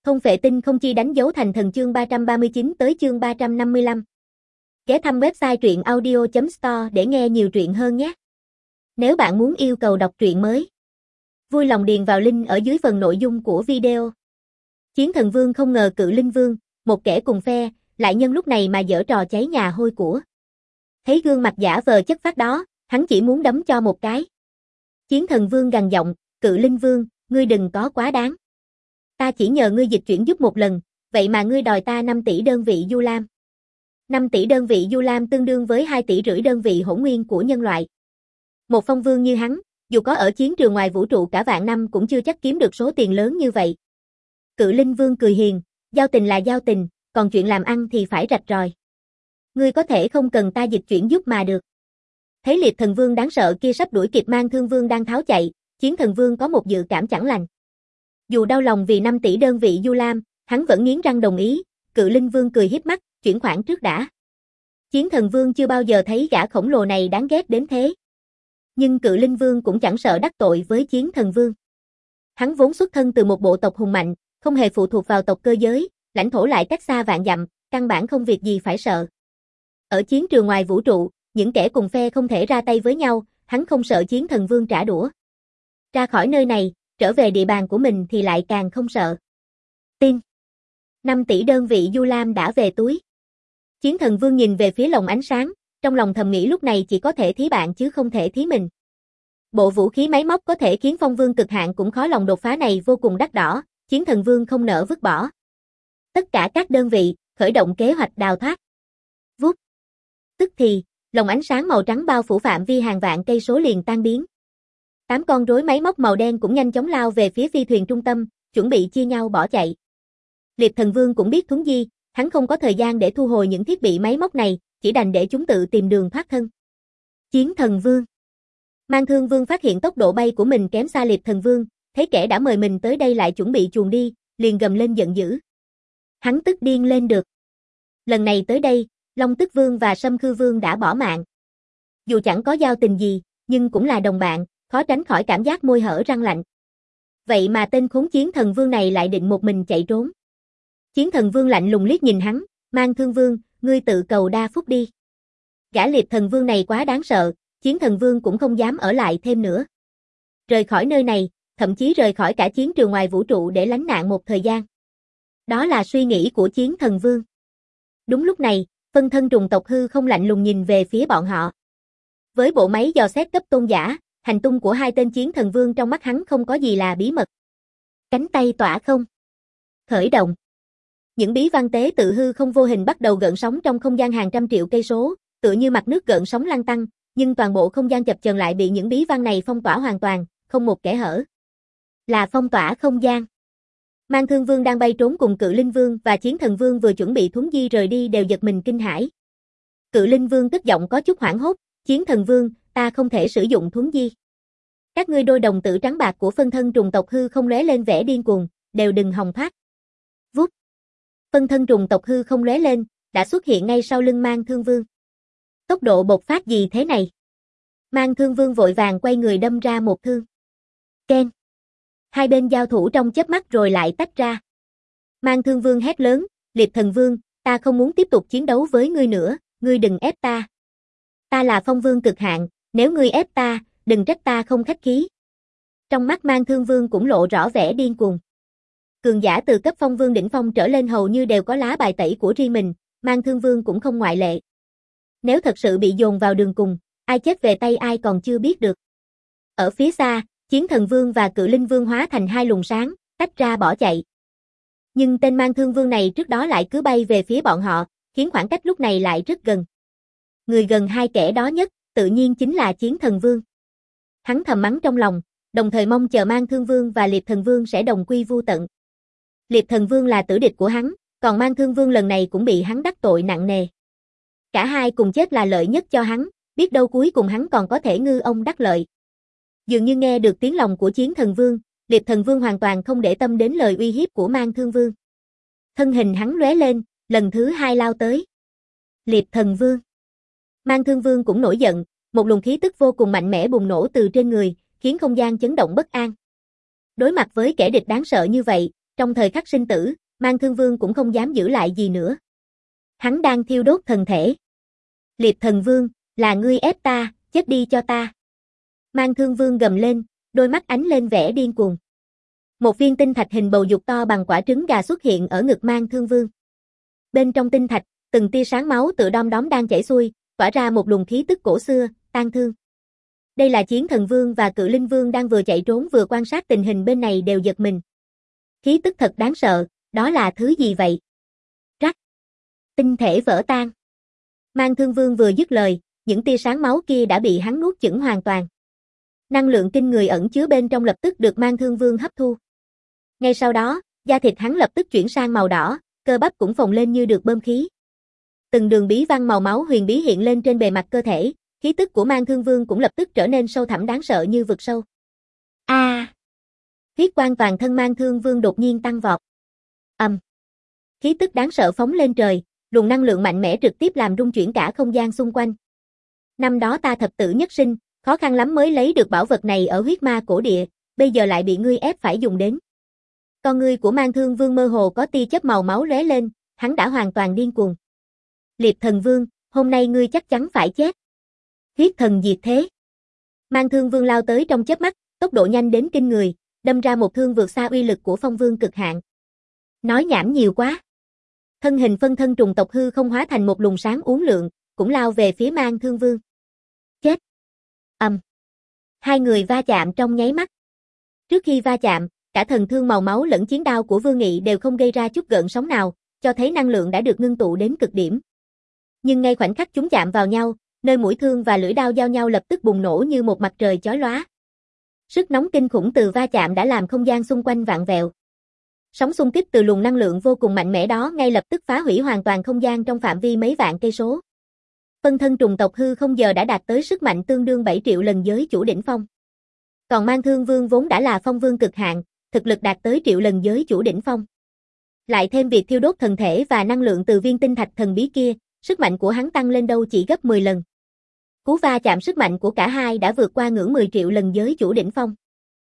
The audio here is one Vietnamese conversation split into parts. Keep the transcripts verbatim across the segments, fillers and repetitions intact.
Không phệ tinh không chi đánh dấu thành thần chương ba trăm ba mươi chín tới chương ba trăm năm mươi lăm. Ghé thăm website truyện audio chấm store để nghe nhiều truyện hơn nhé. Nếu bạn muốn yêu cầu đọc truyện mới, vui lòng điền vào link ở dưới phần nội dung của video. Chiến Thần Vương không ngờ Cự Linh Vương, một kẻ cùng phe, lại nhân lúc này mà giở trò cháy nhà hôi của. Thấy gương mặt giả vờ chất phác đó, hắn chỉ muốn đấm cho một cái. Chiến Thần Vương gằn giọng, Cự Linh Vương, ngươi đừng có quá đáng. Ta chỉ nhờ ngươi dịch chuyển giúp một lần, vậy mà ngươi đòi ta năm tỷ đơn vị Du Lam. năm tỷ đơn vị Du Lam tương đương với hai tỷ rưỡi đơn vị hỗn nguyên của nhân loại. Một phong vương như hắn, dù có ở chiến trường ngoài vũ trụ cả vạn năm cũng chưa chắc kiếm được số tiền lớn như vậy. Cự Linh Vương cười hiền, giao tình là giao tình, còn chuyện làm ăn thì phải rạch ròi. Ngươi có thể không cần ta dịch chuyển giúp mà được. Thấy Liệt Thần Vương đáng sợ kia sắp đuổi kịp Mang Thương Vương đang tháo chạy, Chiến Thần Vương có một dự cảm chẳng lành. Dù đau lòng vì năm tỷ đơn vị Du Lam, hắn vẫn nghiến răng đồng ý. Cự Linh Vương cười hiếp mắt, chuyển khoản trước đã. Chiến Thần Vương chưa bao giờ thấy gã khổng lồ này đáng ghét đến thế. Nhưng Cự Linh Vương cũng chẳng sợ đắc tội với Chiến Thần Vương. Hắn vốn xuất thân từ một bộ tộc hùng mạnh, không hề phụ thuộc vào tộc cơ giới, lãnh thổ lại cách xa vạn dặm, căn bản không việc gì phải sợ. Ở chiến trường ngoài vũ trụ, những kẻ cùng phe không thể ra tay với nhau, hắn không sợ Chiến Thần Vương trả đũa. Ra khỏi nơi này, trở về địa bàn của mình thì lại càng không sợ. Tin. năm tỷ đơn vị Du Lam đã về túi. Chiến Thần Vương nhìn về phía lồng ánh sáng, trong lòng thầm nghĩ lúc này chỉ có thể thí bạn chứ không thể thí mình. Bộ vũ khí máy móc có thể khiến phong vương cực hạn cũng khó lòng đột phá này vô cùng đắt đỏ, Chiến Thần Vương không nỡ vứt bỏ. Tất cả các đơn vị, khởi động kế hoạch đào thoát. Vút. Tức thì, lồng ánh sáng màu trắng bao phủ phạm vi hàng vạn cây số liền tan biến. Tám con rối máy móc màu đen cũng nhanh chóng lao về phía phi thuyền trung tâm, chuẩn bị chia nhau bỏ chạy. Liệt Thần Vương cũng biết thuấn di, hắn không có thời gian để thu hồi những thiết bị máy móc này, chỉ đành để chúng tự tìm đường thoát thân. Chiến Thần Vương. Mang Thương Vương phát hiện tốc độ bay của mình kém xa Liệt Thần Vương, thấy kẻ đã mời mình tới đây lại chuẩn bị chuồn đi, liền gầm lên giận dữ. Hắn tức điên lên được. Lần này tới đây, Long Tức Vương và Sâm Khư Vương đã bỏ mạng. Dù chẳng có giao tình gì, nhưng cũng là đồng bạn, khó tránh khỏi cảm giác môi hở răng lạnh. Vậy mà tên khốn Chiến Thần Vương này lại định một mình chạy trốn. Chiến Thần Vương lạnh lùng liếc nhìn hắn, Mang Thương Vương, ngươi tự cầu đa phúc đi. Gã Liệt Thần Vương này quá đáng sợ, Chiến Thần Vương cũng không dám ở lại thêm nữa. Rời khỏi nơi này, thậm chí rời khỏi cả chiến trường ngoài vũ trụ để lánh nạn một thời gian. Đó là suy nghĩ của Chiến Thần Vương. Đúng lúc này, phân thân trùng tộc hư không lạnh lùng nhìn về phía bọn họ. Với bộ máy dò xét cấp tôn giả, hành tung của hai tên Chiến Thần Vương trong mắt hắn không có gì là bí mật. Cánh tay tỏa không. Khởi động. Những bí văn tế tự hư không vô hình bắt đầu gợn sóng trong không gian hàng trăm triệu cây số, tựa như mặt nước gợn sóng lan tăng, nhưng toàn bộ không gian chập chờn lại bị những bí văn này phong tỏa hoàn toàn, không một kẽ hở. Là phong tỏa không gian. Mang Thương Vương đang bay trốn cùng Cự Linh Vương và Chiến Thần Vương vừa chuẩn bị thuấn di rời đi đều giật mình kinh hãi. Cự Linh Vương tức giọng có chút hoảng hốt, Chiến Thần Vương, ta không thể sử dụng thuấn di. Các ngươi đôi đồng tử trắng bạc của phân thân trùng tộc hư không lóe lên vẻ điên cuồng, đều đừng hòng thoát. Vút. Phân thân trùng tộc hư không lóe lên, đã xuất hiện ngay sau lưng Mang Thương Vương. Tốc độ bộc phát gì thế này? Mang Thương Vương vội vàng quay người đâm ra một thương. Keng. Hai bên giao thủ trong chớp mắt rồi lại tách ra. Mang Thương Vương hét lớn, Liệt Thần Vương, ta không muốn tiếp tục chiến đấu với ngươi nữa, ngươi đừng ép ta. Ta là phong vương cực hạn, nếu ngươi ép ta, đừng trách ta không khách khí. Trong mắt Mang Thương Vương cũng lộ rõ vẻ điên cuồng. Cường giả từ cấp phong vương đỉnh phong trở lên hầu như đều có lá bài tẩy của riêng mình, Mang Thương Vương cũng không ngoại lệ. Nếu thật sự bị dồn vào đường cùng, ai chết về tay ai còn chưa biết được. Ở phía xa, Chiến Thần Vương và Cự Linh Vương hóa thành hai luồng sáng, tách ra bỏ chạy. Nhưng tên Mang Thương Vương này trước đó lại cứ bay về phía bọn họ, khiến khoảng cách lúc này lại rất gần. Người gần hai kẻ đó nhất, tự nhiên chính là Chiến Thần Vương. Hắn thầm mắng trong lòng, đồng thời mong chờ Mang Thương Vương và Liệt Thần Vương sẽ đồng quy vu tận. Liệt Thần Vương là tử địch của hắn, còn Mang Thương Vương lần này cũng bị hắn đắc tội nặng nề. Cả hai cùng chết là lợi nhất cho hắn, biết đâu cuối cùng hắn còn có thể ngư ông đắc lợi. Dường như nghe được tiếng lòng của Chiến Thần Vương, Liệt Thần Vương hoàn toàn không để tâm đến lời uy hiếp của Mang Thương Vương. Thân hình hắn lóe lên, lần thứ hai lao tới. Liệt Thần Vương. Mang Thương Vương cũng nổi giận, một luồng khí tức vô cùng mạnh mẽ bùng nổ từ trên người, khiến không gian chấn động bất an. Đối mặt với kẻ địch đáng sợ như vậy, trong thời khắc sinh tử, Mang Thương Vương cũng không dám giữ lại gì nữa. Hắn đang thiêu đốt thần thể. Liệp Thần Vương, là ngươi ép ta, chết đi cho ta. Mang Thương Vương gầm lên, đôi mắt ánh lên vẻ điên cuồng. Một viên tinh thạch hình bầu dục to bằng quả trứng gà xuất hiện ở ngực Mang Thương Vương. Bên trong tinh thạch, từng tia sáng máu tự đom đóm đang chảy xuôi, tỏa ra một luồng khí tức cổ xưa, tang thương. Đây là Chiến Thần Vương và Cự Linh Vương đang vừa chạy trốn vừa quan sát tình hình bên này đều giật mình. Khí tức thật đáng sợ, đó là thứ gì vậy? Rắc. Tinh thể vỡ tan. Mang Thương Vương vừa dứt lời, những tia sáng máu kia đã bị hắn nuốt chửng hoàn toàn. Năng lượng kinh người ẩn chứa bên trong lập tức được Mang Thương Vương hấp thu. Ngay sau đó, da thịt hắn lập tức chuyển sang màu đỏ, cơ bắp cũng phồng lên như được bơm khí. Từng đường bí văn màu máu huyền bí hiện lên trên bề mặt cơ thể, khí tức của Mang Thương Vương cũng lập tức trở nên sâu thẳm đáng sợ như vực sâu. A! À, huyết quang toàn thân Mang Thương Vương đột nhiên tăng vọt. Ầm. Um, khí tức đáng sợ phóng lên trời, luồng năng lượng mạnh mẽ trực tiếp làm rung chuyển cả không gian xung quanh. Năm đó ta thập tử nhất sinh, khó khăn lắm mới lấy được bảo vật này ở huyết ma cổ địa, bây giờ lại bị ngươi ép phải dùng đến. Con ngươi của Mang Thương Vương mơ hồ có tia chớp màu máu lóe lên, hắn đã hoàn toàn điên cuồng. Liệp Thần Vương, hôm nay ngươi chắc chắn phải chết. Huyết thần diệt thế. Mang Thương Vương lao tới trong chớp mắt, tốc độ nhanh đến kinh người, đâm ra một thương vượt xa uy lực của Phong Vương cực hạn. Nói nhảm nhiều quá. Thân hình phân thân trùng tộc hư không hóa thành một luồng sáng uốn lượn, cũng lao về phía Mang Thương Vương. Chết. Ầm. Um. Hai người va chạm trong nháy mắt. Trước khi va chạm, cả thần thương màu máu lẫn chiến đao của Vương Nghị đều không gây ra chút gợn sóng nào, cho thấy năng lượng đã được ngưng tụ đến cực điểm. Nhưng ngay khoảnh khắc chúng chạm vào nhau, nơi mũi thương và lưỡi đao giao nhau lập tức bùng nổ như một mặt trời chói lóa. Sức nóng kinh khủng từ va chạm đã làm không gian xung quanh vặn vẹo. Sóng xung kích từ luồng năng lượng vô cùng mạnh mẽ đó ngay lập tức phá hủy hoàn toàn không gian trong phạm vi mấy vạn cây số. Phân thân trùng tộc hư không giờ đã đạt tới sức mạnh tương đương bảy triệu lần giới chủ đỉnh phong. Còn Mang Thương Vương vốn đã là phong vương cực hạn, thực lực đạt tới triệu lần giới chủ đỉnh phong. Lại thêm việc thiêu đốt thần thể và năng lượng từ viên tinh thạch thần bí kia, sức mạnh của hắn tăng lên đâu chỉ gấp mười lần. Cú va chạm sức mạnh của cả hai đã vượt qua ngưỡng mười triệu lần giới chủ đỉnh phong.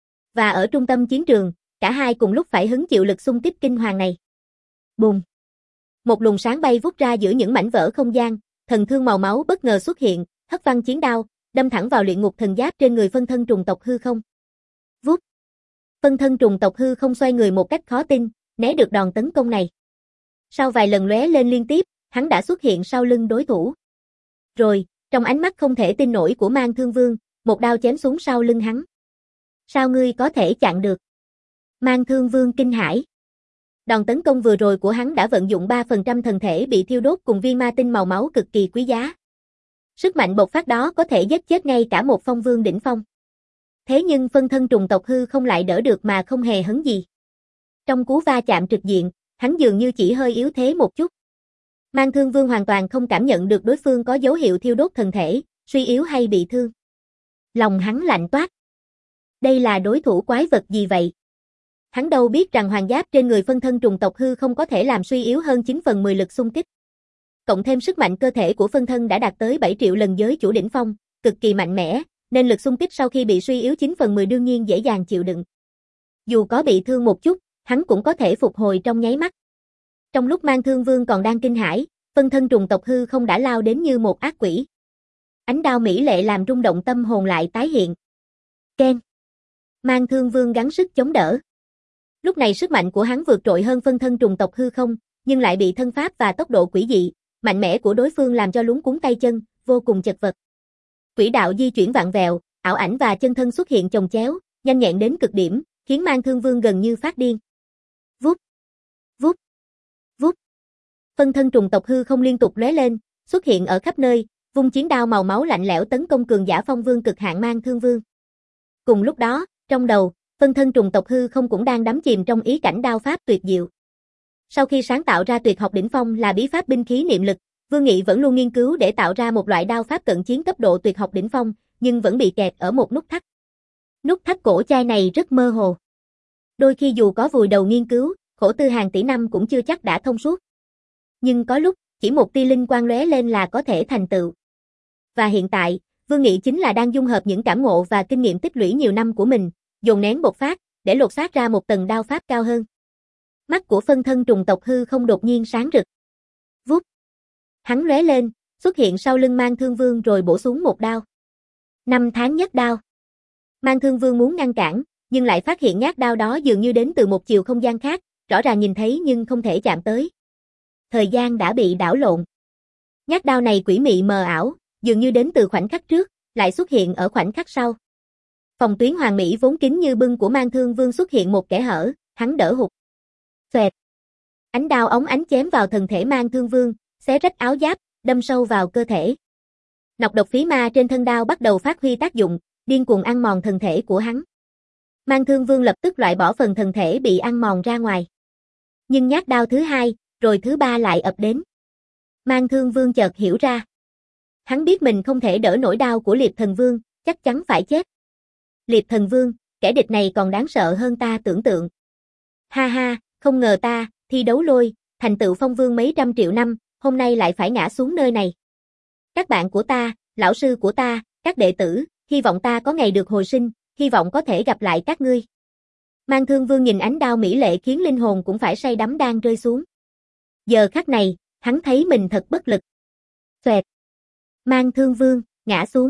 Và ở trung tâm chiến trường, cả hai cùng lúc phải hứng chịu lực xung kích kinh hoàng này. Bùm! Một luồng sáng bay vút ra giữa những mảnh vỡ không gian, thần thương màu máu bất ngờ xuất hiện, hất văng chiến đao, đâm thẳng vào luyện ngục thần giáp trên người phân thân trùng tộc hư không. Vút! Phân thân trùng tộc hư không xoay người một cách khó tin, né được đòn tấn công này. Sau vài lần lóe lên liên tiếp, hắn đã xuất hiện sau lưng đối thủ. Rồi, trong ánh mắt không thể tin nổi của Mang Thương Vương, một đao chém xuống sau lưng hắn. Sao ngươi có thể chặn được? Mang Thương Vương kinh hãi. Đòn tấn công vừa rồi của hắn đã vận dụng ba phần trăm thần thể bị thiêu đốt cùng viên ma tinh màu máu cực kỳ quý giá. Sức mạnh bộc phát đó có thể giết chết ngay cả một phong vương đỉnh phong. Thế nhưng phân thân trùng tộc hư không lại đỡ được mà không hề hấn gì. Trong cú va chạm trực diện, hắn dường như chỉ hơi yếu thế một chút. Mang Thương Vương hoàn toàn không cảm nhận được đối phương có dấu hiệu thiêu đốt thần thể, suy yếu hay bị thương. Lòng hắn lạnh toát. Đây là đối thủ quái vật gì vậy? Hắn đâu biết rằng hoàng giáp trên người phân thân trùng tộc hư không có thể làm suy yếu hơn chín phần mười lực xung kích. Cộng thêm sức mạnh cơ thể của phân thân đã đạt tới bảy triệu lần giới chủ đỉnh phong, cực kỳ mạnh mẽ, nên lực xung kích sau khi bị suy yếu chín phần mười đương nhiên dễ dàng chịu đựng. Dù có bị thương một chút, hắn cũng có thể phục hồi trong nháy mắt. Trong lúc Mang Thương Vương còn đang kinh hãi, phân thân trùng tộc hư không đã lao đến như một ác quỷ. Ánh đao mỹ lệ làm rung động tâm hồn lại tái hiện. Keng! Mang Thương Vương gắng sức chống đỡ. Lúc này sức mạnh của hắn vượt trội hơn phân thân trùng tộc hư không, nhưng lại bị thân pháp và tốc độ quỷ dị, mạnh mẽ của đối phương làm cho luống cuống tay chân, vô cùng chật vật. Quỹ đạo di chuyển vặn vẹo, ảo ảnh và chân thân xuất hiện chồng chéo, nhanh nhẹn đến cực điểm, khiến Mang Thương Vương gần như phát điên. Vút, vút, vút. Phân thân trùng tộc hư không liên tục lóe lên, xuất hiện ở khắp nơi, vung chiến đao màu máu lạnh lẽo tấn công cường giả phong vương cực hạn Mang Thương Vương. Cùng lúc đó, trong đầu, phân thân trùng tộc hư không cũng đang đắm chìm trong ý cảnh đao pháp tuyệt diệu. Sau khi sáng tạo ra tuyệt học đỉnh phong là bí pháp binh khí niệm lực, Vương Nghị vẫn luôn nghiên cứu để tạo ra một loại đao pháp cận chiến cấp độ tuyệt học đỉnh phong, nhưng vẫn bị kẹt ở một nút thắt. Nút thắt cổ chai này rất mơ hồ. Đôi khi dù có vùi đầu nghiên cứu, khổ tư hàng tỷ năm cũng chưa chắc đã thông suốt. Nhưng có lúc, chỉ một tia linh quang lóe lên là có thể thành tựu. Và hiện tại, Vương Nghị chính là đang dung hợp những cảm ngộ và kinh nghiệm tích lũy nhiều năm của mình, dồn nén bộc phát, để lột xác ra một tầng đao pháp cao hơn. Mắt của phân thân trùng tộc hư không đột nhiên sáng rực. Vút. Hắn lóe lên, xuất hiện sau lưng Mang Thương Vương rồi bổ xuống một đao. Năm tháng nhất đao. Mang Thương Vương muốn ngăn cản, nhưng lại phát hiện nhát đao đó dường như đến từ một chiều không gian khác, rõ ràng nhìn thấy nhưng không thể chạm tới. Thời gian đã bị đảo lộn. Nhát đao này quỷ mị mờ ảo, dường như đến từ khoảnh khắc trước, lại xuất hiện ở khoảnh khắc sau. Phòng tuyến hoàng mỹ vốn kín như bưng của Mang Thương Vương xuất hiện một kẽ hở, hắn đỡ hụt. Xoẹt. Ánh đao óng ánh chém vào thân thể Mang Thương Vương, xé rách áo giáp, đâm sâu vào cơ thể. Nọc độc phí ma trên thân đao bắt đầu phát huy tác dụng, điên cuồng ăn mòn thân thể của hắn. Mang Thương Vương lập tức loại bỏ phần thân thể bị ăn mòn ra ngoài. Nhưng nhát đao thứ hai, rồi thứ ba lại ập đến. Mang Thương Vương chợt hiểu ra. Hắn biết mình không thể đỡ nổi đao của Liệp Thần Vương, chắc chắn phải chết. Liệp Thần Vương, kẻ địch này còn đáng sợ hơn ta tưởng tượng. Ha ha, không ngờ ta, thi đấu lôi, thành tựu phong vương mấy trăm triệu năm, hôm nay lại phải ngã xuống nơi này. Các bạn của ta, lão sư của ta, các đệ tử, hy vọng ta có ngày được hồi sinh, hy vọng có thể gặp lại các ngươi. Mang Thương Vương nhìn ánh đao mỹ lệ khiến linh hồn cũng phải say đắm đang rơi xuống. Giờ khắc này, hắn thấy mình thật bất lực. Xoẹt. Mang Thương Vương, ngã xuống.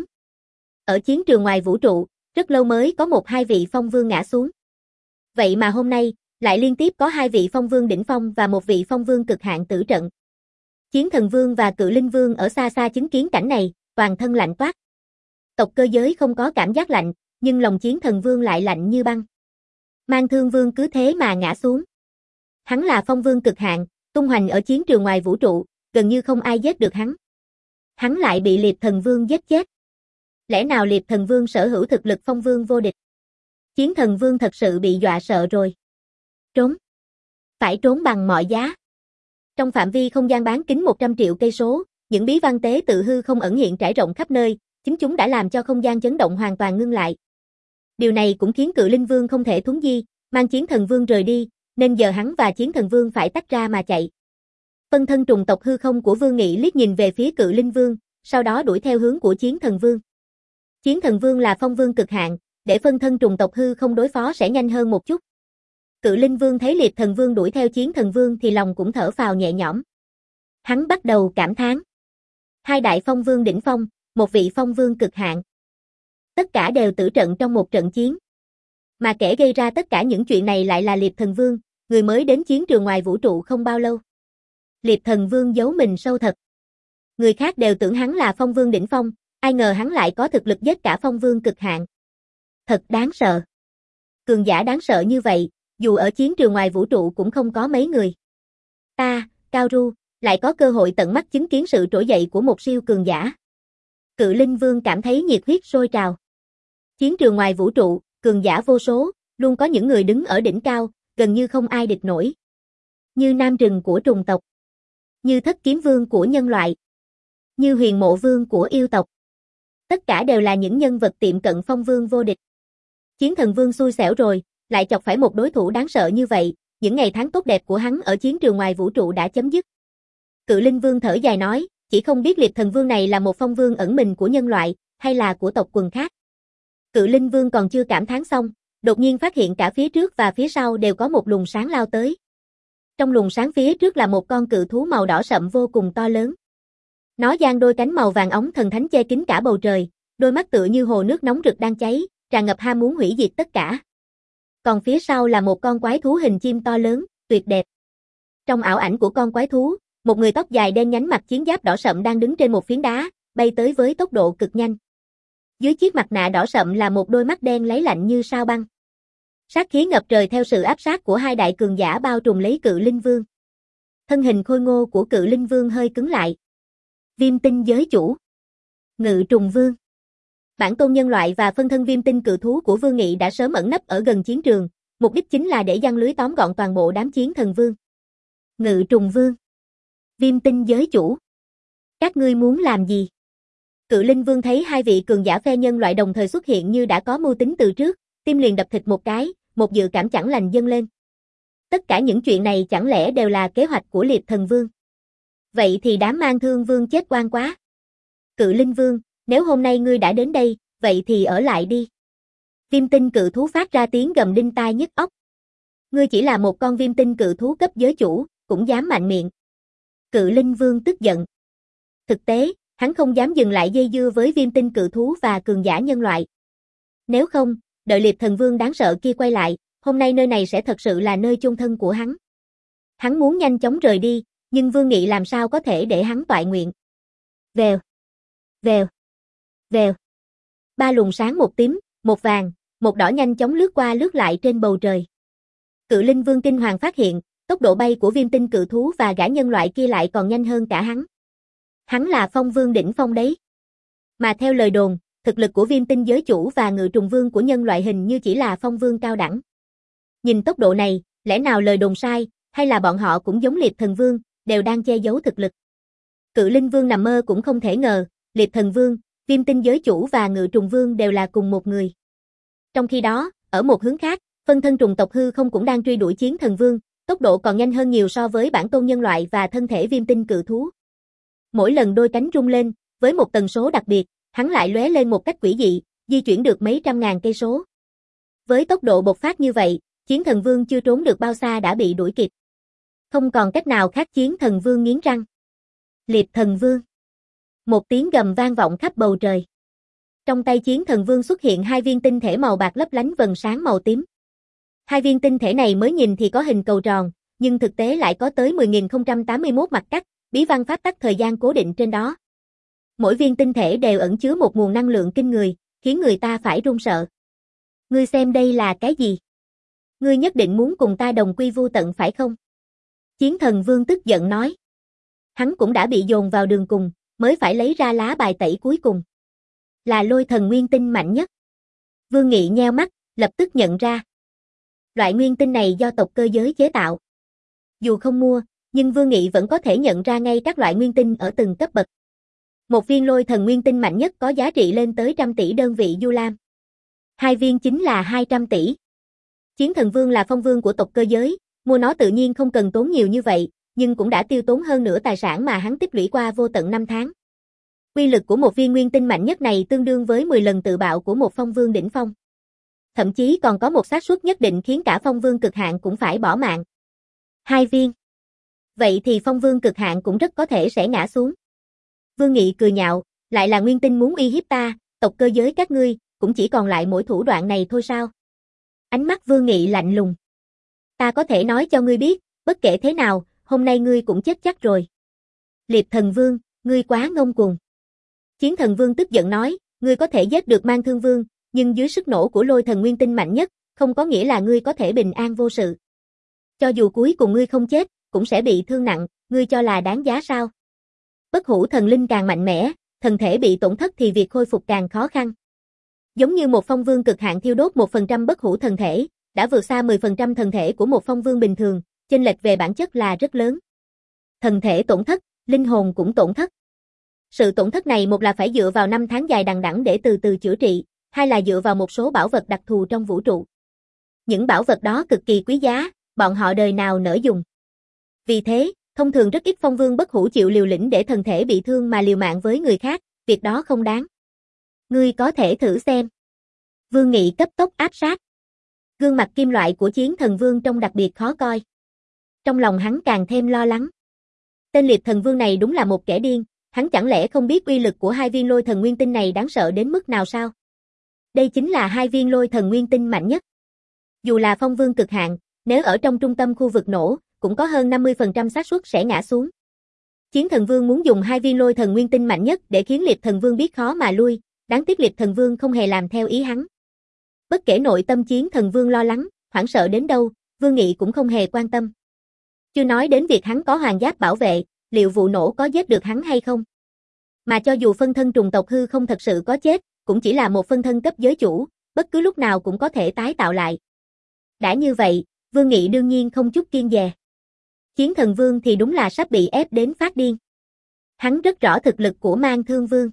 Ở chiến trường ngoài vũ trụ, rất lâu mới có một hai vị phong vương ngã xuống. Vậy mà hôm nay, lại liên tiếp có hai vị phong vương đỉnh phong và một vị phong vương cực hạn tử trận. Chiến Thần Vương và Cự Linh Vương ở xa xa chứng kiến cảnh này, toàn thân lạnh toát. Tộc cơ giới không có cảm giác lạnh, nhưng lòng Chiến Thần Vương lại lạnh như băng. Mang Thương Vương cứ thế mà ngã xuống. Hắn là phong vương cực hạn, tung hoành ở chiến trường ngoài vũ trụ, gần như không ai giết được hắn. Hắn lại bị Liệp Thần Vương giết chết. Lẽ nào Liệp Thần Vương sở hữu thực lực phong vương vô địch? Chiến Thần Vương thật sự bị dọa sợ rồi. Trốn. Phải trốn bằng mọi giá. Trong phạm vi không gian bán kính một trăm triệu cây số, những bí văn tế tự hư không ẩn hiện trải rộng khắp nơi, chính chúng đã làm cho không gian chấn động hoàn toàn ngưng lại. Điều này cũng khiến Cự Linh Vương không thể thuấn di, mang Chiến Thần Vương rời đi, nên giờ hắn và Chiến Thần Vương phải tách ra mà chạy. Phân thân trùng tộc hư không của Vương Nghị liếc nhìn về phía Cự Linh Vương, sau đó đuổi theo hướng của Chiến Thần Vương. Chiến Thần Vương là phong vương cực hạn, để phân thân trùng tộc hư không đối phó sẽ nhanh hơn một chút. Cự Linh Vương thấy Liệp Thần Vương đuổi theo Chiến Thần Vương thì lòng cũng thở phào nhẹ nhõm. Hắn bắt đầu cảm thán. Hai đại phong vương đỉnh phong, một vị phong vương cực hạn. Tất cả đều tử trận trong một trận chiến. Mà kẻ gây ra tất cả những chuyện này lại là Liệp Thần Vương, người mới đến chiến trường ngoài vũ trụ không bao lâu. Liệp Thần Vương giấu mình sâu thật. Người khác đều tưởng hắn là phong vương đỉnh phong, ai ngờ hắn lại có thực lực giết cả phong vương cực hạn. Thật đáng sợ. Cường giả đáng sợ như vậy, dù ở chiến trường ngoài vũ trụ cũng không có mấy người. Ta, Cao Ru, lại có cơ hội tận mắt chứng kiến sự trỗi dậy của một siêu cường giả. Cự Linh Vương cảm thấy nhiệt huyết sôi trào. Chiến trường ngoài vũ trụ, cường giả vô số, luôn có những người đứng ở đỉnh cao, gần như không ai địch nổi. Như Nam Rừng của trùng tộc, như Thất Kiếm Vương của nhân loại, như Huyền Mộ Vương của yêu tộc. Tất cả đều là những nhân vật tiệm cận phong vương vô địch. Chiến Thần Vương xui xẻo rồi, lại chọc phải một đối thủ đáng sợ như vậy, những ngày tháng tốt đẹp của hắn ở chiến trường ngoài vũ trụ đã chấm dứt. Cự Linh Vương thở dài nói, chỉ không biết Liệp Thần Vương này là một phong vương ẩn mình của nhân loại, hay là của tộc quần khác. Cự Linh Vương còn chưa cảm thán xong, đột nhiên phát hiện cả phía trước và phía sau đều có một luồng sáng lao tới. Trong luồng sáng phía trước là một con cự thú màu đỏ sậm vô cùng to lớn. Nó dang đôi cánh màu vàng óng thần thánh che kín cả bầu trời, đôi mắt tựa như hồ nước nóng rực đang cháy, tràn ngập ham muốn hủy diệt tất cả. Còn phía sau là một con quái thú hình chim to lớn, tuyệt đẹp. Trong ảo ảnh của con quái thú, một người tóc dài đen nhánh mặc chiến giáp đỏ sậm đang đứng trên một phiến đá, bay tới với tốc độ cực nhanh. Dưới chiếc mặt nạ đỏ sậm là một đôi mắt đen láy lạnh như sao băng. Sát khí ngập trời theo sự áp sát của hai đại cường giả bao trùm lấy Cự Linh Vương. Thân hình khôi ngô của Cự Linh Vương hơi cứng lại. Viêm tinh giới chủ. Ngự trùng vương. Bản tôn nhân loại và phân thân viêm tinh cự thú của Vương Nghị đã sớm ẩn nấp ở gần chiến trường, mục đích chính là để giăng lưới tóm gọn toàn bộ đám Chiến Thần Vương. Ngự trùng vương. Viêm tinh giới chủ. Các ngươi muốn làm gì? Cự Linh Vương thấy hai vị cường giả phe nhân loại đồng thời xuất hiện như đã có mưu tính từ trước, tim liền đập thịt một cái, một dự cảm chẳng lành dâng lên. Tất cả những chuyện này chẳng lẽ đều là kế hoạch của Liệp Thần Vương? Vậy thì đám Mang Thương Vương chết oan quá. Cự Linh Vương, nếu hôm nay ngươi đã đến đây, vậy thì ở lại đi. Viêm tinh cự thú phát ra tiếng gầm đinh tai nhức óc. Ngươi chỉ là một con viêm tinh cự thú cấp giới chủ, cũng dám mạnh miệng. Cự Linh Vương tức giận. Thực tế, hắn không dám dừng lại dây dưa với viêm tinh cự thú và cường giả nhân loại. Nếu không, đợi Liệt Thần Vương đáng sợ kia quay lại, hôm nay nơi này sẽ thật sự là nơi chôn thân của hắn. Hắn muốn nhanh chóng rời đi, nhưng Vương Nghị làm sao có thể để hắn toại nguyện. Vèo, vèo, vèo. Ba luồng sáng, một tím, một vàng, một đỏ nhanh chóng lướt qua lướt lại trên bầu trời. Cự Linh Vương kinh hoàng phát hiện, tốc độ bay của viêm tinh cự thú và gã nhân loại kia lại còn nhanh hơn cả hắn. Hắn là phong vương đỉnh phong đấy. Mà theo lời đồn, thực lực của viêm tinh giới chủ và ngự trùng vương của nhân loại hình như chỉ là phong vương cao đẳng. Nhìn tốc độ này, lẽ nào lời đồn sai, hay là bọn họ cũng giống Liệt Thần Vương, đều đang che giấu thực lực. Cự Linh Vương nằm mơ cũng không thể ngờ, Liệt Thần Vương, viêm tinh giới chủ và ngự trùng vương đều là cùng một người. Trong khi đó, ở một hướng khác, phân thân trùng tộc hư không cũng đang truy đuổi chiến thần vương, tốc độ còn nhanh hơn nhiều so với bản tôn nhân loại và thân thể viêm tinh cự thú. Mỗi lần đôi cánh rung lên, với một tần số đặc biệt, hắn lại lóe lên một cách quỷ dị, di chuyển được mấy trăm ngàn cây số. Với tốc độ bộc phát như vậy, chiến thần vương chưa trốn được bao xa đã bị đuổi kịp. Không còn cách nào khác, chiến thần vương nghiến răng. Liệt Thần Vương. Một tiếng gầm vang vọng khắp bầu trời. Trong tay chiến thần vương xuất hiện hai viên tinh thể màu bạc lấp lánh vầng sáng màu tím. Hai viên tinh thể này mới nhìn thì có hình cầu tròn, nhưng thực tế lại có tới mười nghìn không trăm tám mươi mốt mặt cắt, bí văn pháp tắc thời gian cố định trên đó. Mỗi viên tinh thể đều ẩn chứa một nguồn năng lượng kinh người, khiến người ta phải run sợ. Ngươi xem đây là cái gì? Ngươi nhất định muốn cùng ta đồng quy vu tận phải không? Chiến thần vương tức giận nói. Hắn cũng đã bị dồn vào đường cùng, mới phải lấy ra lá bài tẩy cuối cùng. Là lôi thần nguyên tinh mạnh nhất. Vương Nghị nheo mắt, lập tức nhận ra. Loại nguyên tinh này do tộc cơ giới chế tạo. Dù không mua, nhưng Vương Nghị vẫn có thể nhận ra ngay các loại nguyên tinh ở từng cấp bậc. Một viên lôi thần nguyên tinh mạnh nhất có giá trị lên tới trăm tỷ đơn vị du lam. Hai viên chính là hai trăm tỷ. Chiến thần vương là phong vương của tộc cơ giới, mua nó tự nhiên không cần tốn nhiều như vậy, nhưng cũng đã tiêu tốn hơn nửa tài sản mà hắn tích lũy qua vô tận năm tháng. Uy lực của một viên nguyên tinh mạnh nhất này tương đương với mười lần tự bạo của một phong vương đỉnh phong. Thậm chí còn có một xác suất nhất định khiến cả phong vương cực hạn cũng phải bỏ mạng. Hai viên. Vậy thì phong vương cực hạn cũng rất có thể sẽ ngã xuống. Vương Nghị cười nhạo, lại là nguyên tinh muốn uy hiếp ta, tộc cơ giới các ngươi, cũng chỉ còn lại mỗi thủ đoạn này thôi sao? Ánh mắt Vương Nghị lạnh lùng. Ta có thể nói cho ngươi biết, bất kể thế nào, hôm nay ngươi cũng chết chắc rồi. Liệt Thần Vương, ngươi quá ngông cuồng. Chiến thần vương tức giận nói, ngươi có thể giết được Mang Thương Vương, nhưng dưới sức nổ của lôi thần nguyên tinh mạnh nhất, không có nghĩa là ngươi có thể bình an vô sự. Cho dù cuối cùng ngươi không chết, cũng sẽ bị thương nặng, ngươi cho là đáng giá sao? Bất hủ thần linh càng mạnh mẽ, thần thể bị tổn thất thì việc khôi phục càng khó khăn. Giống như một phong vương cực hạn thiêu đốt một phần trăm bất hủ thần thể, đã vượt xa mười phần trăm thần thể của một phong vương bình thường, chênh lệch về bản chất là rất lớn. Thần thể tổn thất, linh hồn cũng tổn thất. Sự tổn thất này một là phải dựa vào năm tháng dài đằng đẵng để từ từ chữa trị, hai là dựa vào một số bảo vật đặc thù trong vũ trụ. Những bảo vật đó cực kỳ quý giá, bọn họ đời nào nỡ dùng. Vì thế, thông thường rất ít phong vương bất hủ chịu liều lĩnh để thần thể bị thương mà liều mạng với người khác, việc đó không đáng. Ngươi có thể thử xem. Vương Nghị cấp tốc áp sát. Gương mặt kim loại của chiến thần vương trông đặc biệt khó coi. Trong lòng hắn càng thêm lo lắng. Tên Liệt Thần Vương này đúng là một kẻ điên, hắn chẳng lẽ không biết uy lực của hai viên lôi thần nguyên tinh này đáng sợ đến mức nào sao? Đây chính là hai viên lôi thần nguyên tinh mạnh nhất. Dù là phong vương cực hạn, nếu ở trong trung tâm khu vực nổ, cũng có hơn năm mươi phần trăm xác suất sẽ ngã xuống. Chiến thần vương muốn dùng hai viên lôi thần nguyên tinh mạnh nhất để khiến Liệt Thần Vương biết khó mà lui, đáng tiếc Liệt Thần Vương không hề làm theo ý hắn. Bất kể nội tâm chiến thần vương lo lắng, hoảng sợ đến đâu, Vương Nghị cũng không hề quan tâm. Chưa nói đến việc hắn có hoàng giáp bảo vệ, liệu vụ nổ có giết được hắn hay không? Mà cho dù phân thân trùng tộc hư không thật sự có chết, cũng chỉ là một phân thân cấp giới chủ, bất cứ lúc nào cũng có thể tái tạo lại. Đã như vậy, Vương Nghị đương nhiên không chút kiêng dè. Chiến thần vương thì đúng là sắp bị ép đến phát điên. Hắn rất rõ thực lực của Mang Thương Vương.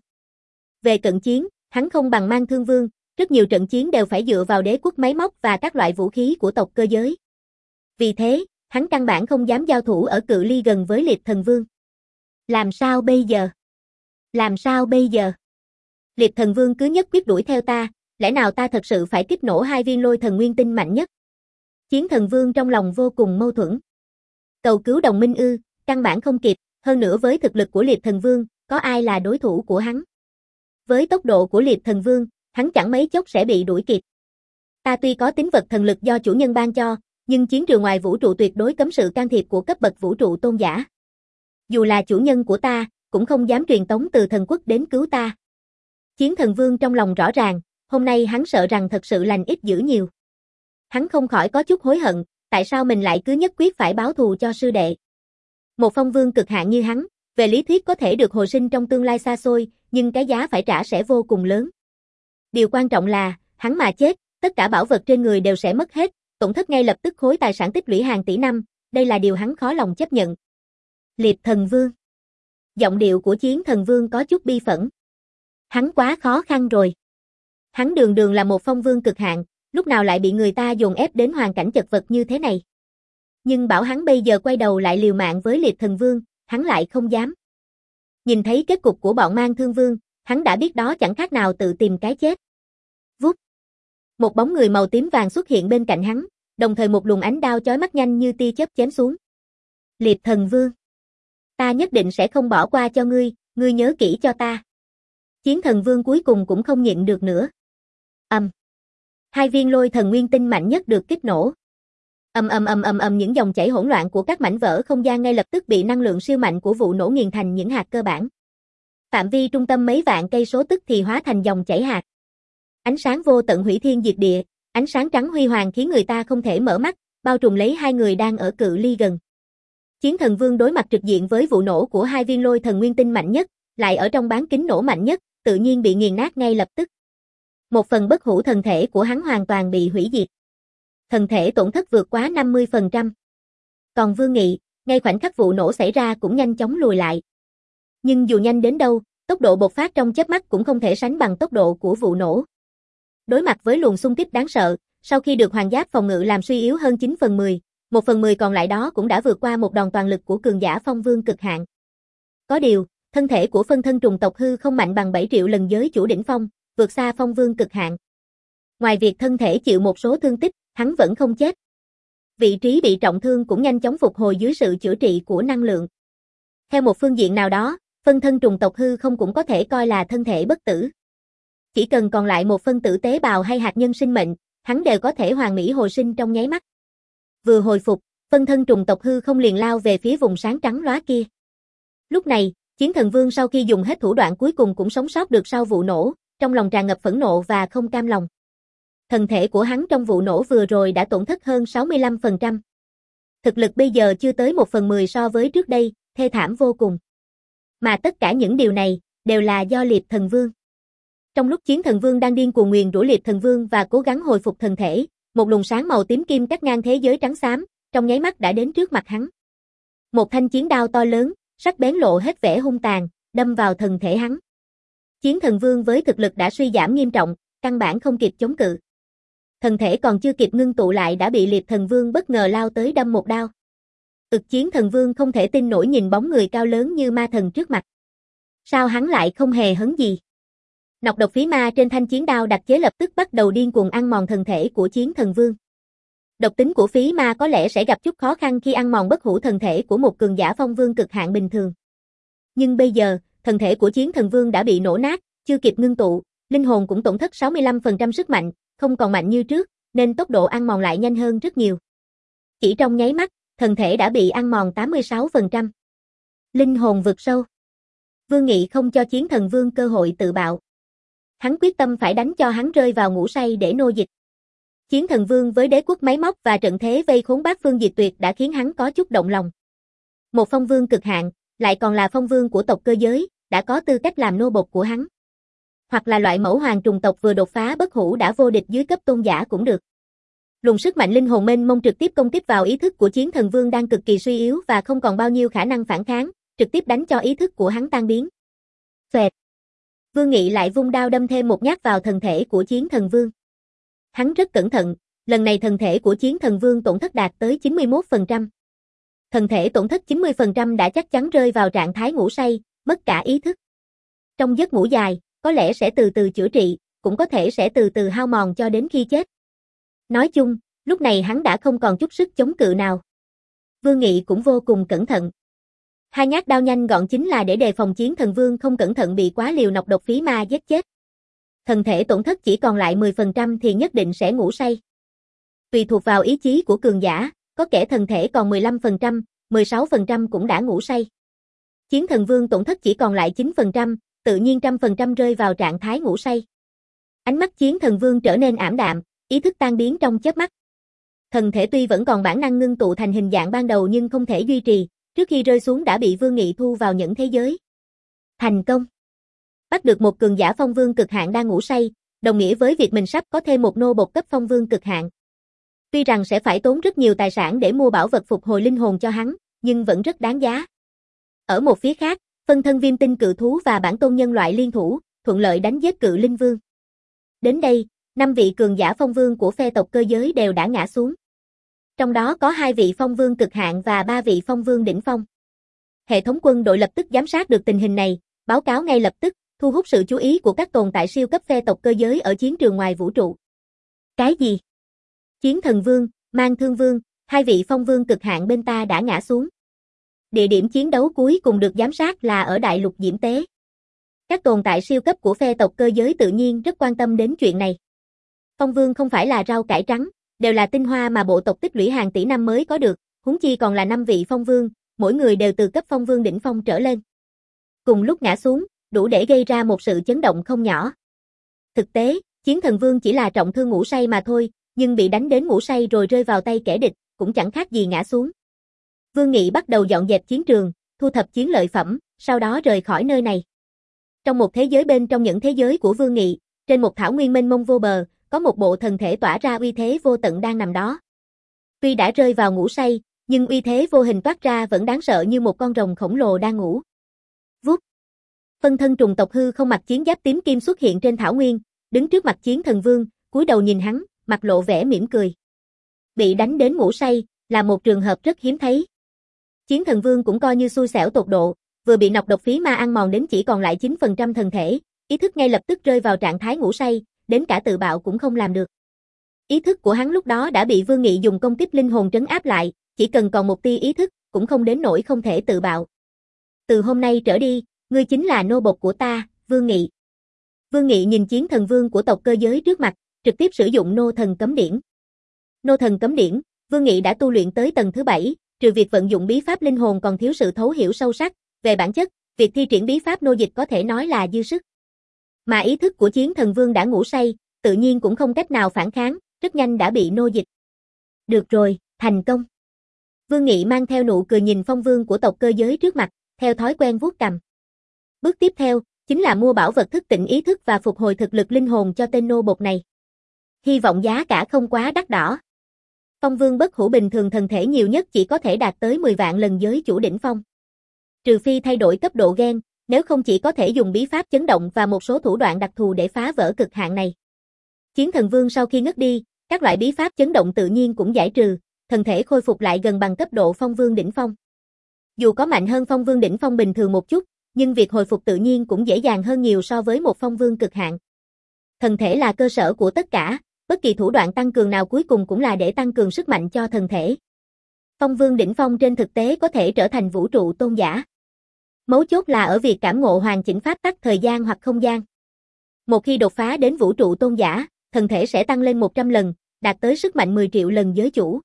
Về cận chiến, hắn không bằng Mang Thương Vương, rất nhiều trận chiến đều phải dựa vào đế quốc máy móc và các loại vũ khí của tộc cơ giới. Vì thế, hắn căn bản không dám giao thủ ở cự ly gần với Liệt Thần Vương. Làm sao bây giờ? Làm sao bây giờ? Liệt Thần Vương cứ nhất quyết đuổi theo ta, lẽ nào ta thật sự phải kích nổ hai viên lôi thần nguyên tinh mạnh nhất? Chiến Thần Vương trong lòng vô cùng mâu thuẫn. Cầu cứu đồng minh ư, căn bản không kịp, hơn nữa với thực lực của Liệt Thần Vương, có ai là đối thủ của hắn. Với tốc độ của Liệt Thần Vương, hắn chẳng mấy chốc sẽ bị đuổi kịp. Ta tuy có tính vật thần lực do chủ nhân ban cho, nhưng chiến trường ngoài vũ trụ tuyệt đối cấm sự can thiệp của cấp bậc vũ trụ tôn giả. Dù là chủ nhân của ta, cũng không dám truyền tống từ thần quốc đến cứu ta. Chiến Thần Vương trong lòng rõ ràng, hôm nay hắn sợ rằng thật sự lành ít dữ nhiều. Hắn không khỏi có chút hối hận, tại sao mình lại cứ nhất quyết phải báo thù cho sư đệ. Một phong vương cực hạn như hắn, về lý thuyết có thể được hồi sinh trong tương lai xa xôi, nhưng cái giá phải trả sẽ vô cùng lớn. Điều quan trọng là, hắn mà chết, tất cả bảo vật trên người đều sẽ mất hết, tổn thất ngay lập tức khối tài sản tích lũy hàng tỷ năm, đây là điều hắn khó lòng chấp nhận. Liệt Thần Vương. Giọng điệu của Chiến Thần Vương có chút bi phẫn. Hắn quá khó khăn rồi. Hắn đường đường là một phong vương cực hạn, lúc nào lại bị người ta dồn ép đến hoàn cảnh chật vật như thế này. Nhưng bảo hắn bây giờ quay đầu lại liều mạng với Liệt Thần Vương, hắn lại không dám. Nhìn thấy kết cục của bọn Mang Thương Vương, hắn đã biết đó chẳng khác nào tự tìm cái chết. Vút. Một bóng người màu tím vàng xuất hiện bên cạnh hắn, đồng thời một luồng ánh đao chói mắt nhanh như tia chớp chém xuống. Liệt Thần Vương. Ta nhất định sẽ không bỏ qua cho ngươi, ngươi nhớ kỹ cho ta. Chiến Thần Vương cuối cùng cũng không nhịn được nữa. Ầm. Um. Hai viên lôi thần nguyên tinh mạnh nhất được kích nổ. Ầm ầm ầm ầm ầm những dòng chảy hỗn loạn của các mảnh vỡ không gian ngay lập tức bị năng lượng siêu mạnh của vụ nổ nghiền thành những hạt cơ bản. Phạm vi trung tâm mấy vạn cây số tức thì hóa thành dòng chảy hạt. Ánh sáng vô tận hủy thiên diệt địa, ánh sáng trắng huy hoàng khiến người ta không thể mở mắt, bao trùm lấy hai người đang ở cự ly gần. Chiến Thần Vương đối mặt trực diện với vụ nổ của hai viên lôi thần nguyên tinh mạnh nhất, lại ở trong bán kính nổ mạnh nhất, tự nhiên bị nghiền nát ngay lập tức. Một phần bất hủ thần thể của hắn hoàn toàn bị hủy diệt. Thần thể tổn thất vượt quá năm mươi phần trăm. Còn Vương Nghị, ngay khoảnh khắc vụ nổ xảy ra cũng nhanh chóng lùi lại. Nhưng dù nhanh đến đâu, tốc độ bộc phát trong chớp mắt cũng không thể sánh bằng tốc độ của vụ nổ. Đối mặt với luồng xung kích đáng sợ, sau khi được hoàng giáp phòng ngự làm suy yếu hơn chín phần mười, một phần mười còn lại đó cũng đã vượt qua một đòn toàn lực của cường giả phong vương cực hạn. Có điều, thân thể của phân thân trùng tộc hư không mạnh bằng bảy triệu lần giới chủ đỉnh phong, vượt xa phong vương cực hạn. Ngoài việc thân thể chịu một số thương tích, hắn vẫn không chết. Vị trí bị trọng thương cũng nhanh chóng phục hồi dưới sự chữa trị của năng lượng. Theo một phương diện nào đó, phân thân trùng tộc hư không cũng có thể coi là thân thể bất tử. Chỉ cần còn lại một phân tử tế bào hay hạt nhân sinh mệnh, hắn đều có thể hoàn mỹ hồi sinh trong nháy mắt. Vừa hồi phục, phân thân trùng tộc hư không liền lao về phía vùng sáng trắng lóa kia. Lúc này, Chiến Thần Vương sau khi dùng hết thủ đoạn cuối cùng cũng sống sót được sau vụ nổ, trong lòng tràn ngập phẫn nộ và không cam lòng. Thần thể của hắn trong vụ nổ vừa rồi đã tổn thất hơn sáu mươi lăm phần trăm. Thực lực bây giờ chưa tới một phần mười so với trước đây, thê thảm vô cùng. Mà tất cả những điều này, đều là do Liệt Thần Vương. Trong lúc Chiến Thần Vương đang điên cuồng nguyền rủa Liệt Thần Vương và cố gắng hồi phục thần thể, một luồng sáng màu tím kim cắt ngang thế giới trắng xám, trong nháy mắt đã đến trước mặt hắn. Một thanh chiến đao to lớn, sắc bén lộ hết vẻ hung tàn, đâm vào thần thể hắn. Chiến Thần Vương với thực lực đã suy giảm nghiêm trọng, căn bản không kịp chống cự. Thần thể còn chưa kịp ngưng tụ lại đã bị Liệt Thần Vương bất ngờ lao tới đâm một đao. Ực Chiến Thần Vương không thể tin nổi nhìn bóng người cao lớn như ma thần trước mặt. Sao hắn lại không hề hấn gì? Nọc độc phí ma trên thanh chiến đao đặc chế lập tức bắt đầu điên cuồng ăn mòn thần thể của Chiến Thần Vương. Độc tính của phí ma có lẽ sẽ gặp chút khó khăn khi ăn mòn bất hủ thần thể của một cường giả phong vương cực hạn bình thường. Nhưng bây giờ, thần thể của Chiến Thần Vương đã bị nổ nát, chưa kịp ngưng tụ, linh hồn cũng tổn thất sáu mươi lăm phần trăm sức mạnh, không còn mạnh như trước, nên tốc độ ăn mòn lại nhanh hơn rất nhiều. Chỉ trong nháy mắt, thần thể đã bị ăn mòn tám mươi sáu phần trăm. Linh hồn vực sâu. Vương Nghị không cho Chiến Thần Vương cơ hội tự bạo. Hắn quyết tâm phải đánh cho hắn rơi vào ngủ say để nô dịch. Chiến Thần Vương với đế quốc máy móc và trận thế vây khốn bát phương diệt tuyệt đã khiến hắn có chút động lòng. Một phong vương cực hạn, lại còn là phong vương của tộc cơ giới, đã có tư cách làm nô bộc của hắn. Hoặc là loại mẫu hoàng trùng tộc vừa đột phá bất hủ đã vô địch dưới cấp tôn giả cũng được. Luồng sức mạnh linh hồn mênh mông trực tiếp công kích vào ý thức của Chiến Thần Vương đang cực kỳ suy yếu và không còn bao nhiêu khả năng phản kháng, trực tiếp đánh cho ý thức của hắn tan biến. Xoẹt. Vương Nghị lại vung đao đâm thêm một nhát vào thần thể của Chiến Thần Vương. Hắn rất cẩn thận, lần này thần thể của Chiến Thần Vương tổn thất đạt tới chín mươi mốt phần trăm. Thần thể tổn thất chín mươi phần trăm đã chắc chắn rơi vào trạng thái ngủ say, mất cả ý thức. Trong giấc ngủ dài, có lẽ sẽ từ từ chữa trị, cũng có thể sẽ từ từ hao mòn cho đến khi chết. Nói chung, Lúc này hắn đã không còn chút sức chống cự nào. Vương Nghị cũng vô cùng cẩn thận. Hai nhát đao nhanh gọn chính là để đề phòng Chiến Thần Vương không cẩn thận bị quá liều nọc độc phí ma giết chết. Thân thể tổn thất chỉ còn lại mười phần trăm thì nhất định sẽ ngủ say. Tùy thuộc vào ý chí của cường giả, có kẻ thân thể còn mười lăm phần trăm, mười sáu phần trăm cũng đã ngủ say. Chiến Thần Vương tổn thất chỉ còn lại chín phần trăm, tự nhiên trăm phần trăm rơi vào trạng thái ngủ say. Ánh mắt Chiến Thần Vương trở nên ảm đạm, ý thức tan biến trong chớp mắt. Thần thể tuy vẫn còn bản năng ngưng tụ thành hình dạng ban đầu nhưng không thể duy trì, trước khi rơi xuống đã bị Vương Nghị thu vào nhẫn thế giới. Thành công. Bắt được một cường giả phong vương cực hạn đang ngủ say, đồng nghĩa với việc mình sắp có thêm một nô bộc cấp phong vương cực hạn. Tuy rằng sẽ phải tốn rất nhiều tài sản để mua bảo vật phục hồi linh hồn cho hắn, nhưng vẫn rất đáng giá. Ở một phía khác, phân thân viêm tinh cự thú và bản tôn nhân loại liên thủ, thuận lợi đánh giết cự linh vương. Đến đây, năm vị cường giả phong vương của phe tộc cơ giới đều đã ngã xuống. Trong đó có hai vị phong vương cực hạn và ba vị phong vương đỉnh phong. Hệ thống quân đội lập tức giám sát được tình hình này, báo cáo ngay lập tức, thu hút sự chú ý của các tồn tại siêu cấp phe tộc cơ giới ở chiến trường ngoài vũ trụ. Cái gì? Chiến Thần Vương, Mang Thương Vương, hai vị phong vương cực hạn bên ta đã ngã xuống. Địa điểm chiến đấu cuối cùng được giám sát là ở Đại Lục Diễm Tế. Các tồn tại siêu cấp của phe tộc cơ giới tự nhiên rất quan tâm đến chuyện này. Phong vương không phải là rau cải trắng, đều là tinh hoa mà bộ tộc tích lũy hàng tỷ năm mới có được, huống chi còn là năm vị phong vương, mỗi người đều từ cấp phong vương đỉnh phong trở lên. Cùng lúc ngã xuống, đủ để gây ra một sự chấn động không nhỏ. Thực tế, Chiến Thần Vương chỉ là trọng thương ngủ say mà thôi, nhưng bị đánh đến ngủ say rồi rơi vào tay kẻ địch, cũng chẳng khác gì ngã xuống. Vương Nghị bắt đầu dọn dẹp chiến trường, thu thập chiến lợi phẩm, sau đó rời khỏi nơi này. Trong một thế giới bên trong những thế giới của Vương Nghị, trên một thảo nguyên mênh mông vô bờ, có một bộ thần thể tỏa ra uy thế vô tận đang nằm đó. Tuy đã rơi vào ngủ say, nhưng uy thế vô hình toát ra vẫn đáng sợ như một con rồng khổng lồ đang ngủ. Vút. Phân thân trùng tộc hư không mặc chiến giáp tím kim xuất hiện trên thảo nguyên, đứng trước mặt Chiến Thần Vương, cúi đầu nhìn hắn, mặt lộ vẻ mỉm cười. Bị đánh đến ngủ say, là một trường hợp rất hiếm thấy. Chiến Thần Vương cũng coi như xui xẻo tột độ, vừa bị nọc độc phí ma ăn mòn đến chỉ còn lại chín phần trăm thân thể, ý thức ngay lập tức rơi vào trạng thái ngủ say, đến cả tự bạo cũng không làm được. Ý thức của hắn lúc đó đã bị Vương Nghị dùng công kích linh hồn trấn áp lại, chỉ cần còn một tia ý thức, cũng không đến nỗi không thể tự bạo. Từ hôm nay trở đi, ngươi chính là nô bộc của ta, Vương Nghị. Vương Nghị nhìn Chiến Thần Vương của tộc cơ giới trước mặt, trực tiếp sử dụng nô thần cấm điển. Nô thần cấm điển, Vương Nghị đã tu luyện tới tầng thứ bảy, trừ việc vận dụng bí pháp linh hồn còn thiếu sự thấu hiểu sâu sắc, về bản chất, việc thi triển bí pháp nô dịch có thể nói là dư sức. Mà ý thức của Chiến Thần Vương đã ngủ say, tự nhiên cũng không cách nào phản kháng, rất nhanh đã bị nô dịch. Được rồi, thành công. Vương Nghị mang theo nụ cười nhìn phong vương của tộc cơ giới trước mặt, theo thói quen vuốt cằm. Bước tiếp theo, chính là mua bảo vật thức tỉnh ý thức và phục hồi thực lực linh hồn cho tên nô bộc này. Hy vọng giá cả không quá đắt đỏ. Phong vương bất hủ bình thường thần thể nhiều nhất chỉ có thể đạt tới mười vạn lần giới chủ đỉnh phong. Trừ phi thay đổi cấp độ gen, nếu không chỉ có thể dùng bí pháp chấn động và một số thủ đoạn đặc thù để phá vỡ cực hạn này. Chiến Thần Vương sau khi ngất đi, các loại bí pháp chấn động tự nhiên cũng giải trừ, thần thể khôi phục lại gần bằng cấp độ phong vương đỉnh phong. Dù có mạnh hơn phong vương đỉnh phong bình thường một chút, nhưng việc hồi phục tự nhiên cũng dễ dàng hơn nhiều so với một phong vương cực hạn. Thần thể là cơ sở của tất cả, bất kỳ thủ đoạn tăng cường nào cuối cùng cũng là để tăng cường sức mạnh cho thần thể. Phong vương đỉnh phong trên thực tế có thể trở thành vũ trụ tôn giả. Mấu chốt là ở việc cảm ngộ hoàn chỉnh pháp tắc thời gian hoặc không gian. Một khi đột phá đến vũ trụ tôn giả, thần thể sẽ tăng lên một trăm lần, đạt tới sức mạnh mười triệu lần giới chủ.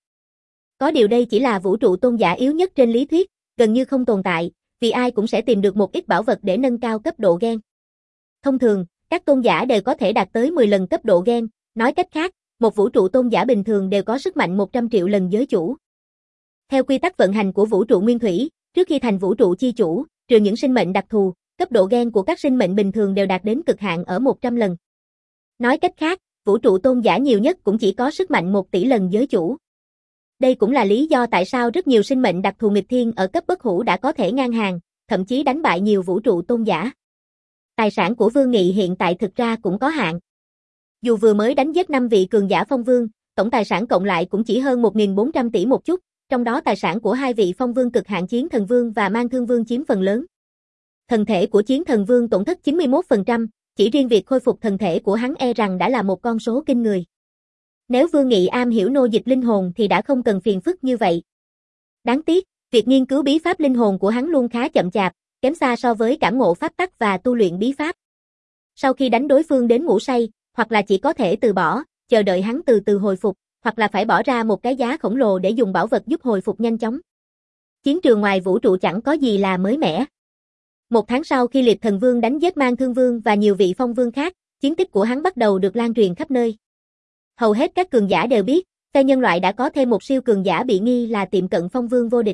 Có điều đây chỉ là vũ trụ tôn giả yếu nhất trên lý thuyết, gần như không tồn tại, vì ai cũng sẽ tìm được một ít bảo vật để nâng cao cấp độ gen. Thông thường, các tôn giả đều có thể đạt tới mười lần cấp độ gen, nói cách khác, một vũ trụ tôn giả bình thường đều có sức mạnh một trăm triệu lần giới chủ. Theo quy tắc vận hành của vũ trụ nguyên thủy, trước khi thành vũ trụ chi chủ, trừ những sinh mệnh đặc thù, cấp độ gen của các sinh mệnh bình thường đều đạt đến cực hạn ở một trăm lần. Nói cách khác, vũ trụ tôn giả nhiều nhất cũng chỉ có sức mạnh một tỷ lần giới chủ. Đây cũng là lý do tại sao rất nhiều sinh mệnh đặc thù nghịch thiên ở cấp bất hủ đã có thể ngang hàng, thậm chí đánh bại nhiều vũ trụ tôn giả. Tài sản của Vương Nghị hiện tại thực ra cũng có hạn. Dù vừa mới đánh giết năm vị cường giả phong vương, tổng tài sản cộng lại cũng chỉ hơn một nghìn bốn trăm tỷ một chút, trong đó tài sản của hai vị phong vương cực hạn Chiến Thần Vương và Mang Thương Vương chiếm phần lớn. Thần thể của Chiến Thần Vương tổn thất chín mươi mốt phần trăm, chỉ riêng việc khôi phục thần thể của hắn e rằng đã là một con số kinh người. Nếu Vương Nghị am hiểu nô dịch linh hồn thì đã không cần phiền phức như vậy. Đáng tiếc, việc nghiên cứu bí pháp linh hồn của hắn luôn khá chậm chạp, kém xa so với cảm ngộ pháp tắc và tu luyện bí pháp. Sau khi đánh đối phương đến ngủ say, hoặc là chỉ có thể từ bỏ, chờ đợi hắn từ từ hồi phục, hoặc là phải bỏ ra một cái giá khổng lồ để dùng bảo vật giúp hồi phục nhanh chóng. Chiến trường ngoài vũ trụ chẳng có gì là mới mẻ. Một tháng sau khi Liệt Thần Vương đánh giết Mang Thương Vương và nhiều vị phong vương khác, chiến tích của hắn bắt đầu được lan truyền khắp nơi. Hầu hết các cường giả đều biết, phe nhân loại đã có thêm một siêu cường giả bị nghi là tiệm cận phong vương vô địch.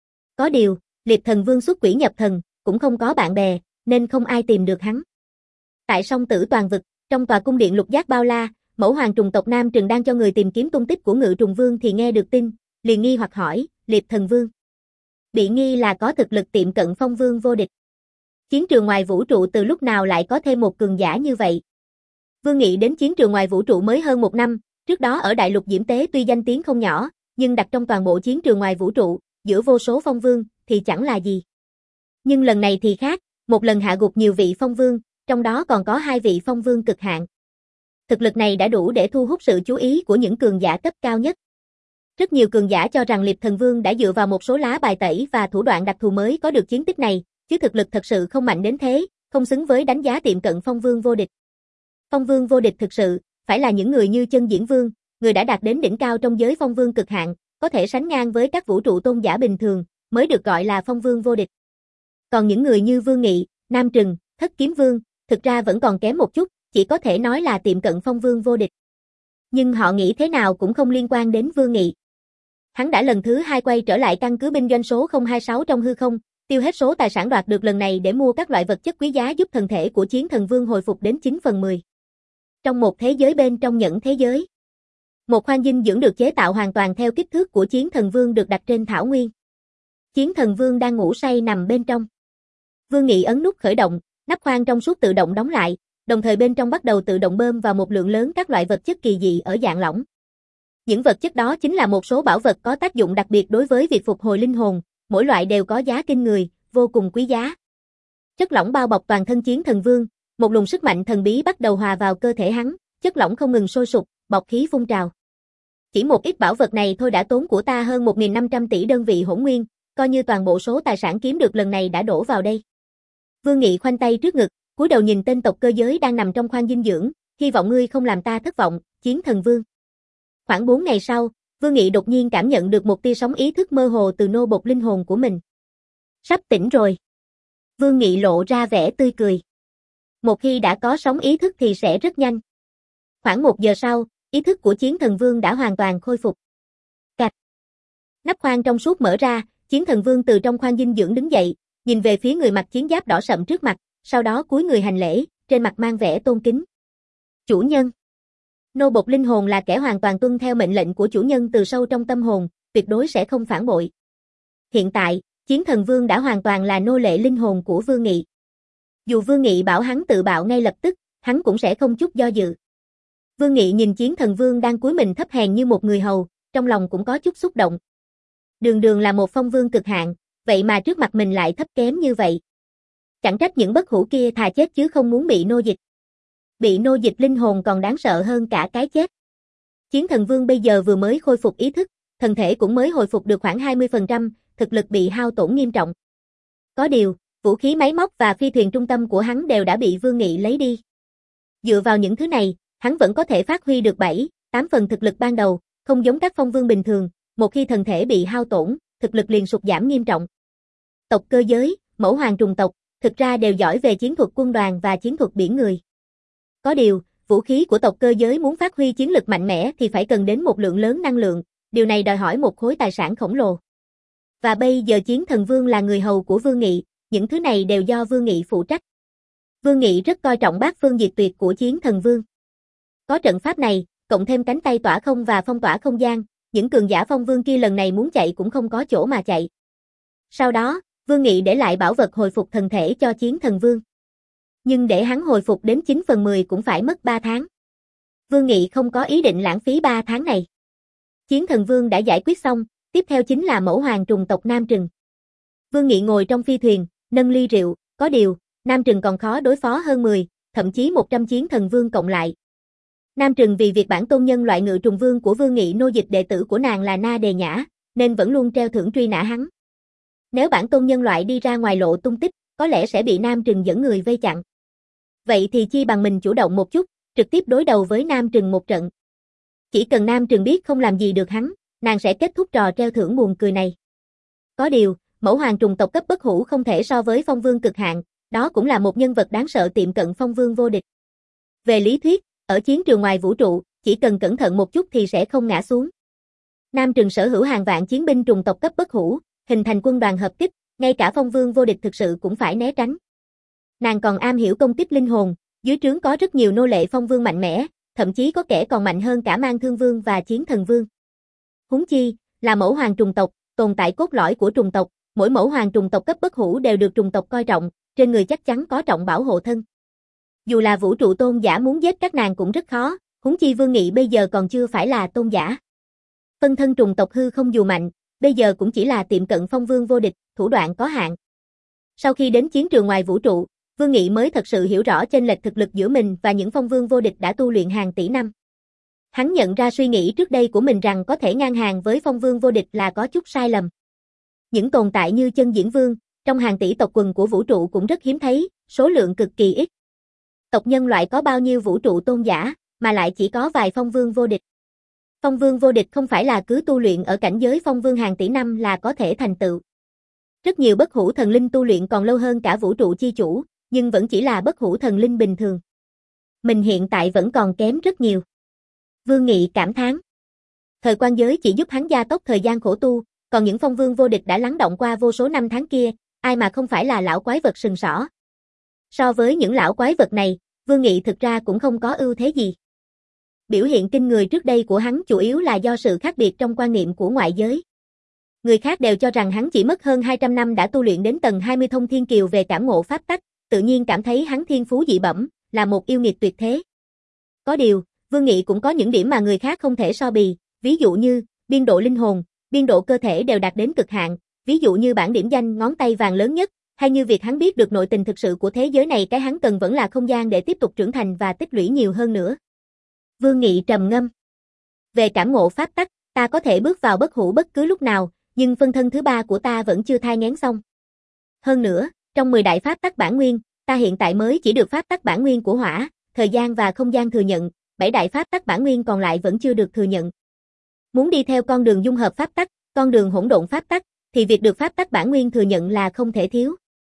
Có điều, Liệt Thần Vương xuất quỷ nhập thần, cũng không có bạn bè, nên không ai tìm được hắn. Tại song Tử Toàn Vực, trong tòa cung điện lục giác bao la, Mẫu Hoàng trùng tộc Nam Trừng đang cho người tìm kiếm tung tích của Ngự Trùng Vương thì nghe được tin, liền nghi hoặc hỏi, Liệt Thần Vương bị nghi là có thực lực tiệm cận phong vương vô địch. Chiến trường ngoài vũ trụ từ lúc nào lại có thêm một cường giả như vậy? Vương Nghị đến chiến trường ngoài vũ trụ mới hơn một năm, trước đó ở Đại Lục Diễm Tế tuy danh tiếng không nhỏ, nhưng đặt trong toàn bộ chiến trường ngoài vũ trụ, giữa vô số phong vương, thì chẳng là gì. Nhưng lần này thì khác, một lần hạ gục nhiều vị phong vương, trong đó còn có hai vị phong vương cực hạn. Thực lực này đã đủ để thu hút sự chú ý của những cường giả cấp cao nhất. Rất nhiều cường giả cho rằng Liệt Thần Vương đã dựa vào một số lá bài tẩy và thủ đoạn đặc thù mới có được chiến tích này, chứ thực lực thật sự không mạnh đến thế, không xứng với đánh giá tiệm cận phong vương vô địch. Phong vương vô địch thực sự, phải là những người như Chân Diễn Vương, người đã đạt đến đỉnh cao trong giới phong vương cực hạn, có thể sánh ngang với các vũ trụ tôn giả bình thường, mới được gọi là phong vương vô địch. Còn những người như Vương Nghị, Nam Trừng, Thất Kiếm Vương, thực ra vẫn còn kém một chút, chỉ có thể nói là tiệm cận phong vương vô địch. Nhưng họ nghĩ thế nào cũng không liên quan đến Vương Nghị. Hắn đã lần thứ hai quay trở lại căn cứ binh doanh số không hai sáu trong hư không, tiêu hết số tài sản đoạt được lần này để mua các loại vật chất quý giá giúp thân thể của Chiến Thần Vương hồi phục đến chín phần mười. Trong một thế giới bên trong nhẫn thế giới, một khoang dinh dưỡng được chế tạo hoàn toàn theo kích thước của Chiến Thần Vương được đặt trên thảo nguyên. Chiến Thần Vương đang ngủ say nằm bên trong. Vương Nghị ấn nút khởi động, nắp khoang trong suốt tự động đóng lại, đồng thời bên trong bắt đầu tự động bơm vào một lượng lớn các loại vật chất kỳ dị ở dạng lỏng. Những vật chất đó chính là một số bảo vật có tác dụng đặc biệt đối với việc phục hồi linh hồn, mỗi loại đều có giá kinh người, vô cùng quý giá. Chất lỏng bao bọc toàn thân Chiến Thần Vương, một luồng sức mạnh thần bí bắt đầu hòa vào cơ thể hắn, chất lỏng không ngừng sôi sục, bọt khí phun trào. Chỉ một ít bảo vật này thôi đã tốn của ta hơn một nghìn năm trăm tỷ đơn vị hỗn nguyên, coi như toàn bộ số tài sản kiếm được lần này đã đổ vào đây. Vương Nghị khoanh tay trước ngực, cúi đầu nhìn tên tộc cơ giới đang nằm trong khoang dinh dưỡng, hy vọng ngươi không làm ta thất vọng, Chiến Thần Vương. Khoảng bốn ngày sau, Vương Nghị đột nhiên cảm nhận được một tia sóng ý thức mơ hồ từ nô bộc linh hồn của mình. Sắp tỉnh rồi. Vương Nghị lộ ra vẻ tươi cười. Một khi đã có sóng ý thức thì sẽ rất nhanh. Khoảng một giờ sau, ý thức của Chiến Thần Vương đã hoàn toàn khôi phục. Cạch. Nắp khoang trong suốt mở ra, Chiến Thần Vương từ trong khoang dinh dưỡng đứng dậy, nhìn về phía người mặc chiến giáp đỏ sậm trước mặt, sau đó cúi người hành lễ, trên mặt mang vẻ tôn kính. Chủ nhân. Nô bộc linh hồn là kẻ hoàn toàn tuân theo mệnh lệnh của chủ nhân từ sâu trong tâm hồn, tuyệt đối sẽ không phản bội. Hiện tại, Chiến Thần Vương đã hoàn toàn là nô lệ linh hồn của Vương Nghị. Dù Vương Nghị bảo hắn tự bạo ngay lập tức, hắn cũng sẽ không chút do dự. Vương Nghị nhìn Chiến Thần Vương đang cúi mình thấp hèn như một người hầu, trong lòng cũng có chút xúc động. Đường đường là một phong vương cực hạn, vậy mà trước mặt mình lại thấp kém như vậy. Chẳng trách những bất hủ kia thà chết chứ không muốn bị nô dịch. Bị nô dịch linh hồn còn đáng sợ hơn cả cái chết. Chiến Thần Vương bây giờ vừa mới khôi phục ý thức, thân thể cũng mới hồi phục được khoảng hai mươi phần trăm, thực lực bị hao tổn nghiêm trọng. Có điều, vũ khí máy móc và phi thuyền trung tâm của hắn đều đã bị Vương Nghị lấy đi. Dựa vào những thứ này, hắn vẫn có thể phát huy được bảy, tám phần thực lực ban đầu, không giống các phong vương bình thường, một khi thân thể bị hao tổn, thực lực liền sụt giảm nghiêm trọng. Tộc cơ giới, Mẫu Hoàng trùng tộc, thực ra đều giỏi về chiến thuật quân đoàn và chiến thuật biển người. Có điều, vũ khí của tộc cơ giới muốn phát huy chiến lực mạnh mẽ thì phải cần đến một lượng lớn năng lượng, điều này đòi hỏi một khối tài sản khổng lồ. Và bây giờ Chiến Thần Vương là người hầu của Vương Nghị, những thứ này đều do Vương Nghị phụ trách. Vương Nghị rất coi trọng bát phương diệt tuyệt của Chiến Thần Vương. Có trận pháp này, cộng thêm cánh tay tỏa không và phong tỏa không gian, những cường giả phong vương kia lần này muốn chạy cũng không có chỗ mà chạy. Sau đó, Vương Nghị để lại bảo vật hồi phục thần thể cho Chiến Thần Vương. Nhưng để hắn hồi phục đến chín phần mười cũng phải mất ba tháng. Vương Nghị không có ý định lãng phí ba tháng này. Chiến Thần Vương đã giải quyết xong, tiếp theo chính là Mẫu Hoàng trùng tộc Nam Trừng. Vương Nghị ngồi trong phi thuyền, nâng ly rượu, có điều, Nam Trừng còn khó đối phó hơn mười, thậm chí một trăm Chiến Thần Vương cộng lại. Nam Trừng vì việc bản tôn nhân loại Ngự Trùng Vương của Vương Nghị nô dịch đệ tử của nàng là Na Đề Nhã, nên vẫn luôn treo thưởng truy nã hắn. Nếu bản tôn nhân loại đi ra ngoài lộ tung tích, có lẽ sẽ bị Nam Trừng dẫn người vây chặn. Vậy thì chi bằng mình chủ động một chút, trực tiếp đối đầu với Nam Trừng một trận. Chỉ cần Nam Trừng biết không làm gì được hắn, nàng sẽ kết thúc trò treo thưởng buồn cười này. Có điều, mẫu hoàng trùng tộc cấp bất hủ không thể so với phong vương cực hạn, đó cũng là một nhân vật đáng sợ tiệm cận phong vương vô địch. Về lý thuyết, ở chiến trường ngoài vũ trụ, chỉ cần cẩn thận một chút thì sẽ không ngã xuống. Nam Trừng sở hữu hàng vạn chiến binh trùng tộc cấp bất hủ, hình thành quân đoàn hợp kích, ngay cả phong vương vô địch thực sự cũng phải né tránh. Nàng còn am hiểu công kích linh hồn, dưới trướng có rất nhiều nô lệ phong vương mạnh mẽ, thậm chí có kẻ còn mạnh hơn cả Mang Thương Vương và Chiến Thần Vương. Huống chi, là mẫu hoàng trùng tộc, tồn tại cốt lõi của trùng tộc, mỗi mẫu hoàng trùng tộc cấp bất hủ đều được trùng tộc coi trọng, trên người chắc chắn có trọng bảo hộ thân. Dù là vũ trụ tôn giả muốn giết các nàng cũng rất khó, huống chi Vương Nghị bây giờ còn chưa phải là tôn giả. Phân thân trùng tộc hư không dù mạnh, bây giờ cũng chỉ là tiệm cận phong vương vô địch, thủ đoạn có hạn. Sau khi đến chiến trường ngoài vũ trụ, Vương Nghị mới thật sự hiểu rõ chênh lệch thực lực giữa mình và những phong vương vô địch đã tu luyện hàng tỷ năm. Hắn nhận ra suy nghĩ trước đây của mình rằng có thể ngang hàng với phong vương vô địch là có chút sai lầm. Những tồn tại như chân diễn vương, trong hàng tỷ tộc quần của vũ trụ cũng rất hiếm thấy, số lượng cực kỳ ít. Tộc nhân loại có bao nhiêu vũ trụ tôn giả, mà lại chỉ có vài phong vương vô địch. Phong vương vô địch không phải là cứ tu luyện ở cảnh giới phong vương hàng tỷ năm là có thể thành tựu. Rất nhiều bất hủ thần linh tu luyện còn lâu hơn cả vũ trụ chi chủ, nhưng vẫn chỉ là bất hủ thần linh bình thường. Mình hiện tại vẫn còn kém rất nhiều. Vương Nghị cảm thán. Thời quan giới chỉ giúp hắn gia tốc thời gian khổ tu, còn những phong vương vô địch đã lắng đọng qua vô số năm tháng kia, ai mà không phải là lão quái vật sừng sỏ. So với những lão quái vật này, Vương Nghị thực ra cũng không có ưu thế gì. Biểu hiện kinh người trước đây của hắn chủ yếu là do sự khác biệt trong quan niệm của ngoại giới. Người khác đều cho rằng hắn chỉ mất hơn hai trăm năm đã tu luyện đến tầng hai mươi thông thiên kiều về cảm ngộ pháp tắc, tự nhiên cảm thấy hắn thiên phú dị bẩm, là một yêu nghiệt tuyệt thế. Có điều, Vương Nghị cũng có những điểm mà người khác không thể so bì, ví dụ như biên độ linh hồn, biên độ cơ thể đều đạt đến cực hạn, ví dụ như bản điểm danh ngón tay vàng lớn nhất, hay như việc hắn biết được nội tình thực sự của thế giới này, cái hắn cần vẫn là không gian để tiếp tục trưởng thành và tích lũy nhiều hơn nữa. Vương Nghị trầm ngâm. Về cảm ngộ pháp tắc, ta có thể bước vào bất hủ bất cứ lúc nào, nhưng phân thân thứ ba của ta vẫn chưa thai nghén xong. Hơn nữa, trong mười đại pháp tắc bản nguyên, ta hiện tại mới chỉ được pháp tắc bản nguyên của hỏa, thời gian và không gian thừa nhận, bảy đại pháp tắc bản nguyên còn lại vẫn chưa được thừa nhận. Muốn đi theo con đường dung hợp pháp tắc, con đường hỗn độn pháp tắc, thì việc được pháp tắc bản nguyên thừa nhận là không thể thiếu.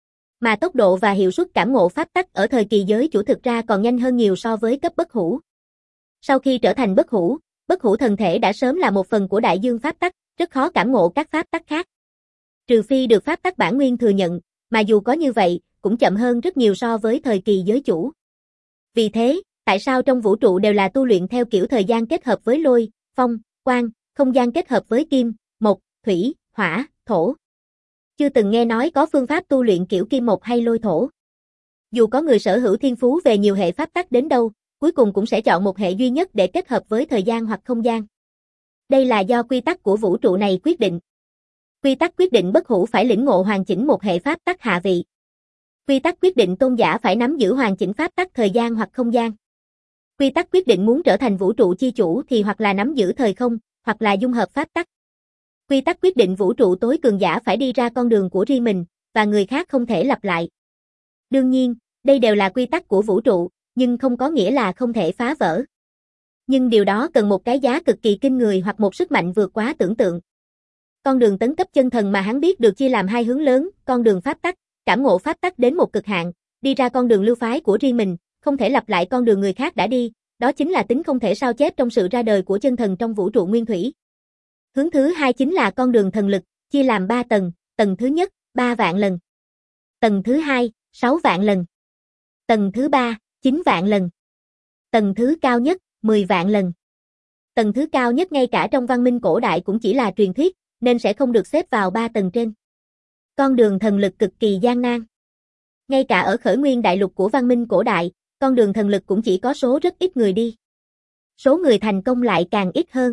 Mà tốc độ và hiệu suất cảm ngộ pháp tắc ở thời kỳ giới chủ thực ra còn nhanh hơn nhiều so với cấp bất hủ. Sau khi trở thành bất hủ, bất hủ thần thể đã sớm là một phần của đại dương pháp tắc, rất khó cảm ngộ các pháp tắc khác. Trừ phi được pháp tắc bản nguyên thừa nhận, mà dù có như vậy, cũng chậm hơn rất nhiều so với thời kỳ giới chủ. Vì thế, tại sao trong vũ trụ đều là tu luyện theo kiểu thời gian kết hợp với lôi, phong, quang, không gian kết hợp với kim, mộc, thủy, hỏa, thổ? Chưa từng nghe nói có phương pháp tu luyện kiểu kim mộc hay lôi thổ. Dù có người sở hữu thiên phú về nhiều hệ pháp tắc đến đâu, cuối cùng cũng sẽ chọn một hệ duy nhất để kết hợp với thời gian hoặc không gian. Đây là do quy tắc của vũ trụ này quyết định. Quy tắc quyết định bất hủ phải lĩnh ngộ hoàn chỉnh một hệ pháp tắc hạ vị. Quy tắc quyết định tôn giả phải nắm giữ hoàn chỉnh pháp tắc thời gian hoặc không gian. Quy tắc quyết định muốn trở thành vũ trụ chi chủ thì hoặc là nắm giữ thời không, hoặc là dung hợp pháp tắc. Quy tắc quyết định vũ trụ tối cường giả phải đi ra con đường của riêng mình, và người khác không thể lặp lại. Đương nhiên, đây đều là quy tắc của vũ trụ, nhưng không có nghĩa là không thể phá vỡ. Nhưng điều đó cần một cái giá cực kỳ kinh người hoặc một sức mạnh vượt quá tưởng tượng. Con đường tấn cấp chân thần mà hắn biết được chia làm hai hướng lớn, con đường pháp tắc, cảm ngộ pháp tắc đến một cực hạn, đi ra con đường lưu phái của riêng mình, không thể lặp lại con đường người khác đã đi, đó chính là tính không thể sao chép trong sự ra đời của chân thần trong vũ trụ nguyên thủy. Hướng thứ hai chính là con đường thần lực, chia làm ba tầng, tầng thứ nhất, ba vạn lần. Tầng thứ hai, sáu vạn lần. Tầng thứ ba, chín vạn lần. Tầng thứ cao nhất, mười vạn lần. Tầng thứ cao nhất ngay cả trong văn minh cổ đại cũng chỉ là truyền thuyết, nên sẽ không được xếp vào ba tầng trên. Con đường thần lực cực kỳ gian nan. Ngay cả ở khởi nguyên đại lục của văn minh cổ đại, con đường thần lực cũng chỉ có số rất ít người đi. Số người thành công lại càng ít hơn.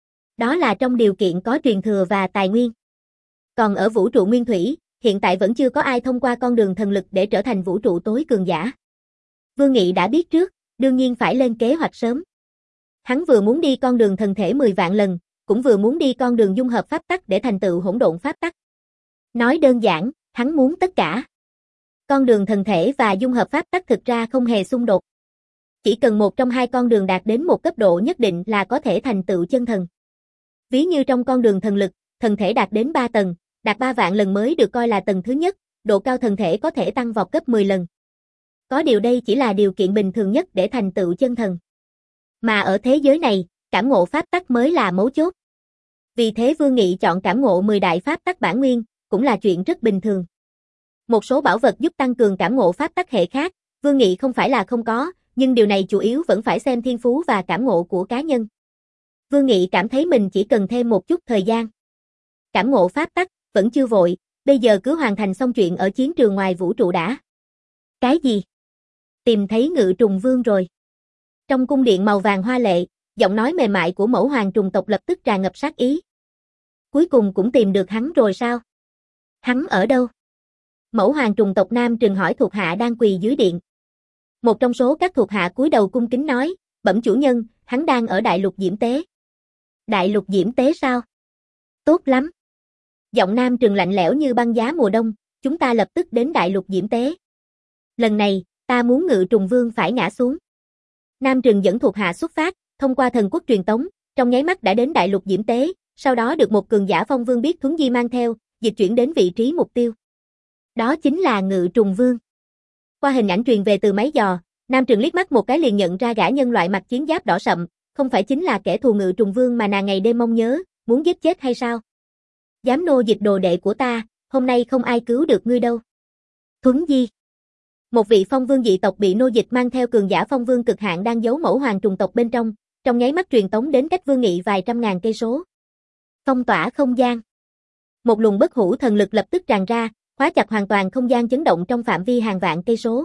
Đó là trong điều kiện có truyền thừa và tài nguyên. Còn ở vũ trụ nguyên thủy, hiện tại vẫn chưa có ai thông qua con đường thần lực để trở thành vũ trụ tối cường giả. Vương Nghị đã biết trước, đương nhiên phải lên kế hoạch sớm. Hắn vừa muốn đi con đường thần thể mười vạn lần, cũng vừa muốn đi con đường dung hợp pháp tắc để thành tựu hỗn độn pháp tắc. Nói đơn giản, hắn muốn tất cả. Con đường thần thể và dung hợp pháp tắc thực ra không hề xung đột. Chỉ cần một trong hai con đường đạt đến một cấp độ nhất định là có thể thành tựu chân thần. Ví như trong con đường thần lực, thần thể đạt đến ba tầng, đạt ba vạn lần mới được coi là tầng thứ nhất, độ cao thần thể có thể tăng vọt gấp mười lần. Có điều đây chỉ là điều kiện bình thường nhất để thành tựu chân thần. Mà ở thế giới này, cảm ngộ pháp tắc mới là mấu chốt. Vì thế Vương Nghị chọn cảm ngộ mười đại pháp tắc bản nguyên, cũng là chuyện rất bình thường. Một số bảo vật giúp tăng cường cảm ngộ pháp tắc hệ khác, Vương Nghị không phải là không có, nhưng điều này chủ yếu vẫn phải xem thiên phú và cảm ngộ của cá nhân. Vương Nghị cảm thấy mình chỉ cần thêm một chút thời gian. Cảm ngộ pháp tắc, vẫn chưa vội, bây giờ cứ hoàn thành xong chuyện ở chiến trường ngoài vũ trụ đã. Cái gì? Tìm thấy Ngự Trùng Vương rồi. Trong cung điện màu vàng hoa lệ, giọng nói mềm mại của mẫu hoàng trùng tộc lập tức tràn ngập sát ý. Cuối cùng cũng tìm được hắn rồi sao? Hắn ở đâu? Mẫu hoàng trùng tộc Nam Trừng hỏi thuộc hạ đang quỳ dưới điện. Một trong số các thuộc hạ cúi đầu cung kính nói, bẩm chủ nhân, hắn đang ở Đại Lục Diễm Tế. Đại Lục Diễm Tế sao? Tốt lắm. Giọng Nam Trừng lạnh lẽo như băng giá mùa đông, chúng ta lập tức đến Đại Lục Diễm Tế. Lần này, ta muốn Ngự Trùng Vương phải ngã xuống. Nam Trừng dẫn thuộc hạ xuất phát, thông qua thần quốc truyền tống, trong nháy mắt đã đến Đại Lục Diễm Tế, sau đó được một cường giả phong vương biết thuấn di mang theo, dịch chuyển đến vị trí mục tiêu. Đó chính là Ngự Trùng Vương. Qua hình ảnh truyền về từ máy dò, Nam Trừng liếc mắt một cái liền nhận ra gã nhân loại mặc chiến giáp đỏ sậm, không phải chính là kẻ thù Ngự Trùng Vương mà nàng ngày đêm mong nhớ, muốn giết chết hay sao? Dám nô dịch đồ đệ của ta, hôm nay không ai cứu được ngươi đâu. Thuấn di. Một vị phong vương dị tộc bị nô dịch mang theo cường giả phong vương cực hạn đang giấu mẫu hoàng trùng tộc bên trong, trong nháy mắt truyền tống đến cách Vương Nghị vài trăm ngàn cây số. Phong tỏa không gian. Một luồng bất hủ thần lực lập tức tràn ra, khóa chặt hoàn toàn không gian chấn động trong phạm vi hàng vạn cây số.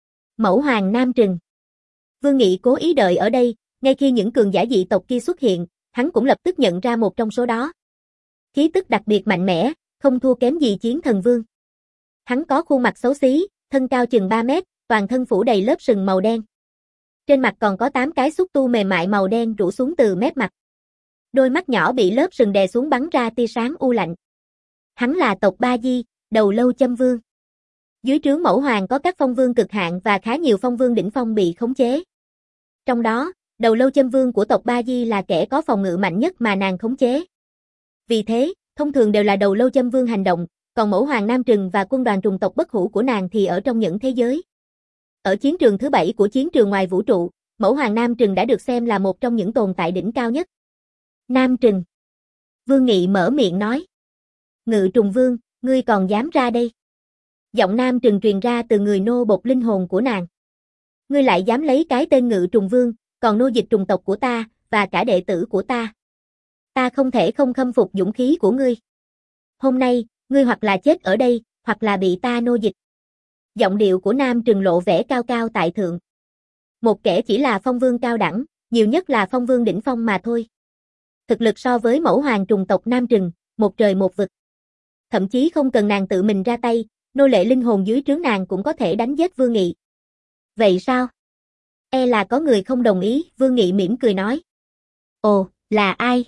Mẫu hoàng Nam Trừng. Vương Nghị cố ý đợi ở đây, ngay khi những cường giả dị tộc kia xuất hiện, hắn cũng lập tức nhận ra một trong số đó. Khí tức đặc biệt mạnh mẽ, không thua kém gì Chiến Thần Vương. Hắn có khuôn mặt xấu xí, thân cao chừng ba mét, toàn thân phủ đầy lớp sừng màu đen. Trên mặt còn có tám cái xúc tu mềm mại màu đen rủ xuống từ mép mặt. Đôi mắt nhỏ bị lớp sừng đè xuống bắn ra tia sáng u lạnh. Hắn là tộc Ba Di, Đầu Lâu Châm Vương. Dưới trướng mẫu hoàng có các phong vương cực hạn và khá nhiều phong vương đỉnh phong bị khống chế. Trong đó, Đầu Lâu Châm Vương của tộc Ba Di là kẻ có phòng ngự mạnh nhất mà nàng khống chế. Vì thế, thông thường đều là Đầu Lâu Châm Vương hành động, còn mẫu hoàng Nam Trừng và quân đoàn trùng tộc bất hủ của nàng thì ở trong những thế giới. Ở chiến trường thứ bảy của chiến trường ngoài vũ trụ, mẫu hoàng Nam Trừng đã được xem là một trong những tồn tại đỉnh cao nhất. Nam Trừng. Vương Nghị mở miệng nói. Ngự Trùng Vương, ngươi còn dám ra đây? Giọng Nam Trừng truyền ra từ người nô bộc linh hồn của nàng. Ngươi lại dám lấy cái tên Ngự Trùng Vương, còn nô dịch trùng tộc của ta, và cả đệ tử của ta. Ta không thể không khâm phục dũng khí của ngươi. Hôm nay, ngươi hoặc là chết ở đây, hoặc là bị ta nô dịch. Giọng điệu của Nam Trừng lộ vẻ cao cao tại thượng. Một kẻ chỉ là phong vương cao đẳng, nhiều nhất là phong vương đỉnh phong mà thôi. Thực lực so với mẫu hoàng trùng tộc Nam Trừng, một trời một vực. Thậm chí không cần nàng tự mình ra tay, nô lệ linh hồn dưới trướng nàng cũng có thể đánh giết Vương Nghị. Vậy sao? E là có người không đồng ý, Vương Nghị mỉm cười nói. Ồ, là ai?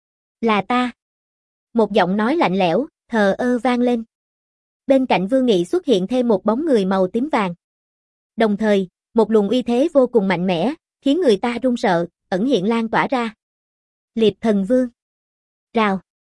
Là ta. Một giọng nói lạnh lẽo, thờ ơ vang lên. Bên cạnh Vương Nghị xuất hiện thêm một bóng người màu tím vàng. Đồng thời, một luồng uy thế vô cùng mạnh mẽ, khiến người ta run sợ, ẩn hiện lan tỏa ra. Liệp Thần Vương. Rào.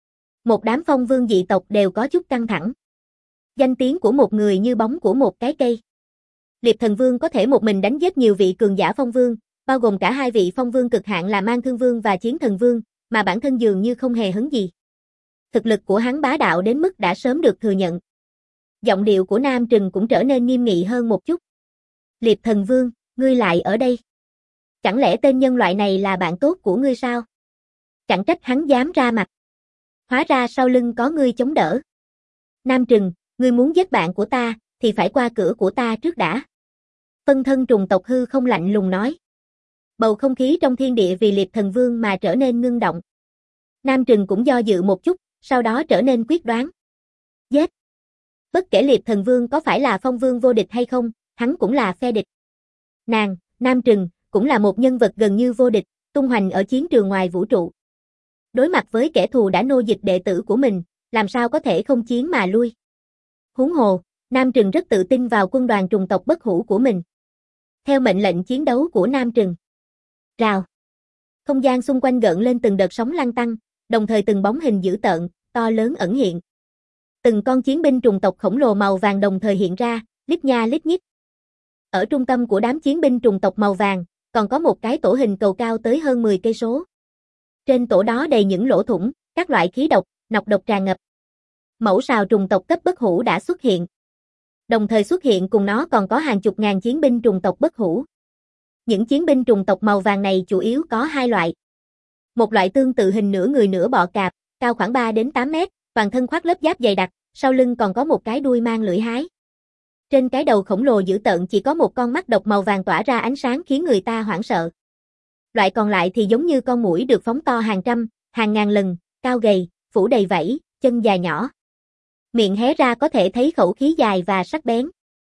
Một đám phong vương dị tộc đều có chút căng thẳng. Danh tiếng của một người như bóng của một cái cây. Liệp Thần Vương có thể một mình đánh giết nhiều vị cường giả phong vương, bao gồm cả hai vị phong vương cực hạn là Mang Thương Vương và Chiến Thần Vương, mà bản thân dường như không hề hấn gì. Thực lực của hắn bá đạo đến mức đã sớm được thừa nhận. Giọng điệu của Nam Trừng cũng trở nên nghiêm nghị hơn một chút. Liệp Thần Vương, ngươi lại ở đây. Chẳng lẽ tên nhân loại này là bạn tốt của ngươi sao? Chẳng trách hắn dám ra mặt. Hóa ra sau lưng có ngươi chống đỡ. Nam Trừng, ngươi muốn giết bạn của ta, thì phải qua cửa của ta trước đã. Phân thân trùng tộc hư không lạnh lùng nói. Bầu không khí trong thiên địa vì Liệp Thần Vương mà trở nên ngưng động. Nam Trừng cũng do dự một chút, sau đó trở nên quyết đoán. Giết! Bất kể Liệp Thần Vương có phải là phong vương vô địch hay không, hắn cũng là phe địch. Nàng, Nam Trừng, cũng là một nhân vật gần như vô địch, tung hoành ở chiến trường ngoài vũ trụ. Đối mặt với kẻ thù đã nô dịch đệ tử của mình, làm sao có thể không chiến mà lui. Huống hồ, Nam Trừng rất tự tin vào quân đoàn trùng tộc bất hủ của mình. Theo mệnh lệnh chiến đấu của Nam Trừng. Rào. Không gian xung quanh gợn lên từng đợt sóng lăn tăn, đồng thời từng bóng hình dữ tợn, to lớn ẩn hiện. Từng con chiến binh trùng tộc khổng lồ màu vàng đồng thời hiện ra, lít nha lít nhít. Ở trung tâm của đám chiến binh trùng tộc màu vàng, còn có một cái tổ hình cầu cao tới hơn mười cây số. Trên tổ đó đầy những lỗ thủng, các loại khí độc, nọc độc tràn ngập. Mẫu sào trùng tộc cấp bất hủ đã xuất hiện. Đồng thời xuất hiện cùng nó còn có hàng chục ngàn chiến binh trùng tộc bất hủ. Những chiến binh trùng tộc màu vàng này chủ yếu có hai loại. Một loại tương tự hình nửa người nửa bọ cạp, cao khoảng ba đến tám mét, toàn thân khoác lớp giáp dày đặc, sau lưng còn có một cái đuôi mang lưỡi hái. Trên cái đầu khổng lồ dữ tợn chỉ có một con mắt độc màu vàng tỏa ra ánh sáng khiến người ta hoảng sợ. Loại còn lại thì giống như con muỗi được phóng to hàng trăm, hàng ngàn lần, cao gầy, phủ đầy vảy, chân dài nhỏ. Miệng hé ra có thể thấy khẩu khí dài và sắc bén.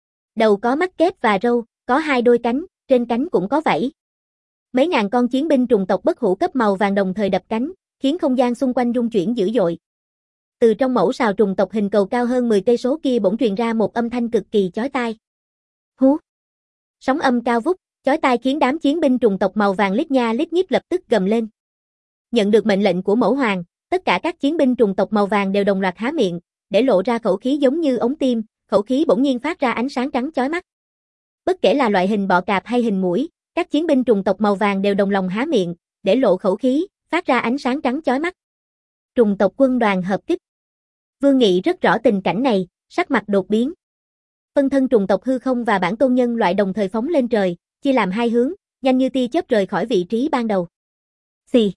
Đầu có mắt kép và râu, có hai đôi cánh, trên cánh cũng có vảy. Mấy ngàn con chiến binh trùng tộc bất hủ cấp màu vàng đồng thời đập cánh, khiến không gian xung quanh rung chuyển dữ dội. Từ trong mẫu sào trùng tộc hình cầu cao hơn mười cây số kia bỗng truyền ra một âm thanh cực kỳ chói tai. Hú! Sóng âm cao vút, chói tai khiến đám chiến binh trùng tộc màu vàng lít nha lít nhít lập tức gầm lên. Nhận được mệnh lệnh của mẫu hoàng, tất cả các chiến binh trùng tộc màu vàng đều đồng loạt há miệng, để lộ ra khẩu khí giống như ống tim, khẩu khí bỗng nhiên phát ra ánh sáng trắng chói mắt. Bất kể là loại hình bọ cạp hay hình muỗi, các chiến binh trùng tộc màu vàng đều đồng lòng há miệng, để lộ khẩu khí, phát ra ánh sáng trắng chói mắt. Trùng tộc quân đoàn hợp kích. Vương Nghị rất rõ tình cảnh này, sắc mặt đột biến. Phân thân trùng tộc hư không và bản tôn nhân loại đồng thời phóng lên trời, chia làm hai hướng, nhanh như tia chớp rời khỏi vị trí ban đầu. Xì,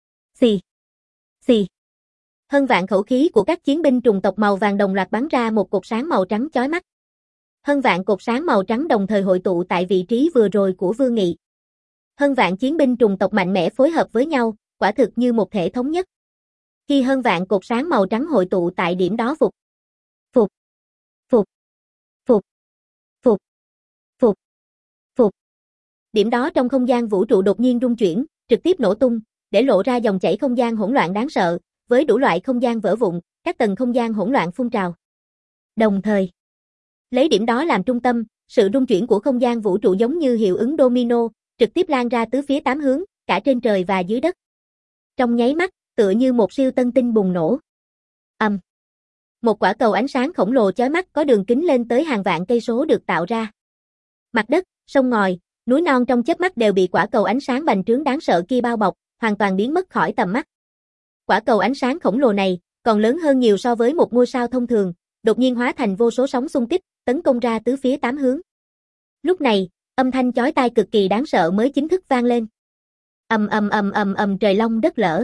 xì, xì. Hơn vạn khẩu khí của các chiến binh trùng tộc màu vàng đồng loạt bắn ra một cột sáng màu trắng chói mắt. Hơn vạn cột sáng màu trắng đồng thời hội tụ tại vị trí vừa rồi của Vương Nghị. Hơn vạn chiến binh trùng tộc mạnh mẽ phối hợp với nhau, quả thực như một thể thống nhất. Khi hơn vạn cột sáng màu trắng hội tụ tại điểm đó phục, phục, phục, phục, phục, phục, phục. Điểm đó trong không gian vũ trụ đột nhiên rung chuyển, trực tiếp nổ tung, để lộ ra dòng chảy không gian hỗn loạn đáng sợ, với đủ loại không gian vỡ vụn, các tầng không gian hỗn loạn phun trào. Đồng thời, lấy điểm đó làm trung tâm, sự rung chuyển của không gian vũ trụ giống như hiệu ứng domino, trực tiếp lan ra tứ phía tám hướng, cả trên trời và dưới đất. Trong nháy mắt, tựa như một siêu tân tinh bùng nổ. Ầm. Um. Một quả cầu ánh sáng khổng lồ chói mắt có đường kính lên tới hàng vạn cây số được tạo ra. Mặt đất, sông ngòi, núi non trong chớp mắt đều bị quả cầu ánh sáng bành trướng đáng sợ kia bao bọc, hoàn toàn biến mất khỏi tầm mắt. Quả cầu ánh sáng khổng lồ này còn lớn hơn nhiều so với một ngôi sao thông thường, đột nhiên hóa thành vô số sóng xung kích, tấn công ra tứ phía tám hướng. Lúc này, âm thanh chói tai cực kỳ đáng sợ mới chính thức vang lên. Ầm ầm ầm ầm ầm trời long đất lở.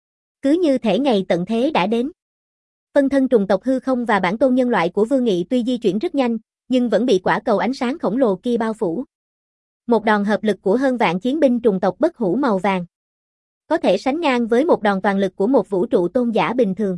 Cứ như thể ngày tận thế đã đến. Phân thân trùng tộc hư không và bản tôn nhân loại của Vương Nghị tuy di chuyển rất nhanh, nhưng vẫn bị quả cầu ánh sáng khổng lồ kia bao phủ. Một đòn hợp lực của hơn vạn chiến binh trùng tộc bất hủ màu vàng, có thể sánh ngang với một đòn toàn lực của một vũ trụ tôn giả bình thường.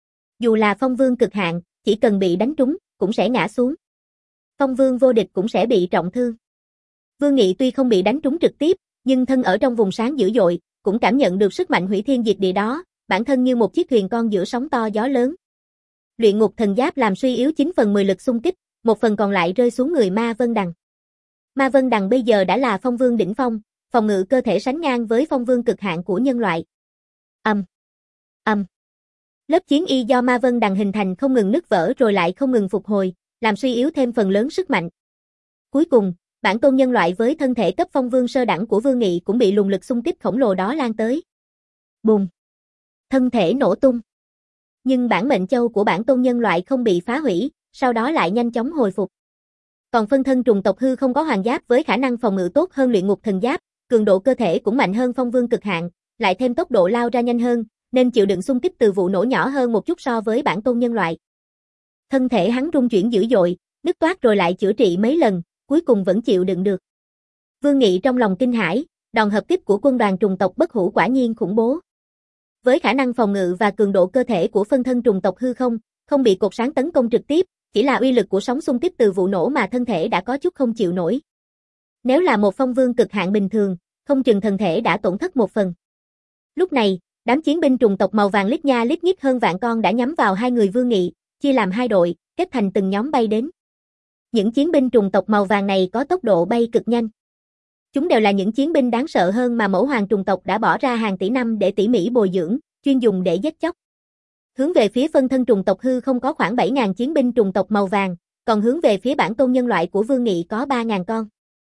Dù là phong vương cực hạn, chỉ cần bị đánh trúng, cũng sẽ ngã xuống. Phong vương vô địch cũng sẽ bị trọng thương. Vương Nghị tuy không bị đánh trúng trực tiếp, nhưng thân ở trong vùng sáng dữ dội, cũng cảm nhận được sức mạnh hủy thiên diệt địa đó, bản thân như một chiếc thuyền con giữa sóng to gió lớn. Luyện ngục thần giáp làm suy yếu chín phần mười lực xung kích, một phần còn lại rơi xuống người Ma Vân Đằng. Ma Vân Đằng bây giờ đã là phong vương đỉnh phong, phòng ngự cơ thể sánh ngang với phong vương cực hạn của nhân loại. Ầm, um. ầm. Um. Lớp chiến y do Ma Vân Đằng hình thành không ngừng nứt vỡ rồi lại không ngừng phục hồi, làm suy yếu thêm phần lớn sức mạnh. Cuối cùng, bản tôn nhân loại với thân thể cấp phong vương sơ đẳng của Vương Nghị cũng bị luồng lực xung kích khổng lồ đó lan tới. Bùng! Thân thể nổ tung. Nhưng bản mệnh châu của bản tôn nhân loại không bị phá hủy, sau đó lại nhanh chóng hồi phục. Còn phân thân trùng tộc hư không có hoàng giáp với khả năng phòng ngự tốt hơn luyện ngục thần giáp, cường độ cơ thể cũng mạnh hơn phong vương cực hạn, lại thêm tốc độ lao ra nhanh hơn, nên chịu đựng xung kích từ vụ nổ nhỏ hơn một chút so với bản tôn nhân loại. Thân thể hắn rung chuyển dữ dội, nứt toát rồi lại chữa trị mấy lần, cuối cùng vẫn chịu đựng được. Vương Nghị trong lòng kinh hãi, đòn hợp kích của quân đoàn trùng tộc bất hủ quả nhiên khủng bố. Với khả năng phòng ngự và cường độ cơ thể của phân thân trùng tộc hư không, không bị cột sáng tấn công trực tiếp, chỉ là uy lực của sóng xung kích từ vụ nổ mà thân thể đã có chút không chịu nổi. Nếu là một phong vương cực hạn bình thường, không chừng thân thể đã tổn thất một phần. Lúc này, đám chiến binh trùng tộc màu vàng lít nha lít nhít hơn vạn con đã nhắm vào hai người Vương Nghị, chia làm hai đội, kết thành từng nhóm bay đến. Những chiến binh trùng tộc màu vàng này có tốc độ bay cực nhanh. Chúng đều là những chiến binh đáng sợ hơn mà Mẫu Hoàng trùng tộc đã bỏ ra hàng tỷ năm để tỉ mỉ bồi dưỡng, chuyên dùng để giết chóc. Hướng về phía phân thân trùng tộc hư không có khoảng bảy nghìn chiến binh trùng tộc màu vàng, còn hướng về phía bản tôn nhân loại của Vương Nghị có ba nghìn con.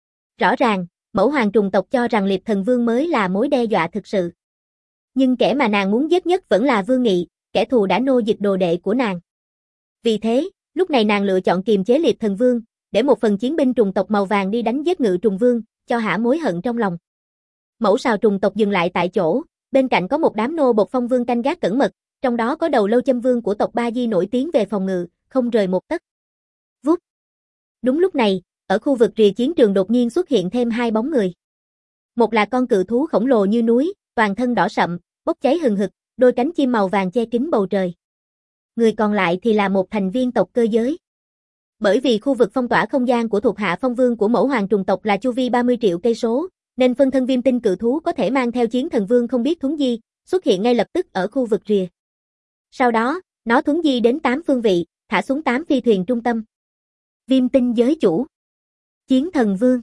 Rõ ràng, Mẫu Hoàng trùng tộc cho rằng Liệt Thần Vương mới là mối đe dọa thực sự. Nhưng kẻ mà nàng muốn giết nhất vẫn là Vương Nghị, kẻ thù đã nô dịch đồ đệ của nàng. Vì thế, lúc này nàng lựa chọn kiềm chế Liệt Thần Vương, để một phần chiến binh trùng tộc màu vàng đi đánh giết Ngự Trùng Vương, cho hả mối hận trong lòng. Mẫu Sào trùng tộc dừng lại tại chỗ, bên cạnh có một đám nô bộc Phong Vương canh gác cẩn mật, trong đó có đầu Lâu Châm Vương của tộc Ba Di nổi tiếng về phòng ngự, không rời một tấc. Vút. Đúng lúc này, ở khu vực rìa chiến trường đột nhiên xuất hiện thêm hai bóng người. Một là con cự thú khổng lồ như núi, toàn thân đỏ sậm, bốc cháy hừng hực, đôi cánh chim màu vàng che kín bầu trời. Người còn lại thì là một thành viên tộc cơ giới. Bởi vì khu vực phong tỏa không gian của thuộc hạ Phong Vương của Mẫu Hoàng trùng tộc là chu vi ba mươi triệu cây số, nên phân thân viêm tinh cự thú có thể mang theo chiến thần vương không biết thuấn di, xuất hiện ngay lập tức ở khu vực rìa. Sau đó, nó thuấn di đến tám phương vị, thả xuống tám phi thuyền trung tâm. Viêm tinh giới chủ, chiến thần vương.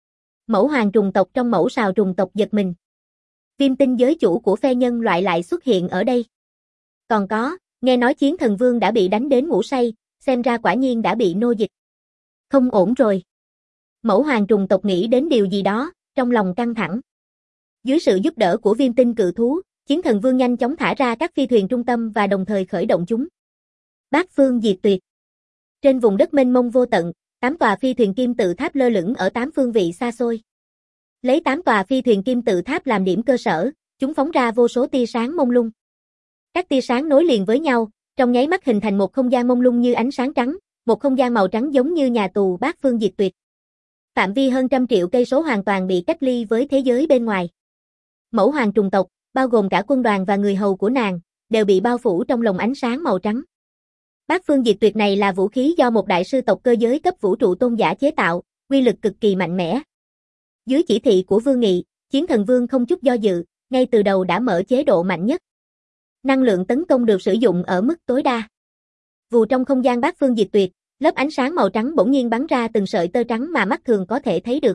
Mẫu Hoàng trùng tộc trong Mẫu Sào trùng tộc giật mình. Viêm tinh giới chủ của phe nhân loại lại xuất hiện ở đây. Còn có, nghe nói chiến thần vương đã bị đánh đến ngủ say, xem ra quả nhiên đã bị nô dịch. Không ổn rồi. Mẫu Hoàng trùng tộc nghĩ đến điều gì đó, trong lòng căng thẳng. Dưới sự giúp đỡ của viêm tinh cự thú, chiến thần vương nhanh chóng thả ra các phi thuyền trung tâm và đồng thời khởi động chúng. Bát phương diệt tuyệt. Trên vùng đất mênh mông vô tận, tám tòa phi thuyền kim tự tháp lơ lửng ở tám phương vị xa xôi. Lấy tám tòa phi thuyền kim tự tháp làm điểm cơ sở, chúng phóng ra vô số tia sáng mông lung. Các tia sáng nối liền với nhau, trong nháy mắt hình thành một không gian mông lung như ánh sáng trắng, một không gian màu trắng giống như nhà tù bát phương diệt tuyệt. Phạm vi hơn trăm triệu cây số hoàn toàn bị cách ly với thế giới bên ngoài. Mẫu Hoàng trùng tộc, bao gồm cả quân đoàn và người hầu của nàng, đều bị bao phủ trong lồng ánh sáng màu trắng. Bát phương diệt tuyệt này là vũ khí do một đại sư tộc cơ giới cấp vũ trụ tôn giả chế tạo, uy lực cực kỳ mạnh mẽ. Dưới chỉ thị của Vương Nghị, chiến thần vương không chút do dự, ngay từ đầu đã mở chế độ mạnh nhất. Năng lượng tấn công được sử dụng ở mức tối đa. Vù trong không gian bát phương diệt tuyệt, lớp ánh sáng màu trắng bỗng nhiên bắn ra từng sợi tơ trắng mà mắt thường có thể thấy được.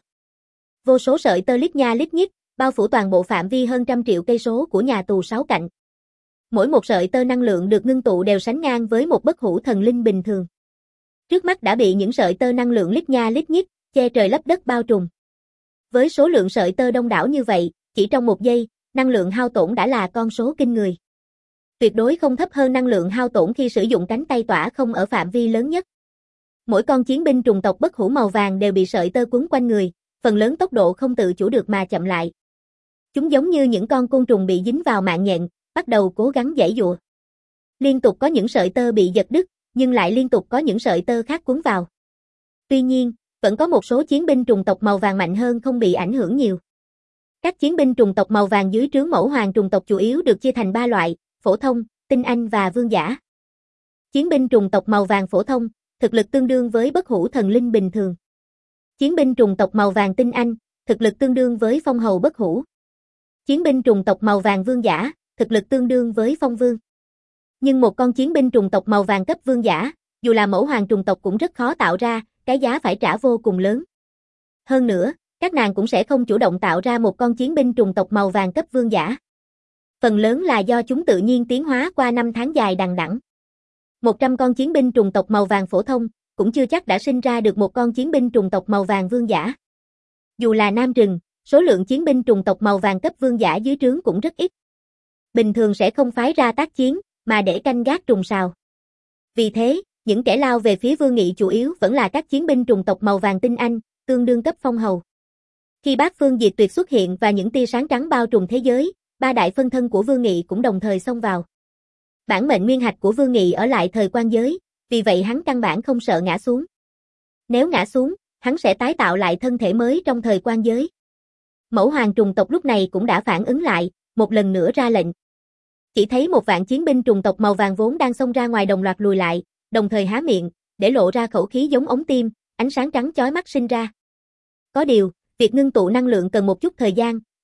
Vô số sợi tơ lít nha lít nhít, bao phủ toàn bộ phạm vi hơn trăm triệu cây số của nhà tù sáu cạnh. Mỗi một sợi tơ năng lượng được ngưng tụ đều sánh ngang với một bất hủ thần linh bình thường. Trước mắt đã bị những sợi tơ năng lượng lít nha lít nhít, che trời lấp đất bao trùm. Với số lượng sợi tơ đông đảo như vậy, chỉ trong một giây, năng lượng hao tổn đã là con số kinh người. Tuyệt đối không thấp hơn năng lượng hao tổn khi sử dụng cánh tay tỏa không ở phạm vi lớn nhất. Mỗi con chiến binh trùng tộc bất hủ màu vàng đều bị sợi tơ quấn quanh người, phần lớn tốc độ không tự chủ được mà chậm lại. Chúng giống như những con côn trùng bị dính vào mạng nhện, bắt đầu cố gắng giãy giụa. Liên tục có những sợi tơ bị giật đứt, nhưng lại liên tục có những sợi tơ khác quấn vào. Tuy nhiên, vẫn có một số chiến binh trùng tộc màu vàng mạnh hơn không bị ảnh hưởng nhiều. Các chiến binh trùng tộc màu vàng dưới trướng Mẫu Hoàng trùng tộc chủ yếu được chia thành ba loại: phổ thông, tinh anh và vương giả. Chiến binh trùng tộc màu vàng phổ thông, thực lực tương đương với bất hủ thần linh bình thường. Chiến binh trùng tộc màu vàng tinh anh, thực lực tương đương với phong hầu bất hủ. Chiến binh trùng tộc màu vàng vương giả, thực lực tương đương với phong vương. Nhưng một con chiến binh trùng tộc màu vàng cấp vương giả, dù là Mẫu Hoàng trùng tộc cũng rất khó tạo ra, cái giá phải trả vô cùng lớn. Hơn nữa, các nàng cũng sẽ không chủ động tạo ra một con chiến binh trùng tộc màu vàng cấp vương giả. Phần lớn là do chúng tự nhiên tiến hóa qua năm tháng dài đằng đẵng. một trăm con chiến binh trùng tộc màu vàng phổ thông, cũng chưa chắc đã sinh ra được một con chiến binh trùng tộc màu vàng vương giả. Dù là nam rừng, số lượng chiến binh trùng tộc màu vàng cấp vương giả dưới trướng cũng rất ít. Bình thường sẽ không phái ra tác chiến, mà để canh gác trùng sào. Vì thế, những kẻ lao về phía Vương Nghị chủ yếu vẫn là các chiến binh trùng tộc màu vàng tinh anh, tương đương cấp phong hầu. Khi bát phương diệt tuyệt xuất hiện và những tia sáng trắng bao trùm thế giới, ba đại phân thân của Vương Nghị cũng đồng thời xông vào. Bản mệnh nguyên hạch của Vương Nghị ở lại thời quan giới, vì vậy hắn căn bản không sợ ngã xuống. Nếu ngã xuống, hắn sẽ tái tạo lại thân thể mới trong thời quan giới. Mẫu Hoàng trùng tộc lúc này cũng đã phản ứng lại, một lần nữa ra lệnh. Chỉ thấy một vạn chiến binh trùng tộc màu vàng vốn đang xông ra ngoài đồng loạt lùi lại, đồng thời há miệng, để lộ ra khẩu khí giống ống tim, ánh sáng trắng chói mắt sinh ra. Có điều, việc ngưng tụ năng lượng cần một chút thời gian,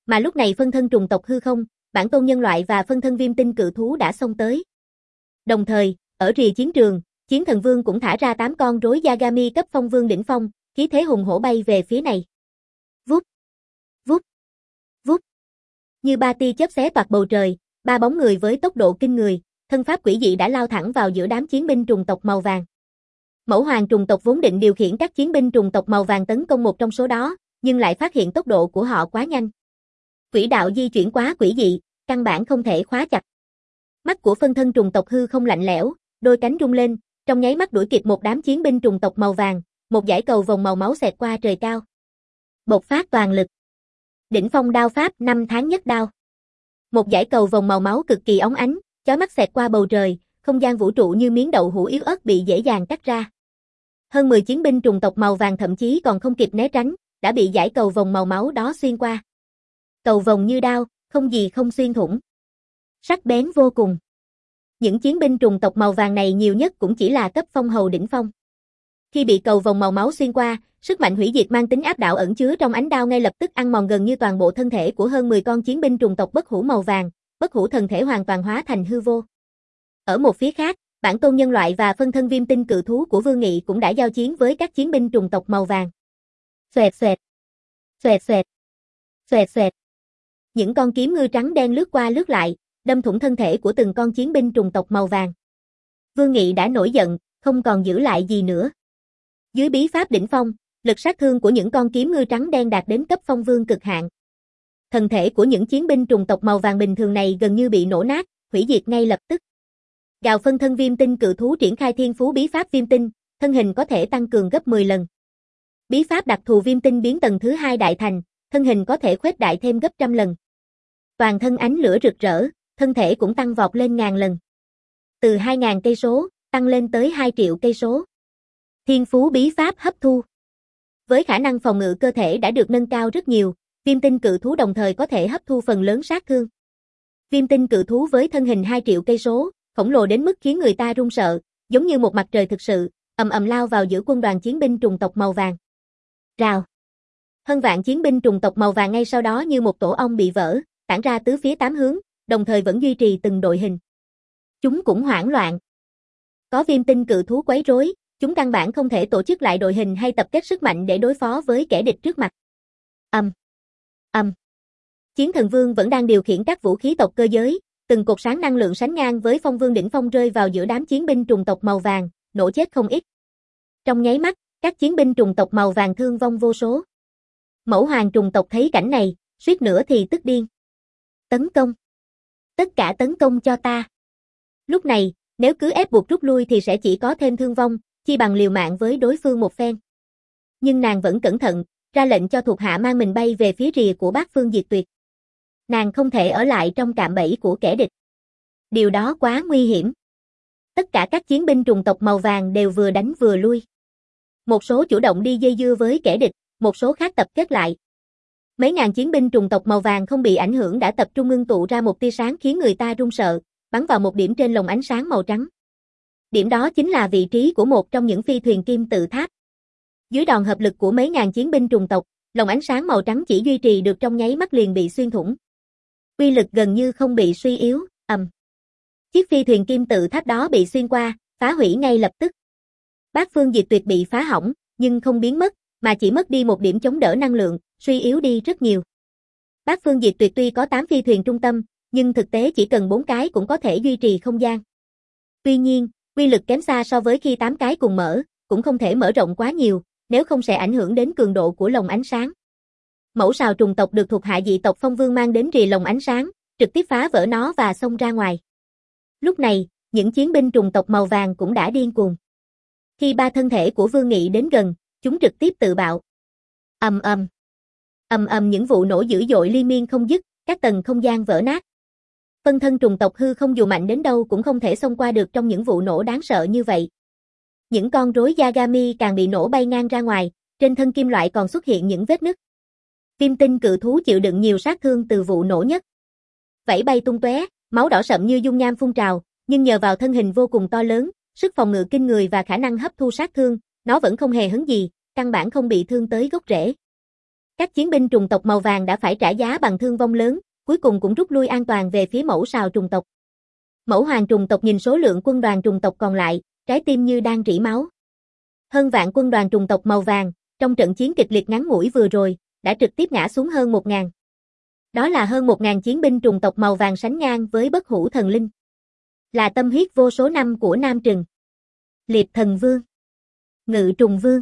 Mà lúc này phân thân trùng tộc hư không, bản tôn nhân loại và phân thân viêm tinh cự thú đã xông tới. Đồng thời, ở rìa chiến trường, Chiến Thần Vương cũng thả ra tám con rối Yagami cấp phong vương đỉnh phong, khí thế hùng hổ bay về phía này. Vút, vút, vút. Như ba tia chớp xé toạc bầu trời, ba bóng người với tốc độ kinh người, thân pháp quỷ dị đã lao thẳng vào giữa đám chiến binh trùng tộc màu vàng. Mẫu hoàng trùng tộc vốn định điều khiển các chiến binh trùng tộc màu vàng tấn công một trong số đó, nhưng lại phát hiện tốc độ của họ quá nhanh. Quỹ đạo di chuyển quá quỷ dị, căn bản không thể khóa chặt. Mắt của phân thân trùng tộc hư không lạnh lẽo, đôi cánh rung lên, trong nháy mắt đuổi kịp một đám chiến binh trùng tộc màu vàng, một dải cầu vồng màu máu xẹt qua trời cao. Bộc phát toàn lực. Đỉnh phong đao pháp năm tháng nhất đao. Một dải cầu vồng màu máu cực kỳ óng ánh, chói mắt xẹt qua bầu trời, không gian vũ trụ như miếng đậu hũ yếu ớt bị dễ dàng cắt ra. Hơn mười chiến binh trùng tộc màu vàng thậm chí còn không kịp né tránh, đã bị dải cầu vồng màu máu đó xuyên qua. Cầu vồng như đao, không gì không xuyên thủng. Sắc bén vô cùng. Những chiến binh trùng tộc màu vàng này nhiều nhất cũng chỉ là cấp phong hầu đỉnh phong. Khi bị cầu vồng màu máu xuyên qua, sức mạnh hủy diệt mang tính áp đảo ẩn chứa trong ánh đao ngay lập tức ăn mòn gần như toàn bộ thân thể của hơn mười con chiến binh trùng tộc bất hủ màu vàng, bất hủ thần thể hoàn toàn hóa thành hư vô. Ở một phía khác, bản tôn nhân loại và phân thân viêm tinh cự thú của Vương Nghị cũng đã giao chiến với các chiến binh trùng tộc màu vàng. Xoẹt xoẹt, xoẹt xoẹt, xoẹt xoẹt. Những con kiếm ngư trắng đen lướt qua lướt lại, đâm thủng thân thể của từng con chiến binh trùng tộc màu vàng. Vương Nghị đã nổi giận, không còn giữ lại gì nữa. Dưới bí pháp đỉnh phong, lực sát thương của những con kiếm ngư trắng đen đạt đến cấp phong vương cực hạn. Thân thể của những chiến binh trùng tộc màu vàng bình thường này gần như bị nổ nát, hủy diệt ngay lập tức. Gào phân thân viêm tinh cự thú triển khai thiên phú bí pháp viêm tinh, thân hình có thể tăng cường gấp mười lần. Bí pháp đặc thù viêm tinh biến tầng thứ hai đại thành, thân hình có thể khuếch đại thêm gấp trăm lần. Toàn thân ánh lửa rực rỡ, thân thể cũng tăng vọt lên ngàn lần. Từ hai ngàn cây số, tăng lên tới hai triệu cây số. Thiên phú bí pháp hấp thu. Với khả năng phòng ngự cơ thể đã được nâng cao rất nhiều, viêm tinh cự thú đồng thời có thể hấp thu phần lớn sát thương. Viêm tinh cự thú với thân hình hai triệu cây số, khổng lồ đến mức khiến người ta run sợ, giống như một mặt trời thực sự, ầm ầm lao vào giữa quân đoàn chiến binh trùng tộc màu vàng. Rào. Hơn vạn chiến binh trùng tộc màu vàng ngay sau đó như một tổ ong bị vỡ, tản ra tứ phía tám hướng, đồng thời vẫn duy trì từng đội hình. Chúng cũng hoảng loạn. Có viêm tinh cự thú quấy rối, chúng căn bản không thể tổ chức lại đội hình hay tập kết sức mạnh để đối phó với kẻ địch trước mặt. Ầm. Ầm. Chiến Thần Vương vẫn đang điều khiển các vũ khí tộc cơ giới, từng cột sáng năng lượng sánh ngang với phong vương đỉnh phong rơi vào giữa đám chiến binh trùng tộc màu vàng, nổ chết không ít. Trong nháy mắt, các chiến binh trùng tộc màu vàng thương vong vô số. Mẫu hoàng trùng tộc thấy cảnh này, suýt nữa thì tức điên. Tấn công. Tất cả tấn công cho ta. Lúc này, nếu cứ ép buộc rút lui thì sẽ chỉ có thêm thương vong, chi bằng liều mạng với đối phương một phen. Nhưng nàng vẫn cẩn thận, ra lệnh cho thuộc hạ mang mình bay về phía rìa của Bát Phương Diệt Tuyệt. Nàng không thể ở lại trong cạm bẫy của kẻ địch. Điều đó quá nguy hiểm. Tất cả các chiến binh trùng tộc màu vàng đều vừa đánh vừa lui. Một số chủ động đi dây dưa với kẻ địch, một số khác tập kết lại. Mấy ngàn chiến binh trùng tộc màu vàng không bị ảnh hưởng đã tập trung ngưng tụ ra một tia sáng khiến người ta run sợ, bắn vào một điểm trên lồng ánh sáng màu trắng. Điểm đó chính là vị trí của một trong những phi thuyền kim tự tháp. Dưới đòn hợp lực của mấy ngàn chiến binh trùng tộc, lồng ánh sáng màu trắng chỉ duy trì được trong nháy mắt liền bị xuyên thủng. Uy lực gần như không bị suy yếu, ầm. Chiếc phi thuyền kim tự tháp đó bị xuyên qua, phá hủy ngay lập tức. Bát Phương Diệt Tuyệt bị phá hỏng, nhưng không biến mất, mà chỉ mất đi một điểm chống đỡ năng lượng, suy yếu đi rất nhiều. Bát Phương Diệt Tuyệt tuy có tám phi thuyền trung tâm, nhưng thực tế chỉ cần bốn cái cũng có thể duy trì không gian. Tuy nhiên, uy lực kém xa so với khi tám cái cùng mở, cũng không thể mở rộng quá nhiều, nếu không sẽ ảnh hưởng đến cường độ của lồng ánh sáng. Mẫu sào trùng tộc được thuộc hạ dị tộc Phong Vương mang đến rìa lồng ánh sáng, trực tiếp phá vỡ nó và xông ra ngoài. Lúc này, những chiến binh trùng tộc màu vàng cũng đã điên cuồng. Khi ba thân thể của Vương Nghị đến gần, chúng trực tiếp tự bạo. Ầm ầm. Ầm ầm những vụ nổ dữ dội liên miên không dứt, các tầng không gian vỡ nát. Phân thân trùng tộc hư không dù mạnh đến đâu cũng không thể xông qua được trong những vụ nổ đáng sợ như vậy. Những con rối Yagami càng bị nổ bay ngang ra ngoài, trên thân kim loại còn xuất hiện những vết nứt. Viêm tinh cự thú chịu đựng nhiều sát thương từ vụ nổ nhất. Vảy bay tung tóe, máu đỏ sậm như dung nham phun trào, nhưng nhờ vào thân hình vô cùng to lớn, sức phòng ngự kinh người và khả năng hấp thu sát thương, nó vẫn không hề hấn gì, căn bản không bị thương tới gốc rễ. Các chiến binh trùng tộc màu vàng đã phải trả giá bằng thương vong lớn, cuối cùng cũng rút lui an toàn về phía mẫu sào trùng tộc. Mẫu hoàng trùng tộc nhìn số lượng quân đoàn trùng tộc còn lại, trái tim như đang rỉ máu. Hơn vạn quân đoàn trùng tộc màu vàng, trong trận chiến kịch liệt ngắn ngủi vừa rồi, đã trực tiếp ngã xuống hơn một ngàn. Đó là hơn một ngàn chiến binh trùng tộc màu vàng sánh ngang với bất hủ thần linh. Là tâm huyết vô số năm của Nam Trừng. Liệp Thần Vương, Ngự Trùng Vương,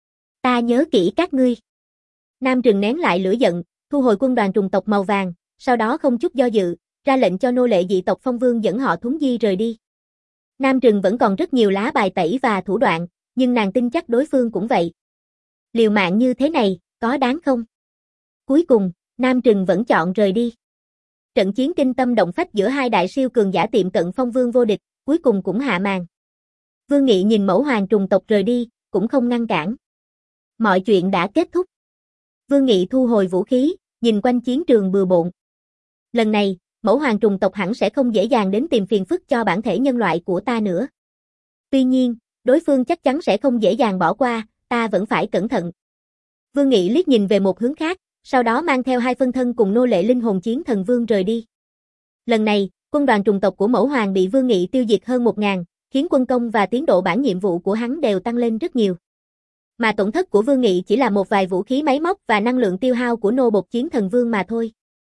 ta nhớ kỹ các ngươi. Nam Trừng nén lại lửa giận, thu hồi quân đoàn trùng tộc màu vàng, sau đó không chút do dự, ra lệnh cho nô lệ dị tộc Phong Vương dẫn họ Thuấn Di rời đi. Nam Trừng vẫn còn rất nhiều lá bài tẩy và thủ đoạn, nhưng nàng tin chắc đối phương cũng vậy. Liều mạng như thế này, có đáng không? Cuối cùng, Nam Trừng vẫn chọn rời đi. Trận chiến kinh tâm động phách giữa hai đại siêu cường giả tiệm cận Phong Vương vô địch, cuối cùng cũng hạ màn. Vương Nghị nhìn mẫu hoàng trùng tộc rời đi, cũng không ngăn cản. Mọi chuyện đã kết thúc. Vương Nghị thu hồi vũ khí, nhìn quanh chiến trường bừa bộn. Lần này, mẫu hoàng trùng tộc hẳn sẽ không dễ dàng đến tìm phiền phức cho bản thể nhân loại của ta nữa. Tuy nhiên, đối phương chắc chắn sẽ không dễ dàng bỏ qua, ta vẫn phải cẩn thận. Vương Nghị liếc nhìn về một hướng khác, sau đó mang theo hai phân thân cùng nô lệ linh hồn chiến thần vương rời đi. Lần này, quân đoàn trùng tộc của mẫu hoàng bị Vương Nghị tiêu diệt hơn một ngàn, khiến quân công và tiến độ bản nhiệm vụ của hắn đều tăng lên rất nhiều. Mà tổn thất của Vương Nghị chỉ là một vài vũ khí máy móc và năng lượng tiêu hao của nô bộc chiến thần vương mà thôi.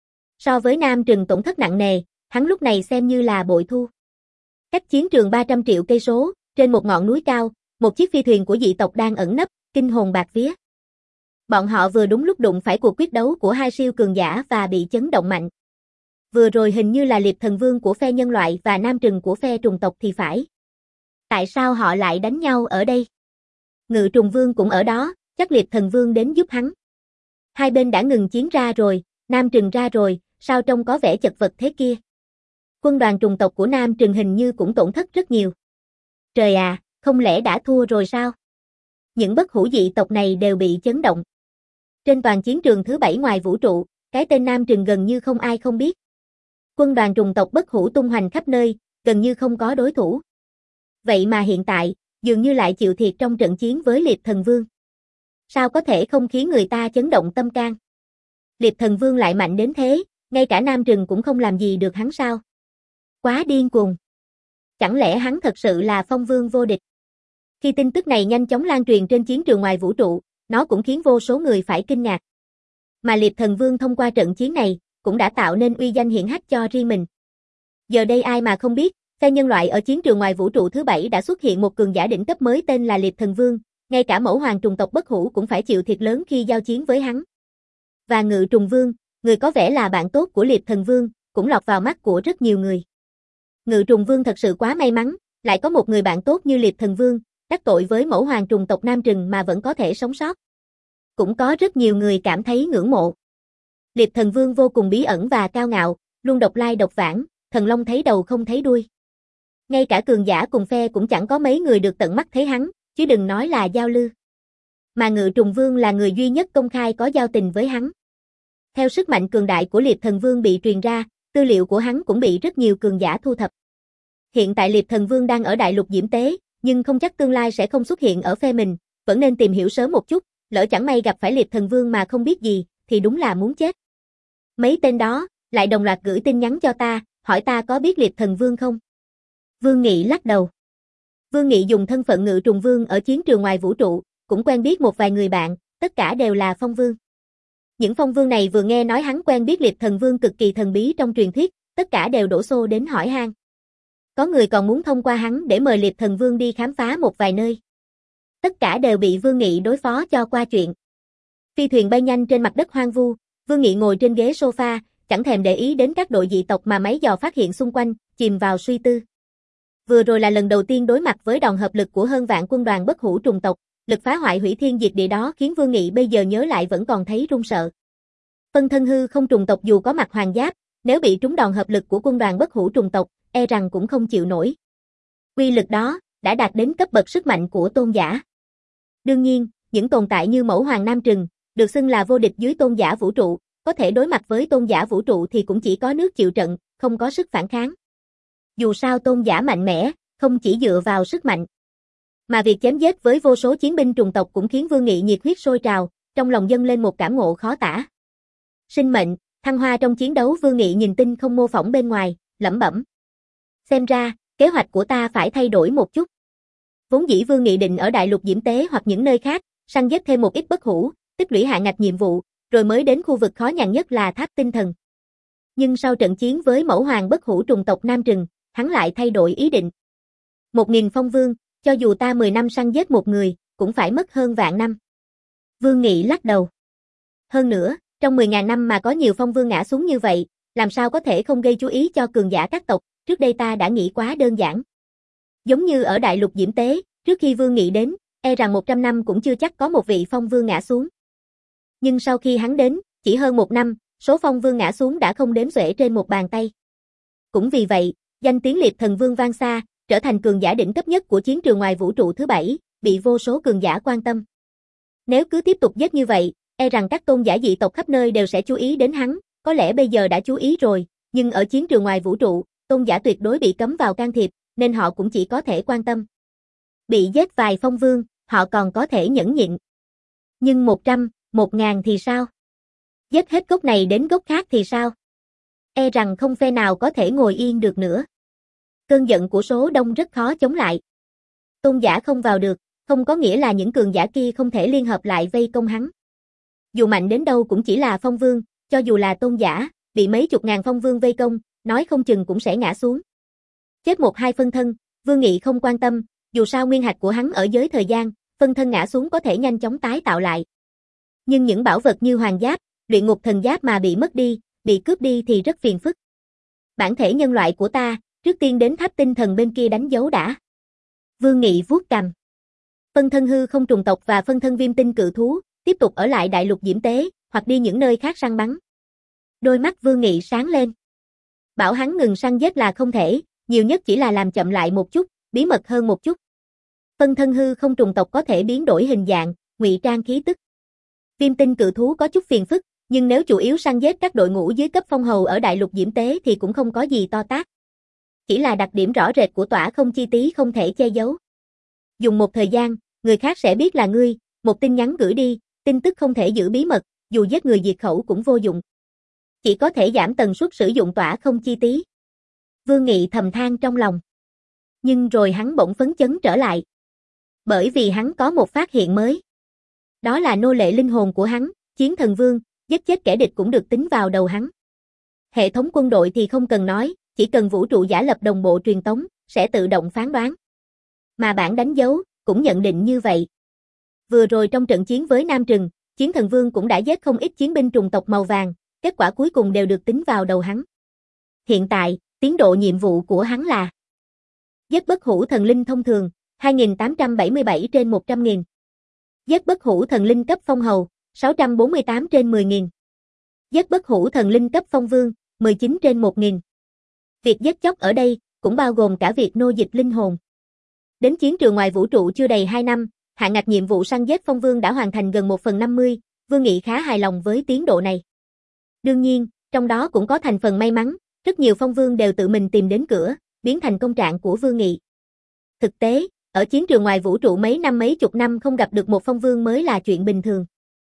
So với Nam Trừng tổn thất nặng nề, hắn lúc này xem như là bội thu. Cách chiến trường ba trăm triệu cây số, trên một ngọn núi cao, một chiếc phi thuyền của dị tộc đang ẩn nấp, kinh hồn bạt vía. Bọn họ vừa đúng lúc đụng phải cuộc quyết đấu của hai siêu cường giả và bị chấn động mạnh. Vừa rồi hình như là Liệp Thần Vương của phe nhân loại và Nam Trừng của phe trùng tộc thì phải. Tại sao họ lại đánh nhau ở đây? Ngự Trùng Vương cũng ở đó, chắc Liệp Thần Vương đến giúp hắn. Hai bên đã ngừng chiến ra rồi, Nam Trừng ra rồi, sao trông có vẻ chật vật thế kia? Quân đoàn trùng tộc của Nam Trừng hình như cũng tổn thất rất nhiều. Trời à, không lẽ đã thua rồi sao? Những bất hủ dị tộc này đều bị chấn động. Trên toàn chiến trường thứ bảy ngoài vũ trụ, cái tên Nam Trừng gần như không ai không biết. Quân đoàn trùng tộc bất hủ tung hoành khắp nơi, gần như không có đối thủ. Vậy mà hiện tại, dường như lại chịu thiệt trong trận chiến với Liệp Thần Vương. Sao có thể không khiến người ta chấn động tâm can? Liệp Thần Vương lại mạnh đến thế, ngay cả Nam Trừng cũng không làm gì được hắn sao? Quá điên cuồng. Chẳng lẽ hắn thật sự là Phong Vương vô địch? Khi tin tức này nhanh chóng lan truyền trên chiến trường ngoài vũ trụ, nó cũng khiến vô số người phải kinh ngạc. Mà Liệp Thần Vương thông qua trận chiến này, cũng đã tạo nên uy danh hiển hách cho riêng mình. Giờ đây ai mà không biết, phe nhân loại ở chiến trường ngoài vũ trụ thứ bảy đã xuất hiện một cường giả đỉnh cấp mới tên là Liệp Thần Vương, ngay cả mẫu hoàng trùng tộc bất hủ cũng phải chịu thiệt lớn khi giao chiến với hắn. Và Ngự Trùng Vương, người có vẻ là bạn tốt của Liệp Thần Vương, cũng lọt vào mắt của rất nhiều người. Ngự Trùng Vương thật sự quá may mắn, lại có một người bạn tốt như Liệp Thần Vương, đắc tội với mẫu hoàng trùng tộc Nam Trừng mà vẫn có thể sống sót. Cũng có rất nhiều người cảm thấy ngưỡng mộ. Liệp Thần Vương vô cùng bí ẩn và cao ngạo, luôn độc lai độc vãng, thần long thấy đầu không thấy đuôi. Ngay cả cường giả cùng phe cũng chẳng có mấy người được tận mắt thấy hắn, chứ đừng nói là giao lưu. Mà Ngự Trùng Vương là người duy nhất công khai có giao tình với hắn. Theo sức mạnh cường đại của Liệp Thần Vương bị truyền ra, tư liệu của hắn cũng bị rất nhiều cường giả thu thập. Hiện tại Liệp Thần Vương đang ở đại lục Diễm Tế, nhưng không chắc tương lai sẽ không xuất hiện ở phe mình, vẫn nên tìm hiểu sớm một chút, lỡ chẳng may gặp phải Liệp Thần Vương mà không biết gì, thì đúng là muốn chết. Mấy tên đó, lại đồng loạt gửi tin nhắn cho ta, hỏi ta có biết Liệp Thần Vương không? Vương Nghị lắc đầu. Vương Nghị dùng thân phận Ngự Trùng Vương ở chiến trường ngoài vũ trụ, cũng quen biết một vài người bạn, tất cả đều là Phong Vương. Những Phong Vương này vừa nghe nói hắn quen biết Liệp Thần Vương cực kỳ thần bí trong truyền thuyết, tất cả đều đổ xô đến hỏi han. Có người còn muốn thông qua hắn để mời Liệp Thần Vương đi khám phá một vài nơi. Tất cả đều bị Vương Nghị đối phó cho qua chuyện. Phi thuyền bay nhanh trên mặt đất hoang vu, Vương Nghị ngồi trên ghế sofa, chẳng thèm để ý đến các đội dị tộc mà máy dò phát hiện xung quanh, chìm vào suy tư. Vừa rồi là lần đầu tiên đối mặt với đòn hợp lực của hơn vạn quân đoàn bất hủ trùng tộc, lực phá hoại hủy thiên diệt địa đó khiến Vương Nghị bây giờ nhớ lại vẫn còn thấy run sợ. Phân thân hư không trùng tộc dù có mặt hoàng giáp, nếu bị trúng đòn hợp lực của quân đoàn bất hủ trùng tộc, e rằng cũng không chịu nổi. Uy lực đó đã đạt đến cấp bậc sức mạnh của tôn giả. Đương nhiên, những tồn tại như mẫu hoàng Nam Trừng, được xưng là vô địch dưới tôn giả vũ trụ, có thể đối mặt với tôn giả vũ trụ thì cũng chỉ có nước chịu trận, không có sức phản kháng. Dù sao tôn giả mạnh mẽ, không chỉ dựa vào sức mạnh. Mà việc chém giết với vô số chiến binh trùng tộc cũng khiến Vương Nghị nhiệt huyết sôi trào, trong lòng dâng lên một cảm ngộ khó tả. Sinh mệnh, thăng hoa trong chiến đấu. Vương Nghị nhìn tinh không mô phỏng bên ngoài, lẩm bẩm. Xem ra, kế hoạch của ta phải thay đổi một chút. Vốn dĩ Vương Nghị định ở Đại Lục Diễm Tế hoặc những nơi khác, săn giết thêm một ít bất hủ, tích lũy hạn ngạch nhiệm vụ, rồi mới đến khu vực khó nhằn nhất là Tháp Tinh Thần. Nhưng sau trận chiến với mẫu hoàng bất hủ trùng tộc Nam Trừng, hắn lại thay đổi ý định. Một nghìn phong vương, cho dù ta mười năm săn giết một người, cũng phải mất hơn vạn năm. Vương Nghị lắc đầu. Hơn nữa, trong mười ngàn năm mà có nhiều phong vương ngã xuống như vậy, làm sao có thể không gây chú ý cho cường giả các tộc, trước đây ta đã nghĩ quá đơn giản. Giống như ở Đại Lục Diễm Tế, trước khi Vương Nghị đến, e rằng một trăm năm cũng chưa chắc có một vị phong vương ngã xuống. Nhưng sau khi hắn đến, chỉ hơn một năm, số phong vương ngã xuống đã không đếm xuể trên một bàn tay. Cũng vì vậy, danh tiếng Liệt Thần Vương vang xa, trở thành cường giả đỉnh cấp nhất của chiến trường ngoài vũ trụ thứ bảy, bị vô số cường giả quan tâm. Nếu cứ tiếp tục giết như vậy, e rằng các tôn giả dị tộc khắp nơi đều sẽ chú ý đến hắn, có lẽ bây giờ đã chú ý rồi, nhưng ở chiến trường ngoài vũ trụ, tôn giả tuyệt đối bị cấm vào can thiệp, nên họ cũng chỉ có thể quan tâm. Bị giết vài phong vương, họ còn có thể nhẫn nhịn. Nhưng một trăm, một ngàn thì sao? Giết hết gốc này đến gốc khác thì sao? E rằng không phe nào có thể ngồi yên được nữa. Cơn giận của số đông rất khó chống lại. Tôn giả không vào được, không có nghĩa là những cường giả kia không thể liên hợp lại vây công hắn. Dù mạnh đến đâu cũng chỉ là phong vương, cho dù là tôn giả, bị mấy chục ngàn phong vương vây công, nói không chừng cũng sẽ ngã xuống. Chết một hai phân thân, Vương Nghị không quan tâm, dù sao nguyên hạch của hắn ở giới thời gian, phân thân ngã xuống có thể nhanh chóng tái tạo lại. Nhưng những bảo vật như hoàng giáp, luyện ngục thần giáp mà bị mất đi, bị cướp đi thì rất phiền phức. Bản thể nhân loại của ta, trước tiên đến Tháp Tinh Thần bên kia đánh dấu đã. Vương Nghị vuốt cằm. Phân thân hư không trùng tộc và phân thân viêm tinh cự thú, tiếp tục ở lại Đại Lục Diễm Tế, hoặc đi những nơi khác săn bắn. Đôi mắt Vương Nghị sáng lên. Bảo hắn ngừng săn giết là không thể, nhiều nhất chỉ là làm chậm lại một chút, bí mật hơn một chút. Phân thân hư không trùng tộc có thể biến đổi hình dạng, ngụy trang khí tức. Viêm tinh cự thú có chút phiền phức, nhưng nếu chủ yếu săn giết các đội ngũ dưới cấp phong hầu ở Đại Lục Diễm Tế thì cũng không có gì to tát. Chỉ là đặc điểm rõ rệt của tỏa không chi tí không thể che giấu. Dùng một thời gian, người khác sẽ biết là ngươi, một tin nhắn gửi đi, tin tức không thể giữ bí mật, dù giết người diệt khẩu cũng vô dụng. Chỉ có thể giảm tần suất sử dụng tỏa không chi tí. Vương Nghị thầm than trong lòng. Nhưng rồi hắn bỗng phấn chấn trở lại. Bởi vì hắn có một phát hiện mới. Đó là nô lệ linh hồn của hắn, Chiến Thần Vương, giết chết kẻ địch cũng được tính vào đầu hắn. Hệ thống quân đội thì không cần nói, chỉ cần vũ trụ giả lập đồng bộ truyền tống, sẽ tự động phán đoán. Mà bản đánh dấu, cũng nhận định như vậy. Vừa rồi trong trận chiến với Nam Trừng, Chiến Thần Vương cũng đã giết không ít chiến binh trùng tộc màu vàng, kết quả cuối cùng đều được tính vào đầu hắn. Hiện tại, tiến độ nhiệm vụ của hắn là giết bất hủ thần linh thông thường, hai nghìn tám trăm bảy mươi bảy trên một trăm nghìn. Giết bất hủ thần linh cấp phong hầu, sáu trăm bốn mươi tám trên mười nghìn. Giết bất hủ thần linh cấp phong vương, mười chín trên một nghìn. Việc giết chóc ở đây, cũng bao gồm cả việc nô dịch linh hồn. Đến chiến trường ngoài vũ trụ chưa đầy hai năm, hạn ngạch nhiệm vụ săn giết phong vương đã hoàn thành gần một phần năm mươi, Vương Nghị khá hài lòng với tiến độ này. Đương nhiên, trong đó cũng có thành phần may mắn, rất nhiều phong vương đều tự mình tìm đến cửa, biến thành công trạng của Vương Nghị. Thực tế, ở chiến trường ngoài vũ trụ mấy năm mấy chục năm không gặp được một phong vương mới là chuyện bình thường.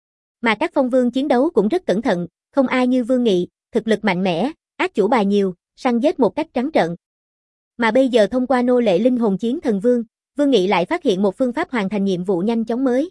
Mà các phong vương chiến đấu cũng rất cẩn thận, không ai như Vương Nghị, thực lực mạnh mẽ, ác chủ bài nhiều, săn giết một cách trắng trợn. Mà bây giờ thông qua nô lệ linh hồn Chiến Thần Vương, Vương Nghị lại phát hiện một phương pháp hoàn thành nhiệm vụ nhanh chóng mới.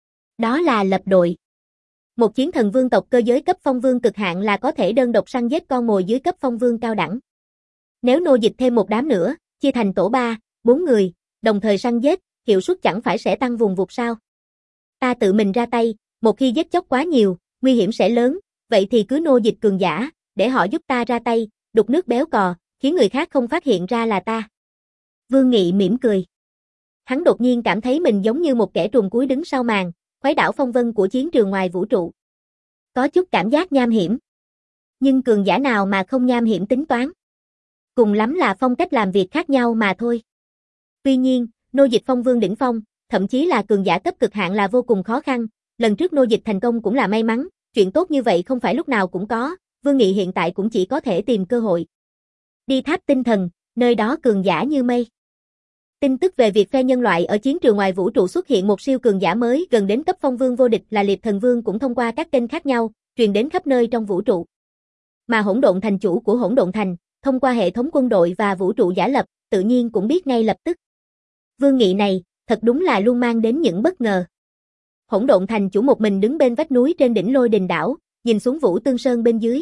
Đó là lập đội. Một Chiến Thần Vương tộc cơ giới cấp phong vương cực hạn là có thể đơn độc săn giết con mồi dưới cấp phong vương cao đẳng. Nếu nô dịch thêm một đám nữa, chia thành tổ ba, bốn người, đồng thời săn giết, hiệu suất chẳng phải sẽ tăng vùng vụt sao? Ta tự mình ra tay, một khi giết chóc quá nhiều, nguy hiểm sẽ lớn, vậy thì cứ nô dịch cường giả, để họ giúp ta ra tay, đục nước béo cò, khiến người khác không phát hiện ra là ta. Vương Nghị mỉm cười. Hắn đột nhiên cảm thấy mình giống như một kẻ trùm cuối đứng sau màn, khuấy đảo phong vân của chiến trường ngoài vũ trụ. Có chút cảm giác nham hiểm. Nhưng cường giả nào mà không nham hiểm tính toán. Cùng lắm là phong cách làm việc khác nhau mà thôi. Tuy nhiên, nô dịch phong vương đỉnh phong, thậm chí là cường giả cấp cực hạn là vô cùng khó khăn, lần trước nô dịch thành công cũng là may mắn, chuyện tốt như vậy không phải lúc nào cũng có, Vương Nghị hiện tại cũng chỉ có thể tìm cơ hội. Đi Tháp Tinh Thần, nơi đó cường giả như mây. Tin tức về việc phe nhân loại ở chiến trường ngoài vũ trụ xuất hiện một siêu cường giả mới gần đến cấp phong vương vô địch là Liệt Thần Vương cũng thông qua các kênh khác nhau, truyền đến khắp nơi trong vũ trụ. Mà Hỗn Độn Thành chủ của Hỗn Độn Thành, thông qua hệ thống quân đội và vũ trụ giả lập, tự nhiên cũng biết ngay lập tức. Vương nghị này, thật đúng là luôn mang đến những bất ngờ. Hỗn Độn Thành chủ một mình đứng bên vách núi trên đỉnh Lôi Đình đảo, nhìn xuống Vũ Tương Sơn bên dưới.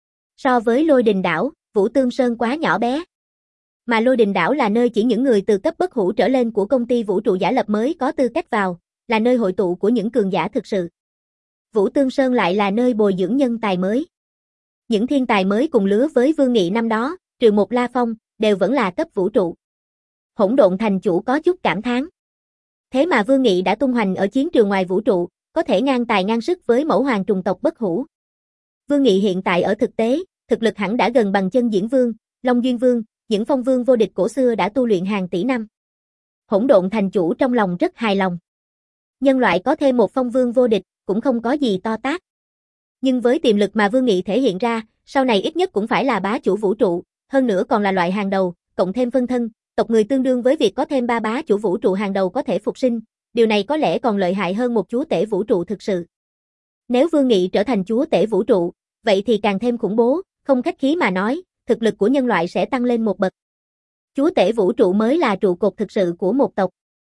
So với Lôi Đình đảo, Vũ Tương Sơn quá nhỏ bé. Mà Lôi Đình đảo là nơi chỉ những người từ cấp bất hủ trở lên của công ty vũ trụ giả lập mới có tư cách vào, là nơi hội tụ của những cường giả thực sự. Vũ Tương Sơn lại là nơi bồi dưỡng nhân tài mới. Những thiên tài mới cùng lứa với Vương Nghị năm đó, trừ một La Phong, đều vẫn là cấp vũ trụ. Hỗn Độn Thành chủ có chút cảm thán. Thế mà Vương Nghị đã tung hoành ở chiến trường ngoài vũ trụ, có thể ngang tài ngang sức với mẫu hoàng trùng tộc bất hủ. Vương Nghị hiện tại ở thực tế, thực lực hẳn đã gần bằng Chân Diễn Vương, Long Duyên Vương, những phong vương vô địch cổ xưa đã tu luyện hàng tỷ năm. Hỗn Độn Thành chủ trong lòng rất hài lòng. Nhân loại có thêm một phong vương vô địch, cũng không có gì to tát. Nhưng với tiềm lực mà Vương Nghị thể hiện ra, sau này ít nhất cũng phải là bá chủ vũ trụ, hơn nữa còn là loại hàng đầu, cộng thêm phân thân, tộc người tương đương với việc có thêm ba bá chủ vũ trụ hàng đầu có thể phục sinh, điều này có lẽ còn lợi hại hơn một chúa tể vũ trụ thực sự. Nếu Vương Nghị trở thành chúa tể vũ trụ, vậy thì càng thêm khủng bố, không khách khí mà nói, thực lực của nhân loại sẽ tăng lên một bậc. Chúa tể vũ trụ mới là trụ cột thực sự của một tộc.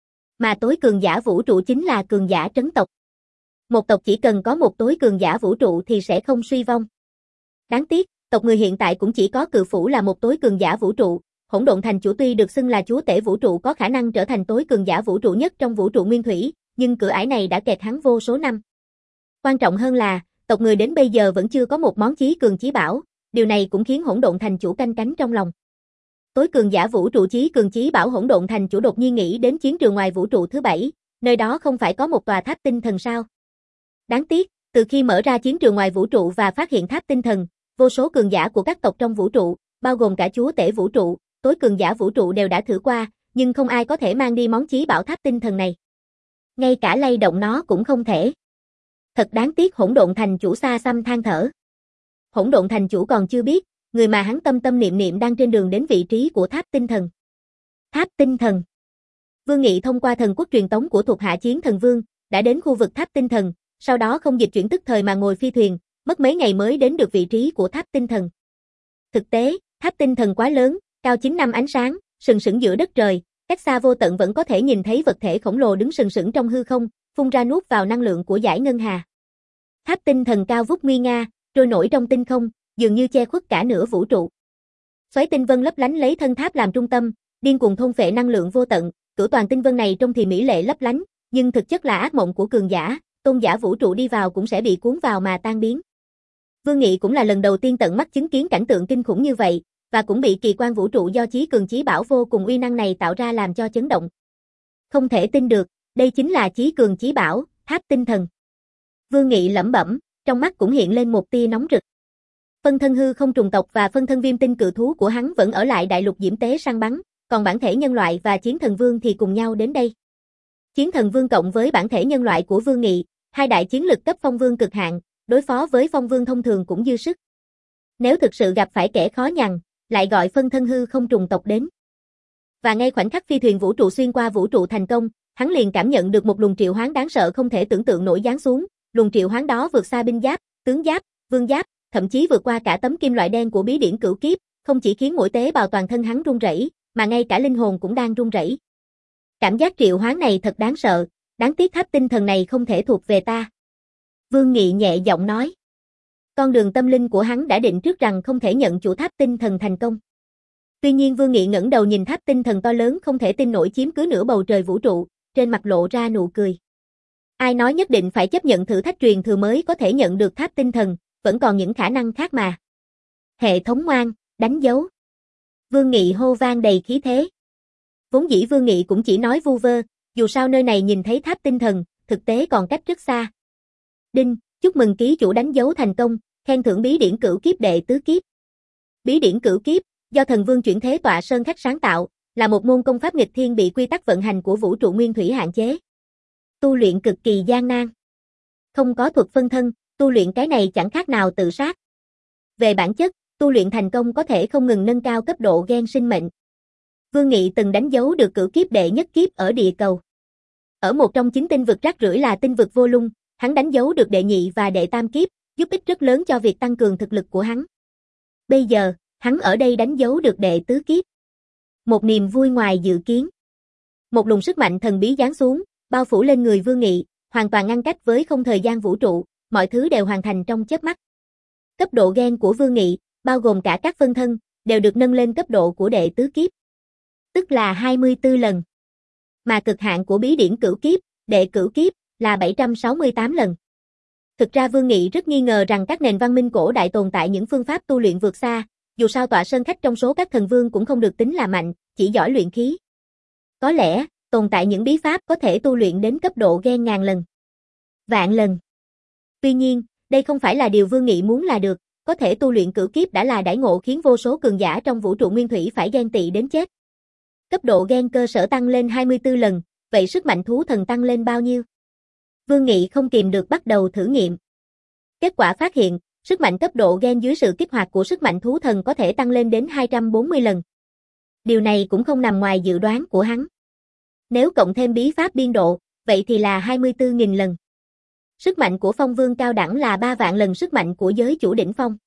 Mà tối cường giả vũ trụ chính là cường giả trấn tộc. Một tộc chỉ cần có một tối cường giả vũ trụ thì sẽ không suy vong. Đáng tiếc, tộc người hiện tại cũng chỉ có Cự Phủ là một tối cường giả vũ trụ. Hỗn Độn Thành chủ tuy được xưng là chúa tể vũ trụ có khả năng trở thành tối cường giả vũ trụ nhất trong vũ trụ nguyên thủy, nhưng cửa ải này đã kẹt hắn vô số năm. Quan trọng hơn là, tộc người đến bây giờ vẫn chưa có một món chí cường chí bảo, điều này cũng khiến Hỗn Độn Thành chủ canh cánh trong lòng. Tối cường giả vũ trụ chí cường chí bảo Hỗn Độn Thành chủ đột nhiên nghĩ đến chiến trường ngoài vũ trụ thứ bảy, nơi đó không phải có một tòa tháp tinh thần sao? Đáng tiếc, từ khi mở ra chiến trường ngoài vũ trụ và phát hiện tháp tinh thần, vô số cường giả của các tộc trong vũ trụ, bao gồm cả chúa tể vũ trụ, tối cường giả vũ trụ đều đã thử qua, nhưng không ai có thể mang đi món chí bảo tháp tinh thần này. Ngay cả lay động nó cũng không thể. Thật đáng tiếc. Hỗn Độn Thành chủ xa xăm than thở. Hỗn Độn Thành chủ còn chưa biết, người mà hắn tâm tâm niệm niệm đang trên đường đến vị trí của tháp tinh thần. Tháp tinh thần. Vương Nghị thông qua thần quốc truyền tống của thuộc hạ Chiến Thần Vương, đã đến khu vực tháp tinh thần, sau đó không dịch chuyển tức thời mà ngồi phi thuyền, mất mấy ngày mới đến được vị trí của tháp tinh thần. Thực tế, tháp tinh thần quá lớn, cao chín năm ánh sáng, sừng sững giữa đất trời, cách xa vô tận vẫn có thể nhìn thấy vật thể khổng lồ đứng sừng sững trong hư không, phun ra nuốt vào năng lượng của dải ngân hà. Tháp tinh thần cao vút nguy nga, trôi nổi trong tinh không, dường như che khuất cả nửa vũ trụ. Xoáy tinh vân lấp lánh lấy thân tháp làm trung tâm, điên cuồng thôn phệ năng lượng vô tận, cửu toàn tinh vân này trông thì mỹ lệ lấp lánh, nhưng thực chất là ác mộng của cường giả, tôn giả vũ trụ đi vào cũng sẽ bị cuốn vào mà tan biến. Vương Nghị cũng là lần đầu tiên tận mắt chứng kiến cảnh tượng kinh khủng như vậy, và cũng bị kỳ quan vũ trụ do chí cường chí bảo vô cùng uy năng này tạo ra làm cho chấn động. Không thể tin được, đây chính là chí cường chí bảo, tháp tinh thần. Vương Nghị lẩm bẩm, trong mắt cũng hiện lên một tia nóng rực. Phân thân hư không trùng tộc và phân thân viêm tinh cự thú của hắn vẫn ở lại đại lục diễm tế săn bắn, còn bản thể nhân loại và Chiến Thần Vương thì cùng nhau đến đây. Chiến Thần Vương cộng với bản thể nhân loại của Vương Nghị, hai đại chiến lực cấp phong vương cực hạn, đối phó với phong vương thông thường cũng dư sức. Nếu thực sự gặp phải kẻ khó nhằn, lại gọi phân thân hư không trùng tộc đến. Và ngay khoảnh khắc phi thuyền vũ trụ xuyên qua vũ trụ thành công, hắn liền cảm nhận được một luồng triệu hoán đáng sợ không thể tưởng tượng nổi giáng xuống, luồng triệu hoán đó vượt xa binh giáp, tướng giáp, vương giáp, thậm chí vượt qua cả tấm kim loại đen của bí điển cửu kiếp, không chỉ khiến mỗi tế bào toàn thân hắn run rẩy, mà ngay cả linh hồn cũng đang run rẩy. Cảm giác triệu hoán này thật đáng sợ, đáng tiếc tháp tinh thần này không thể thuộc về ta. Vương Nghị nhẹ giọng nói. Con đường tâm linh của hắn đã định trước rằng không thể nhận chủ tháp tinh thần thành công. Tuy nhiên Vương Nghị ngẩng đầu nhìn tháp tinh thần to lớn không thể tin nổi chiếm cứ nửa bầu trời vũ trụ, trên mặt lộ ra nụ cười. Ai nói nhất định phải chấp nhận thử thách truyền thừa mới có thể nhận được tháp tinh thần, vẫn còn những khả năng khác mà. Hệ thống ngoan, đánh dấu. Vương Nghị hô vang đầy khí thế. Vốn dĩ Vương Nghị cũng chỉ nói vu vơ, dù sao nơi này nhìn thấy tháp tinh thần, thực tế còn cách rất xa. Đinh, chúc mừng ký chủ đánh dấu thành công, khen thưởng bí điển cửu kiếp đệ tứ kiếp. Bí điển cửu kiếp, do thần vương chuyển thế tọa sơn khách sáng tạo, là một môn công pháp nghịch thiên bị quy tắc vận hành của vũ trụ nguyên thủy hạn chế. Tu luyện cực kỳ gian nan. Không có thuật phân thân, tu luyện cái này chẳng khác nào tự sát. Về bản chất, tu luyện thành công có thể không ngừng nâng cao cấp độ gen sinh mệnh. Vương Nghị từng đánh dấu được cửu kiếp đệ nhất kiếp ở địa cầu. Ở một trong chín tinh vực rác rưởi là tinh vực Vô Lung, hắn đánh dấu được đệ nhị và đệ tam kiếp, giúp ích rất lớn cho việc tăng cường thực lực của hắn. Bây giờ, hắn ở đây đánh dấu được đệ tứ kiếp. Một niềm vui ngoài dự kiến. Một luồng sức mạnh thần bí giáng xuống, bao phủ lên người Vương Nghị, hoàn toàn ngăn cách với không thời gian vũ trụ, mọi thứ đều hoàn thành trong chớp mắt. Cấp độ gen của Vương Nghị, bao gồm cả các phân thân, đều được nâng lên cấp độ của đệ tứ kiếp, tức là hai mươi tư lần. Mà cực hạn của bí điển cửu kiếp, đệ cửu kiếp, là bảy trăm sáu mươi tám lần. Thực ra Vương Nghị rất nghi ngờ rằng các nền văn minh cổ đại tồn tại những phương pháp tu luyện vượt xa, dù sao tọa sơn khách trong số các thần vương cũng không được tính là mạnh, chỉ giỏi luyện khí. Có lẽ, tồn tại những bí pháp có thể tu luyện đến cấp độ gen ngàn lần, vạn lần. Tuy nhiên, đây không phải là điều Vương Nghị muốn là được, có thể tu luyện cửu kiếp đã là đãi ngộ khiến vô số cường giả trong vũ trụ nguyên thủy phải ghen tị đến chết. Cấp độ gen cơ sở tăng lên hai mươi tư lần, vậy sức mạnh thú thần tăng lên bao nhiêu? Vương Nghị không kìm được bắt đầu thử nghiệm. Kết quả phát hiện, sức mạnh cấp độ gen dưới sự kích hoạt của sức mạnh thú thần có thể tăng lên đến hai trăm bốn mươi lần. Điều này cũng không nằm ngoài dự đoán của hắn. Nếu cộng thêm bí pháp biên độ, vậy thì là hai mươi tư nghìn lần. Sức mạnh của phong vương cao đẳng là ba vạn lần sức mạnh của giới chủ đỉnh phong.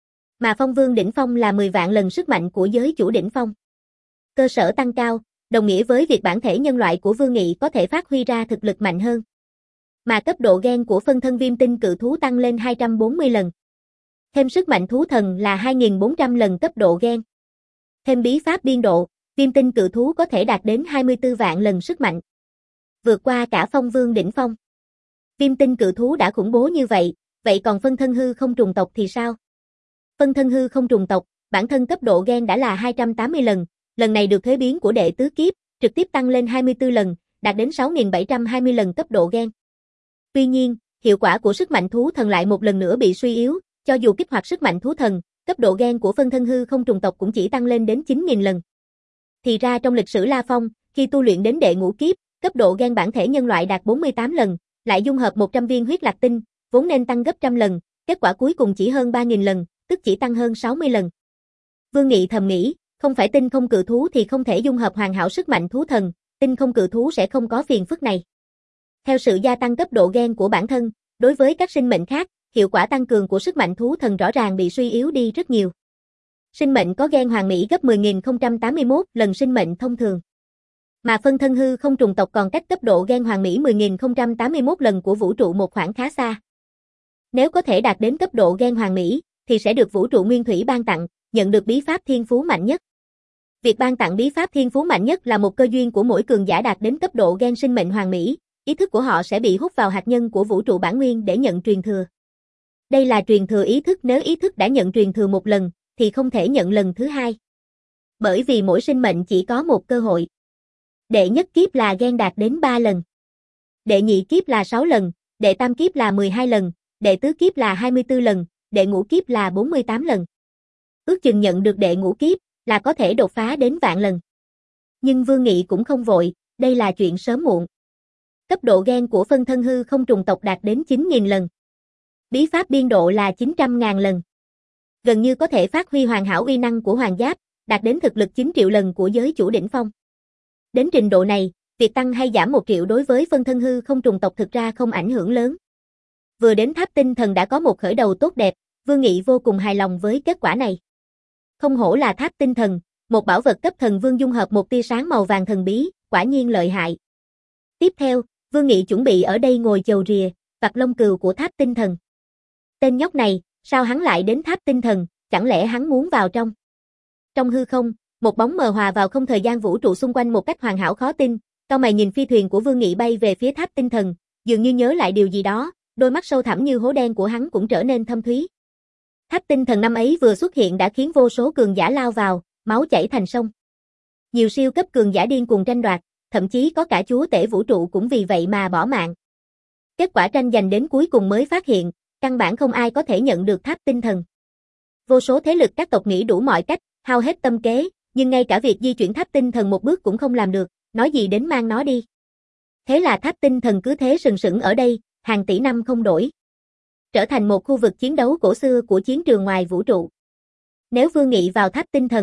Mà phong vương đỉnh phong là mười vạn lần sức mạnh của giới chủ đỉnh phong. Cơ sở tăng cao, đồng nghĩa với việc bản thể nhân loại của Vương Nghị có thể phát huy ra thực lực mạnh hơn. Mà cấp độ gen của phân thân viêm tinh cự thú tăng lên hai trăm bốn mươi lần. Thêm sức mạnh thú thần là hai nghìn bốn trăm lần cấp độ gen. Thêm bí pháp biên độ, viêm tinh cự thú có thể đạt đến hai mươi tư vạn lần sức mạnh. Vượt qua cả phong vương đỉnh phong. Viêm tinh cự thú đã khủng bố như vậy, vậy còn phân thân hư không trùng tộc thì sao? Phân thân hư không trùng tộc, bản thân cấp độ gen đã là hai trăm tám mươi lần, lần này được thuế biến của đệ tứ kiếp, trực tiếp tăng lên hai mươi tư lần, đạt đến sáu nghìn bảy trăm hai mươi lần cấp độ gen. Tuy nhiên, hiệu quả của sức mạnh thú thần lại một lần nữa bị suy yếu, cho dù kích hoạt sức mạnh thú thần, cấp độ gen của phân thân hư không trùng tộc cũng chỉ tăng lên đến chín nghìn lần. Thì ra trong lịch sử La Phong, khi tu luyện đến đệ ngũ kiếp, cấp độ gen bản thể nhân loại đạt bốn mươi tám lần, lại dung hợp một trăm viên huyết lạc tinh, vốn nên tăng gấp trăm lần, kết quả cuối cùng chỉ hơn ba nghìn lần, tức chỉ tăng hơn sáu mươi lần. Vương Nghị thầm nghĩ, không phải tinh không cự thú thì không thể dung hợp hoàn hảo sức mạnh thú thần, tinh không cự thú sẽ không có phiền phức này. Theo sự gia tăng cấp độ gen của bản thân, đối với các sinh mệnh khác, hiệu quả tăng cường của sức mạnh thú thần rõ ràng bị suy yếu đi rất nhiều. Sinh mệnh có gen hoàn mỹ gấp mười nghìn không trăm tám mươi mốt lần sinh mệnh thông thường. Mà phân thân hư không trùng tộc còn cách cấp độ gen hoàn mỹ mười nghìn không trăm tám mươi mốt lần của vũ trụ một khoảng khá xa. Nếu có thể đạt đến cấp độ gen hoàn mỹ, thì sẽ được vũ trụ nguyên thủy ban tặng, nhận được bí pháp thiên phú mạnh nhất. Việc ban tặng bí pháp thiên phú mạnh nhất là một cơ duyên của mỗi cường giả đạt đến cấp độ gen sinh mệnh hoàn mỹ, ý thức của họ sẽ bị hút vào hạt nhân của vũ trụ bản nguyên để nhận truyền thừa. Đây là truyền thừa ý thức, nếu ý thức đã nhận truyền thừa một lần, thì không thể nhận lần thứ hai. Bởi vì mỗi sinh mệnh chỉ có một cơ hội. Đệ nhất kiếp là gen đạt đến ba lần. Đệ nhị kiếp là sáu lần, đệ tam kiếp là mười hai lần, đệ tứ kiếp là hai mươi tư lần, đệ ngũ kiếp là bốn mươi tám lần. Ước chừng nhận được đệ ngũ kiếp là có thể đột phá đến vạn lần. Nhưng Vương Nghị cũng không vội, đây là chuyện sớm muộn. Cấp độ gen của phân thân hư không trùng tộc đạt đến chín nghìn lần. Bí pháp biên độ là chín trăm nghìn lần. Gần như có thể phát huy hoàn hảo uy năng của hoàng giáp, đạt đến thực lực chín triệu lần của giới chủ đỉnh phong. Đến trình độ này, việc tăng hay giảm một triệu đối với phân thân hư không trùng tộc thực ra không ảnh hưởng lớn. Vừa đến tháp tinh thần đã có một khởi đầu tốt đẹp, Vương Nghị vô cùng hài lòng với kết quả này. Không hổ là tháp tinh thần, một bảo vật cấp thần vương dung hợp một tia sáng màu vàng thần bí, quả nhiên lợi hại. Tiếp theo, Vương Nghị chuẩn bị ở đây ngồi chầu rìa, vặt lông cừu của tháp tinh thần. Tên nhóc này, sao hắn lại đến tháp tinh thần, chẳng lẽ hắn muốn vào trong? Trong hư không, một bóng mờ hòa vào không thời gian vũ trụ xung quanh một cách hoàn hảo khó tin, cau mày nhìn phi thuyền của Vương Nghị bay về phía tháp tinh thần, dường như nhớ lại điều gì đó, đôi mắt sâu thẳm như hố đen của hắn cũng trở nên thâm thúy. Tháp tinh thần năm ấy vừa xuất hiện đã khiến vô số cường giả lao vào, máu chảy thành sông. Nhiều siêu cấp cường giả điên cuồng tranh đoạt, thậm chí có cả chúa tể vũ trụ cũng vì vậy mà bỏ mạng. Kết quả tranh giành đến cuối cùng mới phát hiện, căn bản không ai có thể nhận được tháp tinh thần. Vô số thế lực các tộc nghĩ đủ mọi cách, hao hết tâm kế, nhưng ngay cả việc di chuyển tháp tinh thần một bước cũng không làm được, nói gì đến mang nó đi. Thế là tháp tinh thần cứ thế sừng sững ở đây, hàng tỷ năm không đổi. Trở thành một khu vực chiến đấu cổ xưa của chiến trường ngoài vũ trụ. Nếu Vương Nghị vào tháp tinh thần,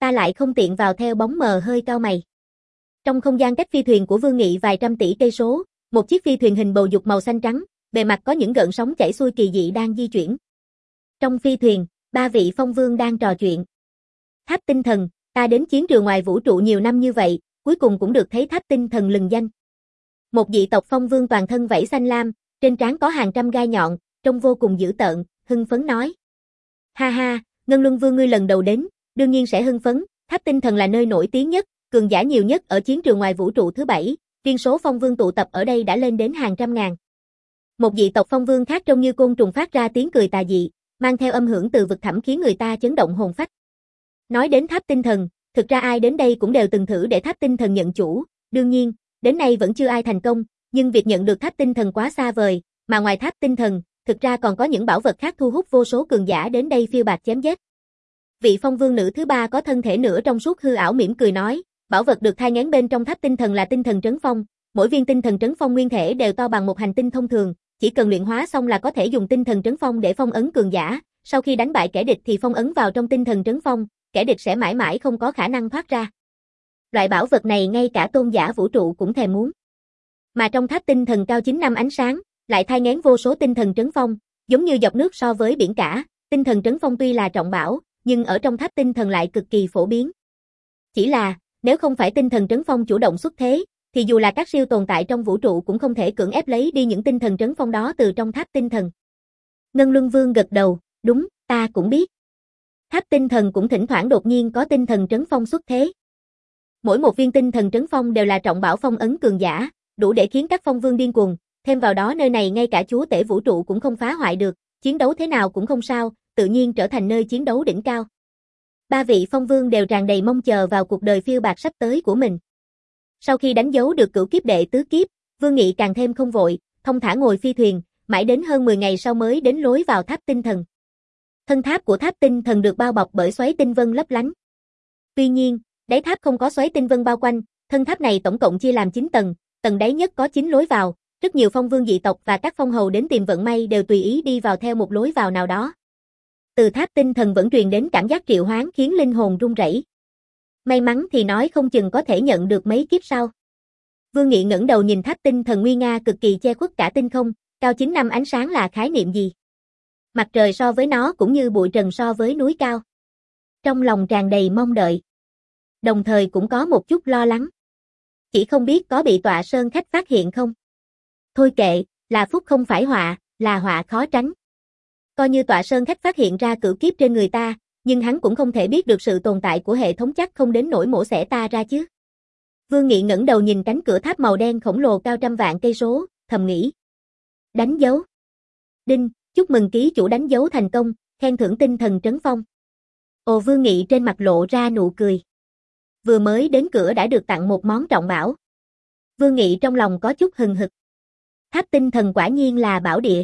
ta lại không tiện vào theo bóng mờ hơi cao mày. Trong không gian cách phi thuyền của Vương Nghị vài trăm tỷ cây số, một chiếc phi thuyền hình bầu dục màu xanh trắng, bề mặt có những gợn sóng chảy xuôi kỳ dị đang di chuyển. Trong phi thuyền, ba vị phong vương đang trò chuyện. Tháp tinh thần, ta đến chiến trường ngoài vũ trụ nhiều năm như vậy, cuối cùng cũng được thấy tháp tinh thần lừng danh. Một dị tộc phong vương toàn thân vảy xanh lam, trên trán có hàng trăm gai nhọn, trông vô cùng dữ tợn, hưng phấn nói. Ha ha, Ngân Luân Vương ngươi lần đầu đến, đương nhiên sẽ hưng phấn, tháp tinh thần là nơi nổi tiếng nhất, cường giả nhiều nhất ở chiến trường ngoài vũ trụ thứ bảy, riêng số phong vương tụ tập ở đây đã lên đến hàng trăm ngàn. Một dị tộc phong vương khác trông như côn trùng phát ra tiếng cười tà dị, mang theo âm hưởng từ vực thẳm khiến người ta chấn động hồn phách. Nói đến tháp tinh thần, thực ra ai đến đây cũng đều từng thử để tháp tinh thần nhận chủ, đương nhiên, đến nay vẫn chưa ai thành công, nhưng việc nhận được tháp tinh thần quá xa vời, mà ngoài tháp tinh thần, thực ra còn có những bảo vật khác thu hút vô số cường giả đến đây phiêu bạt chém giết. Vị phong vương nữ thứ ba có thân thể nửa trong suốt hư ảo mỉm cười nói, bảo vật được thai nghén bên trong tháp tinh thần là tinh thần trấn phong, mỗi viên tinh thần trấn phong nguyên thể đều to bằng một hành tinh thông thường, chỉ cần luyện hóa xong là có thể dùng tinh thần trấn phong để phong ấn cường giả, sau khi đánh bại kẻ địch thì phong ấn vào trong tinh thần trấn phong, kẻ địch sẽ mãi mãi không có khả năng thoát ra. Loại bảo vật này ngay cả tôn giả vũ trụ cũng thèm muốn. Mà trong tháp tinh thần cao chín năm ánh sáng, lại thai nghén vô số tinh thần trấn phong, giống như dọc nước so với biển cả, tinh thần trấn phong tuy là trọng bảo, nhưng ở trong tháp tinh thần lại cực kỳ phổ biến. Chỉ là, nếu không phải tinh thần trấn phong chủ động xuất thế, thì dù là các siêu tồn tại trong vũ trụ cũng không thể cưỡng ép lấy đi những tinh thần trấn phong đó từ trong tháp tinh thần. Ngân Luân Vương gật đầu, đúng, ta cũng biết. Tháp tinh thần cũng thỉnh thoảng đột nhiên có tinh thần trấn phong xuất thế. Mỗi một viên tinh thần trấn phong đều là trọng bảo phong ấn cường giả, đủ để khiến các phong vương điên cuồng, thêm vào đó nơi này ngay cả chúa tể vũ trụ cũng không phá hoại được, chiến đấu thế nào cũng không sao, tự nhiên trở thành nơi chiến đấu đỉnh cao. Ba vị phong vương đều tràn đầy mong chờ vào cuộc đời phiêu bạt sắp tới của mình. Sau khi đánh dấu được cửu kiếp đệ tứ kiếp, Vương Nghị càng thêm không vội, thông thả ngồi phi thuyền, mãi đến hơn mười ngày sau mới đến lối vào tháp tinh thần. Thân tháp của tháp tinh thần được bao bọc bởi xoáy tinh vân lấp lánh. Tuy nhiên, đáy tháp không có xoáy tinh vân bao quanh, thân tháp này tổng cộng chia làm chín tầng, tầng đáy nhất có chín lối vào, rất nhiều phong vương dị tộc và các phong hầu đến tìm vận may đều tùy ý đi vào theo một lối vào nào đó. Từ tháp tinh thần vẫn truyền đến cảm giác triệu hoán khiến linh hồn run rẩy. May mắn thì nói không chừng có thể nhận được mấy kiếp sau. Vương Nghị ngẩng đầu nhìn tháp tinh thần nguy nga cực kỳ che khuất cả tinh không, cao chín năm ánh sáng là khái niệm gì? Mặt trời so với nó cũng như bụi trần so với núi cao. Trong lòng tràn đầy mong đợi. Đồng thời cũng có một chút lo lắng. Chỉ không biết có bị tọa sơn khách phát hiện không? Thôi kệ, là phúc không phải họa, là họa khó tránh. Coi như tọa sơn khách phát hiện ra cửu kiếp trên người ta, nhưng hắn cũng không thể biết được sự tồn tại của hệ thống chắc không đến nỗi mổ xẻ ta ra chứ. Vương Nghị ngẩng đầu nhìn cánh cửa tháp màu đen khổng lồ cao trăm vạn cây số, thầm nghĩ. Đánh dấu. Đinh, chúc mừng ký chủ đánh dấu thành công, khen thưởng tinh thần trấn phong. Ồ, Vương Nghị trên mặt lộ ra nụ cười. Vừa mới đến cửa đã được tặng một món trọng bảo. Vương Nghị trong lòng có chút hừng hực. Tháp tinh thần quả nhiên là bảo địa.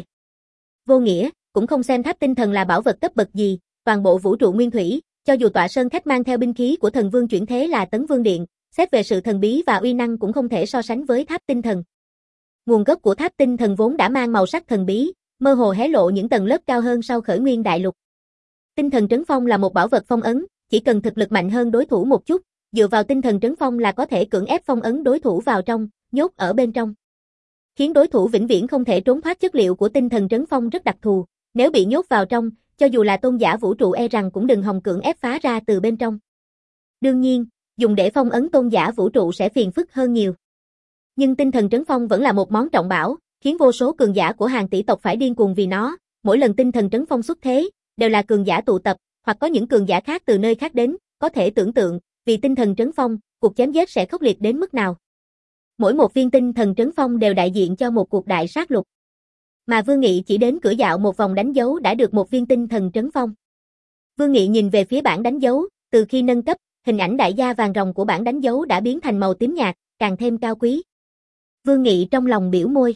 Vô nghĩa, cũng không xem tháp tinh thần là bảo vật cấp bậc gì, toàn bộ vũ trụ nguyên thủy, cho dù tọa sơn khách mang theo binh khí của thần vương chuyển thế là Tấn Vương Điện, xét về sự thần bí và uy năng cũng không thể so sánh với tháp tinh thần. Nguồn gốc của tháp tinh thần vốn đã mang màu sắc thần bí, mơ hồ hé lộ những tầng lớp cao hơn sau khởi nguyên đại lục. Tinh thần trấn phong là một bảo vật phong ấn, chỉ cần thực lực mạnh hơn đối thủ một chút, dựa vào tinh thần trấn phong là có thể cưỡng ép phong ấn đối thủ vào trong, nhốt ở bên trong. Khiến đối thủ vĩnh viễn không thể trốn thoát. Chất liệu của tinh thần trấn phong rất đặc thù, nếu bị nhốt vào trong, cho dù là tôn giả vũ trụ e rằng cũng đừng hòng cưỡng ép phá ra từ bên trong. Đương nhiên, dùng để phong ấn tôn giả vũ trụ sẽ phiền phức hơn nhiều. Nhưng tinh thần trấn phong vẫn là một món trọng bảo, khiến vô số cường giả của hàng tỷ tộc phải điên cuồng vì nó, mỗi lần tinh thần trấn phong xuất thế, đều là cường giả tụ tập, hoặc có những cường giả khác từ nơi khác đến, có thể tưởng tượng, vì tinh thần trấn phong, cuộc chém giết sẽ khốc liệt đến mức nào. Mỗi một viên tinh thần trấn phong đều đại diện cho một cuộc đại sát lục. Mà Vương Nghị chỉ đến cửa dạo một vòng đánh dấu đã được một viên tinh thần trấn phong. Vương Nghị nhìn về phía bảng đánh dấu, từ khi nâng cấp, hình ảnh đại gia vàng ròng của bảng đánh dấu đã biến thành màu tím nhạt, càng thêm cao quý. Vương Nghị trong lòng biểu môi.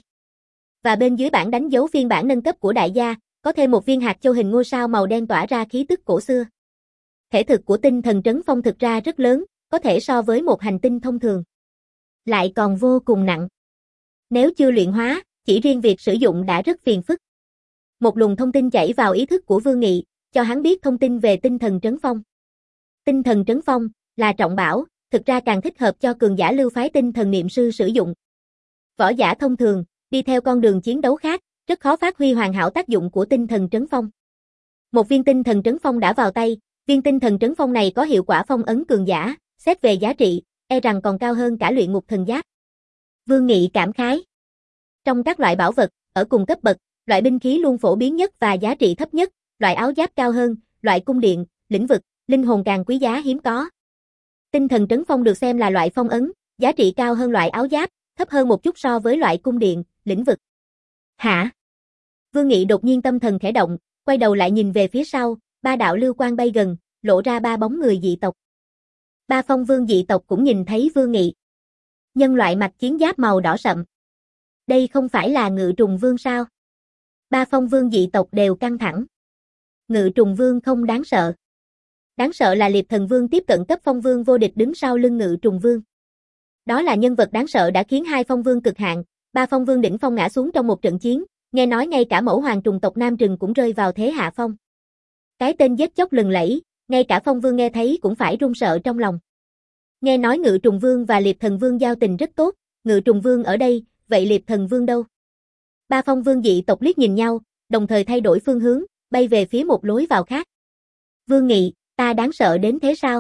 Và bên dưới bảng đánh dấu phiên bản nâng cấp của đại gia, có thêm một viên hạt châu hình ngôi sao màu đen tỏa ra khí tức cổ xưa. Thể thực của tinh thần trấn phong thực ra rất lớn, có thể so với một hành tinh thông thường. Lại còn vô cùng nặng. Nếu chưa luyện hóa, chỉ riêng việc sử dụng đã rất phiền phức. Một luồng thông tin chảy vào ý thức của Vương Nghị, cho hắn biết thông tin về tinh thần trấn phong. Tinh thần trấn phong là trọng bảo, thực ra càng thích hợp cho cường giả lưu phái tinh thần niệm sư sử dụng. Võ giả thông thường, đi theo con đường chiến đấu khác, rất khó phát huy hoàn hảo tác dụng của tinh thần trấn phong. Một viên tinh thần trấn phong đã vào tay, viên tinh thần trấn phong này có hiệu quả phong ấn cường giả, xét về giá trị, e rằng còn cao hơn cả luyện ngục thần giáp. Vương Nghị cảm khái. Trong các loại bảo vật, ở cùng cấp bậc, loại binh khí luôn phổ biến nhất và giá trị thấp nhất, loại áo giáp cao hơn, loại cung điện, lĩnh vực, linh hồn càng quý giá hiếm có. Tinh thần trấn phong được xem là loại phong ấn, giá trị cao hơn loại áo giáp, thấp hơn một chút so với loại cung điện, lĩnh vực. Hả? Vương Nghị đột nhiên tâm thần khẽ động, quay đầu lại nhìn về phía sau, ba đạo lưu quang bay gần, lộ ra ba bóng người dị tộc. Ba phong vương dị tộc cũng nhìn thấy Vương Nghị. Nhân loại mặc chiến giáp màu đỏ sậm. Đây không phải là Ngự Trùng Vương sao? Ba phong vương dị tộc đều căng thẳng. Ngự Trùng Vương không đáng sợ. Đáng sợ là Liệp Thần Vương tiếp cận cấp phong vương vô địch đứng sau lưng Ngự Trùng Vương. Đó là nhân vật đáng sợ đã khiến hai phong vương cực hạn, ba phong vương đỉnh phong ngã xuống trong một trận chiến, nghe nói ngay cả mẫu hoàng trùng tộc Nam Trừng cũng rơi vào thế hạ phong. Cái tên giết chóc lừng lẫy, ngay cả phong vương nghe thấy cũng phải run sợ trong lòng. Nghe nói Ngự Trùng Vương và Liệp Thần Vương giao tình rất tốt, Ngự Trùng Vương ở đây, vậy Liệp Thần Vương đâu? Ba phong vương dị tộc liếc nhìn nhau, đồng thời thay đổi phương hướng, bay về phía một lối vào khác. Vương Nghị, ta đáng sợ đến thế sao?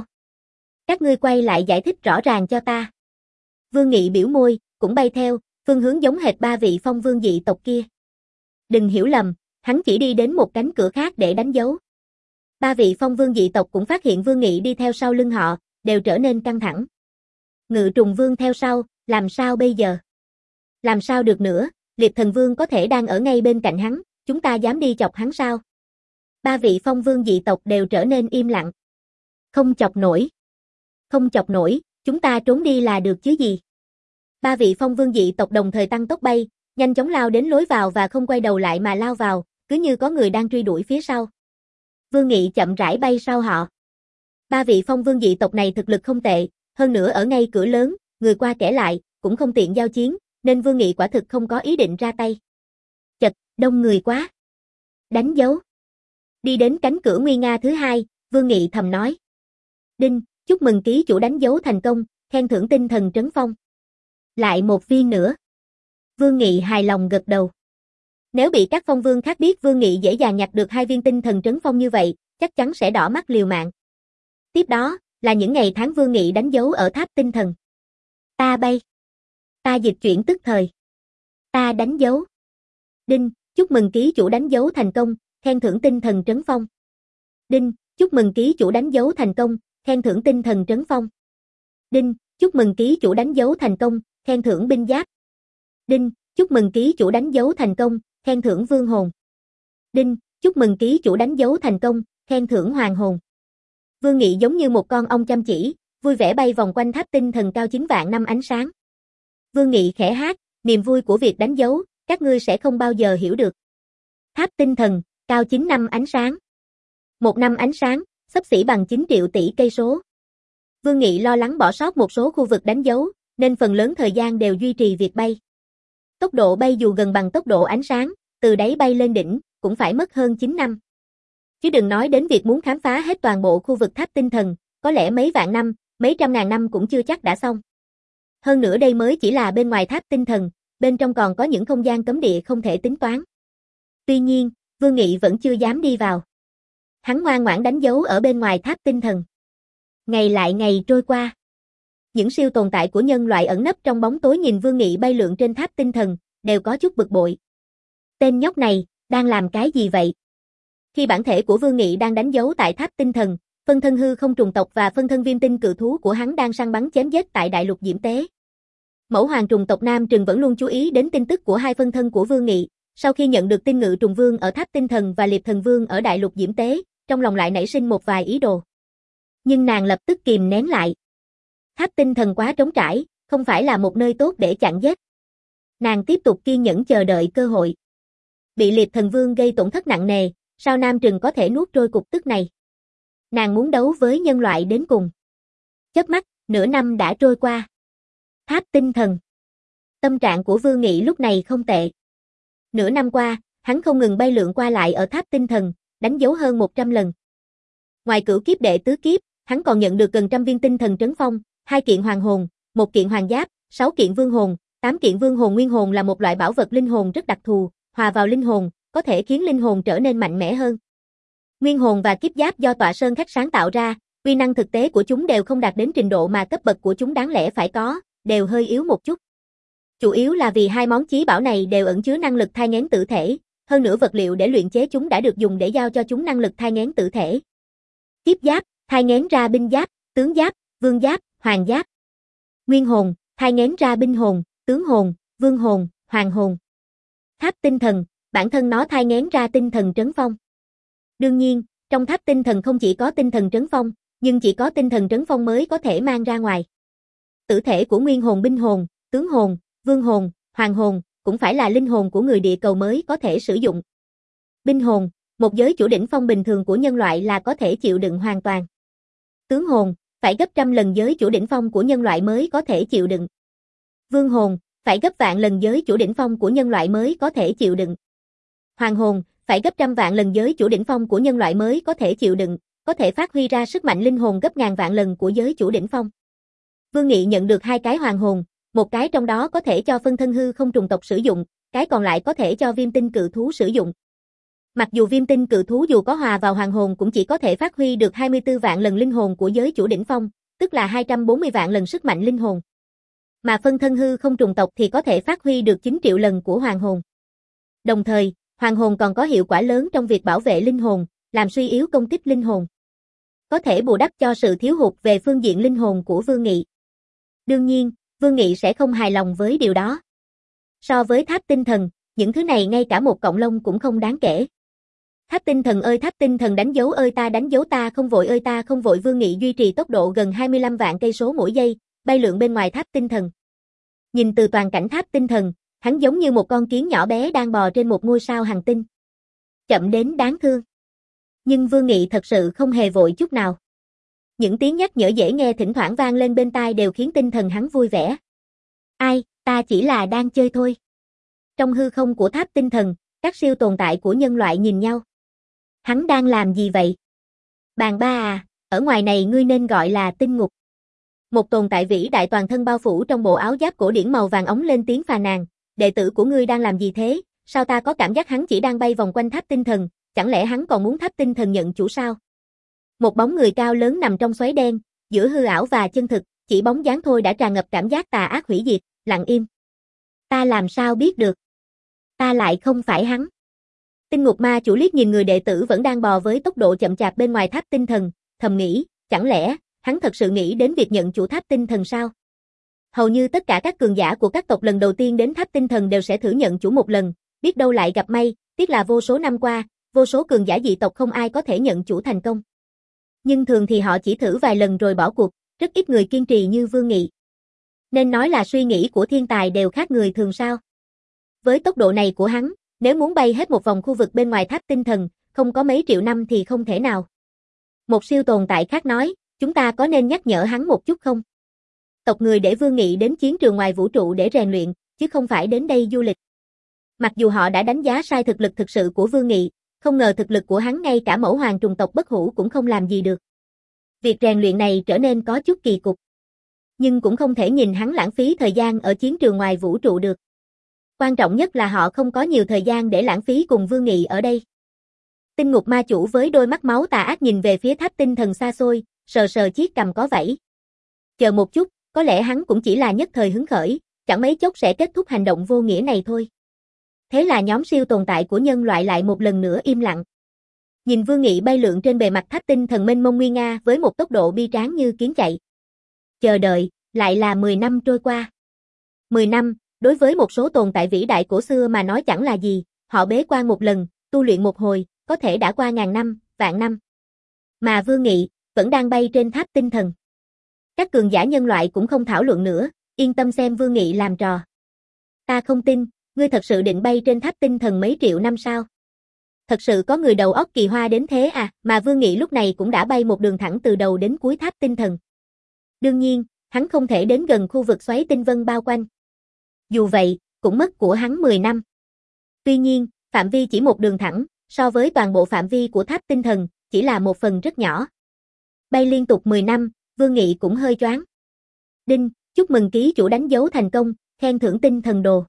Các ngươi quay lại giải thích rõ ràng cho ta. Vương Nghị biểu môi, cũng bay theo, phương hướng giống hệt ba vị phong vương dị tộc kia. Đừng hiểu lầm, hắn chỉ đi đến một cánh cửa khác để đánh dấu. Ba vị phong vương dị tộc cũng phát hiện Vương Nghị đi theo sau lưng họ, đều trở nên căng thẳng. Ngự Trùng Vương theo sau, làm sao bây giờ? Làm sao được nữa, Liệp Thần Vương có thể đang ở ngay bên cạnh hắn, chúng ta dám đi chọc hắn sao? Ba vị phong vương dị tộc đều trở nên im lặng. Không chọc nổi. Không chọc nổi, chúng ta trốn đi là được chứ gì? Ba vị phong vương dị tộc đồng thời tăng tốc bay, nhanh chóng lao đến lối vào và không quay đầu lại mà lao vào, cứ như có người đang truy đuổi phía sau. Vương Nghị chậm rãi bay sau họ. Ba vị phong vương dị tộc này thực lực không tệ, hơn nữa ở ngay cửa lớn, người qua kẻ lại, cũng không tiện giao chiến, nên Vương Nghị quả thực không có ý định ra tay. Chật, đông người quá. Đánh dấu. Đi đến cánh cửa nguy nga thứ hai, Vương Nghị thầm nói. Đinh, chúc mừng ký chủ đánh dấu thành công, khen thưởng tinh thần trấn phong. Lại một viên nữa. Vương Nghị hài lòng gật đầu. Nếu bị các phong vương khác biết Vương Nghị dễ dàng nhặt được hai viên tinh thần trấn phong như vậy, chắc chắn sẽ đỏ mắt liều mạng. Tiếp đó, là những ngày tháng Vương Nghị đánh dấu ở tháp tinh thần. Ta bay. Ta dịch chuyển tức thời. Ta đánh dấu. Đinh, chúc mừng ký chủ đánh dấu thành công, khen thưởng tinh thần trấn phong. Đinh, chúc mừng ký chủ đánh dấu thành công, khen thưởng tinh thần trấn phong. Đinh, chúc mừng ký chủ đánh dấu thành công, khen thưởng binh giáp. Đinh, chúc mừng ký chủ đánh dấu thành công, khen thưởng vương hồn. Đinh, chúc mừng ký chủ đánh dấu thành công, khen thưởng hoàng hồn. Vương Nghị giống như một con ong chăm chỉ, vui vẻ bay vòng quanh tháp tinh thần cao chín vạn năm ánh sáng. Vương Nghị khẽ hát, niềm vui của việc đánh dấu, các ngươi sẽ không bao giờ hiểu được. Tháp tinh thần, cao chín năm ánh sáng. Một năm ánh sáng, xấp xỉ bằng chín triệu tỷ cây số. Vương Nghị lo lắng bỏ sót một số khu vực đánh dấu, nên phần lớn thời gian đều duy trì việc bay. Tốc độ bay dù gần bằng tốc độ ánh sáng, từ đáy bay lên đỉnh, cũng phải mất hơn chín năm. Chứ đừng nói đến việc muốn khám phá hết toàn bộ khu vực tháp tinh thần, có lẽ mấy vạn năm, mấy trăm ngàn năm cũng chưa chắc đã xong. Hơn nữa đây mới chỉ là bên ngoài tháp tinh thần, bên trong còn có những không gian cấm địa không thể tính toán. Tuy nhiên, Vương Nghị vẫn chưa dám đi vào. Hắn ngoan ngoãn đánh dấu ở bên ngoài tháp tinh thần. Ngày lại ngày trôi qua. Những siêu tồn tại của nhân loại ẩn nấp trong bóng tối nhìn Vương Nghị bay lượn trên tháp tinh thần, đều có chút bực bội. Tên nhóc này, đang làm cái gì vậy? Khi bản thể của Vương Nghị đang đánh dấu tại tháp tinh thần, phân thân hư không trùng tộc và phân thân viêm tinh cự thú của hắn đang săn bắn chém giết tại đại lục Diễm Tế. Mẫu hoàng trùng tộc Nam Trừng vẫn luôn chú ý đến tin tức của hai phân thân của Vương Nghị, sau khi nhận được tin Ngự Trùng Vương ở tháp tinh thần và Liệp Thần Vương ở đại lục Diễm Tế, trong lòng lại nảy sinh một vài ý đồ. Nhưng nàng lập tức kìm nén lại. Tháp tinh thần quá trống trải, không phải là một nơi tốt để chặn giết. Nàng tiếp tục kiên nhẫn chờ đợi cơ hội. Bị Liệp Thần Vương gây tổn thất nặng nề, sao Nam Trừng có thể nuốt trôi cục tức này? Nàng muốn đấu với nhân loại đến cùng. Chớp mắt, nửa năm đã trôi qua. Tháp tinh thần. Tâm trạng của Vương Nghị lúc này không tệ. Nửa năm qua, hắn không ngừng bay lượn qua lại ở tháp tinh thần, đánh dấu hơn một trăm lần. Ngoài cửu kiếp đệ tứ kiếp, hắn còn nhận được gần trăm viên tinh thần trấn phong, hai kiện hoàng hồn, một kiện hoàng giáp, sáu kiện vương hồn, tám kiện vương hồn. Nguyên hồn là một loại bảo vật linh hồn rất đặc thù, hòa vào linh hồn, có thể khiến linh hồn trở nên mạnh mẽ hơn. Nguyên hồn và kiếp giáp do Tọa Sơn Khách sáng tạo ra, uy năng thực tế của chúng đều không đạt đến trình độ mà cấp bậc của chúng đáng lẽ phải có, đều hơi yếu một chút. Chủ yếu là vì hai món chí bảo này đều ẩn chứa năng lực thai nghén tử thể, hơn nữa vật liệu để luyện chế chúng đã được dùng để giao cho chúng năng lực thai nghén tử thể. Kiếp giáp, thai nghén ra binh giáp, tướng giáp, vương giáp, hoàng giáp. Nguyên hồn, thai nghén ra binh hồn, tướng hồn, vương hồn, hoàng hồn. Tháp tinh thần, bản thân nó thai nghén ra tinh thần trấn phong. Đương nhiên, trong tháp tinh thần không chỉ có tinh thần trấn phong, nhưng chỉ có tinh thần trấn phong mới có thể mang ra ngoài. Tử thể của nguyên hồn binh hồn, tướng hồn, vương hồn, hoàng hồn, cũng phải là linh hồn của người địa cầu mới có thể sử dụng. Binh hồn, một giới chủ đỉnh phong bình thường của nhân loại là có thể chịu đựng hoàn toàn. Tướng hồn, phải gấp trăm lần giới chủ đỉnh phong của nhân loại mới có thể chịu đựng. Vương hồn, phải gấp vạn lần giới chủ đỉnh phong của nhân loại mới có thể chịu đựng. Hoàng hồn, phải gấp trăm vạn lần giới chủ đỉnh phong của nhân loại mới có thể chịu đựng, có thể phát huy ra sức mạnh linh hồn gấp ngàn vạn lần của giới chủ đỉnh phong. Vương Nghị nhận được hai cái hoàng hồn, một cái trong đó có thể cho phân thân hư không trùng tộc sử dụng, cái còn lại có thể cho viêm tinh cự thú sử dụng. Mặc dù viêm tinh cự thú dù có hòa vào hoàng hồn cũng chỉ có thể phát huy được hai mươi tư vạn lần linh hồn của giới chủ đỉnh phong, tức là hai trăm bốn mươi vạn lần sức mạnh linh hồn. Mà phân thân hư không trùng tộc thì có thể phát huy được chín triệu lần của hoàng hồn. Đồng thời, hoàng hồn còn có hiệu quả lớn trong việc bảo vệ linh hồn, làm suy yếu công kích linh hồn. Có thể bù đắp cho sự thiếu hụt về phương diện linh hồn của Vương Nghị. Đương nhiên, Vương Nghị sẽ không hài lòng với điều đó. So với tháp tinh thần, những thứ này ngay cả một cọng lông cũng không đáng kể. Tháp tinh thần ơi tháp tinh thần đánh dấu ơi ta đánh dấu ta không vội ơi ta không vội. Vương Nghị duy trì tốc độ gần hai mươi lăm vạn cây số mỗi giây, bay lượn bên ngoài tháp tinh thần. Nhìn từ toàn cảnh tháp tinh thần, hắn giống như một con kiến nhỏ bé đang bò trên một ngôi sao hành tinh. Chậm đến đáng thương. Nhưng Vương Nghị thật sự không hề vội chút nào. Những tiếng nhắc nhở dễ nghe thỉnh thoảng vang lên bên tai đều khiến tinh thần hắn vui vẻ. Ai, ta chỉ là đang chơi thôi. Trong hư không của tháp tinh thần, các siêu tồn tại của nhân loại nhìn nhau. Hắn đang làm gì vậy? Bàn ba à, ở ngoài này ngươi nên gọi là tinh ngục. Một tồn tại vĩ đại toàn thân bao phủ trong bộ áo giáp cổ điển màu vàng ống lên tiếng phàn nàn. Đệ tử của ngươi đang làm gì thế? Sao ta có cảm giác hắn chỉ đang bay vòng quanh tháp tinh thần, chẳng lẽ hắn còn muốn tháp tinh thần nhận chủ sao? Một bóng người cao lớn nằm trong xoáy đen, giữa hư ảo và chân thực, chỉ bóng dáng thôi đã tràn ngập cảm giác tà ác hủy diệt, lặng im. Ta làm sao biết được? Ta lại không phải hắn. Tinh ngục ma chủ liếc nhìn người đệ tử vẫn đang bò với tốc độ chậm chạp bên ngoài tháp tinh thần, thầm nghĩ, chẳng lẽ, hắn thật sự nghĩ đến việc nhận chủ tháp tinh thần sao? Hầu như tất cả các cường giả của các tộc lần đầu tiên đến tháp tinh thần đều sẽ thử nhận chủ một lần, biết đâu lại gặp may, tiếc là vô số năm qua, vô số cường giả dị tộc không ai có thể nhận chủ thành công. Nhưng thường thì họ chỉ thử vài lần rồi bỏ cuộc, rất ít người kiên trì như Vương Nghị. Nên nói là suy nghĩ của thiên tài đều khác người thường sao? Với tốc độ này của hắn, nếu muốn bay hết một vòng khu vực bên ngoài tháp tinh thần, không có mấy triệu năm thì không thể nào. Một siêu tồn tại khác nói, chúng ta có nên nhắc nhở hắn một chút không? Tộc người để Vương Nghị đến chiến trường ngoài vũ trụ để rèn luyện, chứ không phải đến đây du lịch. Mặc dù họ đã đánh giá sai thực lực thực sự của Vương Nghị, không ngờ thực lực của hắn ngay cả mẫu hoàng trùng tộc bất hủ cũng không làm gì được. Việc rèn luyện này trở nên có chút kỳ cục. Nhưng cũng không thể nhìn hắn lãng phí thời gian ở chiến trường ngoài vũ trụ được. Quan trọng nhất là họ không có nhiều thời gian để lãng phí cùng Vương Nghị ở đây. Tinh ngục ma chủ với đôi mắt máu tà ác nhìn về phía tháp tinh thần xa xôi, sờ sờ chiếc cằm có vảy. Chờ một chút, có lẽ hắn cũng chỉ là nhất thời hứng khởi, chẳng mấy chốc sẽ kết thúc hành động vô nghĩa này thôi. Thế là nhóm siêu tồn tại của nhân loại lại một lần nữa im lặng. Nhìn Vương Nghị bay lượn trên bề mặt tháp tinh thần mênh mông nguy nga với một tốc độ bi tráng như kiến chạy. Chờ đợi, lại là mười năm trôi qua. mười năm, đối với một số tồn tại vĩ đại cổ xưa mà nói chẳng là gì, họ bế quan một lần, tu luyện một hồi, có thể đã qua ngàn năm, vạn năm. Mà Vương Nghị, vẫn đang bay trên tháp tinh thần. Các cường giả nhân loại cũng không thảo luận nữa, yên tâm xem Vương Nghị làm trò. Ta không tin, ngươi thật sự định bay trên tháp tinh thần mấy triệu năm sao? Thật sự có người đầu óc kỳ hoa đến thế à, mà Vương Nghị lúc này cũng đã bay một đường thẳng từ đầu đến cuối tháp tinh thần. Đương nhiên, hắn không thể đến gần khu vực xoáy tinh vân bao quanh. Dù vậy, cũng mất của hắn mười năm. Tuy nhiên, phạm vi chỉ một đường thẳng, so với toàn bộ phạm vi của tháp tinh thần, chỉ là một phần rất nhỏ. Bay liên tục mười năm, Vương Nghị cũng hơi choáng. Đinh, chúc mừng ký chủ đánh dấu thành công, khen thưởng tinh thần đồ.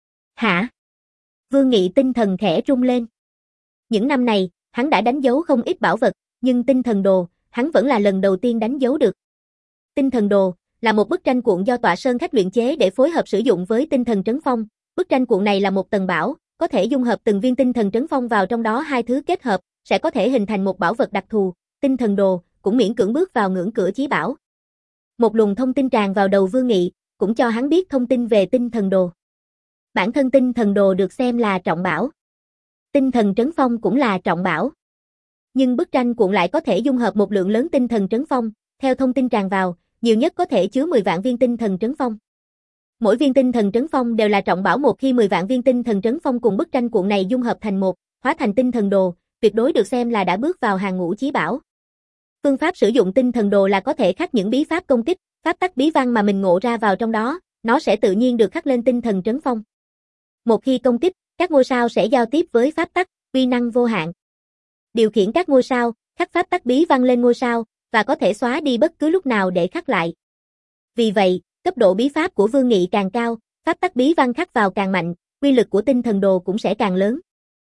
Hả? Vương Nghị tinh thần khẽ rung lên. Những năm này, hắn đã đánh dấu không ít bảo vật, nhưng tinh thần đồ, hắn vẫn là lần đầu tiên đánh dấu được. Tinh thần đồ là một bức tranh cuộn do Tọa Sơn Khách luyện chế để phối hợp sử dụng với tinh thần trấn phong. Bức tranh cuộn này là một tầng bảo, có thể dung hợp từng viên tinh thần trấn phong vào trong đó, hai thứ kết hợp sẽ có thể hình thành một bảo vật đặc thù. Tinh thần đồ cũng miễn cưỡng bước vào ngưỡng cửa chí bảo. Một luồng thông tin tràn vào đầu Vương Nghị, cũng cho hắn biết thông tin về tinh thần đồ. Bản thân tinh thần đồ được xem là trọng bảo. Tinh thần trấn phong cũng là trọng bảo. Nhưng bức tranh cuộn lại có thể dung hợp một lượng lớn tinh thần trấn phong, theo thông tin tràn vào, nhiều nhất có thể chứa mười vạn viên tinh thần trấn phong. Mỗi viên tinh thần trấn phong đều là trọng bảo, một khi mười vạn viên tinh thần trấn phong cùng bức tranh cuộn này dung hợp thành một, hóa thành tinh thần đồ, tuyệt đối được xem là đã bước vào hàng ngũ chí bảo. Phương pháp sử dụng tinh thần đồ là có thể khắc những bí pháp công kích, pháp tắc bí văn mà mình ngộ ra vào trong đó, nó sẽ tự nhiên được khắc lên tinh thần trấn phong. Một khi công kích, các ngôi sao sẽ giao tiếp với pháp tắc, uy năng vô hạn. Điều khiển các ngôi sao, khắc pháp tắc bí văn lên ngôi sao, và có thể xóa đi bất cứ lúc nào để khắc lại. Vì vậy, cấp độ bí pháp của Vương Nghị càng cao, pháp tắc bí văn khắc vào càng mạnh, uy lực của tinh thần đồ cũng sẽ càng lớn.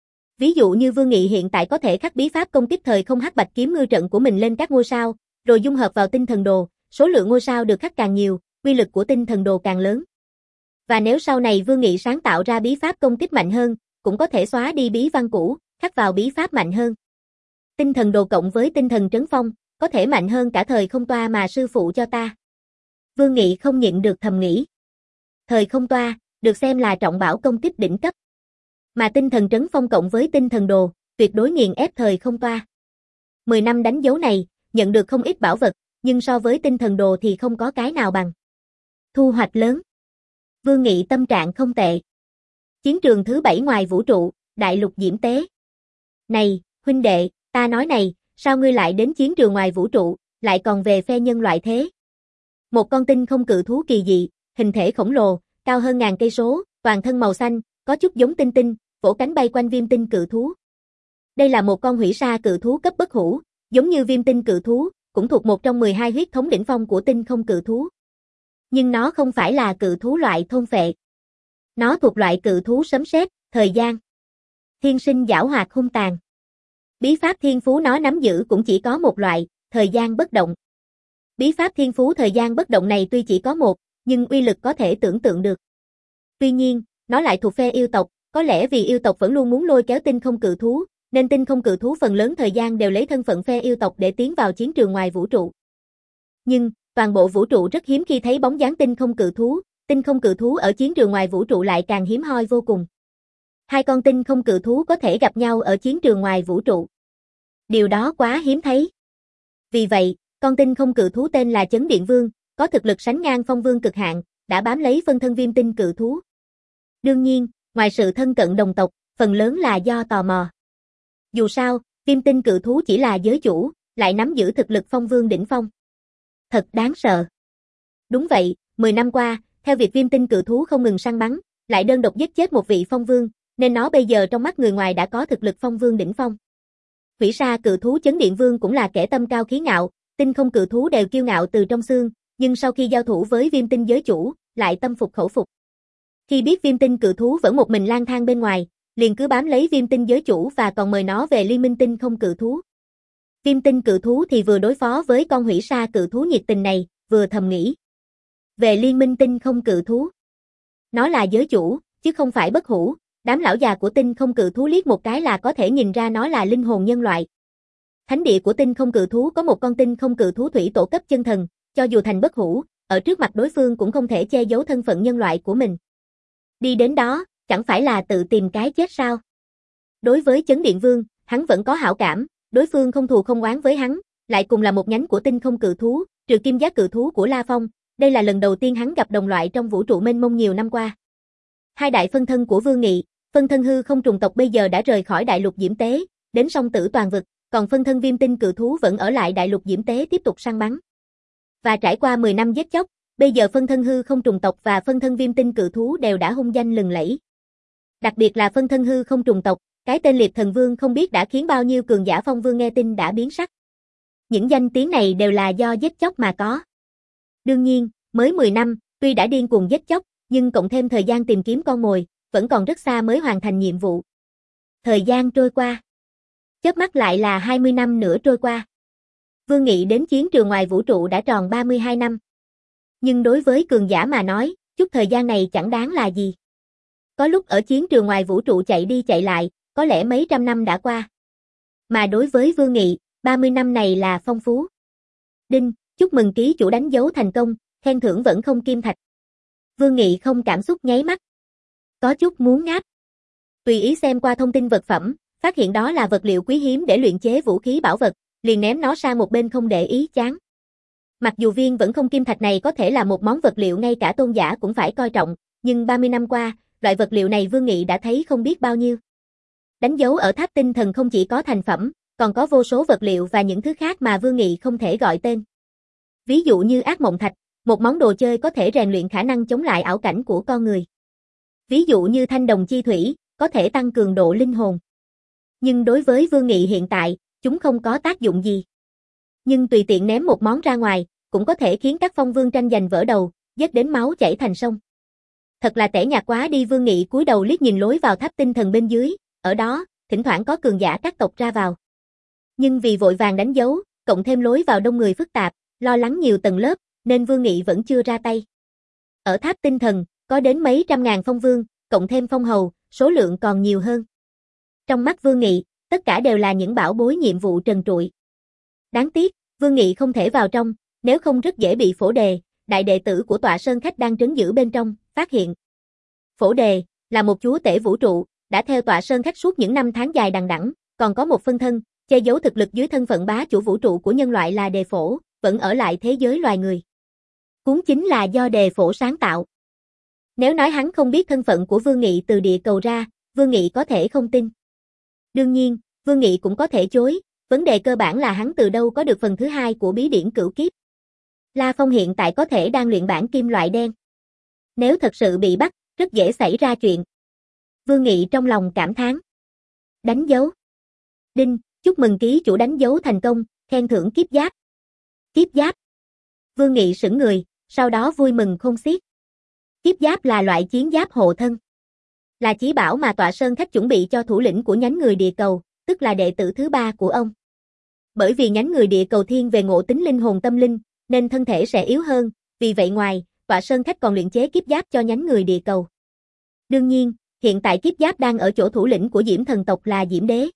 Ví dụ như Vương Nghị hiện tại có thể khắc bí pháp công kích thời không hắc bạch kiếm ngư trận của mình lên các ngôi sao, rồi dung hợp vào tinh thần đồ, số lượng ngôi sao được khắc càng nhiều, uy lực của tinh thần đồ càng lớn. Và nếu sau này Vương Nghị sáng tạo ra bí pháp công kích mạnh hơn, cũng có thể xóa đi bí văn cũ, khắc vào bí pháp mạnh hơn. Tinh thần đồ cộng với tinh thần trấn phong, có thể mạnh hơn cả thời không toa mà sư phụ cho ta. Vương Nghị không nhịn được thầm nghĩ. Thời không toa, được xem là trọng bảo công kích đỉnh cấp. Mà tinh thần trấn phong cộng với tinh thần đồ, tuyệt đối nghiền ép thời không toa. mười năm đánh dấu này, nhận được không ít bảo vật, nhưng so với tinh thần đồ thì không có cái nào bằng. Thu hoạch lớn. Vương Nghị tâm trạng không tệ. Chiến trường thứ bảy ngoài vũ trụ, đại lục diễm tế. Này, huynh đệ, ta nói này, sao ngươi lại đến chiến trường ngoài vũ trụ, lại còn về phe nhân loại thế? Một con tinh không cự thú kỳ dị, hình thể khổng lồ, cao hơn ngàn cây số, toàn thân màu xanh, có chút giống tinh tinh, vỗ cánh bay quanh viêm tinh cự thú. Đây là một con hủy sa cự thú cấp bất hủ, giống như viêm tinh cự thú, cũng thuộc một trong mười hai huyết thống đỉnh phong của tinh không cự thú. Nhưng nó không phải là cự thú loại thôn phệ. Nó thuộc loại cự thú sấm sét, thời gian. Thiên sinh giảo hoạt hung tàn. Bí pháp thiên phú nó nắm giữ cũng chỉ có một loại, thời gian bất động. Bí pháp thiên phú thời gian bất động này tuy chỉ có một, nhưng uy lực có thể tưởng tượng được. Tuy nhiên, nó lại thuộc phe yêu tộc, có lẽ vì yêu tộc vẫn luôn muốn lôi kéo tinh không cự thú, nên tinh không cự thú phần lớn thời gian đều lấy thân phận phe yêu tộc để tiến vào chiến trường ngoài vũ trụ. Nhưng, toàn bộ vũ trụ rất hiếm khi thấy bóng dáng tinh không cự thú, tinh không cự thú ở chiến trường ngoài vũ trụ lại càng hiếm hoi vô cùng. Hai con tinh không cự thú có thể gặp nhau ở chiến trường ngoài vũ trụ. Điều đó quá hiếm thấy. Vì vậy, con tinh không cự thú tên là Chấn Điện Vương, có thực lực sánh ngang Phong Vương cực hạn, đã bám lấy phân thân viêm tinh cự thú. Đương nhiên, ngoài sự thân cận đồng tộc, phần lớn là do tò mò. Dù sao, viêm tinh cự thú chỉ là giới chủ, lại nắm giữ thực lực Phong Vương đỉnh phong. Thật đáng sợ. Đúng vậy, mười năm qua, theo việc viêm tinh cự thú không ngừng săn bắn, lại đơn độc giết chết một vị Phong Vương, nên nó bây giờ trong mắt người ngoài đã có thực lực Phong Vương đỉnh phong. Hủy sa cự thú Chấn Điện Vương cũng là kẻ tâm cao khí ngạo, tinh không cự thú đều kiêu ngạo từ trong xương, nhưng sau khi giao thủ với viêm tinh giới chủ, lại tâm phục khẩu phục. Khi biết viêm tinh cự thú vẫn một mình lang thang bên ngoài, liền cứ bám lấy viêm tinh giới chủ và còn mời nó về liên minh tinh không cự thú. Viêm tinh cự thú thì vừa đối phó với con hủy sa cự thú nhiệt tình này, vừa thầm nghĩ. Về liên minh tinh không cự thú. Nó là giới chủ, chứ không phải bất hủ, đám lão già của tinh không cự thú liếc một cái là có thể nhìn ra nó là linh hồn nhân loại. Thánh địa của tinh không cự thú có một con tinh không cự thú thủy tổ cấp chân thần, cho dù thành bất hủ, ở trước mặt đối phương cũng không thể che giấu thân phận nhân loại của mình. Đi đến đó, chẳng phải là tự tìm cái chết sao? Đối với Chấn Điện Vương, hắn vẫn có hảo cảm, đối phương không thù không oán với hắn, lại cùng là một nhánh của tinh không cự thú, trừ kim giác cự thú của La Phong, đây là lần đầu tiên hắn gặp đồng loại trong vũ trụ mênh mông nhiều năm qua. Hai đại phân thân của Vương Nghị, phân thân hư không trùng tộc bây giờ đã rời khỏi đại lục diễm tế, đến song tử toàn vực, còn phân thân viêm tinh cự thú vẫn ở lại đại lục diễm tế tiếp tục săn bắn. Và trải qua mười năm giết chóc, bây giờ phân thân hư không trùng tộc và phân thân viêm tinh cự thú đều đã hung danh lừng lẫy. Đặc biệt là phân thân hư không trùng tộc, cái tên Liệt Thần Vương không biết đã khiến bao nhiêu cường giả Phong Vương nghe tin đã biến sắc. Những danh tiếng này đều là do giết chóc mà có. Đương nhiên, mới mười năm, tuy đã điên cuồng giết chóc, nhưng cộng thêm thời gian tìm kiếm con mồi, vẫn còn rất xa mới hoàn thành nhiệm vụ. Thời gian trôi qua. Chớp mắt lại là hai mươi năm nữa trôi qua. Vương Nghị đến chiến trường ngoài vũ trụ đã tròn ba mươi hai năm. Nhưng đối với cường giả mà nói, chút thời gian này chẳng đáng là gì. Có lúc ở chiến trường ngoài vũ trụ chạy đi chạy lại, có lẽ mấy trăm năm đã qua. Mà đối với Vương Nghị, ba mươi năm này là phong phú. Đinh, chúc mừng ký chủ đánh dấu thành công, khen thưởng vẫn không kim thạch. Vương Nghị không cảm xúc nháy mắt. Có chút muốn ngáp. Tùy ý xem qua thông tin vật phẩm, phát hiện đó là vật liệu quý hiếm để luyện chế vũ khí bảo vật, liền ném nó sang một bên không để ý chán. Mặc dù viên vẫn không kim thạch này có thể là một món vật liệu ngay cả tôn giả cũng phải coi trọng, nhưng ba mươi năm qua, loại vật liệu này Vương Nghị đã thấy không biết bao nhiêu. Đánh dấu ở tháp tinh thần không chỉ có thành phẩm, còn có vô số vật liệu và những thứ khác mà Vương Nghị không thể gọi tên. Ví dụ như ác mộng thạch, một món đồ chơi có thể rèn luyện khả năng chống lại ảo cảnh của con người. Ví dụ như thanh đồng chi thủy, có thể tăng cường độ linh hồn. Nhưng đối với Vương Nghị hiện tại, chúng không có tác dụng gì. Nhưng tùy tiện ném một món ra ngoài, cũng có thể khiến các phong vương tranh giành vỡ đầu, giết đến máu chảy thành sông. Thật là tẻ nhạt quá đi. Vương Nghị cúi đầu liếc nhìn lối vào tháp tinh thần bên dưới, ở đó, thỉnh thoảng có cường giả các tộc ra vào. Nhưng vì vội vàng đánh dấu, cộng thêm lối vào đông người phức tạp, lo lắng nhiều tầng lớp, nên Vương Nghị vẫn chưa ra tay. Ở tháp tinh thần, có đến mấy trăm ngàn phong vương, cộng thêm phong hầu, số lượng còn nhiều hơn. Trong mắt Vương Nghị, tất cả đều là những bảo bối nhiệm vụ trần trụi. Đáng tiếc, Vương Nghị không thể vào trong, nếu không rất dễ bị Phổ Đề, đại đệ tử của Tọa Sơn Khách đang trấn giữ bên trong, phát hiện. Phổ Đề, là một chúa tể vũ trụ, đã theo Tọa Sơn Khách suốt những năm tháng dài đằng đẵng, còn có một phân thân, che giấu thực lực dưới thân phận bá chủ vũ trụ của nhân loại là Đề Phổ, vẫn ở lại thế giới loài người. Cuốn chính là do Đề Phổ sáng tạo. Nếu nói hắn không biết thân phận của Vương Nghị từ địa cầu ra, Vương Nghị có thể không tin. Đương nhiên, Vương Nghị cũng có thể chối, vấn đề cơ bản là hắn từ đâu có được phần thứ hai của bí điển cửu kiếp. La Phong hiện tại có thể đang luyện bản kim loại đen. Nếu thật sự bị bắt, rất dễ xảy ra chuyện. Vương Nghị trong lòng cảm thán. Đánh dấu. Đinh, chúc mừng ký chủ đánh dấu thành công, khen thưởng kiếp giáp. Kiếp giáp. Vương Nghị sững người, sau đó vui mừng khôn xiết. Kiếp giáp là loại chiến giáp hộ thân. Là chí bảo mà Tọa Sơn Khách chuẩn bị cho thủ lĩnh của nhánh người địa cầu, tức là đệ tử thứ ba của ông. Bởi vì nhánh người địa cầu thiên về ngộ tính linh hồn tâm linh, nên thân thể sẽ yếu hơn, vì vậy ngoài, Tọa Sơn Khách còn luyện chế kiếp giáp cho nhánh người địa cầu. Đương nhiên, hiện tại kiếp giáp đang ở chỗ thủ lĩnh của Diễm thần tộc là Diễm Đế.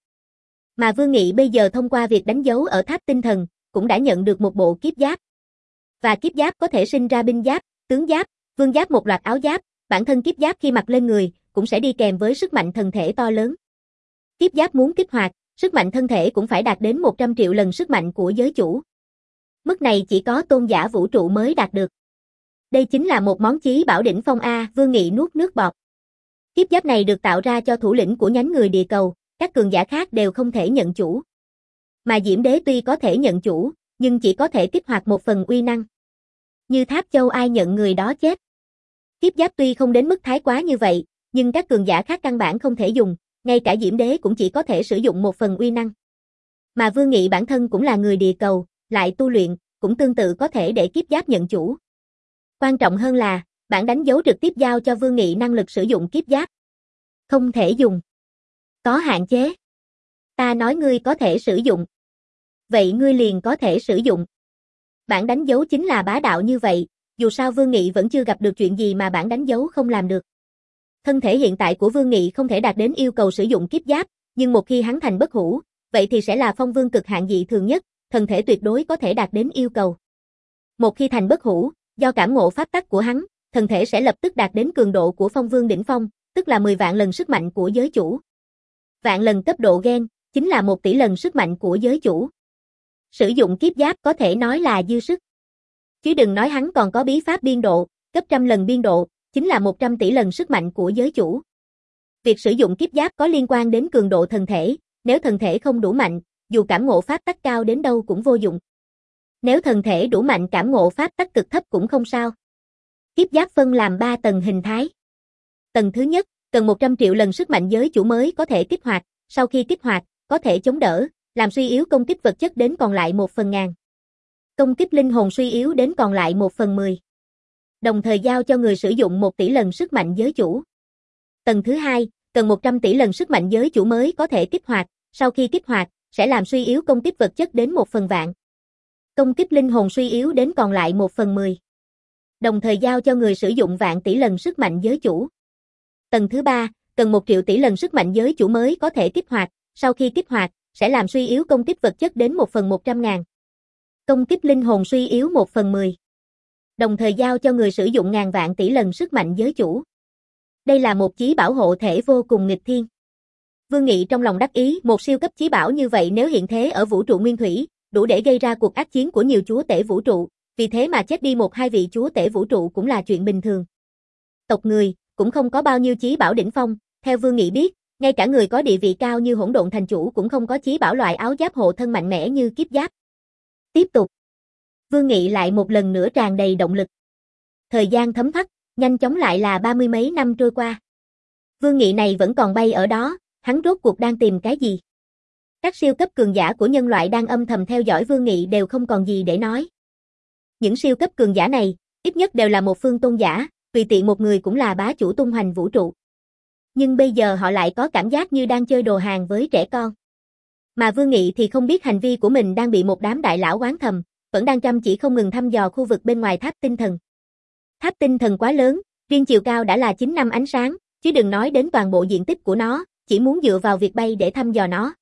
Mà Vương Nghị bây giờ thông qua việc đánh dấu ở tháp tinh thần, cũng đã nhận được một bộ kiếp giáp. Và kiếp giáp có thể sinh ra binh giáp, tướng giáp, vương giáp, một loạt áo giáp, bản thân kiếp giáp khi mặc lên người, cũng sẽ đi kèm với sức mạnh thân thể to lớn. Kiếp giáp muốn kích hoạt, sức mạnh thân thể cũng phải đạt đến một trăm triệu lần sức mạnh của giới chủ. Mức này chỉ có tôn giả vũ trụ mới đạt được. Đây chính là một món chí bảo đỉnh phong A. Vương Nghị nuốt nước bọt. Kiếp giáp này được tạo ra cho thủ lĩnh của nhánh người địa cầu, các cường giả khác đều không thể nhận chủ. Mà Diễm Đế tuy có thể nhận chủ, nhưng chỉ có thể kích hoạt một phần uy năng. Như Tháp Châu ai nhận người đó chết. Kiếp giáp tuy không đến mức thái quá như vậy, nhưng các cường giả khác căn bản không thể dùng, ngay cả Diễm Đế cũng chỉ có thể sử dụng một phần uy năng. Mà Vương Nghị bản thân cũng là người địa cầu, lại tu luyện, cũng tương tự có thể để kiếp giáp nhận chủ. Quan trọng hơn là, bản đánh dấu trực tiếp giao cho Vương Nghị năng lực sử dụng kiếp giáp. Không thể dùng. Có hạn chế. Ta nói ngươi có thể sử dụng. Vậy ngươi liền có thể sử dụng. Bản đánh dấu chính là bá đạo như vậy, dù sao Vương Nghị vẫn chưa gặp được chuyện gì mà bản đánh dấu không làm được. Thân thể hiện tại của Vương Nghị không thể đạt đến yêu cầu sử dụng kiếp giáp, nhưng một khi hắn thành bất hủ, vậy thì sẽ là phong vương cực hạn dị thường nhất, thân thể tuyệt đối có thể đạt đến yêu cầu. Một khi thành bất hủ, do cảm ngộ pháp tắc của hắn, thân thể sẽ lập tức đạt đến cường độ của phong vương đỉnh phong, tức là mười vạn lần sức mạnh của giới chủ. Vạn lần cấp độ gen, chính là một tỷ lần sức mạnh của giới chủ. Sử dụng kiếp giáp có thể nói là dư sức. Chứ đừng nói hắn còn có bí pháp biên độ, cấp trăm lần biên độ, chính là một trăm tỷ lần sức mạnh của giới chủ. Việc sử dụng kiếp giáp có liên quan đến cường độ thần thể, nếu thần thể không đủ mạnh, dù cảm ngộ pháp tắc cao đến đâu cũng vô dụng. Nếu thần thể đủ mạnh cảm ngộ pháp tắc cực thấp cũng không sao. Kiếp giáp phân làm ba tầng hình thái. Tầng thứ nhất, cần một trăm triệu lần sức mạnh giới chủ mới có thể kích hoạt, sau khi kích hoạt, có thể chống đỡ, làm suy yếu công kích vật chất đến còn lại một phần ngàn. Công kích linh hồn suy yếu đến còn lại một phần mười. Đồng thời giao cho người sử dụng một tỷ lần sức mạnh giới chủ. Tầng thứ hai, cần một trăm tỷ lần sức mạnh giới chủ mới có thể kích hoạt, sau khi kích hoạt, sẽ làm suy yếu công kích vật chất đến một phần vạn. Công kích linh hồn suy yếu đến còn lại một phần mười. Đồng thời giao cho người sử dụng vạn tỷ lần sức mạnh giới chủ. Tầng thứ ba, cần một triệu tỷ lần sức mạnh giới chủ mới có thể kích hoạt, sau khi kích hoạt, sẽ làm suy yếu công kích vật chất đến một phần một trăm ngàn. Công kích linh hồn suy yếu một phần mười. Đồng thời giao cho người sử dụng ngàn vạn tỷ lần sức mạnh giới chủ. Đây là một chí bảo hộ thể vô cùng nghịch thiên. Vương Nghị trong lòng đắc ý, một siêu cấp chí bảo như vậy nếu hiện thế ở vũ trụ nguyên thủy, đủ để gây ra cuộc ác chiến của nhiều chúa tể vũ trụ, vì thế mà chết đi một hai vị chúa tể vũ trụ cũng là chuyện bình thường. Tộc người, cũng không có bao nhiêu chí bảo đỉnh phong, theo Vương Nghị biết, ngay cả người có địa vị cao như Hỗn Độn Thành Chủ cũng không có chí bảo loại áo giáp hộ thân mạnh mẽ như kiếp giáp. Tiếp tục. Vương Nghị lại một lần nữa tràn đầy động lực. Thời gian thấm thoát, nhanh chóng lại là ba mươi mấy năm trôi qua. Vương Nghị này vẫn còn bay ở đó, hắn rốt cuộc đang tìm cái gì? Các siêu cấp cường giả của nhân loại đang âm thầm theo dõi Vương Nghị đều không còn gì để nói. Những siêu cấp cường giả này, ít nhất đều là một phương tôn giả, tùy tiện một người cũng là bá chủ tung hoành vũ trụ. Nhưng bây giờ họ lại có cảm giác như đang chơi đồ hàng với trẻ con. Mà Vương Nghị thì không biết hành vi của mình đang bị một đám đại lão oán thầm, vẫn đang chăm chỉ không ngừng thăm dò khu vực bên ngoài tháp tinh thần. Tháp tinh thần quá lớn, riêng chiều cao đã là chín năm ánh sáng, chứ đừng nói đến toàn bộ diện tích của nó, chỉ muốn dựa vào việc bay để thăm dò nó.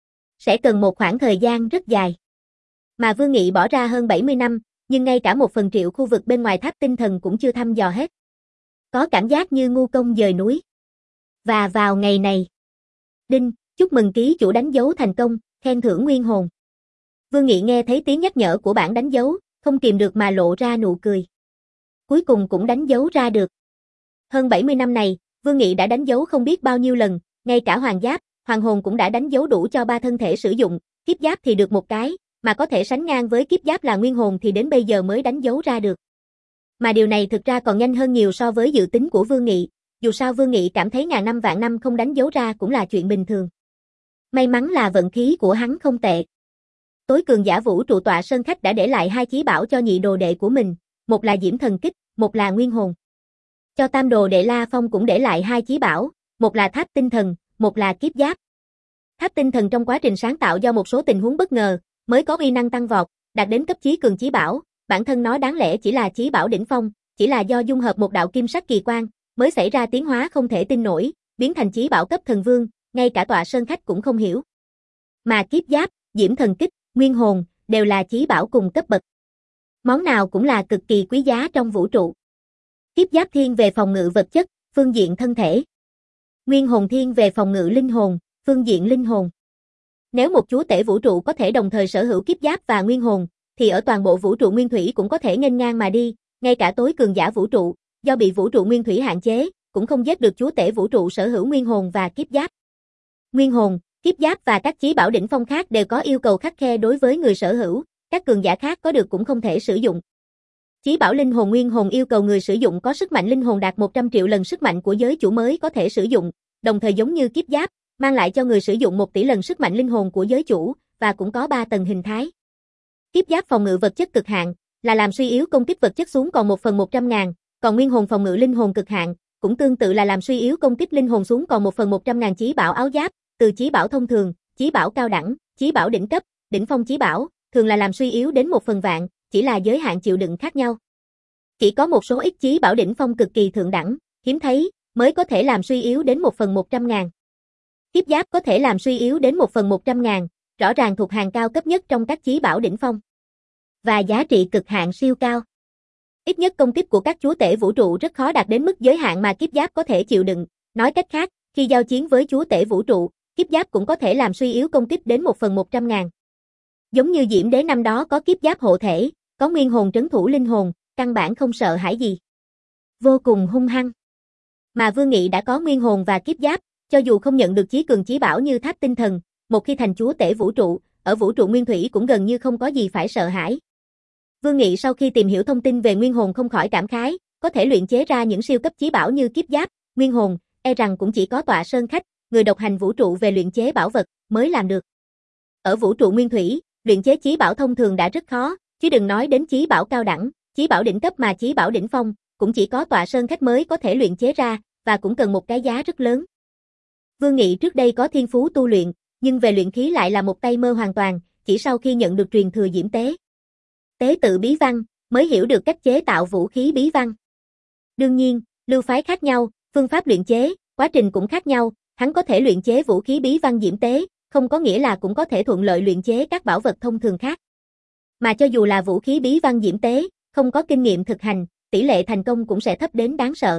Sẽ cần một khoảng thời gian rất dài. Mà Vương Nghị bỏ ra hơn bảy mươi năm, nhưng ngay cả một phần triệu khu vực bên ngoài tháp tinh thần cũng chưa thăm dò hết. Có cảm giác như ngu công dời núi. Và vào ngày này, đinh, chúc mừng ký chủ đánh dấu thành công, khen thưởng nguyên hồn. Vương Nghị nghe thấy tiếng nhắc nhở của bảng đánh dấu, không kìm được mà lộ ra nụ cười. Cuối cùng cũng đánh dấu ra được. Hơn bảy mươi năm này, Vương Nghị đã đánh dấu không biết bao nhiêu lần, ngay cả hoàng giáp, hoàng hồn cũng đã đánh dấu đủ cho ba thân thể sử dụng, kiếp giáp thì được một cái, mà có thể sánh ngang với kiếp giáp là nguyên hồn thì đến bây giờ mới đánh dấu ra được. Mà điều này thực ra còn nhanh hơn nhiều so với dự tính của Vương Nghị, dù sao Vương Nghị cảm thấy ngàn năm vạn năm không đánh dấu ra cũng là chuyện bình thường. May mắn là vận khí của hắn không tệ. Tối cường giả vũ trụ tọa sơn khách đã để lại hai chí bảo cho nhị đồ đệ của mình, một là Diễm Thần Kích, một là Nguyên Hồn. Cho tam đồ đệ La Phong cũng để lại hai chí bảo, một là Tháp Tinh Thần, một là Kiếp Giáp. Tháp Tinh Thần trong quá trình sáng tạo do một số tình huống bất ngờ, mới có uy năng tăng vọt, đạt đến cấp chí cường chí bảo, bản thân nó đáng lẽ chỉ là chí bảo đỉnh phong, chỉ là do dung hợp một đạo kim sắc kỳ quang, mới xảy ra tiến hóa không thể tin nổi, biến thành chí bảo cấp thần vương, ngay cả tọa sơn khách cũng không hiểu. Mà Kiếp Giáp, Diễm Thần Kích, Nguyên Hồn đều là chí bảo cùng cấp bậc. Món nào cũng là cực kỳ quý giá trong vũ trụ. Kiếp Giáp thiên về phòng ngự vật chất, phương diện thân thể. Nguyên Hồn thiên về phòng ngự linh hồn, phương diện linh hồn. Nếu một chúa tể vũ trụ có thể đồng thời sở hữu Kiếp Giáp và Nguyên Hồn, thì ở toàn bộ vũ trụ nguyên thủy cũng có thể nghênh ngang mà đi, ngay cả tối cường giả vũ trụ, do bị vũ trụ nguyên thủy hạn chế, cũng không giết được chúa tể vũ trụ sở hữu Nguyên Hồn và Kiếp Giáp. Nguyên Hồn, Kiếp Giáp và các chí bảo đỉnh phong khác đều có yêu cầu khắt khe đối với người sở hữu, các cường giả khác có được cũng không thể sử dụng. Chí bảo linh hồn Nguyên Hồn yêu cầu người sử dụng có sức mạnh linh hồn đạt một trăm triệu lần sức mạnh của giới chủ mới có thể sử dụng, đồng thời giống như Kiếp Giáp, mang lại cho người sử dụng một tỷ lần sức mạnh linh hồn của giới chủ, và cũng có ba tầng hình thái. Kiếp Giáp phòng ngự vật chất cực hạn, là làm suy yếu công kích vật chất xuống còn một phần một trăm ngàn, còn Nguyên Hồn phòng ngự linh hồn cực hạn, cũng tương tự là làm suy yếu công kích linh hồn xuống còn một phần một trăm ngàn chí bảo áo giáp, từ chí bảo thông thường, chí bảo cao đẳng, chí bảo đỉnh cấp, đỉnh phong chí bảo, thường là làm suy yếu đến một phần vạn, chỉ là giới hạn chịu đựng khác nhau. Chỉ có một số ít chí bảo đỉnh phong cực kỳ thượng đẳng, hiếm thấy, mới có thể làm suy yếu đến một phần một trăm ngàn. Kiếp Giáp có thể làm suy yếu đến một phần một trăm ngàn, rõ ràng thuộc hàng cao cấp nhất trong các chí bảo đỉnh phong. Và giá trị cực hạn siêu cao. Ít nhất công kích của các chúa tể vũ trụ rất khó đạt đến mức giới hạn mà Kiếp Giáp có thể chịu đựng, nói cách khác, khi giao chiến với chúa tể vũ trụ, Kiếp Giáp cũng có thể làm suy yếu công kích đến một phần một trăm ngàn. Giống như Diễm Đế năm đó có Kiếp Giáp hộ thể, có Nguyên Hồn trấn thủ linh hồn, căn bản không sợ hãi gì. Vô cùng hung hăng. Mà Vương Nghị đã có Nguyên Hồn và Kiếp Giáp, cho dù không nhận được chí cường chí bảo như Tháp Tinh Thần, một khi thành chúa tể vũ trụ, ở vũ trụ nguyên thủy cũng gần như không có gì phải sợ hãi. Vương Nghị sau khi tìm hiểu thông tin về Nguyên Hồn không khỏi cảm khái, có thể luyện chế ra những siêu cấp chí bảo như Kiếp Giáp, Nguyên Hồn, e rằng cũng chỉ có tọa sơn khách, người độc hành vũ trụ về luyện chế bảo vật, mới làm được. Ở vũ trụ nguyên thủy, luyện chế chí bảo thông thường đã rất khó, chứ đừng nói đến chí bảo cao đẳng, chí bảo đỉnh cấp mà chí bảo đỉnh phong, cũng chỉ có tọa sơn khách mới có thể luyện chế ra, và cũng cần một cái giá rất lớn. Vương Nghị trước đây có thiên phú tu luyện, nhưng về luyện khí lại là một tay mơ hoàn toàn, chỉ sau khi nhận được truyền thừa Diễm Tế Tế tự bí văn, mới hiểu được cách chế tạo vũ khí bí văn. Đương nhiên, lưu phái khác nhau, phương pháp luyện chế, quá trình cũng khác nhau, hắn có thể luyện chế vũ khí bí văn Diễm Tế, không có nghĩa là cũng có thể thuận lợi luyện chế các bảo vật thông thường khác. Mà cho dù là vũ khí bí văn Diễm Tế, không có kinh nghiệm thực hành, tỷ lệ thành công cũng sẽ thấp đến đáng sợ.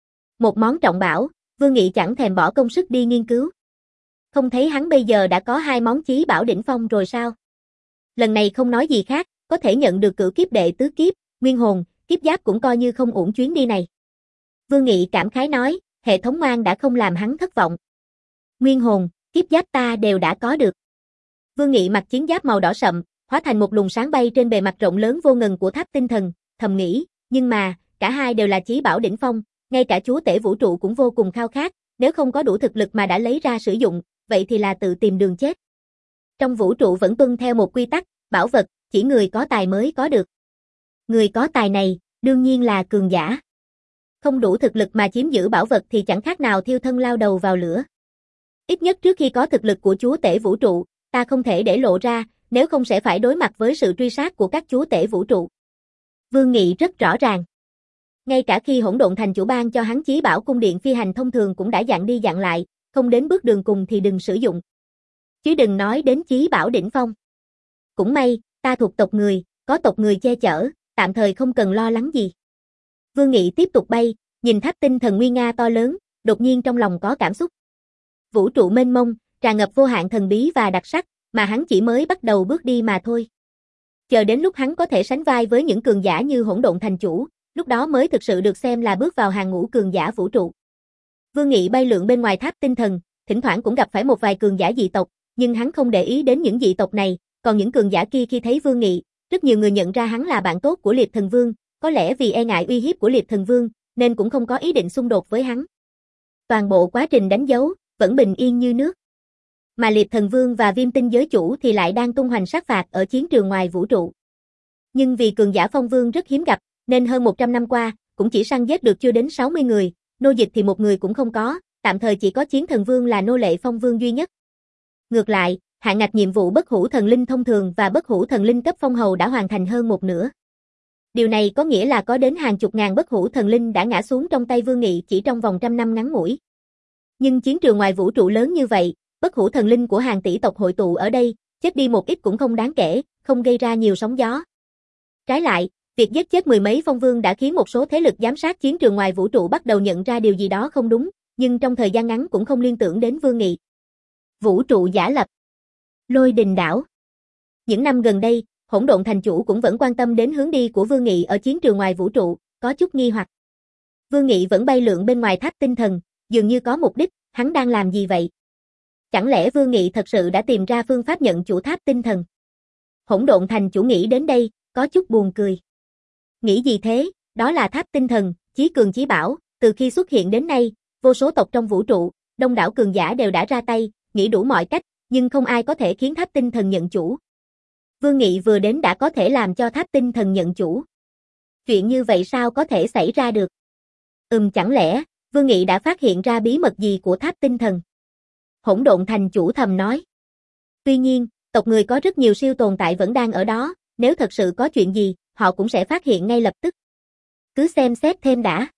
Một món trọng bảo, Vương Nghị chẳng thèm bỏ công sức đi nghiên cứu. Không thấy hắn bây giờ đã có hai món chí bảo đỉnh phong rồi sao? Lần này không nói gì khác, có thể nhận được cửu kiếp đệ tứ kiếp, nguyên hồn, kiếp giáp cũng coi như không uổng chuyến đi này. Vương Nghị cảm khái nói, hệ thống ngoan đã không làm hắn thất vọng. Nguyên hồn, kiếp giáp ta đều đã có được. Vương Nghị mặc chiến giáp màu đỏ sậm, hóa thành một luồng sáng bay trên bề mặt rộng lớn vô ngần của tháp tinh thần, thầm nghĩ, nhưng mà, cả hai đều là chí bảo đỉnh phong, ngay cả chúa tể vũ trụ cũng vô cùng khao khát, nếu không có đủ thực lực mà đã lấy ra sử dụng, vậy thì là tự tìm đường chết. Trong vũ trụ vẫn tuân theo một quy tắc, bảo vật, chỉ người có tài mới có được. Người có tài này, đương nhiên là cường giả. Không đủ thực lực mà chiếm giữ bảo vật thì chẳng khác nào thiêu thân lao đầu vào lửa. Ít nhất trước khi có thực lực của chúa tể vũ trụ, ta không thể để lộ ra, nếu không sẽ phải đối mặt với sự truy sát của các chúa tể vũ trụ. Vương Nghị rất rõ ràng. Ngay cả khi Hỗn Độn Thành chủ ban cho hắn chí bảo cung điện phi hành thông thường cũng đã dặn đi dặn lại, không đến bước đường cùng thì đừng sử dụng. Chứ đừng nói đến chí bảo đỉnh phong. Cũng may, ta thuộc tộc người, có tộc người che chở, tạm thời không cần lo lắng gì. Vương Nghị tiếp tục bay, nhìn tháp tinh thần nguy nga to lớn, đột nhiên trong lòng có cảm xúc. Vũ trụ mênh mông, tràn ngập vô hạn thần bí và đặc sắc, mà hắn chỉ mới bắt đầu bước đi mà thôi. Chờ đến lúc hắn có thể sánh vai với những cường giả như Hỗn Độn Thành chủ, lúc đó mới thực sự được xem là bước vào hàng ngũ cường giả vũ trụ. Vương Nghị bay lượn bên ngoài tháp tinh thần, thỉnh thoảng cũng gặp phải một vài cường giả dị tộc, nhưng hắn không để ý đến những dị tộc này, còn những cường giả kia khi thấy Vương Nghị, rất nhiều người nhận ra hắn là bạn tốt của Liệt Thần Vương, có lẽ vì e ngại uy hiếp của Liệt Thần Vương, nên cũng không có ý định xung đột với hắn. Toàn bộ quá trình đánh dấu, vẫn bình yên như nước. Mà Liệt Thần Vương và Viêm Tinh giới chủ thì lại đang tung hoành sát phạt ở chiến trường ngoài vũ trụ. Nhưng vì cường giả Phong Vương rất hiếm gặp, nên hơn một trăm năm qua, cũng chỉ săn giết được chưa đến sáu mươi người, nô dịch thì một người cũng không có, tạm thời chỉ có Chiến Thần Vương là nô lệ Phong Vương duy nhất. Ngược lại, hạn ngạch nhiệm vụ bất hủ thần linh thông thường và bất hủ thần linh cấp phong hầu đã hoàn thành hơn một nửa. Điều này có nghĩa là có đến hàng chục ngàn bất hủ thần linh đã ngã xuống trong tay Vương Nghị chỉ trong vòng trăm năm ngắn ngủi. Nhưng chiến trường ngoài vũ trụ lớn như vậy, bất hủ thần linh của hàng tỷ tộc hội tụ ở đây, chết đi một ít cũng không đáng kể, không gây ra nhiều sóng gió. Trái lại, việc giết chết mười mấy phong vương đã khiến một số thế lực giám sát chiến trường ngoài vũ trụ bắt đầu nhận ra điều gì đó không đúng, nhưng trong thời gian ngắn cũng không liên tưởng đến Vương Nghị. Vũ trụ giả lập. Lôi Đình đảo. Những năm gần đây, Hỗn Độn Thành chủ cũng vẫn quan tâm đến hướng đi của Vương Nghị ở chiến trường ngoài vũ trụ, có chút nghi hoặc. Vương Nghị vẫn bay lượn bên ngoài tháp tinh thần, dường như có mục đích, hắn đang làm gì vậy? Chẳng lẽ Vương Nghị thật sự đã tìm ra phương pháp nhận chủ tháp tinh thần? Hỗn Độn Thành chủ nghĩ đến đây, có chút buồn cười. Nghĩ gì thế, đó là tháp tinh thần, chí cường chí bảo, từ khi xuất hiện đến nay, vô số tộc trong vũ trụ, đông đảo cường giả đều đã ra tay, nghĩ đủ mọi cách, nhưng không ai có thể khiến tháp tinh thần nhận chủ. Vương Nghị vừa đến đã có thể làm cho tháp tinh thần nhận chủ. Chuyện như vậy sao có thể xảy ra được? Ừm chẳng lẽ, Vương Nghị đã phát hiện ra bí mật gì của tháp tinh thần? Hỗn Độn Thành chủ thầm nói. Tuy nhiên, tộc người có rất nhiều siêu tồn tại vẫn đang ở đó, nếu thật sự có chuyện gì, họ cũng sẽ phát hiện ngay lập tức. Cứ xem xét thêm đã.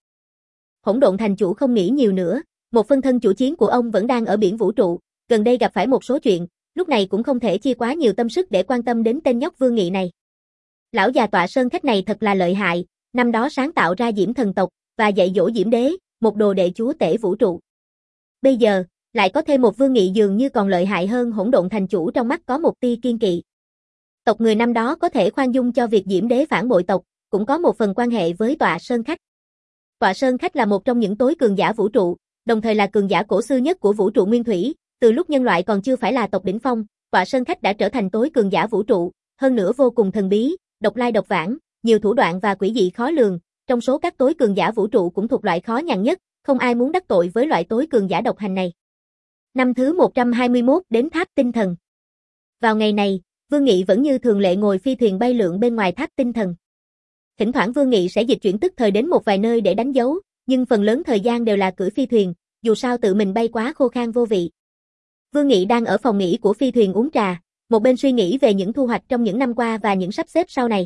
Hỗn Độn Thành chủ không nghĩ nhiều nữa, một phân thân chủ chiến của ông vẫn đang ở biển vũ trụ, gần đây gặp phải một số chuyện, lúc này cũng không thể chia quá nhiều tâm sức để quan tâm đến tên nhóc Vương Nghị này. Lão già tọa sơn khách này thật là lợi hại, năm đó sáng tạo ra Diễm thần tộc, và dạy dỗ Diễm đế, một đồ đệ chúa tể vũ trụ. Bây giờ, lại có thêm một Vương Nghị dường như còn lợi hại hơn Hỗn Độn Thành chủ trong mắt có một tia kiên kỵ. Tộc người năm đó có thể khoan dung cho việc Diễm đế phản bội tộc, cũng có một phần quan hệ với tọa sơn khách. Tọa sơn khách là một trong những tối cường giả vũ trụ, đồng thời là cường giả cổ xưa nhất của vũ trụ nguyên thủy, từ lúc nhân loại còn chưa phải là tộc đỉnh phong, tọa sơn khách đã trở thành tối cường giả vũ trụ, hơn nữa vô cùng thần bí, độc lai độc vãng, nhiều thủ đoạn và quỷ dị khó lường, trong số các tối cường giả vũ trụ cũng thuộc loại khó nhằn nhất, không ai muốn đắc tội với loại tối cường giả độc hành này. Năm thứ một trăm hai mươi mốt đến tháp tinh thần. Vào ngày này, Vương Nghị vẫn như thường lệ ngồi phi thuyền bay lượn bên ngoài tháp tinh thần. Thỉnh thoảng Vương Nghị sẽ dịch chuyển tức thời đến một vài nơi để đánh dấu, nhưng phần lớn thời gian đều là cưỡi phi thuyền, dù sao tự mình bay quá khô khan vô vị. Vương Nghị đang ở phòng nghỉ của phi thuyền uống trà, một bên suy nghĩ về những thu hoạch trong những năm qua và những sắp xếp sau này.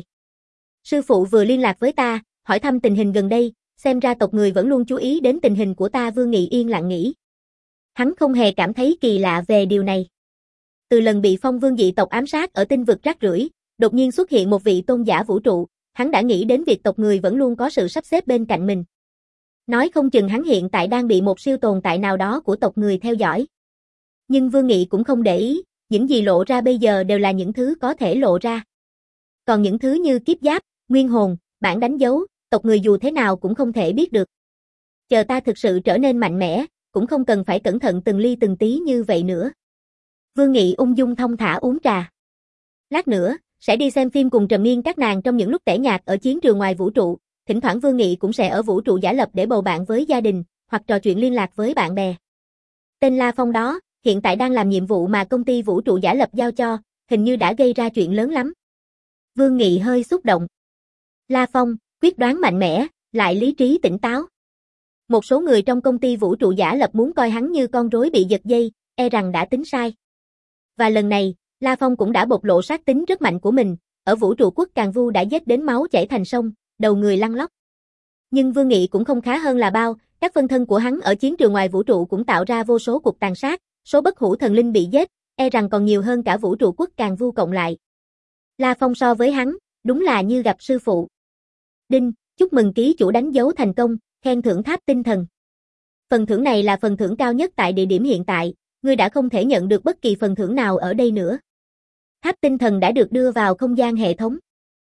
Sư phụ vừa liên lạc với ta, hỏi thăm tình hình gần đây, xem ra tộc người vẫn luôn chú ý đến tình hình của ta. Vương Nghị yên lặng nghĩ. Hắn không hề cảm thấy kỳ lạ về điều này. Từ lần bị Phong Vương dị tộc ám sát ở tinh vực rác rưởi, đột nhiên xuất hiện một vị tôn giả vũ trụ, hắn đã nghĩ đến việc tộc người vẫn luôn có sự sắp xếp bên cạnh mình. Nói không chừng hắn hiện tại đang bị một siêu tồn tại nào đó của tộc người theo dõi. Nhưng Vương Nghị cũng không để ý, những gì lộ ra bây giờ đều là những thứ có thể lộ ra. Còn những thứ như kiếp giáp, nguyên hồn, bản đánh dấu, tộc người dù thế nào cũng không thể biết được. Chờ ta thực sự trở nên mạnh mẽ, cũng không cần phải cẩn thận từng ly từng tí như vậy nữa. Vương Nghị ung dung thong thả uống trà. Lát nữa, sẽ đi xem phim cùng Trầm Miên các nàng trong những lúc tẻ nhạt ở chiến trường ngoài vũ trụ, thỉnh thoảng Vương Nghị cũng sẽ ở vũ trụ giả lập để bầu bạn với gia đình, hoặc trò chuyện liên lạc với bạn bè. Tên La Phong đó, hiện tại đang làm nhiệm vụ mà công ty vũ trụ giả lập giao cho, hình như đã gây ra chuyện lớn lắm. Vương Nghị hơi xúc động. La Phong, quyết đoán mạnh mẽ, lại lý trí tỉnh táo. Một số người trong công ty vũ trụ giả lập muốn coi hắn như con rối bị giật dây, e rằng đã tính sai. Và lần này, La Phong cũng đã bộc lộ sát tính rất mạnh của mình, ở vũ trụ quốc Càn Vu đã giết đến máu chảy thành sông, đầu người lăn lóc. Nhưng Vương Nghị cũng không khá hơn là bao, các phân thân của hắn ở chiến trường ngoài vũ trụ cũng tạo ra vô số cuộc tàn sát, số bất hủ thần linh bị giết, e rằng còn nhiều hơn cả vũ trụ quốc Càn Vu cộng lại. La Phong so với hắn, đúng là như gặp sư phụ. Đinh, chúc mừng ký chủ đánh dấu thành công, khen thưởng tháp tinh thần. Phần thưởng này là phần thưởng cao nhất tại địa điểm hiện tại, ngươi đã không thể nhận được bất kỳ phần thưởng nào ở đây nữa. Tháp tinh thần đã được đưa vào không gian hệ thống.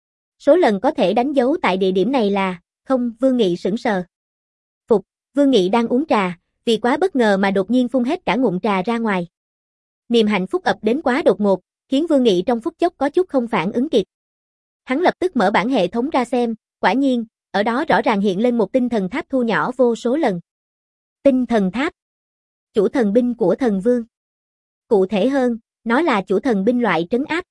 Số lần có thể đánh dấu tại địa điểm này là, không. Vương Nghị sững sờ. Phục, Vương Nghị đang uống trà, vì quá bất ngờ mà đột nhiên phun hết cả ngụm trà ra ngoài. Niềm hạnh phúc ập đến quá đột ngột, khiến Vương Nghị trong phút chốc có chút không phản ứng kịp. Hắn lập tức mở bản hệ thống ra xem, quả nhiên, ở đó rõ ràng hiện lên một tinh thần tháp thu nhỏ vô số lần. Tinh thần tháp. Chủ thần binh của thần vương. Cụ thể hơn, nó là chủ thần binh loại trấn áp.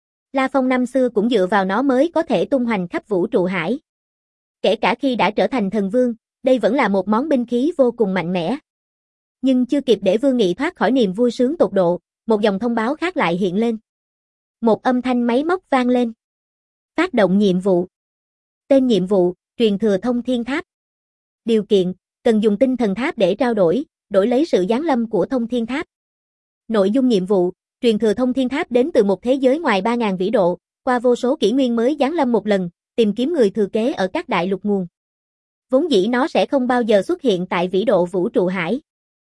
La Phong năm xưa cũng dựa vào nó mới có thể tung hoành khắp vũ trụ hải. Kể cả khi đã trở thành thần vương, đây vẫn là một món binh khí vô cùng mạnh mẽ. Nhưng chưa kịp để Vương Nghị thoát khỏi niềm vui sướng tột độ, một dòng thông báo khác lại hiện lên. Một âm thanh máy móc vang lên. Phát động nhiệm vụ. Tên nhiệm vụ, truyền thừa thông thiên tháp. Điều kiện, cần dùng tinh thần tháp để trao đổi, đổi lấy sự giáng lâm của thông thiên tháp. Nội dung nhiệm vụ, truyền thừa thông thiên tháp đến từ một thế giới ngoài ba nghìn vĩ độ, qua vô số kỷ nguyên mới giáng lâm một lần, tìm kiếm người thừa kế ở các đại lục nguồn. Vốn dĩ nó sẽ không bao giờ xuất hiện tại vĩ độ vũ trụ hải.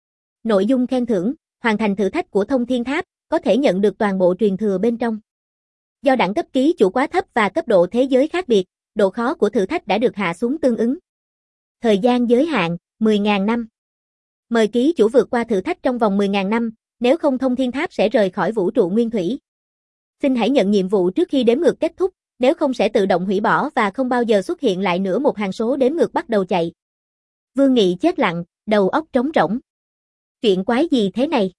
Nội dung khen thưởng, hoàn thành thử thách của thông thiên tháp, có thể nhận được toàn bộ truyền thừa bên trong. Do đẳng cấp ký chủ quá thấp và cấp độ thế giới khác biệt, độ khó của thử thách đã được hạ xuống tương ứng. Thời gian giới hạn, mười nghìn năm. Mời ký chủ vượt qua thử thách trong vòng mười nghìn năm, nếu không thông thiên tháp sẽ rời khỏi vũ trụ nguyên thủy. Xin hãy nhận nhiệm vụ trước khi đếm ngược kết thúc, nếu không sẽ tự động hủy bỏ và không bao giờ xuất hiện lại nữa. Một hàng số đếm ngược bắt đầu chạy. Vương Nghị chết lặng, đầu óc trống rỗng. Chuyện quái gì thế này?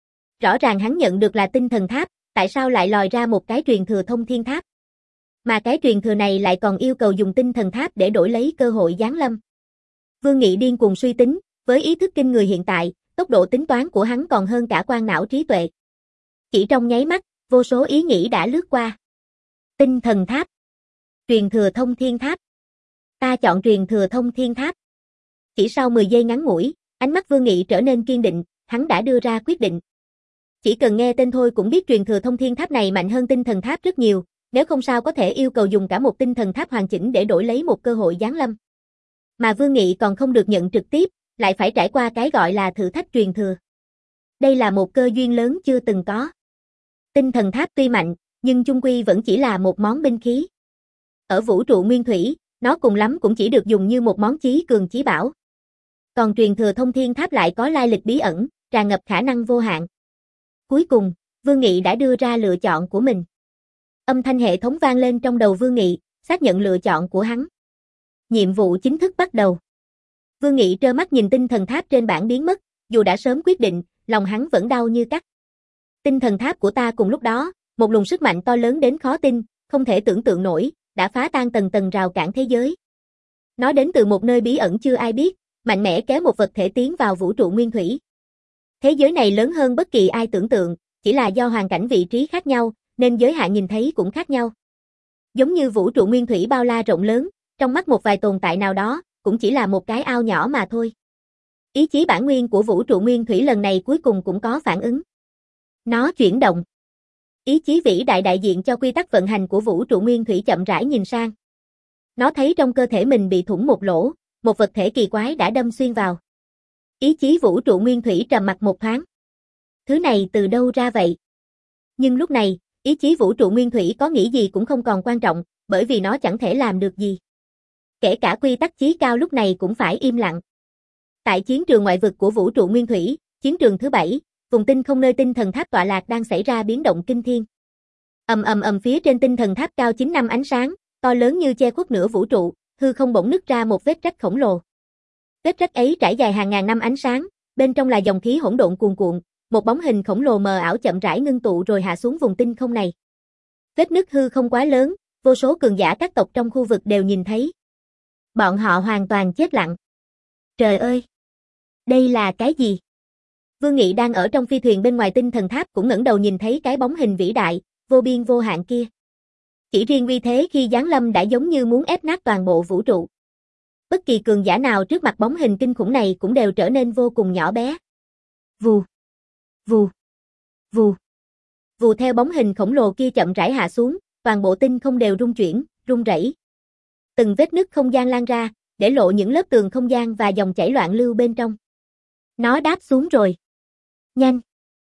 Rõ ràng hắn nhận được là tinh thần tháp, tại sao lại lòi ra một cái truyền thừa thông thiên tháp? Mà cái truyền thừa này lại còn yêu cầu dùng tinh thần tháp để đổi lấy cơ hội giáng lâm. Vương Nghị điên cuồng suy tính, với ý thức kinh người hiện tại, tốc độ tính toán của hắn còn hơn cả quan não trí tuệ. Chỉ trong nháy mắt, vô số ý nghĩ đã lướt qua. Tinh thần tháp. Truyền thừa thông thiên tháp. Ta chọn truyền thừa thông thiên tháp. Chỉ sau mười giây ngắn ngủi, ánh mắt Vương Nghị trở nên kiên định, hắn đã đưa ra quyết định. Chỉ cần nghe tên thôi cũng biết truyền thừa thông thiên tháp này mạnh hơn tinh thần tháp rất nhiều, nếu không sao có thể yêu cầu dùng cả một tinh thần tháp hoàn chỉnh để đổi lấy một cơ hội giáng lâm. Mà Vương Nghị còn không được nhận trực tiếp, lại phải trải qua cái gọi là thử thách truyền thừa. Đây là một cơ duyên lớn chưa từng có. Tinh thần tháp tuy mạnh, nhưng chung quy vẫn chỉ là một món binh khí. Ở vũ trụ nguyên thủy, nó cùng lắm cũng chỉ được dùng như một món chí cường chí bảo. Còn truyền thừa thông thiên tháp lại có lai lịch bí ẩn, tràn ngập khả năng vô hạn. Cuối cùng, Vương Nghị đã đưa ra lựa chọn của mình. Âm thanh hệ thống vang lên trong đầu Vương Nghị, xác nhận lựa chọn của hắn. Nhiệm vụ chính thức bắt đầu. Vương Nghị trơ mắt nhìn tinh thần tháp trên bảng biến mất, dù đã sớm quyết định, lòng hắn vẫn đau như cắt. Tinh thần tháp của ta cùng lúc đó, Một luồng sức mạnh to lớn đến khó tin, không thể tưởng tượng nổi, đã phá tan tầng tầng rào cản thế giới. Nó đến từ một nơi bí ẩn chưa ai biết, mạnh mẽ kéo một vật thể tiến vào vũ trụ nguyên thủy. Thế giới này lớn hơn bất kỳ ai tưởng tượng, chỉ là do hoàn cảnh vị trí khác nhau, nên giới hạn nhìn thấy cũng khác nhau. Giống như vũ trụ nguyên thủy bao la rộng lớn, trong mắt một vài tồn tại nào đó, cũng chỉ là một cái ao nhỏ mà thôi. Ý chí bản nguyên của vũ trụ nguyên thủy lần này cuối cùng cũng có phản ứng. Nó chuyển động. Ý chí vĩ đại đại diện cho quy tắc vận hành của vũ trụ nguyên thủy chậm rãi nhìn sang. Nó thấy trong cơ thể mình bị thủng một lỗ, một vật thể kỳ quái đã đâm xuyên vào. Ý chí vũ trụ nguyên thủy trầm mặc một thoáng. Thứ này từ đâu ra vậy? Nhưng lúc này, ý chí vũ trụ nguyên thủy có nghĩ gì cũng không còn quan trọng, bởi vì nó chẳng thể làm được gì. Kể cả quy tắc chí cao lúc này cũng phải im lặng. Tại chiến trường ngoại vực của vũ trụ nguyên thủy, chiến trường thứ bảy, vùng tinh không nơi tinh thần tháp tọa lạc đang xảy ra biến động kinh thiên. Ầm ầm ầm phía trên tinh thần tháp cao chín năm ánh sáng, to lớn như che khuất nửa vũ trụ, hư không bỗng nứt ra một vết rách khổng lồ. Vết rách ấy trải dài hàng ngàn năm ánh sáng, bên trong là dòng khí hỗn độn cuồn cuộn, một bóng hình khổng lồ mờ ảo chậm rãi ngưng tụ rồi hạ xuống vùng tinh không này. Vết nứt hư không quá lớn, vô số cường giả các tộc trong khu vực đều nhìn thấy. Bọn họ hoàn toàn chết lặng. Trời ơi! Đây là cái gì? Vương Nghị đang ở trong phi thuyền bên ngoài tinh thần tháp cũng ngẩng đầu nhìn thấy cái bóng hình vĩ đại, vô biên vô hạn kia. Chỉ riêng uy thế khi giáng lâm đã giống như muốn ép nát toàn bộ vũ trụ. Bất kỳ cường giả nào trước mặt bóng hình kinh khủng này cũng đều trở nên vô cùng nhỏ bé. Vù, vù, vù. Vù theo bóng hình khổng lồ kia chậm rãi hạ xuống, toàn bộ tinh không đều rung chuyển, rung rẩy. Từng vết nứt không gian lan ra, để lộ những lớp tường không gian và dòng chảy loạn lưu bên trong. Nó đáp xuống rồi. Nhanh!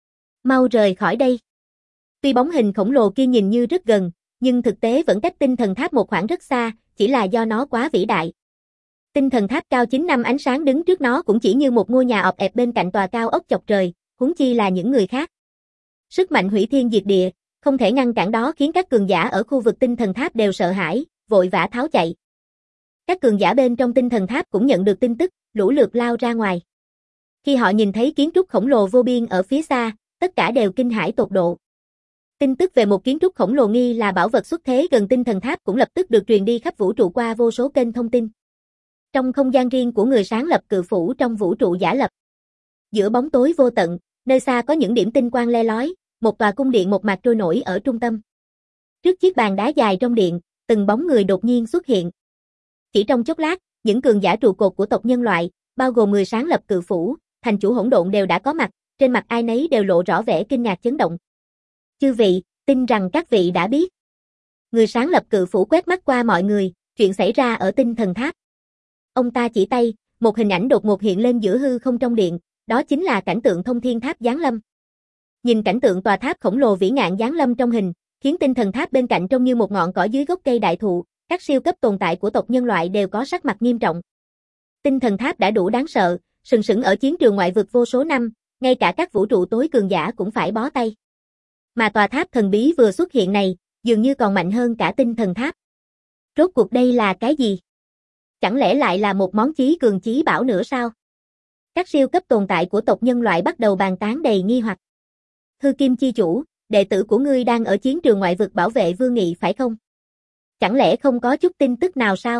Mau rời khỏi đây. Tuy bóng hình khổng lồ kia nhìn như rất gần, nhưng thực tế vẫn cách tinh thần tháp một khoảng rất xa, chỉ là do nó quá vĩ đại. Tinh thần tháp cao chín năm ánh sáng đứng trước nó cũng chỉ như một ngôi nhà ọp ẹp bên cạnh tòa cao ốc chọc trời, huống chi là những người khác. Sức mạnh hủy thiên diệt địa, không thể ngăn cản đó khiến các cường giả ở khu vực tinh thần tháp đều sợ hãi, vội vã tháo chạy. Các cường giả bên trong tinh thần tháp cũng nhận được tin tức, lũ lượt lao ra ngoài. Khi họ nhìn thấy kiến trúc khổng lồ vô biên ở phía xa, tất cả đều kinh hãi tột độ. Tin tức về một kiến trúc khổng lồ nghi là bảo vật xuất thế gần tinh thần tháp cũng lập tức được truyền đi khắp vũ trụ qua vô số kênh thông tin. Trong không gian riêng của người sáng lập cự phủ trong vũ trụ giả lập. Giữa bóng tối vô tận, nơi xa có những điểm tinh quang le lói, một tòa cung điện một mặt trôi nổi ở trung tâm. Trước chiếc bàn đá dài trong điện, từng bóng người đột nhiên xuất hiện. Chỉ trong chốc lát, những cường giả trụ cột của tộc nhân loại, bao gồm người sáng lập cự phủ, thành chủ hỗn độn đều đã có mặt, trên mặt ai nấy đều lộ rõ vẻ kinh ngạc chấn động. Chư vị, tin rằng các vị đã biết. Người sáng lập cự phủ quét mắt qua mọi người, chuyện xảy ra ở tinh thần tháp. Ông ta chỉ tay, một hình ảnh đột ngột hiện lên giữa hư không trong điện, đó chính là cảnh tượng thông thiên tháp giáng lâm. Nhìn cảnh tượng tòa tháp khổng lồ vĩ ngạn giáng lâm trong hình, khiến tinh thần tháp bên cạnh trông như một ngọn cỏ dưới gốc cây đại thụ, các siêu cấp tồn tại của tộc nhân loại đều có sắc mặt nghiêm trọng. Tinh thần tháp đã đủ đáng sợ, sừng sững ở chiến trường ngoại vực vô số năm, ngay cả các vũ trụ tối cường giả cũng phải bó tay. Mà tòa tháp thần bí vừa xuất hiện này, dường như còn mạnh hơn cả tinh thần tháp. Rốt cuộc đây là cái gì? Chẳng lẽ lại là một món chí cường chí bảo nữa sao? Các siêu cấp tồn tại của tộc nhân loại bắt đầu bàn tán đầy nghi hoặc. Hư Kim chi chủ, đệ tử của ngươi đang ở chiến trường ngoại vực bảo vệ Vương Nghị phải không? Chẳng lẽ không có chút tin tức nào sao?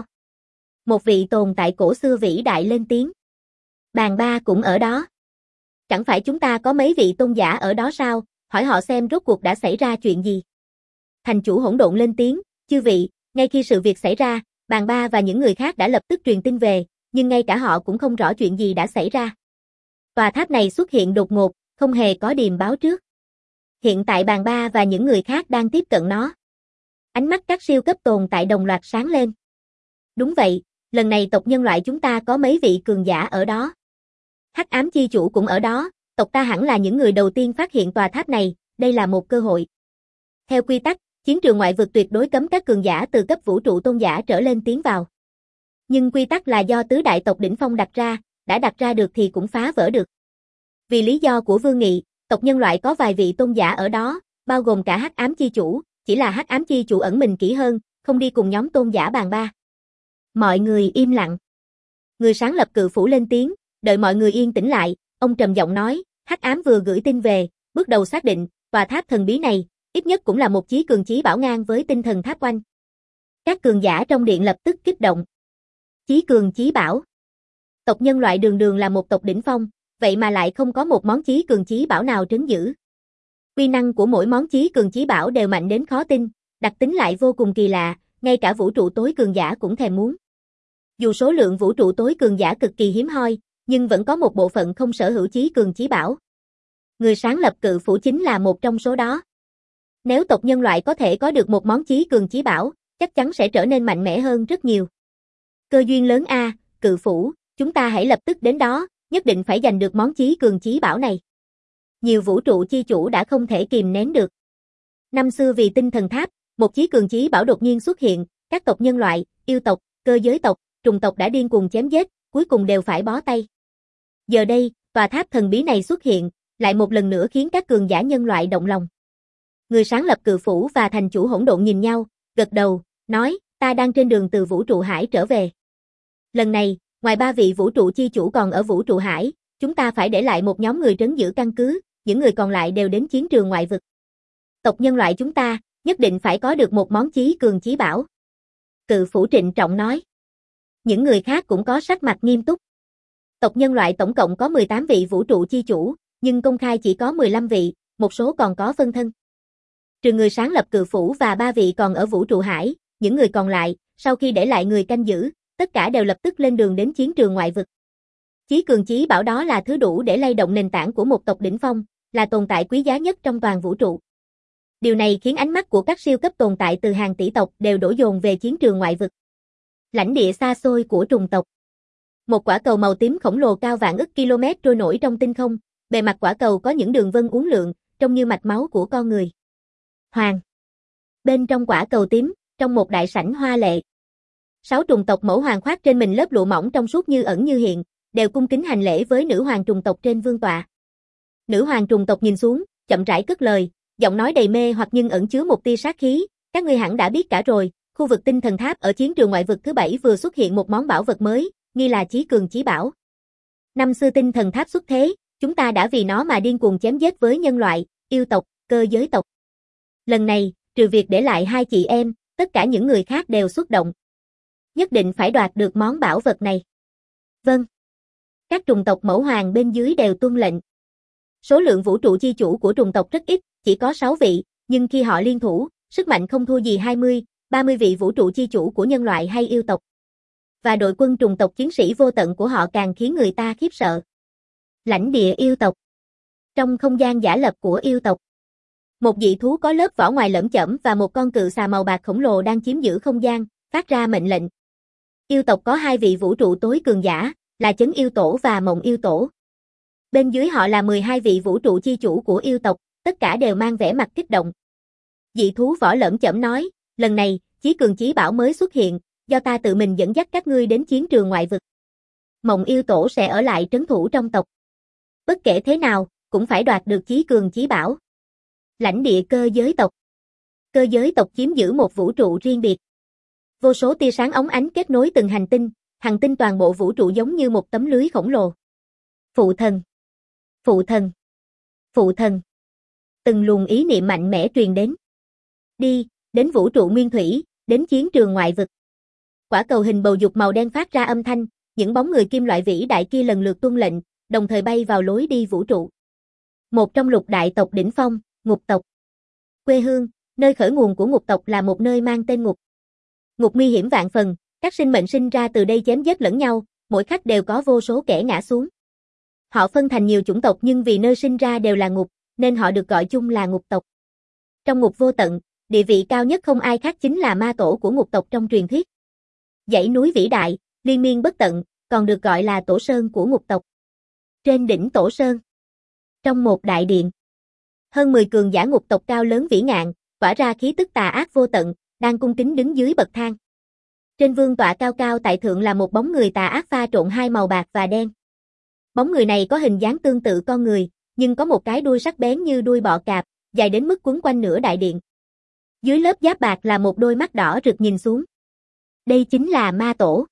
Một vị tồn tại cổ xưa vĩ đại lên tiếng. Bàn ba cũng ở đó. Chẳng phải chúng ta có mấy vị tôn giả ở đó sao? Hỏi họ xem rốt cuộc đã xảy ra chuyện gì. Thành chủ hỗn độn lên tiếng, chư vị, ngay khi sự việc xảy ra, bàn ba và những người khác đã lập tức truyền tin về, nhưng ngay cả họ cũng không rõ chuyện gì đã xảy ra. Tòa tháp này xuất hiện đột ngột, không hề có điềm báo trước. Hiện tại bàn ba và những người khác đang tiếp cận nó. Ánh mắt các siêu cấp tồn tại đồng loạt sáng lên. Đúng vậy, lần này tộc nhân loại chúng ta có mấy vị cường giả ở đó. Hắc ám chi chủ cũng ở đó, tộc ta hẳn là những người đầu tiên phát hiện tòa tháp này, đây là một cơ hội. Theo quy tắc, chiến trường ngoại vực tuyệt đối cấm các cường giả từ cấp vũ trụ tôn giả trở lên tiến vào. Nhưng quy tắc là do tứ đại tộc đỉnh phong đặt ra, đã đặt ra được thì cũng phá vỡ được. Vì lý do của Vương Nghị, tộc nhân loại có vài vị tôn giả ở đó, bao gồm cả Hắc ám chi chủ, chỉ là Hắc ám chi chủ ẩn mình kỹ hơn, không đi cùng nhóm tôn giả bàn ba. Mọi người im lặng. Người sáng lập cự phủ lên tiếng, đợi mọi người yên tĩnh lại, ông trầm giọng nói, Hắc ám vừa gửi tin về, bước đầu xác định, tòa tháp thần bí này, ít nhất cũng là một chí cường chí bảo ngang với tinh thần tháp oanh. Các cường giả trong điện lập tức kích động. Chí cường chí bảo. Tộc nhân loại đường đường là một tộc đỉnh phong, vậy mà lại không có một món chí cường chí bảo nào trấn giữ. Uy năng của mỗi món chí cường chí bảo đều mạnh đến khó tin, đặc tính lại vô cùng kỳ lạ, ngay cả vũ trụ tối cường giả cũng thèm muốn. Dù số lượng vũ trụ tối cường giả cực kỳ hiếm hoi, nhưng vẫn có một bộ phận không sở hữu chí cường chí bảo. Người sáng lập cự phủ chính là một trong số đó. Nếu tộc nhân loại có thể có được một món chí cường chí bảo, chắc chắn sẽ trở nên mạnh mẽ hơn rất nhiều. Cơ duyên lớn a, cự phủ, chúng ta hãy lập tức đến đó, nhất định phải giành được món chí cường chí bảo này. Nhiều vũ trụ chi chủ đã không thể kìm nén được. Năm xưa vì tinh thần tháp, một chí cường chí bảo đột nhiên xuất hiện, các tộc nhân loại, yêu tộc, cơ giới tộc, trùng tộc đã điên cuồng chém giết, cuối cùng đều phải bó tay. Giờ đây, tòa tháp thần bí này xuất hiện, lại một lần nữa khiến các cường giả nhân loại động lòng. Người sáng lập cự phủ và thành chủ hỗn độn nhìn nhau, gật đầu, nói, ta đang trên đường từ vũ trụ hải trở về. Lần này, ngoài ba vị vũ trụ chi chủ còn ở vũ trụ hải, chúng ta phải để lại một nhóm người trấn giữ căn cứ, những người còn lại đều đến chiến trường ngoại vực. Tộc nhân loại chúng ta, nhất định phải có được một món chí cường chí bảo. Cự phủ trịnh trọng nói. Những người khác cũng có sắc mặt nghiêm túc. Tộc nhân loại tổng cộng có mười tám vị vũ trụ chi chủ, nhưng công khai chỉ có mười lăm vị, một số còn có phân thân. Trừ người sáng lập cự phủ và ba vị còn ở vũ trụ hải, những người còn lại, sau khi để lại người canh giữ, tất cả đều lập tức lên đường đến chiến trường ngoại vực. Chí cường chí bảo đó là thứ đủ để lay động nền tảng của một tộc đỉnh phong, là tồn tại quý giá nhất trong toàn vũ trụ. Điều này khiến ánh mắt của các siêu cấp tồn tại từ hàng tỷ tộc đều đổ dồn về chiến trường ngoại vực. Lãnh địa xa xôi của trùng tộc. Một quả cầu màu tím khổng lồ cao vạn ức km trôi nổi trong tinh không, bề mặt quả cầu có những đường vân uốn lượn, trông như mạch máu của con người. Hoàng. Bên trong quả cầu tím, trong một đại sảnh hoa lệ. Sáu trùng tộc mẫu hoàng khoác trên mình lớp lụa mỏng trong suốt như ẩn như hiện, đều cung kính hành lễ với nữ hoàng trùng tộc trên vương tọa. Nữ hoàng trùng tộc nhìn xuống, chậm rãi cất lời, giọng nói đầy mê hoặc nhưng ẩn chứa một tia sát khí, các ngươi hẳn đã biết cả rồi, khu vực tinh thần tháp ở chiến trường ngoại vực thứ bảy vừa xuất hiện một món bảo vật mới, nghi là chí cường chí bảo. Năm xưa tinh thần tháp xuất thế, chúng ta đã vì nó mà điên cuồng chém giết với nhân loại, yêu tộc, cơ giới tộc. Lần này, trừ việc để lại hai chị em, tất cả những người khác đều xuất động. Nhất định phải đoạt được món bảo vật này. Vâng. Các trùng tộc mẫu hoàng bên dưới đều tuân lệnh. Số lượng vũ trụ chi chủ của trùng tộc rất ít, chỉ có sáu vị, nhưng khi họ liên thủ, sức mạnh không thua gì hai mươi, ba mươi vị vũ trụ chi chủ của nhân loại hay yêu tộc. Và đội quân trùng tộc chiến sĩ vô tận của họ càng khiến người ta khiếp sợ. Lãnh địa yêu tộc. Trong không gian giả lập của yêu tộc, một dị thú có lớp vỏ ngoài lởm chởm và một con cự xà màu bạc khổng lồ đang chiếm giữ không gian, phát ra mệnh lệnh. Yêu tộc có hai vị vũ trụ tối cường giả, là Chấn Yêu Tổ và Mộng Yêu Tổ. Bên dưới họ là mười hai vị vũ trụ chi chủ của yêu tộc, tất cả đều mang vẻ mặt kích động. Dị thú vỏ lởm chởm nói, lần này, chí cường chí bảo mới xuất hiện, do ta tự mình dẫn dắt các ngươi đến chiến trường ngoại vực. Mộng Yêu Tổ sẽ ở lại trấn thủ trong tộc. Bất kể thế nào, cũng phải đoạt được chí cường chí bảo. Lãnh địa cơ giới tộc. Cơ giới tộc chiếm giữ một vũ trụ riêng biệt. Vô số tia sáng óng ánh kết nối từng hành tinh, hành tinh toàn bộ vũ trụ giống như một tấm lưới khổng lồ. Phụ thần. Phụ thần. Phụ thần. Từng luồng ý niệm mạnh mẽ truyền đến. Đi, đến vũ trụ nguyên thủy, đến chiến trường ngoại vực. Quả cầu hình bầu dục màu đen phát ra âm thanh, những bóng người kim loại vĩ đại kia lần lượt tuân lệnh, đồng thời bay vào lối đi vũ trụ. Một trong lục đại tộc đỉnh phong, Ngục tộc. Quê hương, nơi khởi nguồn của Ngục tộc là một nơi mang tên Ngục. Ngục nguy hiểm vạn phần, các sinh mệnh sinh ra từ đây chém giết lẫn nhau, mỗi khắc đều có vô số kẻ ngã xuống. Họ phân thành nhiều chủng tộc nhưng vì nơi sinh ra đều là ngục, nên họ được gọi chung là Ngục tộc. Trong Ngục vô tận, địa vị cao nhất không ai khác chính là ma tổ của Ngục tộc trong truyền thuyết. Dãy núi vĩ đại, liên miên bất tận, còn được gọi là tổ sơn của Ngục tộc. Trên đỉnh tổ sơn, trong một đại điện, hơn mười cường giả Ngục tộc cao lớn vĩ ngạn, tỏa ra khí tức tà ác vô tận, đang cung kính đứng dưới bậc thang. Trên vương tọa cao cao tại thượng là một bóng người tà ác pha trộn hai màu bạc và đen. Bóng người này có hình dáng tương tự con người, nhưng có một cái đuôi sắc bén như đuôi bọ cạp, dài đến mức quấn quanh nửa đại điện. Dưới lớp giáp bạc là một đôi mắt đỏ rực nhìn xuống. Đây chính là ma tổ.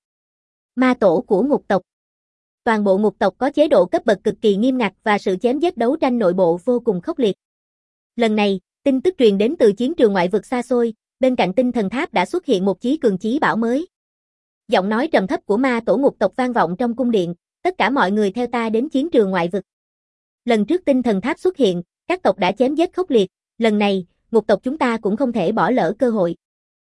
Ma tổ của Ngục tộc. Toàn bộ Ngục tộc có chế độ cấp bậc cực kỳ nghiêm ngặt và sự chém giết đấu tranh nội bộ vô cùng khốc liệt. Lần này, Tin tức truyền đến từ chiến trường ngoại vực xa xôi, bên cạnh tinh thần tháp đã xuất hiện một chí cường chí bảo mới. Giọng nói trầm thấp của ma tổ ngục tộc vang vọng trong cung điện, tất cả mọi người theo ta đến chiến trường ngoại vực. Lần trước tinh thần tháp xuất hiện, các tộc đã chém giết khốc liệt, lần này, ngục tộc chúng ta cũng không thể bỏ lỡ cơ hội.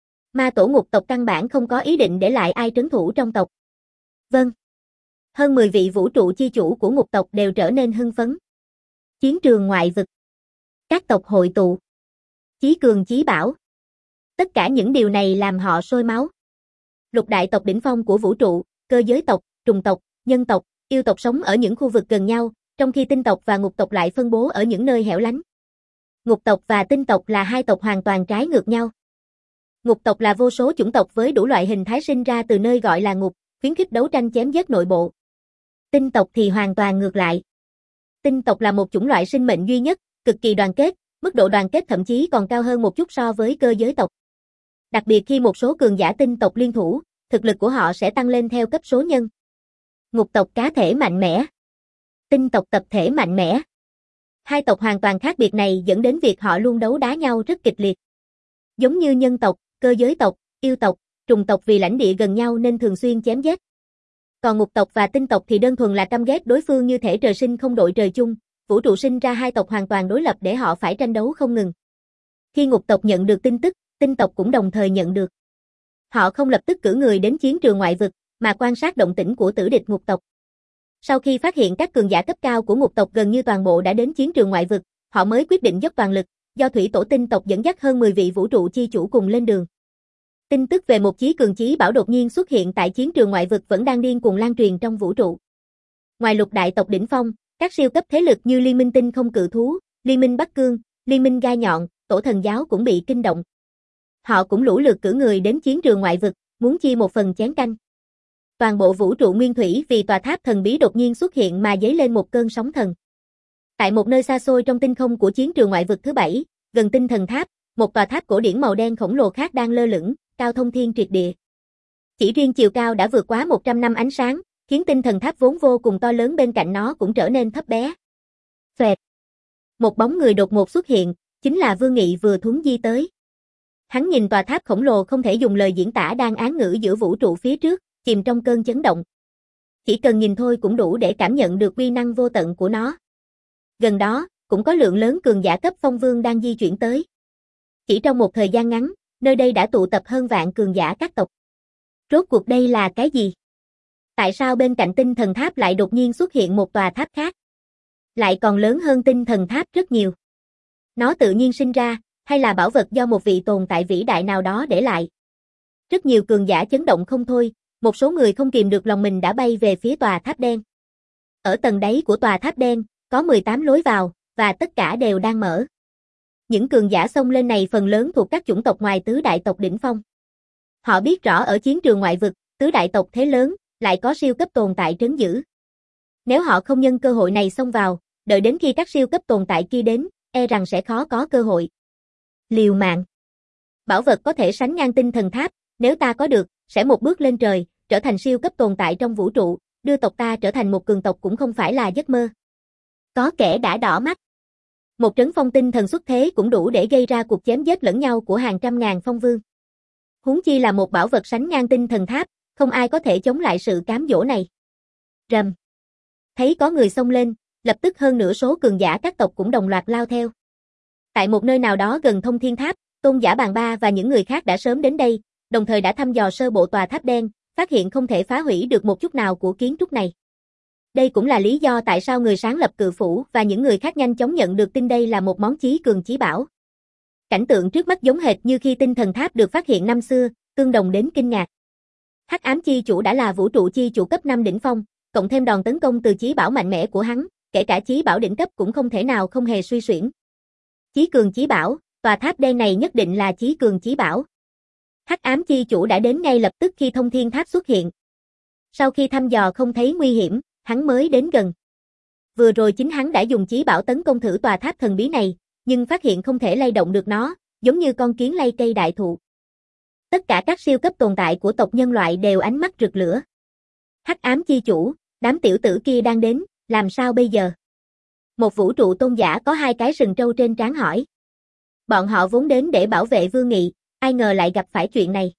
Ma tổ ngục tộc căn bản không có ý định để lại ai trấn thủ trong tộc. Vâng. Hơn mười vị vũ trụ chi chủ của ngục tộc đều trở nên hưng phấn. Chiến trường ngoại vực. Các tộc hội tụ. Chí cường chí bảo. Tất cả những điều này làm họ sôi máu. Lục đại tộc đỉnh phong của vũ trụ, cơ giới tộc, trùng tộc, nhân tộc, yêu tộc sống ở những khu vực gần nhau, trong khi tinh tộc và ngục tộc lại phân bố ở những nơi hẻo lánh. Ngục tộc và tinh tộc là hai tộc hoàn toàn trái ngược nhau. Ngục tộc là vô số chủng tộc với đủ loại hình thái sinh ra từ nơi gọi là ngục, khuyến khích đấu tranh chém giết nội bộ. Tinh tộc thì hoàn toàn ngược lại. Tinh tộc là một chủng loại sinh mệnh duy nhất, cực kỳ đoàn kết, mức độ đoàn kết thậm chí còn cao hơn một chút so với cơ giới tộc. Đặc biệt khi một số cường giả tinh tộc liên thủ, thực lực của họ sẽ tăng lên theo cấp số nhân. Ngục tộc cá thể mạnh mẽ. Tinh tộc tập thể mạnh mẽ. Hai tộc hoàn toàn khác biệt này dẫn đến việc họ luôn đấu đá nhau rất kịch liệt. Giống như nhân tộc, cơ giới tộc, yêu tộc, trùng tộc vì lãnh địa gần nhau nên thường xuyên chém giết. Còn ngục tộc và tinh tộc thì đơn thuần là căm ghét đối phương như thể trời sinh không đội trời chung, vũ trụ sinh ra hai tộc hoàn toàn đối lập để họ phải tranh đấu không ngừng. Khi ngục tộc nhận được tin tức, tinh tộc cũng đồng thời nhận được. Họ không lập tức cử người đến chiến trường ngoại vực, mà quan sát động tĩnh của tử địch ngục tộc. Sau khi phát hiện các cường giả cấp cao của ngục tộc gần như toàn bộ đã đến chiến trường ngoại vực, họ mới quyết định dốc toàn lực, do thủy tổ tinh tộc dẫn dắt hơn mười vị vũ trụ chi chủ cùng lên đường. Tin tức về một chí cường chí bảo đột nhiên xuất hiện tại chiến trường ngoại vực vẫn đang điên cuồng lan truyền trong vũ trụ. Ngoài lục đại tộc đỉnh phong, các siêu cấp thế lực như Liên minh Tinh không cự thú, Liên minh Bắc Cương, Liên minh Gai nhọn, Tổ thần giáo cũng bị kinh động. Họ cũng lũ lượt cử người đến chiến trường ngoại vực, muốn chia một phần chén canh. Toàn bộ vũ trụ nguyên thủy vì tòa tháp thần bí đột nhiên xuất hiện mà dấy lên một cơn sóng thần. Tại một nơi xa xôi trong tinh không của chiến trường ngoại vực thứ bảy, gần tinh thần tháp, một tòa tháp cổ điển màu đen khổng lồ khác đang lơ lửng, cao thông thiên triệt địa. Chỉ riêng chiều cao đã vượt quá một trăm năm ánh sáng, khiến tinh thần tháp vốn vô cùng to lớn bên cạnh nó cũng trở nên thấp bé. Xoẹt. Một bóng người đột ngột xuất hiện, chính là Vương Nghị vừa thuấn di tới. Hắn nhìn tòa tháp khổng lồ không thể dùng lời diễn tả đang án ngữ giữa vũ trụ phía trước, chìm trong cơn chấn động. Chỉ cần nhìn thôi cũng đủ để cảm nhận được uy năng vô tận của nó. Gần đó, cũng có lượng lớn cường giả cấp phong vương đang di chuyển tới. Chỉ trong một thời gian ngắn, nơi đây đã tụ tập hơn vạn cường giả các tộc. Rốt cuộc đây là cái gì? Tại sao bên cạnh tinh thần tháp lại đột nhiên xuất hiện một tòa tháp khác? Lại còn lớn hơn tinh thần tháp rất nhiều. Nó tự nhiên sinh ra, hay là bảo vật do một vị tồn tại vĩ đại nào đó để lại? Rất nhiều cường giả chấn động không thôi, một số người không kìm được lòng mình đã bay về phía tòa tháp đen. Ở tầng đáy của tòa tháp đen, có mười tám lối vào, và tất cả đều đang mở. Những cường giả xông lên này phần lớn thuộc các chủng tộc ngoài tứ đại tộc đỉnh phong. Họ biết rõ ở chiến trường ngoại vực, tứ đại tộc thế lớn, lại có siêu cấp tồn tại trấn giữ. Nếu họ không nhân cơ hội này xông vào, đợi đến khi các siêu cấp tồn tại kia đến, e rằng sẽ khó có cơ hội. Liều mạng. Bảo vật có thể sánh ngang tinh thần tháp, nếu ta có được, sẽ một bước lên trời, trở thành siêu cấp tồn tại trong vũ trụ, đưa tộc ta trở thành một cường tộc cũng không phải là giấc mơ. Có kẻ đã đỏ mắt. Một trấn phong tinh thần xuất thế cũng đủ để gây ra cuộc chém giết lẫn nhau của hàng trăm ngàn phong vương. Huống chi là một bảo vật sánh ngang tinh thần tháp, không ai có thể chống lại sự cám dỗ này. Rầm. Thấy có người xông lên, lập tức hơn nửa số cường giả các tộc cũng đồng loạt lao theo. Tại một nơi nào đó gần thông thiên tháp, tôn giả Bàn Ba và những người khác đã sớm đến đây, đồng thời đã thăm dò sơ bộ tòa tháp đen, phát hiện không thể phá hủy được một chút nào của kiến trúc này. Đây cũng là lý do tại sao người sáng lập cự phủ và những người khác nhanh chóng nhận được tin đây là một món chí cường chí bảo. Cảnh tượng trước mắt giống hệt như khi tinh thần tháp được phát hiện năm xưa, tương đồng đến kinh ngạc. Hắc ám chi chủ đã là vũ trụ chi chủ cấp năm đỉnh phong, cộng thêm đòn tấn công từ chí bảo mạnh mẽ của hắn, kể cả chí bảo đỉnh cấp cũng không thể nào không hề suy xuyển. Chí cường chí bảo, tòa tháp đen này nhất định là chí cường chí bảo. Hắc ám chi chủ đã đến ngay lập tức khi thông thiên tháp xuất hiện. Sau khi thăm dò không thấy nguy hiểm, hắn mới đến gần. Vừa rồi chính hắn đã dùng chí bảo tấn công thử tòa tháp thần bí này, nhưng phát hiện không thể lay động được nó, giống như con kiến lay cây đại thụ. Tất cả các siêu cấp tồn tại của tộc nhân loại đều ánh mắt rực lửa. Hắc ám chi chủ, đám tiểu tử kia đang đến, làm sao bây giờ? Một vũ trụ tôn giả có hai cái sừng trâu trên trán hỏi. Bọn họ vốn đến để bảo vệ Vương Nghị, ai ngờ lại gặp phải chuyện này.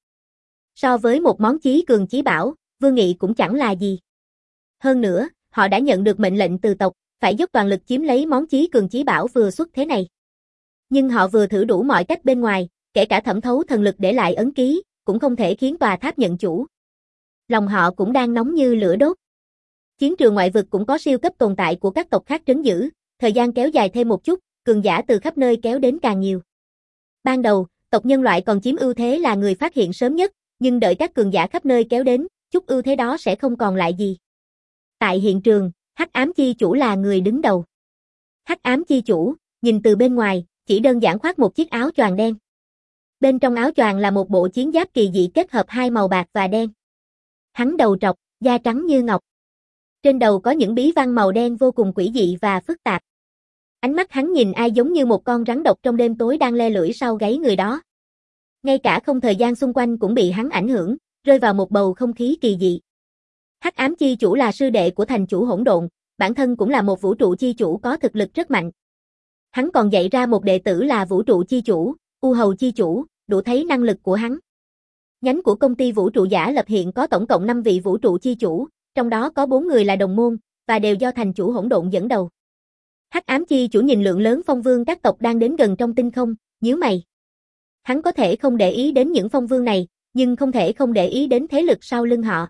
So với một món chí cường chí bảo, Vương Nghị cũng chẳng là gì. Hơn nữa, họ đã nhận được mệnh lệnh từ tộc, phải dốc toàn lực chiếm lấy món chí cường chí bảo vừa xuất thế này. Nhưng họ vừa thử đủ mọi cách bên ngoài, kể cả thẩm thấu thần lực để lại ấn ký, cũng không thể khiến tòa tháp nhận chủ. Lòng họ cũng đang nóng như lửa đốt. Chiến trường ngoại vực cũng có siêu cấp tồn tại của các tộc khác trấn giữ, thời gian kéo dài thêm một chút, cường giả từ khắp nơi kéo đến càng nhiều. Ban đầu, tộc nhân loại còn chiếm ưu thế là người phát hiện sớm nhất, nhưng đợi các cường giả khắp nơi kéo đến, chút ưu thế đó sẽ không còn lại gì. Tại hiện trường, Hắc Ám Chi Chủ là người đứng đầu. Hắc Ám Chi Chủ, nhìn từ bên ngoài, chỉ đơn giản khoác một chiếc áo choàng đen. Bên trong áo choàng là một bộ chiến giáp kỳ dị kết hợp hai màu bạc và đen. Hắn đầu trọc, da trắng như ngọc. Trên đầu có những bí văn màu đen vô cùng quỷ dị và phức tạp. Ánh mắt hắn nhìn ai giống như một con rắn độc trong đêm tối đang le lưỡi sau gáy người đó. Ngay cả không thời gian xung quanh cũng bị hắn ảnh hưởng, rơi vào một bầu không khí kỳ dị. Hắc Ám Chi Chủ là sư đệ của thành chủ hỗn độn, bản thân cũng là một vũ trụ chi chủ có thực lực rất mạnh. Hắn còn dạy ra một đệ tử là vũ trụ chi chủ, U Hầu Chi Chủ, đủ thấy năng lực của hắn. Nhánh của công ty vũ trụ giả lập hiện có tổng cộng năm vị vũ trụ chi chủ, trong đó có bốn người là đồng môn, và đều do thành chủ hỗn độn dẫn đầu. Hắc Ám Chi Chủ nhìn lượng lớn phong vương các tộc đang đến gần trong tinh không, nhíu mày. Hắn có thể không để ý đến những phong vương này, nhưng không thể không để ý đến thế lực sau lưng họ.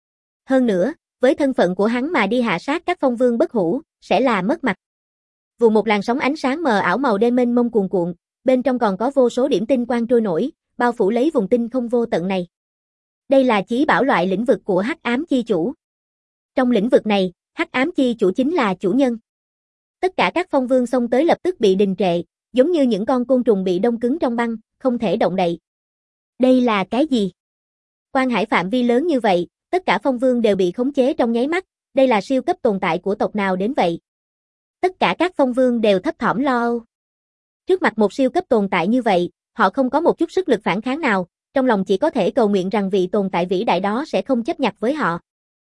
Hơn nữa, với thân phận của hắn mà đi hạ sát các phong vương bất hủ, sẽ là mất mặt. Vụ một làn sóng ánh sáng mờ ảo màu đen mênh mông cuồn cuộn, bên trong còn có vô số điểm tinh quang trôi nổi, bao phủ lấy vùng tinh không vô tận này. Đây là chí bảo loại lĩnh vực của Hắc Ám Chi Chủ. Trong lĩnh vực này, Hắc Ám Chi Chủ chính là chủ nhân. Tất cả các phong vương xông tới lập tức bị đình trệ, giống như những con côn trùng bị đông cứng trong băng, không thể động đậy. Đây là cái gì? Quan hải phạm vi lớn như vậy, tất cả phong vương đều bị khống chế trong nháy mắt, đây là siêu cấp tồn tại của tộc nào đến vậy? Tất cả các phong vương đều thấp thỏm lo âu. Trước mặt một siêu cấp tồn tại như vậy, họ không có một chút sức lực phản kháng nào, trong lòng chỉ có thể cầu nguyện rằng vị tồn tại vĩ đại đó sẽ không chấp nhặt với họ.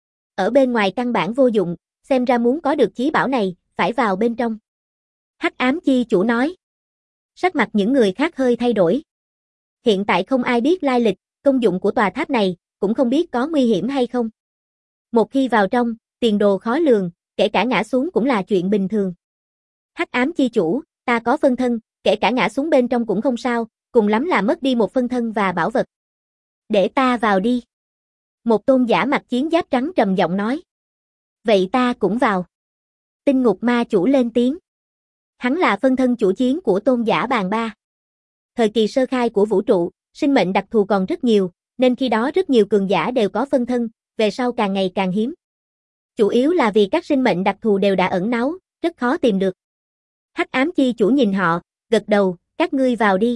Ở bên ngoài căn bản vô dụng, xem ra muốn có được chí bảo này, phải vào bên trong. Hắc Ám Chi Chủ nói. Sắc mặt những người khác hơi thay đổi. Hiện tại không ai biết lai lịch, công dụng của tòa tháp này, cũng không biết có nguy hiểm hay không. Một khi vào trong, tiền đồ khó lường, kể cả ngã xuống cũng là chuyện bình thường. Hắc Ám Chi Chủ, ta có phân thân, kể cả ngã xuống bên trong cũng không sao, cùng lắm là mất đi một phân thân và bảo vật. Để ta vào đi. Một tôn giả mặc chiến giáp trắng trầm giọng nói. Vậy ta cũng vào. Tinh Ngục Ma Chủ lên tiếng. Hắn là phân thân chủ chiến của tôn giả bàn ba. Thời kỳ sơ khai của vũ trụ, sinh mệnh đặc thù còn rất nhiều, nên khi đó rất nhiều cường giả đều có phân thân, về sau càng ngày càng hiếm. Chủ yếu là vì các sinh mệnh đặc thù đều đã ẩn náu, rất khó tìm được. Hắc Ám Chi Chủ nhìn họ, gật đầu, các ngươi vào đi.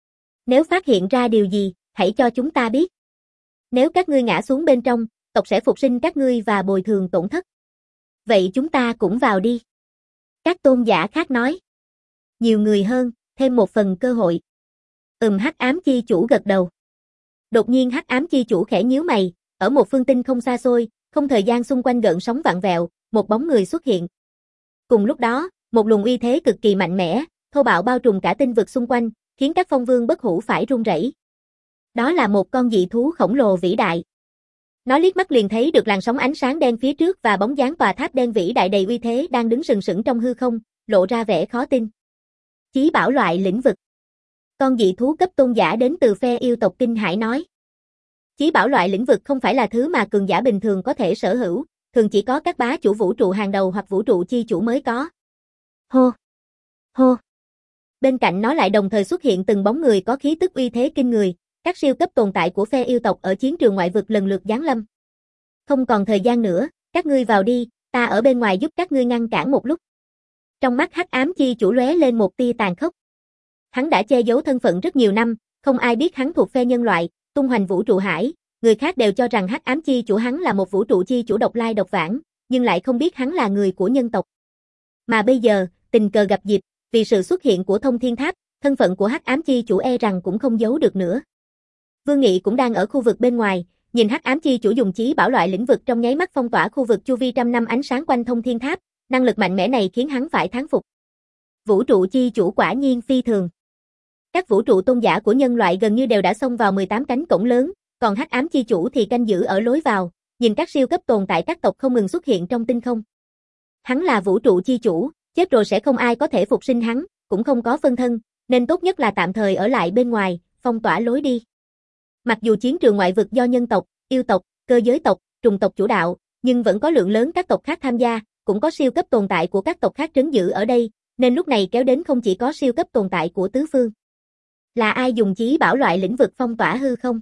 Nếu phát hiện ra điều gì, hãy cho chúng ta biết. Nếu các ngươi ngã xuống bên trong, tộc sẽ phục sinh các ngươi và bồi thường tổn thất. Vậy chúng ta cũng vào đi. Các tôn giả khác nói. Nhiều người hơn, thêm một phần cơ hội. Ừm Hắc Ám Chi Chủ gật đầu. Đột nhiên Hắc Ám Chi Chủ khẽ nhíu mày, ở một phương tinh không xa xôi, không thời gian xung quanh gợn sóng vặn vẹo, một bóng người xuất hiện. Cùng lúc đó, một luồng uy thế cực kỳ mạnh mẽ, thô bạo bao trùm cả tinh vực xung quanh, khiến các phong vương bất hủ phải run rẩy. Đó là một con dị thú khổng lồ vĩ đại. Nó liếc mắt liền thấy được làn sóng ánh sáng đen phía trước và bóng dáng tòa tháp đen vĩ đại đầy uy thế đang đứng sừng sững trong hư không, lộ ra vẻ khó tin. Chí bảo loại lĩnh vực. Con dị thú cấp tôn giả đến từ phe yêu tộc kinh hãi nói. Chí bảo loại lĩnh vực không phải là thứ mà cường giả bình thường có thể sở hữu, thường chỉ có các bá chủ vũ trụ hàng đầu hoặc vũ trụ chi chủ mới có. Hô! Hô! Bên cạnh nó lại đồng thời xuất hiện từng bóng người có khí tức uy thế kinh người, các siêu cấp tồn tại của phe yêu tộc ở chiến trường ngoại vực lần lượt giáng lâm. Không còn thời gian nữa, các ngươi vào đi, ta ở bên ngoài giúp các ngươi ngăn cản một lúc. Trong mắt Hắc Ám Chi Chủ lóe lên một tia tàn khốc. Hắn đã che giấu thân phận rất nhiều năm, không ai biết hắn thuộc phe nhân loại, tung hoành vũ trụ hải, người khác đều cho rằng Hắc Ám Chi Chủ hắn là một vũ trụ chi chủ độc lai độc vãng, nhưng lại không biết hắn là người của nhân tộc. Mà bây giờ, tình cờ gặp dịp, vì sự xuất hiện của Thông Thiên Tháp, thân phận của Hắc Ám Chi Chủ e rằng cũng không giấu được nữa. Vương Nghị cũng đang ở khu vực bên ngoài, nhìn Hắc Ám Chi Chủ dùng chí bảo loại lĩnh vực trong nháy mắt phong tỏa khu vực chu vi trăm năm ánh sáng quanh Thông Thiên Tháp, năng lực mạnh mẽ này khiến hắn phải thán phục. Vũ trụ chi chủ quả nhiên phi thường. Các vũ trụ tôn giả của nhân loại gần như đều đã xông vào mười tám cánh cổng lớn, còn Hắc Ám Chi Chủ thì canh giữ ở lối vào, nhìn các siêu cấp tồn tại các tộc không ngừng xuất hiện trong tinh không. Hắn là vũ trụ chi chủ, chết rồi sẽ không ai có thể phục sinh hắn, cũng không có phân thân, nên tốt nhất là tạm thời ở lại bên ngoài, phong tỏa lối đi. Mặc dù chiến trường ngoại vực do nhân tộc, yêu tộc, cơ giới tộc, trùng tộc chủ đạo, nhưng vẫn có lượng lớn các tộc khác tham gia, cũng có siêu cấp tồn tại của các tộc khác trấn giữ ở đây, nên lúc này kéo đến không chỉ có siêu cấp tồn tại của tứ phương. Là ai dùng chí bảo loại lĩnh vực phong tỏa hư không?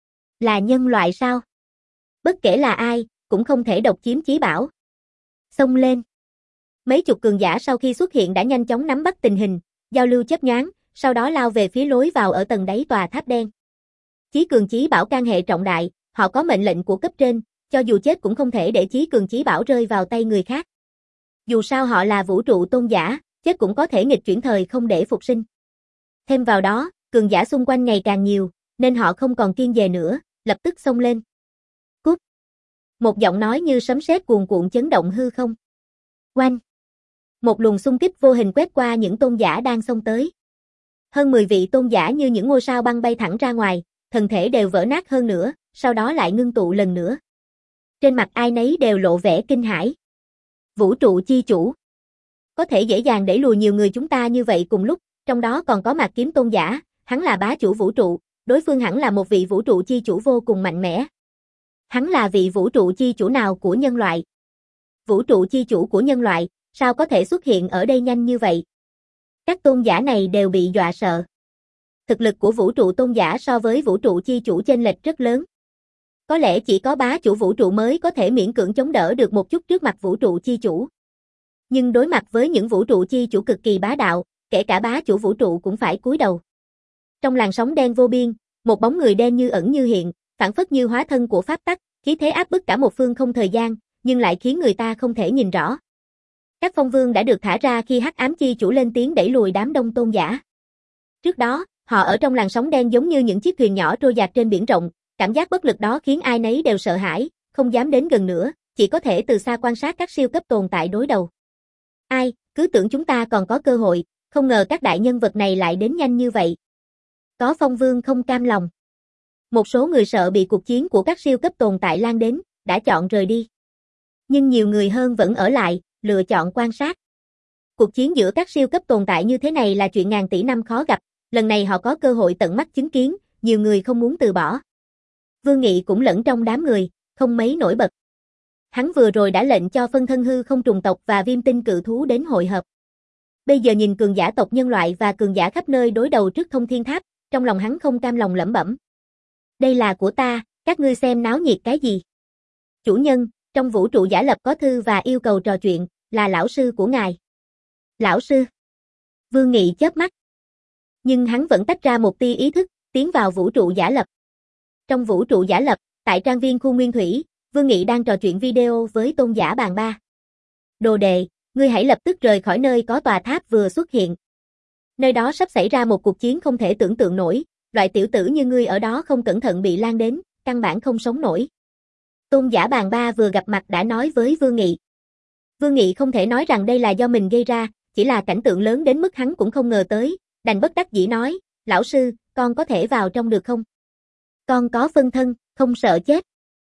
Là nhân loại sao? Bất kể là ai, cũng không thể độc chiếm chí bảo. Xông lên. Mấy chục cường giả sau khi xuất hiện đã nhanh chóng nắm bắt tình hình, giao lưu chớp nhoáng, sau đó lao về phía lối vào ở tầng đáy tòa tháp đen. Chí cường chí bảo can hệ trọng đại, họ có mệnh lệnh của cấp trên, cho dù chết cũng không thể để chí cường chí bảo rơi vào tay người khác. Dù sao họ là vũ trụ tôn giả, chết cũng có thể nghịch chuyển thời không để phục sinh. Thêm vào đó, cường giả xung quanh ngày càng nhiều, nên họ không còn kiêng dè nữa, lập tức xông lên. Cút! Một giọng nói như sấm sét cuồn cuộn chấn động hư không. Oanh! Một luồng xung kích vô hình quét qua những tôn giả đang xông tới. Hơn mười vị tôn giả như những ngôi sao băng bay thẳng ra ngoài, thân thể đều vỡ nát hơn nữa, sau đó lại ngưng tụ lần nữa. Trên mặt ai nấy đều lộ vẻ kinh hãi. Vũ trụ chi chủ. Có thể dễ dàng đẩy lùi nhiều người chúng ta như vậy cùng lúc, trong đó còn có Mạc Kiếm tôn giả, hắn là bá chủ vũ trụ, đối phương hẳn là một vị vũ trụ chi chủ vô cùng mạnh mẽ. Hắn là vị vũ trụ chi chủ nào của nhân loại? Vũ trụ chi chủ của nhân loại, sao có thể xuất hiện ở đây nhanh như vậy? Các tôn giả này đều bị dọa sợ. Thực lực của vũ trụ tôn giả so với vũ trụ chi chủ chênh lệch rất lớn. Có lẽ chỉ có bá chủ vũ trụ mới có thể miễn cưỡng chống đỡ được một chút trước mặt vũ trụ chi chủ. Nhưng đối mặt với những vũ trụ chi chủ cực kỳ bá đạo, kể cả bá chủ vũ trụ cũng phải cúi đầu. Trong làn sóng đen vô biên, một bóng người đen như ẩn như hiện, phảng phất như hóa thân của pháp tắc, khí thế áp bức cả một phương không thời gian, nhưng lại khiến người ta không thể nhìn rõ. Các phong vương đã được thả ra khi Hắc Ám Chi Chủ lên tiếng đẩy lùi đám đông tôn giả. Trước đó, họ ở trong làn sóng đen giống như những chiếc thuyền nhỏ trôi dạt trên biển rộng, cảm giác bất lực đó khiến ai nấy đều sợ hãi, không dám đến gần nữa, chỉ có thể từ xa quan sát các siêu cấp tồn tại đối đầu. Ai, cứ tưởng chúng ta còn có cơ hội, không ngờ các đại nhân vật này lại đến nhanh như vậy. Có phong vương không cam lòng. Một số người sợ bị cuộc chiến của các siêu cấp tồn tại lan đến, đã chọn rời đi. Nhưng nhiều người hơn vẫn ở lại, lựa chọn quan sát. Cuộc chiến giữa các siêu cấp tồn tại như thế này là chuyện ngàn tỷ năm khó gặp, lần này họ có cơ hội tận mắt chứng kiến, nhiều người không muốn từ bỏ. Vương Nghị cũng lẫn trong đám người, không mấy nổi bật. Hắn vừa rồi đã lệnh cho phân thân hư không trùng tộc và viêm tinh cự thú đến hội hợp. Bây giờ nhìn cường giả tộc nhân loại và cường giả khắp nơi đối đầu trước thông thiên tháp, trong lòng hắn không cam lòng lẩm bẩm. Đây là của ta, các ngươi xem náo nhiệt cái gì? Chủ nhân, trong vũ trụ giả lập có thư và yêu cầu trò chuyện, là lão sư của ngài. Lão sư? Vương Nghị chớp mắt. Nhưng hắn vẫn tách ra một tia ý thức, tiến vào vũ trụ giả lập. Trong vũ trụ giả lập, tại trang viên khu Nguyên Thủy, Vương Nghị đang trò chuyện video với tôn giả bàn ba. Đồ đệ, ngươi hãy lập tức rời khỏi nơi có tòa tháp vừa xuất hiện. Nơi đó sắp xảy ra một cuộc chiến không thể tưởng tượng nổi, loại tiểu tử như ngươi ở đó không cẩn thận bị lan đến, căn bản không sống nổi. Tôn giả bàn ba vừa gặp mặt đã nói với Vương Nghị. Vương Nghị không thể nói rằng đây là do mình gây ra, chỉ là cảnh tượng lớn đến mức hắn cũng không ngờ tới, đành bất đắc dĩ nói, lão sư, con có thể vào trong được không? Con có phân thân, không sợ chết.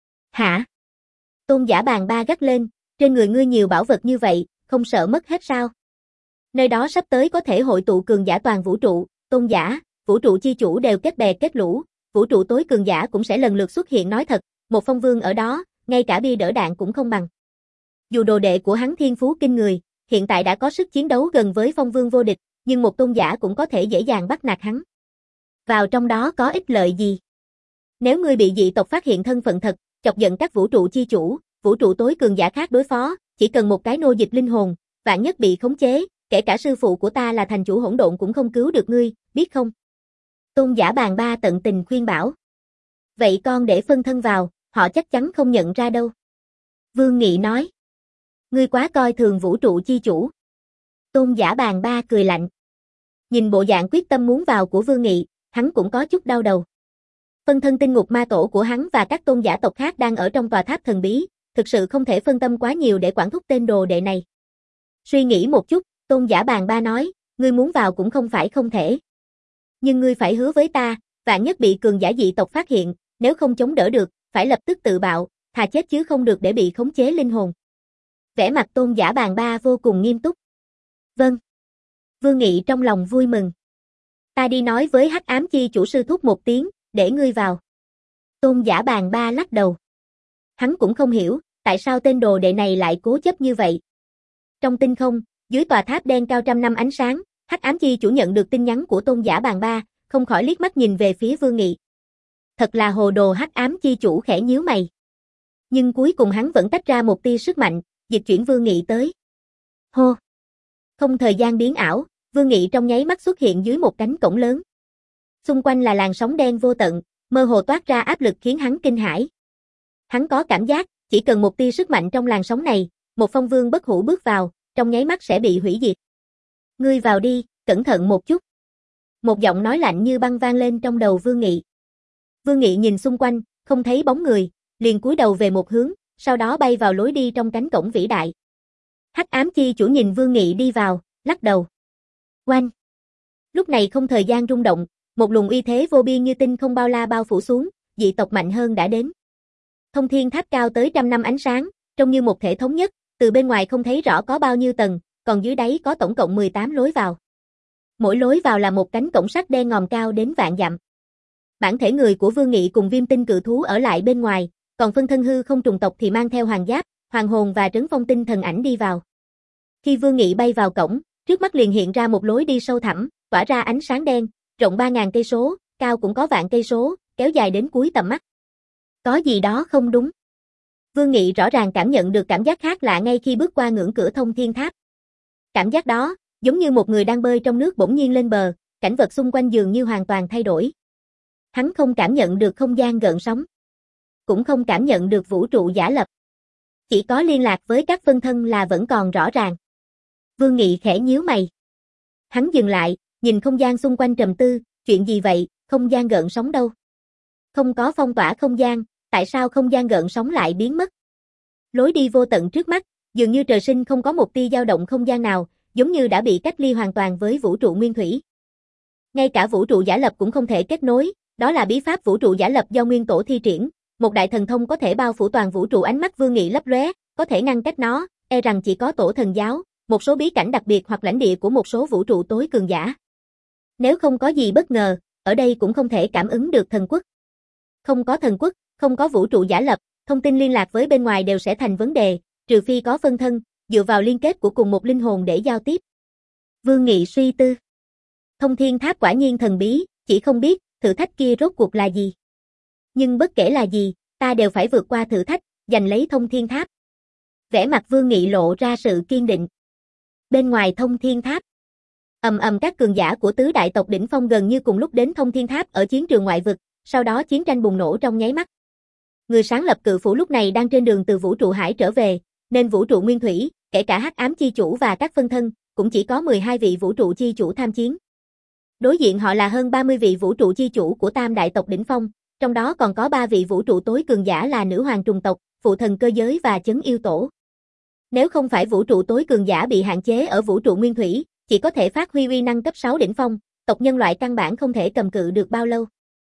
Hả? Tôn giả bàn ba gắt lên, trên người ngươi nhiều bảo vật như vậy, không sợ mất hết sao? Nơi đó sắp tới có thể hội tụ cường giả toàn vũ trụ, tôn giả, vũ trụ chi chủ đều kết bè kết lũ, vũ trụ tối cường giả cũng sẽ lần lượt xuất hiện. Nói thật, một phong vương ở đó, ngay cả bia đỡ đạn cũng không bằng. Dù đồ đệ của hắn thiên phú kinh người, hiện tại đã có sức chiến đấu gần với phong vương vô địch, nhưng một tôn giả cũng có thể dễ dàng bắt nạt hắn. Vào trong đó có ích lợi gì? Nếu ngươi bị dị tộc phát hiện thân phận thật, chọc giận các vũ trụ chi chủ, vũ trụ tối cường giả khác đối phó, chỉ cần một cái nô dịch linh hồn, vạn nhất bị khống chế, kể cả sư phụ của ta là thành chủ hỗn độn cũng không cứu được ngươi, biết không? Tôn giả bàn ba tận tình khuyên bảo. Vậy con để phân thân vào, họ chắc chắn không nhận ra đâu. Vương Nghị nói. Ngươi quá coi thường vũ trụ chi chủ. Tôn giả bàn ba cười lạnh. Nhìn bộ dạng quyết tâm muốn vào của Vương Nghị, hắn cũng có chút đau đầu. Phân thân tinh ngục ma tổ của hắn và các tôn giả tộc khác đang ở trong tòa tháp thần bí, thực sự không thể phân tâm quá nhiều để quản thúc tên đồ đệ này. Suy nghĩ một chút, tôn giả bàn ba nói, ngươi muốn vào cũng không phải không thể. Nhưng ngươi phải hứa với ta, vạn nhất bị cường giả dị tộc phát hiện, nếu không chống đỡ được, phải lập tức tự bạo, thà chết chứ không được để bị khống chế linh hồn. Vẻ mặt Tôn Giả Bàn Ba vô cùng nghiêm túc. Vâng. Vương Nghị trong lòng vui mừng. Ta đi nói với Hắc Ám Chi chủ sư thúc một tiếng, để ngươi vào. Tôn Giả Bàn Ba lắc đầu. Hắn cũng không hiểu, tại sao tên đồ đệ này lại cố chấp như vậy. Trong tinh không, dưới tòa tháp đen cao trăm năm ánh sáng, Hắc Ám Chi chủ nhận được tin nhắn của Tôn Giả Bàn Ba, không khỏi liếc mắt nhìn về phía Vương Nghị. Thật là hồ đồ. Hắc Ám Chi chủ khẽ nhíu mày. Nhưng cuối cùng hắn vẫn tách ra một tia sức mạnh, dịch chuyển Vương Nghị tới. Hô! Không thời gian biến ảo, Vương Nghị trong nháy mắt xuất hiện dưới một cánh cổng lớn. Xung quanh là làn sóng đen vô tận, mơ hồ toát ra áp lực khiến hắn kinh hãi. Hắn có cảm giác, chỉ cần một tia sức mạnh trong làn sóng này, một phong vương bất hủ bước vào, trong nháy mắt sẽ bị hủy diệt. Ngươi vào đi, cẩn thận một chút. Một giọng nói lạnh như băng vang lên trong đầu Vương Nghị. Vương Nghị nhìn xung quanh, không thấy bóng người, liền cúi đầu về một hướng, sau đó bay vào lối đi trong cánh cổng vĩ đại. Hắc Ám Chi chủ nhìn Vương Nghị đi vào, lắc đầu. Oanh! Lúc này không thời gian rung động, một luồng uy thế vô biên như tinh không bao la bao phủ xuống, dị tộc mạnh hơn đã đến. Thông Thiên Tháp cao tới trăm năm ánh sáng, trông như một thể thống nhất, từ bên ngoài không thấy rõ có bao nhiêu tầng, còn dưới đáy có tổng cộng mười tám lối vào. Mỗi lối vào là một cánh cổng sắt đen ngòm cao đến vạn dặm. Bản thể người của Vương Nghị cùng Viêm Tinh cự thú ở lại bên ngoài, còn phân thân hư không trùng tộc thì mang theo hoàng giáp, hoàng hồn và trấn phong tinh thần ảnh đi vào. Khi Vương Nghị bay vào cổng, trước mắt liền hiện ra một lối đi sâu thẳm, tỏa ra ánh sáng đen, rộng ba ngàn cây số, cao cũng có vạn cây số, kéo dài đến cuối tầm mắt. Có gì đó không đúng. Vương Nghị rõ ràng cảm nhận được cảm giác khác lạ ngay khi bước qua ngưỡng cửa Thông Thiên Tháp. Cảm giác đó, giống như một người đang bơi trong nước bỗng nhiên lên bờ, cảnh vật xung quanh dường như hoàn toàn thay đổi. Hắn không cảm nhận được không gian gợn sóng, cũng không cảm nhận được vũ trụ giả lập. Chỉ có liên lạc với các phân thân là vẫn còn rõ ràng. Vương Nghị khẽ nhíu mày. Hắn dừng lại, nhìn không gian xung quanh trầm tư, chuyện gì vậy, không gian gợn sóng đâu? Không có phong tỏa không gian, tại sao không gian gợn sóng lại biến mất? Lối đi vô tận trước mắt, dường như trời sinh không có một tia dao động không gian nào, giống như đã bị cách ly hoàn toàn với vũ trụ nguyên thủy. Ngay cả vũ trụ giả lập cũng không thể kết nối, đó là bí pháp vũ trụ giả lập do nguyên tổ thi triển, một đại thần thông có thể bao phủ toàn vũ trụ. Ánh mắt Vương Nghị lấp lóe, có thể ngăn cách nó, e rằng chỉ có tổ thần giáo, một số bí cảnh đặc biệt hoặc lãnh địa của một số vũ trụ tối cường giả. Nếu không có gì bất ngờ, ở đây cũng không thể cảm ứng được thần quốc. Không có thần quốc, không có vũ trụ giả lập, thông tin liên lạc với bên ngoài đều sẽ thành vấn đề, trừ phi có phân thân, dựa vào liên kết của cùng một linh hồn để giao tiếp. Vương Nghị suy tư. Thông Thiên Tháp quả nhiên thần bí, chỉ không biết, thử thách kia rốt cuộc là gì. Nhưng bất kể là gì, ta đều phải vượt qua thử thách, giành lấy Thông Thiên Tháp. Vẻ mặt Vương Nghị lộ ra sự kiên định. Bên ngoài Thông Thiên Tháp, ầm ầm các cường giả của tứ đại tộc đỉnh phong gần như cùng lúc đến Thông Thiên Tháp ở chiến trường ngoại vực, sau đó chiến tranh bùng nổ trong nháy mắt. Người sáng lập cự phủ lúc này đang trên đường từ vũ trụ hải trở về, nên vũ trụ nguyên thủy, kể cả Hắc Ám Chi chủ và các phân thân, cũng chỉ có mười hai vị vũ trụ chi chủ tham chiến. Đối diện họ là hơn ba mươi vị vũ trụ chi chủ của tam đại tộc đỉnh phong, trong đó còn có ba vị vũ trụ tối cường giả là nữ hoàng trùng tộc, phụ thần cơ giới và chấn yêu tổ. Nếu không phải vũ trụ tối cường giả bị hạn chế ở vũ trụ nguyên thủy, chỉ có thể phát huy uy năng cấp sáu đỉnh phong, tộc nhân loại căn bản không thể cầm cự được bao lâu.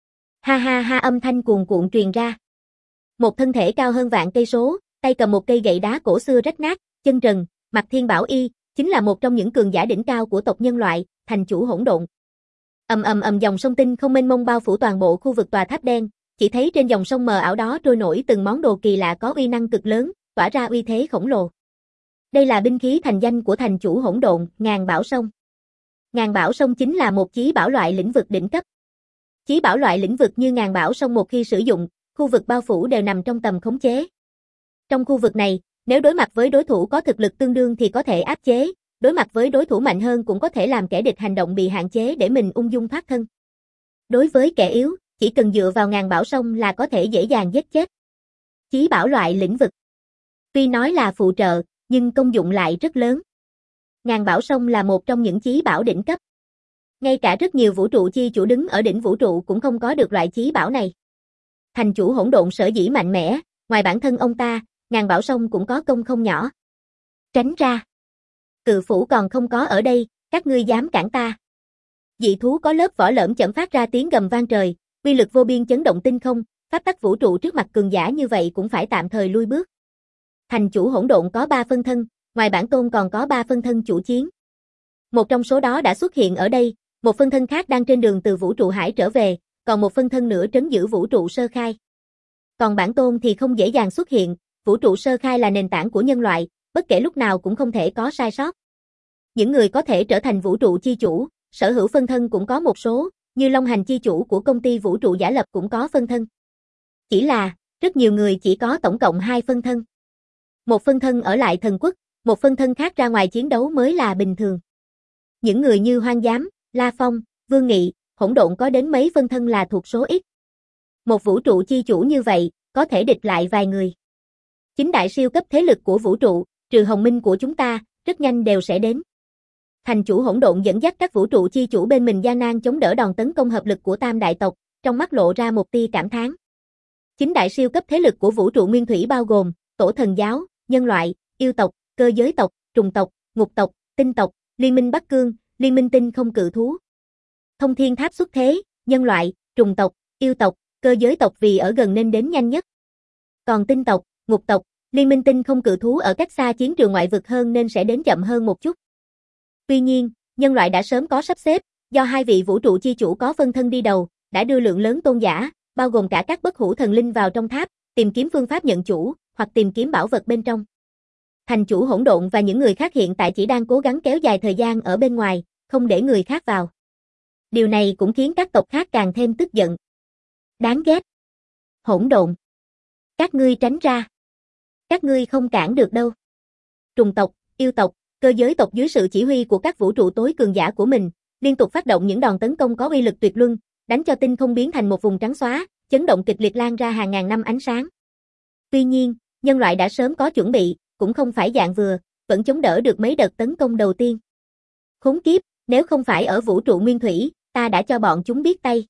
Ha ha ha, âm thanh cuồn cuộn truyền ra. Một thân thể cao hơn vạn cây số, tay cầm một cây gậy đá cổ xưa rách nát, chân trần, mặc thiên bảo y, chính là một trong những cường giả đỉnh cao của tộc nhân loại, thành chủ hỗn độn. Ầm ầm ầm, dòng sông tinh không mênh mông bao phủ toàn bộ khu vực tòa tháp đen, chỉ thấy trên dòng sông mờ ảo đó trôi nổi từng món đồ kỳ lạ có uy năng cực lớn, tỏa ra uy thế khổng lồ. Đây là binh khí thành danh của thành chủ hỗn độn, Ngàn Bảo Sông. Ngàn Bảo Sông chính là một chí bảo loại lĩnh vực đỉnh cấp. Chí bảo loại lĩnh vực như Ngàn Bảo Sông một khi sử dụng, khu vực bao phủ đều nằm trong tầm khống chế. Trong khu vực này, nếu đối mặt với đối thủ có thực lực tương đương thì có thể áp chế, đối mặt với đối thủ mạnh hơn cũng có thể làm kẻ địch hành động bị hạn chế để mình ung dung thoát thân. Đối với kẻ yếu, chỉ cần dựa vào Ngàn Bảo Sông là có thể dễ dàng giết chết. Chí bảo loại lĩnh vực. Tuy nói là phụ trợ, nhưng công dụng lại rất lớn. Ngàn Bảo Sông là một trong những chí bảo đỉnh cấp. Ngay cả rất nhiều vũ trụ chi chủ đứng ở đỉnh vũ trụ cũng không có được loại chí bảo này. Thành chủ hỗn độn sở dĩ mạnh mẽ, ngoài bản thân ông ta, Ngàn Bảo Sông cũng có công không nhỏ. Tránh ra. Cự phủ còn không có ở đây, các ngươi dám cản ta. Dị thú có lớp vỏ lởm chởm phát ra tiếng gầm vang trời, uy lực vô biên chấn động tinh không, pháp tắc vũ trụ trước mặt cường giả như vậy cũng phải tạm thời lui bước. Thành chủ hỗn độn có ba phân thân, ngoài bản tôn còn có ba phân thân chủ chiến. Một trong số đó đã xuất hiện ở đây, một phân thân khác đang trên đường từ vũ trụ hải trở về, còn một phân thân nữa trấn giữ vũ trụ sơ khai. Còn bản tôn thì không dễ dàng xuất hiện, vũ trụ sơ khai là nền tảng của nhân loại, bất kể lúc nào cũng không thể có sai sót. Những người có thể trở thành vũ trụ chi chủ, sở hữu phân thân cũng có một số, như Long Hành chi chủ của công ty vũ trụ giả lập cũng có phân thân. Chỉ là, rất nhiều người chỉ có tổng cộng hai phân thân. Một phân thân ở lại thần quốc, một phân thân khác ra ngoài chiến đấu mới là bình thường. Những người như Hoang Giám, La Phong, Vương Nghị, Hỗn Độn có đến mấy phân thân là thuộc số ít. Một vũ trụ chi chủ như vậy, có thể địch lại vài người. Chính đại siêu cấp thế lực của vũ trụ, trừ Hồng Minh của chúng ta, rất nhanh đều sẽ đến. Thành chủ Hỗn Độn dẫn dắt các vũ trụ chi chủ bên mình gian nan chống đỡ đòn tấn công hợp lực của Tam đại tộc, trong mắt lộ ra một tia cảm thán. Chính đại siêu cấp thế lực của vũ trụ nguyên thủy bao gồm Tổ Thần Giáo, nhân loại, yêu tộc, cơ giới tộc, trùng tộc, ngục tộc, tinh tộc, Liên minh Bắc Cương, Liên minh Tinh không cự thú. Thông Thiên Tháp xuất thế, nhân loại, trùng tộc, yêu tộc, cơ giới tộc vì ở gần nên đến nhanh nhất. Còn tinh tộc, ngục tộc, Liên minh Tinh không cự thú ở cách xa chiến trường ngoại vực hơn nên sẽ đến chậm hơn một chút. Tuy nhiên, nhân loại đã sớm có sắp xếp, do hai vị vũ trụ chi chủ có phân thân đi đầu, đã đưa lượng lớn tôn giả, bao gồm cả các bất hủ thần linh vào trong tháp, tìm kiếm phương pháp nhận chủ, hoặc tìm kiếm bảo vật bên trong. Thành chủ Hỗn Độn và những người khác hiện tại chỉ đang cố gắng kéo dài thời gian ở bên ngoài, không để người khác vào. Điều này cũng khiến các tộc khác càng thêm tức giận. Đáng ghét. Hỗn Độn. Các ngươi tránh ra. Các ngươi không cản được đâu. Trùng tộc, yêu tộc, cơ giới tộc dưới sự chỉ huy của các vũ trụ tối cường giả của mình, liên tục phát động những đòn tấn công có uy lực tuyệt luân, đánh cho tinh không biến thành một vùng trắng xóa, chấn động kịch liệt lan ra hàng ngàn năm ánh sáng. Tuy nhiên, nhân loại đã sớm có chuẩn bị, cũng không phải dạng vừa, vẫn chống đỡ được mấy đợt tấn công đầu tiên. Khốn kiếp, nếu không phải ở vũ trụ nguyên thủy, ta đã cho bọn chúng biết tay.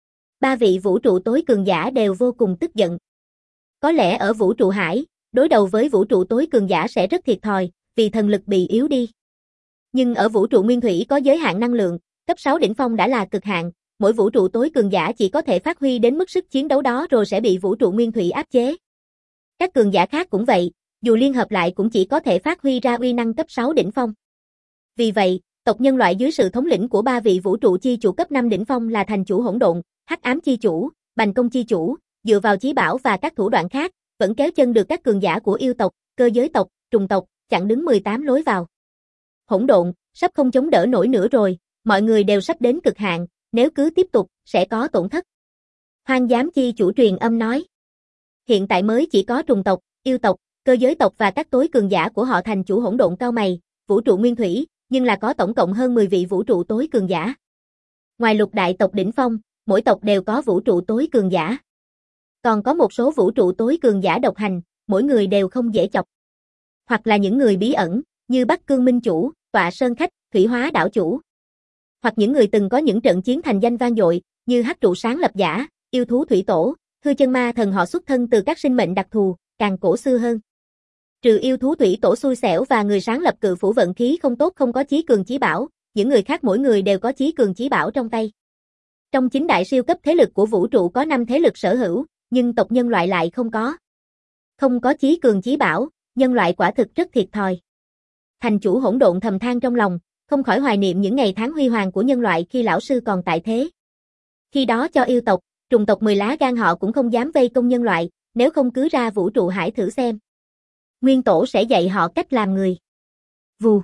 Ba vị vũ trụ tối cường giả đều vô cùng tức giận. Có lẽ ở vũ trụ hải, đối đầu với vũ trụ tối cường giả sẽ rất thiệt thòi, vì thần lực bị yếu đi. Nhưng ở vũ trụ nguyên thủy có giới hạn năng lượng, cấp sáu đỉnh phong đã là cực hạn, mỗi vũ trụ tối cường giả chỉ có thể phát huy đến mức sức chiến đấu đó rồi sẽ bị vũ trụ nguyên thủy áp chế. Các cường giả khác cũng vậy, dù liên hợp lại cũng chỉ có thể phát huy ra uy năng cấp sáu đỉnh phong. Vì vậy, tộc nhân loại dưới sự thống lĩnh của ba vị vũ trụ chi chủ cấp năm đỉnh phong là Thành chủ Hỗn Độn, Hắc Ám chi chủ, Bành Công chi chủ, dựa vào chí bảo và các thủ đoạn khác, vẫn kéo chân được các cường giả của yêu tộc, cơ giới tộc, trùng tộc, chặn đứng mười tám lối vào. Hỗn Độn, sắp không chống đỡ nổi nữa rồi, mọi người đều sắp đến cực hạn, nếu cứ tiếp tục, sẽ có tổn thất. Hoang Giám chi chủ truyền âm nói. Hiện tại mới chỉ có trùng tộc, yêu tộc, cơ giới tộc và các tối cường giả của họ Thành chủ Hỗn Độn cao mày, vũ trụ nguyên thủy, nhưng là có tổng cộng hơn mười vị vũ trụ tối cường giả. Ngoài lục đại tộc đỉnh phong, mỗi tộc đều có vũ trụ tối cường giả. Còn có một số vũ trụ tối cường giả độc hành, mỗi người đều không dễ chọc. Hoặc là những người bí ẩn, như Bắc Cương Minh chủ, Tọa Sơn Khách, Thủy Hóa đảo chủ. Hoặc những người từng có những trận chiến thành danh vang dội, như Hắc trụ sáng lập giả, yêu thú thủy tổ, hư chân ma thần họ xuất thân từ các sinh mệnh đặc thù, càng cổ xưa hơn. Trừ yêu thú thủy tổ xui xẻo và người sáng lập cự phủ vận khí không tốt không có chí cường chí bảo, những người khác mỗi người đều có chí cường chí bảo trong tay. Trong chín đại siêu cấp thế lực của vũ trụ có năm thế lực sở hữu, nhưng tộc nhân loại lại không có. Không có chí cường chí bảo, nhân loại quả thực rất thiệt thòi. Thành chủ Hỗn Độn thầm than trong lòng, không khỏi hoài niệm những ngày tháng huy hoàng của nhân loại khi lão sư còn tại thế. Khi đó cho yêu tộc, trùng tộc mười lá gan họ cũng không dám vây công nhân loại, nếu không cứ ra vũ trụ hải thử xem. Nguyên tổ sẽ dạy họ cách làm người. Vù.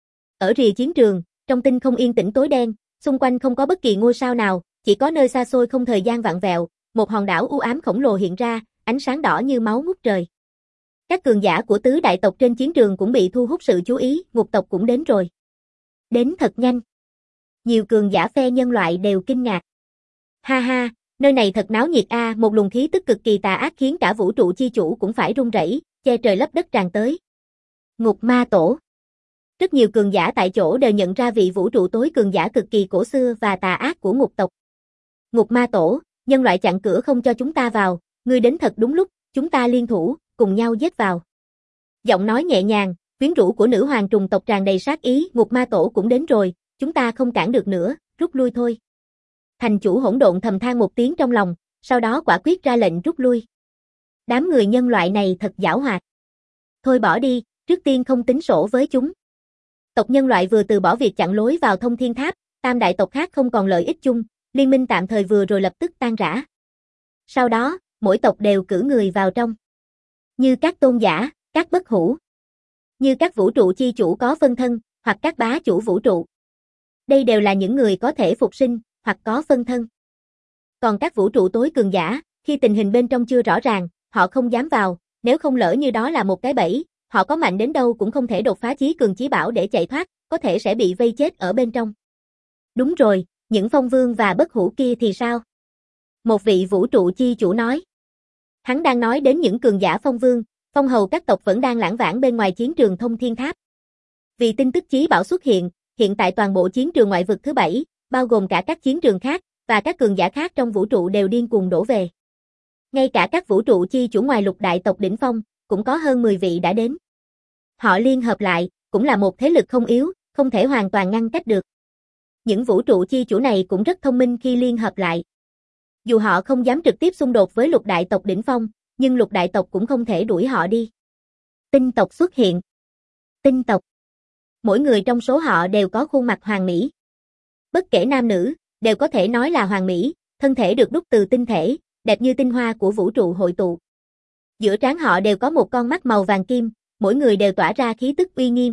Ở rìa chiến trường, trong tinh không yên tĩnh tối đen, xung quanh không có bất kỳ ngôi sao nào, chỉ có nơi xa xôi không thời gian vặn vẹo, một hòn đảo u ám khổng lồ hiện ra, ánh sáng đỏ như máu ngút trời. Các cường giả của tứ đại tộc trên chiến trường cũng bị thu hút sự chú ý, ngục tộc cũng đến rồi. Đến thật nhanh. Nhiều cường giả phe nhân loại đều kinh ngạc. Ha ha, nơi này thật náo nhiệt a, một luồng khí tức cực kỳ tà ác khiến cả vũ trụ chi chủ cũng phải run rẩy, che trời lấp đất tràn tới. Ngục ma tổ. Rất nhiều cường giả tại chỗ đều nhận ra vị vũ trụ tối cường giả cực kỳ cổ xưa và tà ác của ngục tộc. Ngục ma tổ, nhân loại chặn cửa không cho chúng ta vào, ngươi đến thật đúng lúc, chúng ta liên thủ, cùng nhau giết vào. Giọng nói nhẹ nhàng, quyến rũ của nữ hoàng trùng tộc tràn đầy sát ý, ngục ma tổ cũng đến rồi, chúng ta không cản được nữa, rút lui thôi. Thành chủ hỗn độn thầm than một tiếng trong lòng, sau đó quả quyết ra lệnh rút lui. Đám người nhân loại này thật giảo hoạt. Thôi bỏ đi, trước tiên không tính sổ với chúng. Tộc nhân loại vừa từ bỏ việc chặn lối vào Thông Thiên Tháp, tam đại tộc khác không còn lợi ích chung, liên minh tạm thời vừa rồi lập tức tan rã. Sau đó, mỗi tộc đều cử người vào trong. Như các tôn giả, các bất hủ. Như các vũ trụ chi chủ có phân thân, hoặc các bá chủ vũ trụ. Đây đều là những người có thể phục sinh, hoặc có phân thân. Còn các vũ trụ tối cường giả, khi tình hình bên trong chưa rõ ràng, họ không dám vào, nếu không lỡ như đó là một cái bẫy, họ có mạnh đến đâu cũng không thể đột phá chí cường chí bảo để chạy thoát, có thể sẽ bị vây chết ở bên trong. Đúng rồi, những phong vương và bất hủ kia thì sao? Một vị vũ trụ chi chủ nói. Hắn đang nói đến những cường giả phong vương, phong hầu các tộc vẫn đang lãng vãng bên ngoài chiến trường Thông Thiên Tháp. Vì tin tức chí bảo xuất hiện, hiện tại toàn bộ chiến trường ngoại vực thứ bảy, bao gồm cả các chiến trường khác, và các cường giả khác trong vũ trụ đều điên cuồng đổ về. Ngay cả các vũ trụ chi chủ ngoài lục đại tộc đỉnh phong, cũng có hơn mười vị đã đến. Họ liên hợp lại, cũng là một thế lực không yếu, không thể hoàn toàn ngăn cách được. Những vũ trụ chi chủ này cũng rất thông minh khi liên hợp lại. Dù họ không dám trực tiếp xung đột với lục đại tộc đỉnh phong, nhưng lục đại tộc cũng không thể đuổi họ đi. Tinh tộc xuất hiện. Tinh tộc. Mỗi người trong số họ đều có khuôn mặt hoàn mỹ. Bất kể nam nữ, đều có thể nói là hoàn mỹ, thân thể được đúc từ tinh thể, đẹp như tinh hoa của vũ trụ hội tụ. Giữa trán họ đều có một con mắt màu vàng kim, mỗi người đều tỏa ra khí tức uy nghiêm.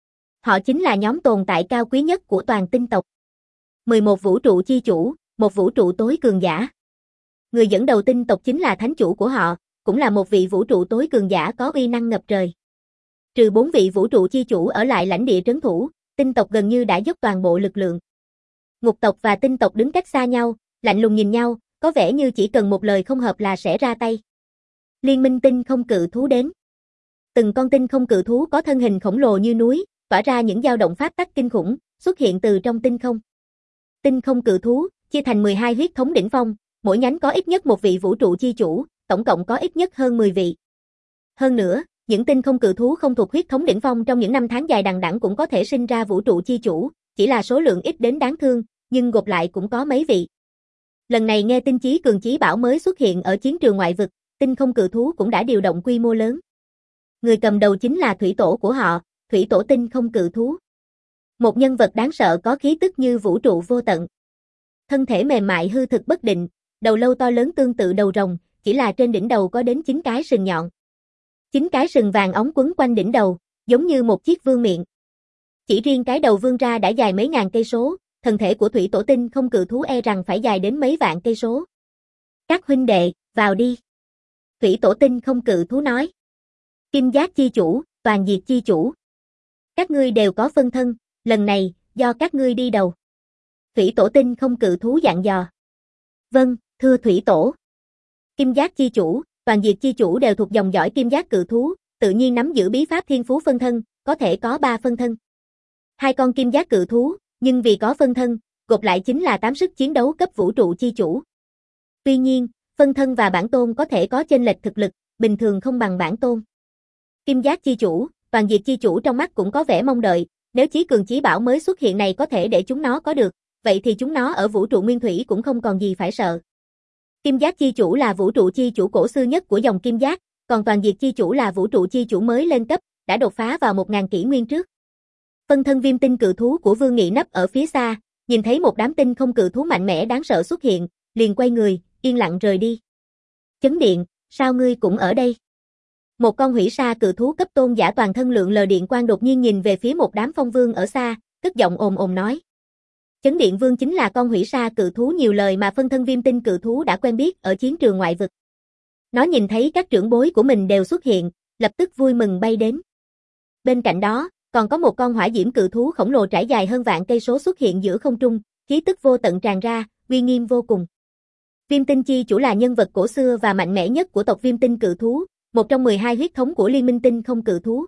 Họ chính là nhóm tồn tại cao quý nhất của toàn tinh tộc. mười một vũ trụ chi chủ, một vũ trụ tối cường giả. Người dẫn đầu tinh tộc chính là thánh chủ của họ, cũng là một vị vũ trụ tối cường giả có uy năng ngập trời. Trừ bốn vị vũ trụ chi chủ ở lại lãnh địa trấn thủ, tinh tộc gần như đã dốc toàn bộ lực lượng. Ngục tộc và tinh tộc đứng cách xa nhau, lạnh lùng nhìn nhau, có vẻ như chỉ cần một lời không hợp là sẽ ra tay. Liên minh tinh không cự thú đến. Từng con tinh không cự thú có thân hình khổng lồ như núi, tỏa ra những dao động pháp tắc kinh khủng, xuất hiện từ trong tinh không. Tinh không cự thú, chia thành mười hai huyết thống đỉnh phong, mỗi nhánh có ít nhất một vị vũ trụ chi chủ, tổng cộng có ít nhất hơn mười vị. Hơn nữa, những tinh không cự thú không thuộc huyết thống đỉnh phong trong những năm tháng dài đằng đẵng cũng có thể sinh ra vũ trụ chi chủ, chỉ là số lượng ít đến đáng thương, nhưng gộp lại cũng có mấy vị. Lần này nghe tin chí cường chí bảo mới xuất hiện ở chiến trường ngoại vực, tinh không cự thú cũng đã điều động quy mô lớn. Người cầm đầu chính là thủy tổ của họ, thủy tổ tinh không cự thú. Một nhân vật đáng sợ có khí tức như vũ trụ vô tận. Thân thể mềm mại hư thực bất định, đầu lâu to lớn tương tự đầu rồng, chỉ là trên đỉnh đầu có đến chín cái sừng nhọn. Chín cái sừng vàng óng quấn quanh đỉnh đầu, giống như một chiếc vương miện. Chỉ riêng cái đầu vươn ra đã dài mấy ngàn cây số, thân thể của thủy tổ tinh không cự thú e rằng phải dài đến mấy vạn cây số. Các huynh đệ, vào đi. Thủy tổ tinh không cự thú nói. Kim giác chi chủ, toàn diệt chi chủ. Các ngươi đều có phân thân, lần này, do các ngươi đi đầu. Thủy tổ tinh không cự thú dặn dò. Vâng, thưa thủy tổ. Kim giác chi chủ, toàn diệt chi chủ đều thuộc dòng dõi kim giác cự thú, tự nhiên nắm giữ bí pháp thiên phú phân thân, có thể có ba phân thân. Hai con kim giác cự thú, nhưng vì có phân thân, gộp lại chính là tám sức chiến đấu cấp vũ trụ chi chủ. Tuy nhiên, phân thân và bản tôn có thể có chênh lệch thực lực, bình thường không bằng bản tôn. Kim giác chi chủ, toàn diệt chi chủ trong mắt cũng có vẻ mong đợi, nếu chí cường chí bảo mới xuất hiện này có thể để chúng nó có được, vậy thì chúng nó ở vũ trụ nguyên thủy cũng không còn gì phải sợ. Kim giác chi chủ là vũ trụ chi chủ cổ xưa nhất của dòng kim giác, còn toàn diệt chi chủ là vũ trụ chi chủ mới lên cấp, đã đột phá vào một ngàn kỷ nguyên trước. Phân thân viêm tinh cự thú của Vương Nghị nấp ở phía xa, nhìn thấy một đám tinh không cự thú mạnh mẽ đáng sợ xuất hiện, liền quay người, yên lặng rời đi. Chấn điện, sao ngươi cũng ở đây? Một con hủy sa cự thú cấp tôn giả toàn thân lượng lờ điện quang đột nhiên nhìn về phía một đám phong vương ở xa, cất giọng ồm ồm nói. Chấn điện vương chính là con hủy sa cự thú nhiều lời mà phân thân viêm tinh cự thú đã quen biết ở chiến trường ngoại vực. Nó nhìn thấy các trưởng bối của mình đều xuất hiện, lập tức vui mừng bay đến. Bên cạnh đó, còn có một con hỏa diễm cự thú khổng lồ trải dài hơn vạn cây số xuất hiện giữa không trung, khí tức vô tận tràn ra, uy nghiêm vô cùng. Viêm tinh chi chủ là nhân vật cổ xưa và mạnh mẽ nhất của tộc viêm tinh cự thú, một trong mười hai huyết thống của liên minh tinh không cự thú.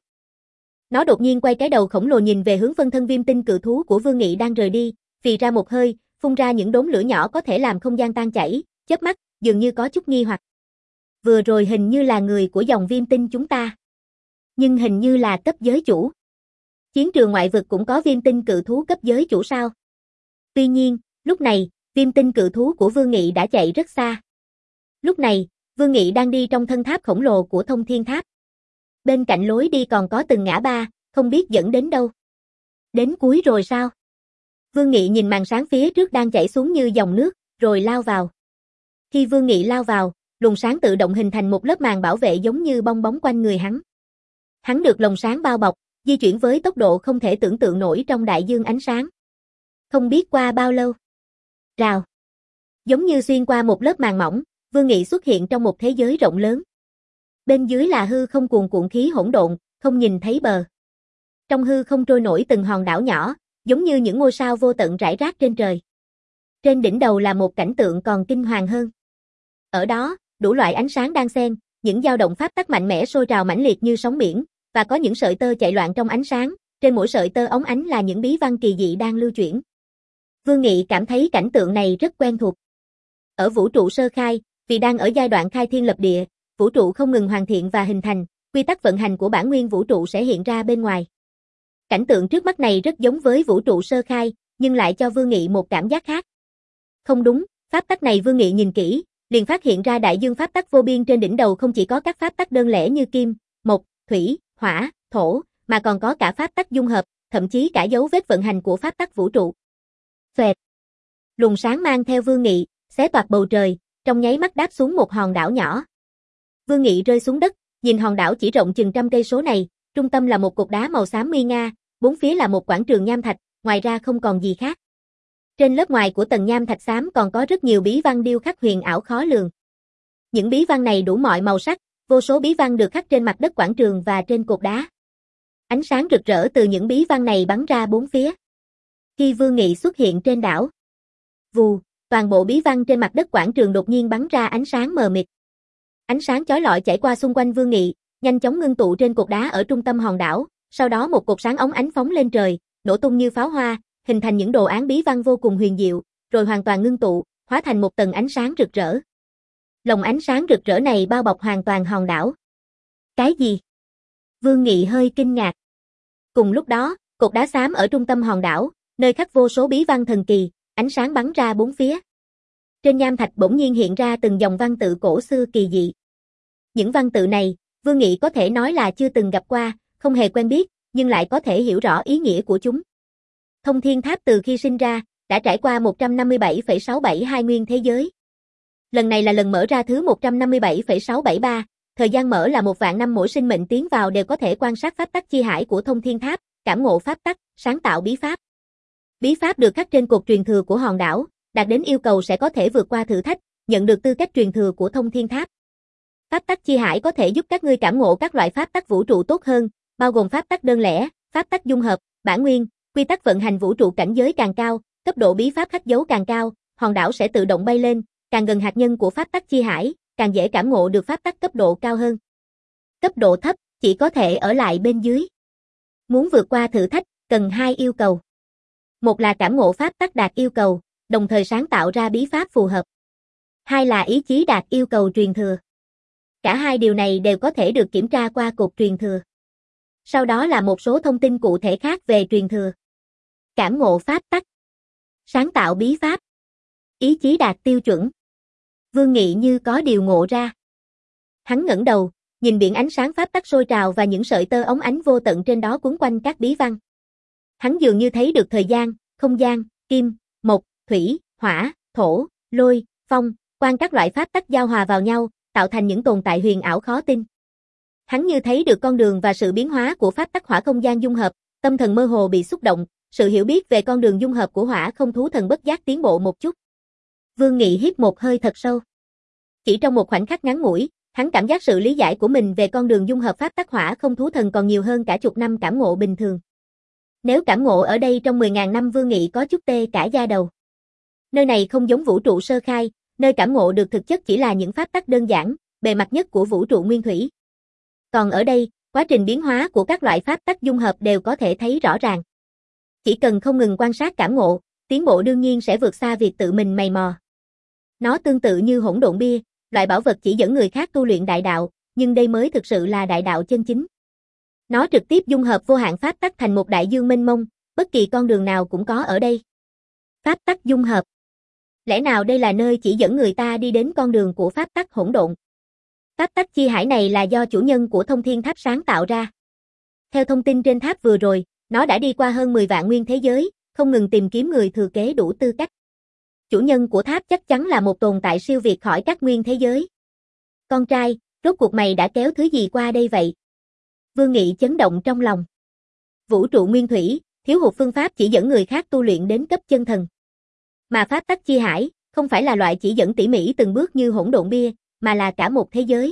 Nó đột nhiên quay cái đầu khổng lồ nhìn về hướng phân thân viêm tinh cự thú của Vương Nghị đang rời đi, phì ra một hơi, phun ra những đốm lửa nhỏ có thể làm không gian tan chảy, chớp mắt, dường như có chút nghi hoặc. Vừa rồi hình như là người của dòng viêm tinh chúng ta, nhưng hình như là cấp giới chủ. Chiến trường ngoại vực cũng có viêm tinh cự thú cấp giới chủ sao? Tuy nhiên, lúc này, viêm tinh cự thú của Vương Nghị đã chạy rất xa. Lúc này, Vương Nghị đang đi trong thân tháp khổng lồ của Thông Thiên Tháp. Bên cạnh lối đi còn có từng ngã ba, không biết dẫn đến đâu. Đến cuối rồi sao? Vương Nghị nhìn màn sáng phía trước đang chảy xuống như dòng nước, rồi lao vào. Khi Vương Nghị lao vào, luồng sáng tự động hình thành một lớp màn bảo vệ giống như bong bóng quanh người hắn. Hắn được lồng sáng bao bọc, di chuyển với tốc độ không thể tưởng tượng nổi trong đại dương ánh sáng. Không biết qua bao lâu. Rào. Giống như xuyên qua một lớp màn mỏng, Vương Nghị xuất hiện trong một thế giới rộng lớn. Bên dưới là hư không cuồn cuộn khí hỗn độn, không nhìn thấy bờ. Trong hư không trôi nổi từng hòn đảo nhỏ, giống như những ngôi sao vô tận rải rác trên trời. Trên đỉnh đầu là một cảnh tượng còn kinh hoàng hơn. Ở đó, đủ loại ánh sáng đang xen, những dao động pháp tắc mạnh mẽ sôi trào mãnh liệt như sóng biển, và có những sợi tơ chạy loạn trong ánh sáng, trên mỗi sợi tơ óng ánh là những bí văn kỳ dị đang lưu chuyển. Vương Nghị cảm thấy cảnh tượng này rất quen thuộc. Ở vũ trụ sơ khai, vì đang ở giai đoạn khai thiên lập địa, vũ trụ không ngừng hoàn thiện và hình thành, quy tắc vận hành của bản nguyên vũ trụ sẽ hiện ra bên ngoài. Cảnh tượng trước mắt này rất giống với vũ trụ sơ khai, nhưng lại cho Vương Nghị một cảm giác khác. Không đúng, pháp tắc này Vương Nghị nhìn kỹ, liền phát hiện ra đại dương pháp tắc vô biên trên đỉnh đầu không chỉ có các pháp tắc đơn lẻ như kim, mộc, thủy, hỏa, thổ, mà còn có cả pháp tắc dung hợp, thậm chí cả dấu vết vận hành của pháp tắc vũ trụ. Xoẹt. Luồng sáng mang theo Vương Nghị, xé toạc bầu trời, trong nháy mắt đáp xuống một hòn đảo nhỏ. Vương Nghị rơi xuống đất, nhìn hòn đảo chỉ rộng chừng trăm cây số này, trung tâm là một cục đá màu xám nguy nga, bốn phía là một quảng trường nham thạch, ngoài ra không còn gì khác. Trên lớp ngoài của tầng nham thạch xám còn có rất nhiều bí văn điêu khắc huyền ảo khó lường. Những bí văn này đủ mọi màu sắc, vô số bí văn được khắc trên mặt đất quảng trường và trên cột đá. Ánh sáng rực rỡ từ những bí văn này bắn ra bốn phía. Khi Vương Nghị xuất hiện trên đảo, vù, toàn bộ bí văn trên mặt đất quảng trường đột nhiên bắn ra ánh sáng mờ mịt. Ánh sáng chói lọi chảy qua xung quanh Vương Nghị, nhanh chóng ngưng tụ trên cột đá ở trung tâm hòn đảo, sau đó một cột sáng óng ánh phóng lên trời, nổ tung như pháo hoa, hình thành những đồ án bí văn vô cùng huyền diệu, rồi hoàn toàn ngưng tụ, hóa thành một tầng ánh sáng rực rỡ. Lồng ánh sáng rực rỡ này bao bọc hoàn toàn hòn đảo. Cái gì? Vương Nghị hơi kinh ngạc. Cùng lúc đó, cột đá xám ở trung tâm hòn đảo, nơi khắc vô số bí văn thần kỳ, ánh sáng bắn ra bốn phía. Trên nham thạch bỗng nhiên hiện ra từng dòng văn tự cổ xưa kỳ dị. Những văn tự này, Vương Nghị có thể nói là chưa từng gặp qua, không hề quen biết, nhưng lại có thể hiểu rõ ý nghĩa của chúng. Thông Thiên Tháp từ khi sinh ra, đã trải qua một trăm năm mươi bảy phẩy sáu bảy hai nguyên thế giới. Lần này là lần mở ra thứ một trăm năm mươi bảy phẩy sáu bảy ba, thời gian mở là một vạn năm, mỗi sinh mệnh tiến vào đều có thể quan sát pháp tắc chi hải của Thông Thiên Tháp, cảm ngộ pháp tắc, sáng tạo bí pháp. Bí pháp được khắc trên cột truyền thừa của hòn đảo, đạt đến yêu cầu sẽ có thể vượt qua thử thách, nhận được tư cách truyền thừa của Thông Thiên Tháp. Pháp tắc chi hải có thể giúp các ngươi cảm ngộ các loại pháp tắc vũ trụ tốt hơn, bao gồm pháp tắc đơn lẻ, pháp tắc dung hợp, bản nguyên, quy tắc vận hành vũ trụ. Cảnh giới càng cao, cấp độ bí pháp khắc dấu càng cao, hòn đảo sẽ tự động bay lên, càng gần hạt nhân của pháp tắc chi hải, càng dễ cảm ngộ được pháp tắc cấp độ cao hơn. Cấp độ thấp, chỉ có thể ở lại bên dưới. Muốn vượt qua thử thách, cần hai yêu cầu. Một là cảm ngộ pháp tắc đạt yêu cầu, đồng thời sáng tạo ra bí pháp phù hợp. Hai là ý chí đạt yêu cầu truyền thừa. Cả hai điều này đều có thể được kiểm tra qua cột truyền thừa. Sau đó là một số thông tin cụ thể khác về truyền thừa. Cảm ngộ pháp tắc, sáng tạo bí pháp, ý chí đạt tiêu chuẩn. Vương Nghị như có điều ngộ ra. Hắn ngẩng đầu, nhìn biển ánh sáng pháp tắc sôi trào và những sợi tơ óng ánh vô tận trên đó quấn quanh các bí văn. Hắn dường như thấy được thời gian, không gian, kim, mộc, thủy, hỏa, thổ, lôi, phong, quang các loại pháp tắc giao hòa vào nhau, tạo thành những tồn tại huyền ảo khó tin. Hắn như thấy được con đường và sự biến hóa của pháp tắc hỏa không gian dung hợp, tâm thần mơ hồ bị xúc động, sự hiểu biết về con đường dung hợp của hỏa không thú thần bất giác tiến bộ một chút. Vương Nghị hít một hơi thật sâu. Chỉ trong một khoảnh khắc ngắn ngủi, hắn cảm giác sự lý giải của mình về con đường dung hợp pháp tắc hỏa không thú thần còn nhiều hơn cả chục năm cảm ngộ bình thường. Nếu cảm ngộ ở đây trong mười nghìn năm, Vương Nghị có chút tê cả da đầu. Nơi này không giống vũ trụ sơ khai, nơi cảm ngộ được thực chất chỉ là những pháp tắc đơn giản, bề mặt nhất của vũ trụ nguyên thủy. Còn ở đây, quá trình biến hóa của các loại pháp tắc dung hợp đều có thể thấy rõ ràng. Chỉ cần không ngừng quan sát cảm ngộ, tiến bộ đương nhiên sẽ vượt xa việc tự mình mày mò. Nó tương tự như hỗn độn bia, loại bảo vật chỉ dẫn người khác tu luyện đại đạo, nhưng đây mới thực sự là đại đạo chân chính. Nó trực tiếp dung hợp vô hạn pháp tắc thành một đại dương mênh mông, bất kỳ con đường nào cũng có ở đây. Pháp tắc dung hợp. Lẽ nào đây là nơi chỉ dẫn người ta đi đến con đường của pháp tắc hỗn độn? Pháp tắc chi hải này là do chủ nhân của Thông Thiên Tháp sáng tạo ra. Theo thông tin trên tháp vừa rồi, nó đã đi qua hơn mười vạn nguyên thế giới, không ngừng tìm kiếm người thừa kế đủ tư cách. Chủ nhân của tháp chắc chắn là một tồn tại siêu việt khỏi các nguyên thế giới. Con trai, rốt cuộc mày đã kéo thứ gì qua đây vậy? Vương Nghị chấn động trong lòng. Vũ trụ nguyên thủy, thiếu hụt phương pháp chỉ dẫn người khác tu luyện đến cấp chân thần. Mà pháp tắc chi hải, không phải là loại chỉ dẫn tỉ mỉ từng bước như hỗn độn bia, mà là cả một thế giới.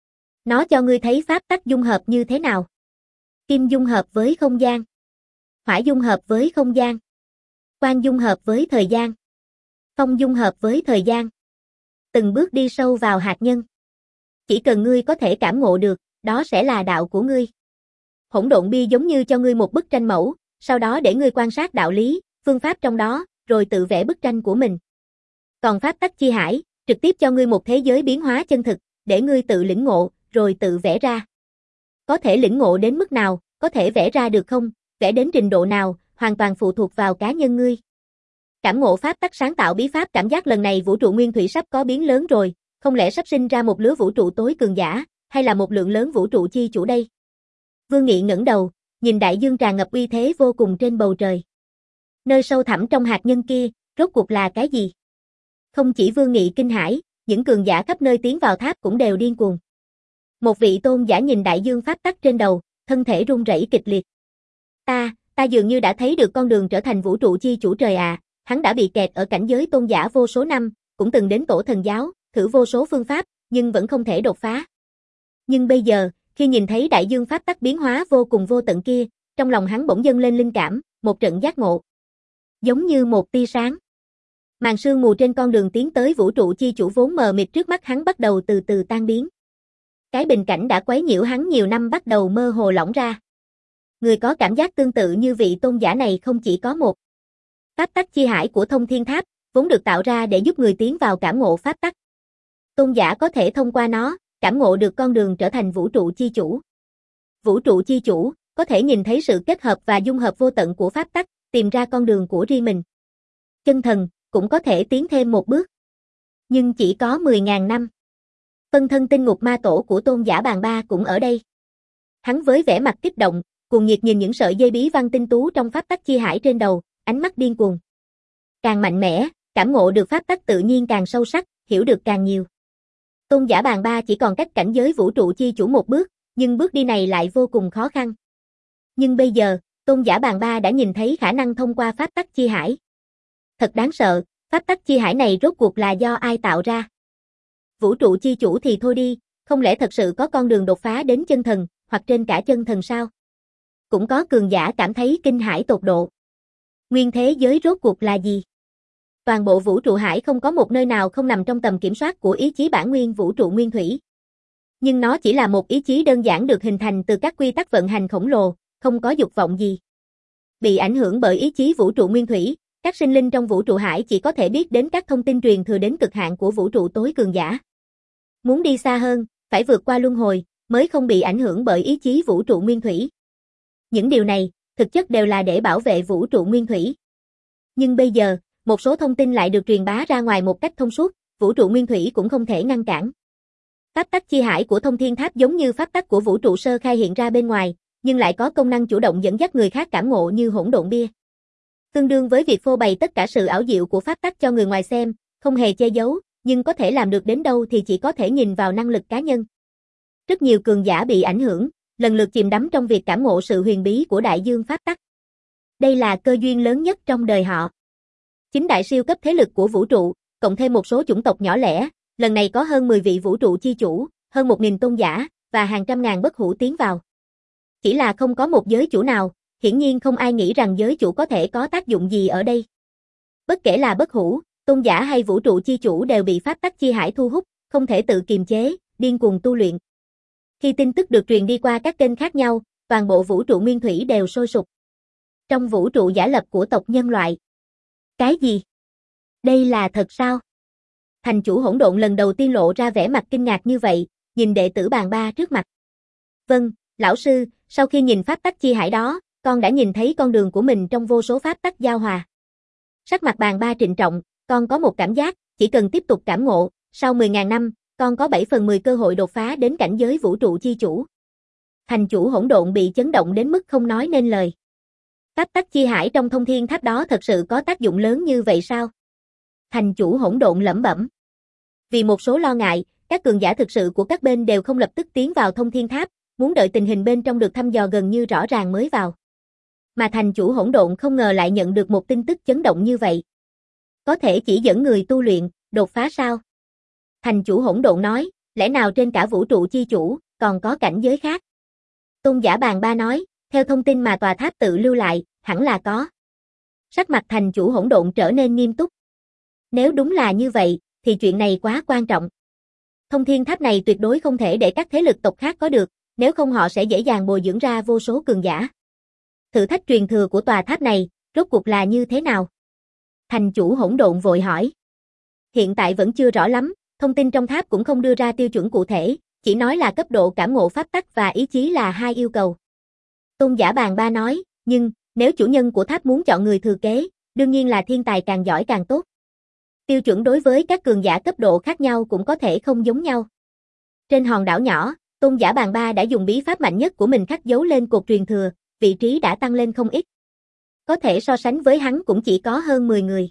Nó cho ngươi thấy pháp tắc dung hợp như thế nào. Kim dung hợp với không gian. Hỏa dung hợp với không gian. Quang dung hợp với thời gian. Phong dung hợp với thời gian. Từng bước đi sâu vào hạt nhân. Chỉ cần ngươi có thể cảm ngộ được, đó sẽ là đạo của ngươi. Hỗn độn bia giống như cho ngươi một bức tranh mẫu, sau đó để ngươi quan sát đạo lý, phương pháp trong đó, rồi tự vẽ bức tranh của mình. Còn pháp tắc chi hải, trực tiếp cho ngươi một thế giới biến hóa chân thực, để ngươi tự lĩnh ngộ, rồi tự vẽ ra. Có thể lĩnh ngộ đến mức nào, có thể vẽ ra được không, vẽ đến trình độ nào, hoàn toàn phụ thuộc vào cá nhân ngươi. Cảm ngộ pháp tắc sáng tạo bí pháp, cảm giác lần này vũ trụ nguyên thủy sắp có biến lớn rồi, không lẽ sắp sinh ra một lứa vũ trụ tối cường giả, hay là một lượng lớn vũ trụ chi chủ đây? Vương Nghị ngẩng đầu, nhìn đại dương tràn ngập uy thế vô cùng trên bầu trời. Nơi sâu thẳm trong hạt nhân kia, rốt cuộc là cái gì? Không chỉ Vương Nghị kinh hãi, những cường giả khắp nơi tiến vào tháp cũng đều điên cuồng. Một vị tôn giả nhìn đại dương pháp tắc trên đầu, thân thể run rẩy kịch liệt. Ta, ta dường như đã thấy được con đường trở thành vũ trụ chi chủ trời à, hắn đã bị kẹt ở cảnh giới tôn giả vô số năm, cũng từng đến tổ thần giáo, thử vô số phương pháp, nhưng vẫn không thể đột phá. Nhưng bây giờ, khi nhìn thấy đại dương pháp tắc biến hóa vô cùng vô tận kia, trong lòng hắn bỗng dâng lên linh cảm, một trận giác ngộ. Giống như một tia sáng. Màn sương mù trên con đường tiến tới vũ trụ chi chủ vốn mờ mịt trước mắt hắn bắt đầu từ từ tan biến. Cái bình cảnh đã quấy nhiễu hắn nhiều năm bắt đầu mơ hồ lỏng ra. Người có cảm giác tương tự như vị tôn giả này không chỉ có một. Pháp tắc chi hải của Thông Thiên Tháp, vốn được tạo ra để giúp người tiến vào cảm ngộ pháp tắc. Tôn giả có thể thông qua nó, cảm ngộ được con đường trở thành vũ trụ chi chủ. Vũ trụ chi chủ, có thể nhìn thấy sự kết hợp và dung hợp vô tận của pháp tắc, tìm ra con đường của riêng mình. Chân thần, cũng có thể tiến thêm một bước. Nhưng chỉ có mười nghìn năm. Phân thân tinh ngục ma tổ của tôn giả Bàn Ba cũng ở đây. Hắn với vẻ mặt kích động, cuồng nhiệt nhìn những sợi dây bí văn tinh tú trong pháp tắc chi hải trên đầu, ánh mắt điên cuồng. Càng mạnh mẽ, cảm ngộ được pháp tắc tự nhiên càng sâu sắc, hiểu được càng nhiều. Tôn giả Bàn Ba chỉ còn cách cảnh giới vũ trụ chi chủ một bước, nhưng bước đi này lại vô cùng khó khăn. Nhưng bây giờ, tôn giả Bàn Ba đã nhìn thấy khả năng thông qua pháp tắc chi hải. Thật đáng sợ, pháp tắc chi hải này rốt cuộc là do ai tạo ra? Vũ trụ chi chủ thì thôi đi, không lẽ thật sự có con đường đột phá đến chân thần, hoặc trên cả chân thần sao? Cũng có cường giả cảm thấy kinh hãi tột độ. Nguyên thế giới rốt cuộc là gì? Toàn bộ vũ trụ hải không có một nơi nào không nằm trong tầm kiểm soát của ý chí bản nguyên vũ trụ nguyên thủy. Nhưng nó chỉ là một ý chí đơn giản được hình thành từ các quy tắc vận hành khổng lồ, không có dục vọng gì. Bị ảnh hưởng bởi ý chí vũ trụ nguyên thủy, các sinh linh trong vũ trụ hải chỉ có thể biết đến các thông tin truyền thừa đến cực hạn của vũ trụ tối cường giả. Muốn đi xa hơn, phải vượt qua luân hồi, mới không bị ảnh hưởng bởi ý chí vũ trụ nguyên thủy. Những điều này, thực chất đều là để bảo vệ vũ trụ nguyên thủy. Nhưng bây giờ, một số thông tin lại được truyền bá ra ngoài một cách thông suốt, vũ trụ nguyên thủy cũng không thể ngăn cản. Pháp tắc chi hải của Thông Thiên Tháp giống như pháp tắc của vũ trụ sơ khai hiện ra bên ngoài, nhưng lại có công năng chủ động dẫn dắt người khác cảm ngộ như hỗn độn bia. Tương đương với việc phô bày tất cả sự ảo diệu của pháp tắc cho người ngoài xem, không hề che giấu, nhưng có thể làm được đến đâu thì chỉ có thể nhìn vào năng lực cá nhân. Rất nhiều cường giả bị ảnh hưởng, lần lượt chìm đắm trong việc cảm ngộ sự huyền bí của đại dương pháp tắc. Đây là cơ duyên lớn nhất trong đời họ. Chính đại siêu cấp thế lực của vũ trụ, cộng thêm một số chủng tộc nhỏ lẻ, lần này có hơn mười vị vũ trụ chi chủ, hơn một nghìn tôn giả, và hàng trăm ngàn bất hủ tiến vào. Chỉ là không có một giới chủ nào, hiển nhiên không ai nghĩ rằng giới chủ có thể có tác dụng gì ở đây. Bất kể là bất hủ, tôn giả hay vũ trụ chi chủ đều bị pháp tắc chi hải thu hút, không thể tự kiềm chế, điên cuồng tu luyện. Khi tin tức được truyền đi qua các kênh khác nhau, toàn bộ vũ trụ nguyên thủy đều sôi sục. Trong vũ trụ giả lập của tộc nhân loại. Cái gì? Đây là thật sao? Thành chủ hỗn độn lần đầu tiên lộ ra vẻ mặt kinh ngạc như vậy, nhìn đệ tử Bàn Ba trước mặt. Vâng, Lão sư, sau khi nhìn pháp tắc chi hải đó, con đã nhìn thấy con đường của mình trong vô số pháp tắc giao hòa. Sắc mặt Bàn Ba trịnh trọng, con có một cảm giác, chỉ cần tiếp tục cảm ngộ, sau mười nghìn năm, con có bảy phần mười cơ hội đột phá đến cảnh giới vũ trụ chi chủ. Thành chủ hỗn độn bị chấn động đến mức không nói nên lời. Pháp tắc chi hải trong thông thiên tháp đó thật sự có tác dụng lớn như vậy sao? Thành chủ hỗn độn lẩm bẩm. Vì một số lo ngại, các cường giả thực sự của các bên đều không lập tức tiến vào thông thiên tháp, muốn đợi tình hình bên trong được thăm dò gần như rõ ràng mới vào. Mà thành chủ hỗn độn không ngờ lại nhận được một tin tức chấn động như vậy. Có thể chỉ dẫn người tu luyện, đột phá sao? Thành chủ hỗn độn nói, lẽ nào trên cả vũ trụ chi chủ, còn có cảnh giới khác? Tôn giả Bàn Ba nói, theo thông tin mà tòa tháp tự lưu lại, hẳn là có. Sắc mặt thành chủ hỗn độn trở nên nghiêm túc. Nếu đúng là như vậy, thì chuyện này quá quan trọng. Thông thiên tháp này tuyệt đối không thể để các thế lực tộc khác có được, nếu không họ sẽ dễ dàng bồi dưỡng ra vô số cường giả. Thử thách truyền thừa của tòa tháp này, rốt cuộc là như thế nào? Thành chủ hỗn độn vội hỏi. Hiện tại vẫn chưa rõ lắm, thông tin trong tháp cũng không đưa ra tiêu chuẩn cụ thể, chỉ nói là cấp độ cảm ngộ pháp tắc và ý chí là hai yêu cầu. Tôn giả Bàn Ba nói, nhưng, nếu chủ nhân của tháp muốn chọn người thừa kế, đương nhiên là thiên tài càng giỏi càng tốt. Tiêu chuẩn đối với các cường giả cấp độ khác nhau cũng có thể không giống nhau. Trên hòn đảo nhỏ, Tôn giả Bàn Ba đã dùng bí pháp mạnh nhất của mình khắc dấu lên cột truyền thừa, vị trí đã tăng lên không ít. Có thể so sánh với hắn cũng chỉ có hơn mười người.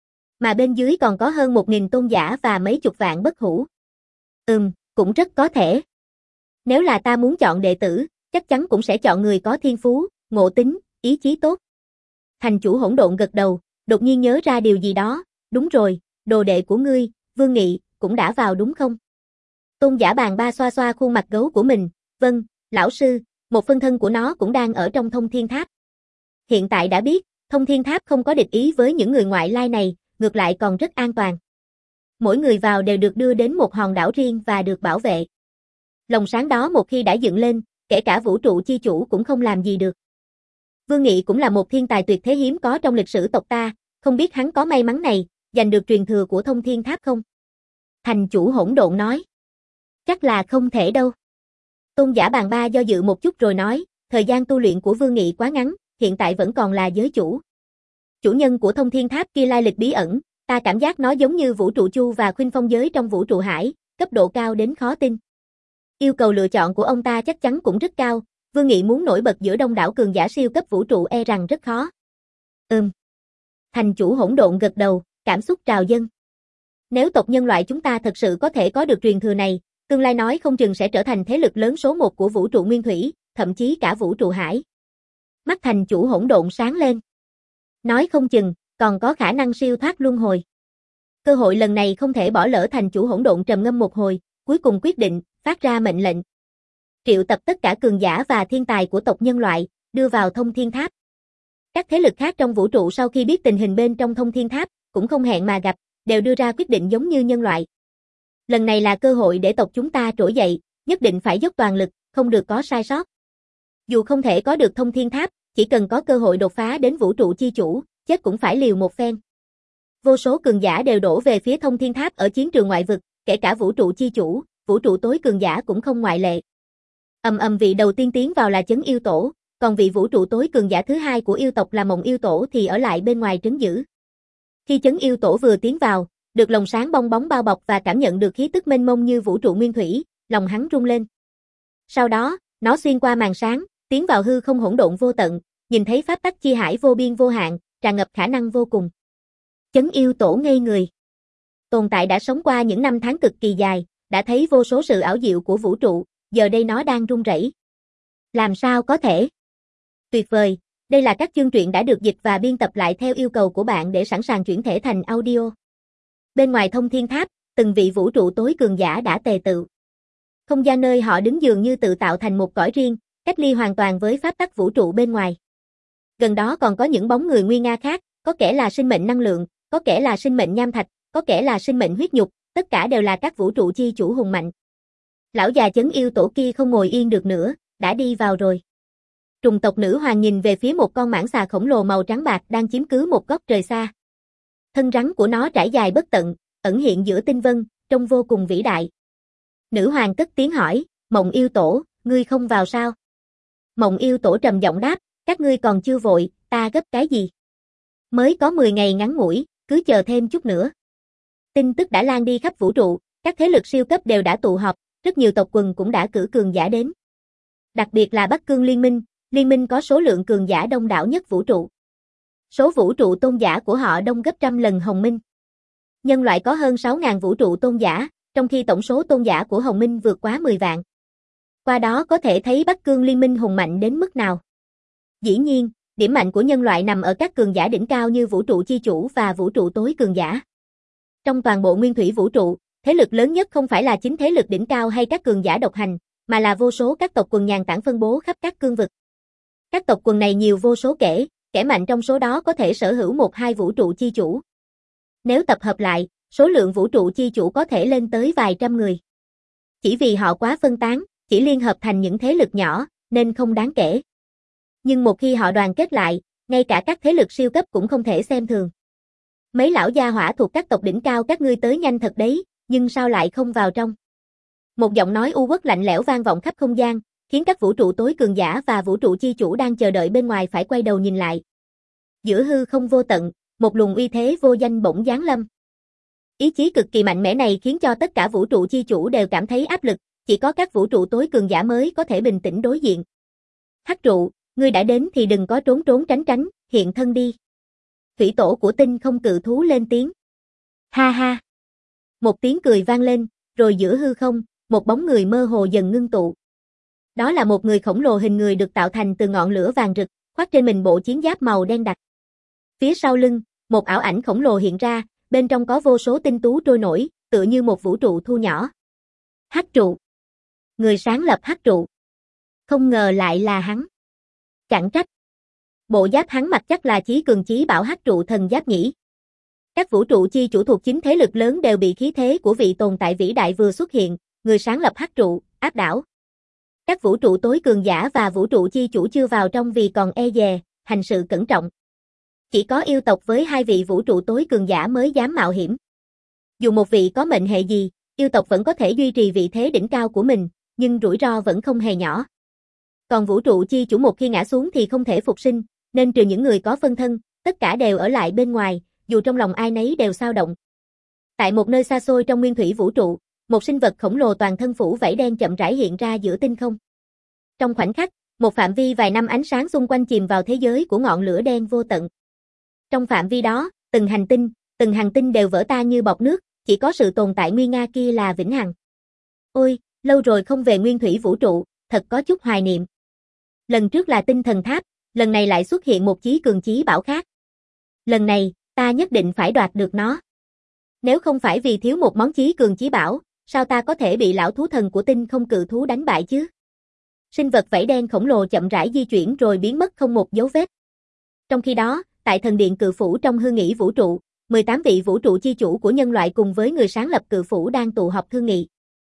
Mà bên dưới còn có hơn một nghìn tôn giả và mấy chục vạn bất hủ. Ừm, cũng rất có thể. Nếu là ta muốn chọn đệ tử, chắc chắn cũng sẽ chọn người có thiên phú, ngộ tính, ý chí tốt. Thành chủ hỗn độn gật đầu, đột nhiên nhớ ra điều gì đó, đúng rồi, đồ đệ của ngươi, Vương Nghị, cũng đã vào đúng không? Tôn giả Bàn Ba xoa xoa khuôn mặt gấu của mình, vâng, lão sư, một phân thân của nó cũng đang ở trong thông thiên tháp. Hiện tại đã biết, thông thiên tháp không có địch ý với những người ngoại lai này, ngược lại còn rất an toàn. Mỗi người vào đều được đưa đến một hòn đảo riêng và được bảo vệ. Lồng sáng đó một khi đã dựng lên, kể cả vũ trụ chi chủ cũng không làm gì được. Vương Nghị cũng là một thiên tài tuyệt thế hiếm có trong lịch sử tộc ta, không biết hắn có may mắn này, giành được truyền thừa của thông thiên tháp không? Thành chủ hỗn độn nói. Chắc là không thể đâu. Tôn giả Bàn Ba do dự một chút rồi nói, thời gian tu luyện của Vương Nghị quá ngắn, hiện tại vẫn còn là giới chủ. Chủ nhân của thông thiên tháp kia lai lịch bí ẩn, ta cảm giác nó giống như vũ trụ chu và khuynh phong giới trong vũ trụ hải, cấp độ cao đến khó tin. Yêu cầu lựa chọn của ông ta chắc chắn cũng rất cao, Vương Nghị muốn nổi bật giữa đông đảo cường giả siêu cấp vũ trụ e rằng rất khó. Ừm. Thành chủ hỗn độn gật đầu, cảm xúc trào dâng. Nếu tộc nhân loại chúng ta thật sự có thể có được truyền thừa này, tương lai nói không chừng sẽ trở thành thế lực lớn số một của vũ trụ nguyên thủy, thậm chí cả vũ trụ hải. Mắt thành chủ hỗn độn sáng lên. Nói không chừng, còn có khả năng siêu thoát luân hồi. Cơ hội lần này không thể bỏ lỡ. Thành chủ hỗn độn trầm ngâm một hồi, cuối cùng quyết định, phát ra mệnh lệnh. Triệu tập tất cả cường giả và thiên tài của tộc nhân loại, đưa vào thông thiên tháp. Các thế lực khác trong vũ trụ sau khi biết tình hình bên trong thông thiên tháp, cũng không hẹn mà gặp, đều đưa ra quyết định giống như nhân loại. Lần này là cơ hội để tộc chúng ta trỗi dậy, nhất định phải dốc toàn lực, không được có sai sót. Dù không thể có được thông thiên tháp, chỉ cần có cơ hội đột phá đến vũ trụ chi chủ, chết cũng phải liều một phen. Vô số cường giả đều đổ về phía thông thiên tháp ở chiến trường ngoại vực, kể cả vũ trụ chi chủ, vũ trụ tối cường giả cũng không ngoại lệ. Ầm ầm vị đầu tiên tiến vào là Chấn Yêu Tổ, còn vị vũ trụ tối cường giả thứ hai của yêu tộc là Mộng Yêu Tổ thì ở lại bên ngoài trấn giữ. Khi Chấn Yêu Tổ vừa tiến vào, được lồng sáng bong bóng bao bọc và cảm nhận được khí tức mênh mông như vũ trụ nguyên thủy, lòng hắn rung lên. Sau đó, nó xuyên qua màn sáng, tiến vào hư không hỗn độn vô tận, nhìn thấy pháp tắc chi hải vô biên vô hạn, tràn ngập khả năng vô cùng. Chấn Yêu Tổ ngây người. Tồn tại đã sống qua những năm tháng cực kỳ dài, đã thấy vô số sự ảo diệu của vũ trụ, giờ đây nó đang run rẩy. Làm sao có thể? Tuyệt vời, đây là các chương truyện đã được dịch và biên tập lại theo yêu cầu của bạn để sẵn sàng chuyển thể thành audio. Bên ngoài thông thiên tháp, từng vị vũ trụ tối cường giả đã tề tựu. Không gian nơi họ đứng dường như tự tạo thành một cõi riêng, cách ly hoàn toàn với pháp tắc vũ trụ bên ngoài. Gần đó còn có những bóng người nguy nga khác, có kẻ là sinh mệnh năng lượng, có kẻ là sinh mệnh nham thạch, có kẻ là sinh mệnh huyết nhục, tất cả đều là các vũ trụ chi chủ hùng mạnh. Lão già Chấn Yêu Tổ kia không ngồi yên được nữa, đã đi vào rồi. Trùng tộc nữ hoàng nhìn về phía một con mãng xà khổng lồ màu trắng bạc đang chiếm cứ một góc trời xa. Thân rắn của nó trải dài bất tận, ẩn hiện giữa tinh vân, trông vô cùng vĩ đại. Nữ hoàng cất tiếng hỏi, Mộng Yêu Tổ, ngươi không vào sao? Mộng yêu tổ trầm giọng đáp, các ngươi còn chưa vội, ta gấp cái gì? Mới có mười ngày ngắn ngủi, cứ chờ thêm chút nữa. Tin tức đã lan đi khắp vũ trụ, các thế lực siêu cấp đều đã tụ họp, rất nhiều tộc quần cũng đã cử cường giả đến. Đặc biệt là Bắc Cương Liên minh, liên minh có số lượng cường giả đông đảo nhất vũ trụ. Số vũ trụ tôn giả của họ đông gấp trăm lần Hồng Minh. Nhân loại có hơn sáu nghìn vũ trụ tôn giả, trong khi tổng số tôn giả của Hồng Minh vượt quá mười vạn. Qua đó có thể thấy Bắc Cương Liên minh hùng mạnh đến mức nào. Dĩ nhiên, điểm mạnh của nhân loại nằm ở các cường giả đỉnh cao như vũ trụ chi chủ và vũ trụ tối cường giả. Trong toàn bộ nguyên thủy vũ trụ, thế lực lớn nhất không phải là chính thế lực đỉnh cao hay các cường giả độc hành, mà là vô số các tộc quần nhàn tản phân bố khắp các cương vực. Các tộc quần này nhiều vô số kể, kẻ mạnh trong số đó có thể sở hữu một hai vũ trụ chi chủ. Nếu tập hợp lại, số lượng vũ trụ chi chủ có thể lên tới vài trăm người. Chỉ vì họ quá phân tán, chỉ liên hợp thành những thế lực nhỏ, nên không đáng kể. Nhưng một khi họ đoàn kết lại, ngay cả các thế lực siêu cấp cũng không thể xem thường. Mấy lão gia hỏa thuộc các tộc đỉnh cao các ngươi tới nhanh thật đấy, nhưng sao lại không vào trong? Một giọng nói u uất lạnh lẽo vang vọng khắp không gian, khiến các vũ trụ tối cường giả và vũ trụ chi chủ đang chờ đợi bên ngoài phải quay đầu nhìn lại. Giữa hư không vô tận, một luồng uy thế vô danh bỗng giáng lâm. Ý chí cực kỳ mạnh mẽ này khiến cho tất cả vũ trụ chi chủ đều cảm thấy áp lực, chỉ có các vũ trụ tối cường giả mới có thể bình tĩnh đối diện. Hắc trụ, ngươi đã đến thì đừng có trốn trốn tránh tránh, hiện thân đi. Thủy tổ của tinh không cự thú lên tiếng. Ha ha. Một tiếng cười vang lên, rồi giữa hư không, một bóng người mơ hồ dần ngưng tụ. Đó là một người khổng lồ hình người được tạo thành từ ngọn lửa vàng rực, khoác trên mình bộ chiến giáp màu đen đặc. Phía sau lưng, một ảo ảnh khổng lồ hiện ra, bên trong có vô số tinh tú trôi nổi, tựa như một vũ trụ thu nhỏ. Hắc trụ. Người sáng lập hắc trụ. Không ngờ lại là hắn. Chẳng trách. Bộ giáp hắn mặc chắc là chí cường chí bảo hắc trụ thần giáp nhỉ. Các vũ trụ chi chủ thuộc chính thế lực lớn đều bị khí thế của vị tồn tại vĩ đại vừa xuất hiện, người sáng lập hắc trụ, áp đảo. Các vũ trụ tối cường giả và vũ trụ chi chủ chưa vào trong vì còn e dè, hành sự cẩn trọng. Chỉ có yêu tộc với hai vị vũ trụ tối cường giả mới dám mạo hiểm. Dù một vị có mệnh hệ gì, yêu tộc vẫn có thể duy trì vị thế đỉnh cao của mình, nhưng rủi ro vẫn không hề nhỏ. Còn vũ trụ chi chủ một khi ngã xuống thì không thể phục sinh, nên trừ những người có phân thân, tất cả đều ở lại bên ngoài, dù trong lòng ai nấy đều xao động. Tại một nơi xa xôi trong nguyên thủy vũ trụ, một sinh vật khổng lồ toàn thân phủ vảy đen chậm rãi hiện ra giữa tinh không. Trong khoảnh khắc, một phạm vi vài năm ánh sáng xung quanh chìm vào thế giới của ngọn lửa đen vô tận. Trong phạm vi đó, từng hành tinh, từng hành tinh đều vỡ tan như bọt nước, chỉ có sự tồn tại nguy nga kia là vĩnh hằng. Ôi, lâu rồi không về nguyên thủy vũ trụ, thật có chút hoài niệm. Lần trước là tinh thần tháp, lần này lại xuất hiện một chí cường chí bảo khác. Lần này, ta nhất định phải đoạt được nó. Nếu không phải vì thiếu một món chí cường chí bảo, sao ta có thể bị lão thú thần của tinh không cự thú đánh bại chứ? Sinh vật vảy đen khổng lồ chậm rãi di chuyển rồi biến mất không một dấu vết. Trong khi đó, tại thần điện cự phủ trong hư nghỉ vũ trụ, mười tám vị vũ trụ chi chủ của nhân loại cùng với người sáng lập cự phủ đang tụ họp thương nghị.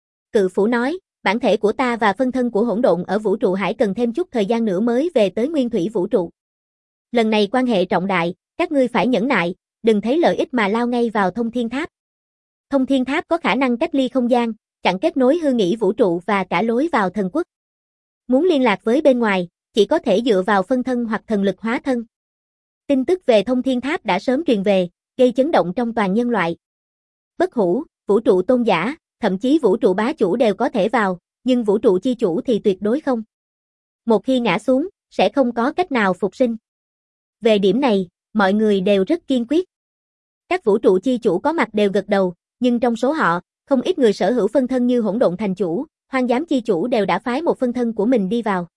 Cự phủ nói, bản thể của ta và phân thân của hỗn độn ở vũ trụ hải cần thêm chút thời gian nữa mới về tới nguyên thủy vũ trụ. Lần này quan hệ trọng đại, các ngươi phải nhẫn nại, đừng thấy lợi ích mà lao ngay vào thông thiên tháp. Thông thiên tháp có khả năng cách ly không gian, chặn kết nối hư nghỉ vũ trụ và cả lối vào thần quốc. Muốn liên lạc với bên ngoài, chỉ có thể dựa vào phân thân hoặc thần lực hóa thân. Tin tức về thông thiên tháp đã sớm truyền về, gây chấn động trong toàn nhân loại. Bất hủ, vũ trụ tôn giả, thậm chí vũ trụ bá chủ đều có thể vào, nhưng vũ trụ chi chủ thì tuyệt đối không. Một khi ngã xuống, sẽ không có cách nào phục sinh. Về điểm này, mọi người đều rất kiên quyết. Các vũ trụ chi chủ có mặt đều gật đầu, nhưng trong số họ, không ít người sở hữu phân thân như hỗn độn thành chủ, hoang giám chi chủ đều đã phái một phân thân của mình đi vào.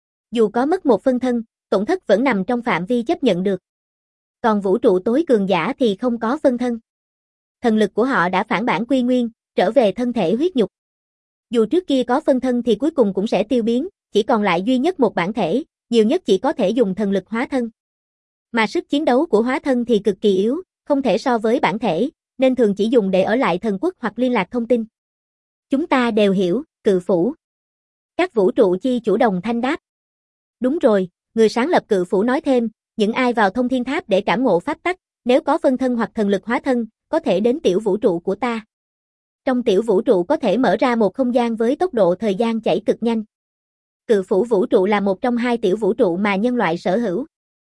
Dù có mất một phân thân, tổn thất vẫn nằm trong phạm vi chấp nhận được. Còn vũ trụ tối cường giả thì không có phân thân. Thần lực của họ đã phản bản quy nguyên, trở về thân thể huyết nhục. Dù trước kia có phân thân thì cuối cùng cũng sẽ tiêu biến, chỉ còn lại duy nhất một bản thể, nhiều nhất chỉ có thể dùng thần lực hóa thân. Mà sức chiến đấu của hóa thân thì cực kỳ yếu, không thể so với bản thể, nên thường chỉ dùng để ở lại thần quốc hoặc liên lạc thông tin. Chúng ta đều hiểu, cự phủ. Các vũ trụ chi chủ đồng thanh đáp. Đúng rồi, người sáng lập cự phủ nói thêm, những ai vào thông thiên tháp để cảm ngộ pháp tắc, nếu có phân thân hoặc thần lực hóa thân, có thể đến tiểu vũ trụ của ta. Trong tiểu vũ trụ có thể mở ra một không gian với tốc độ thời gian chảy cực nhanh. Cự phủ vũ trụ là một trong hai tiểu vũ trụ mà nhân loại sở hữu.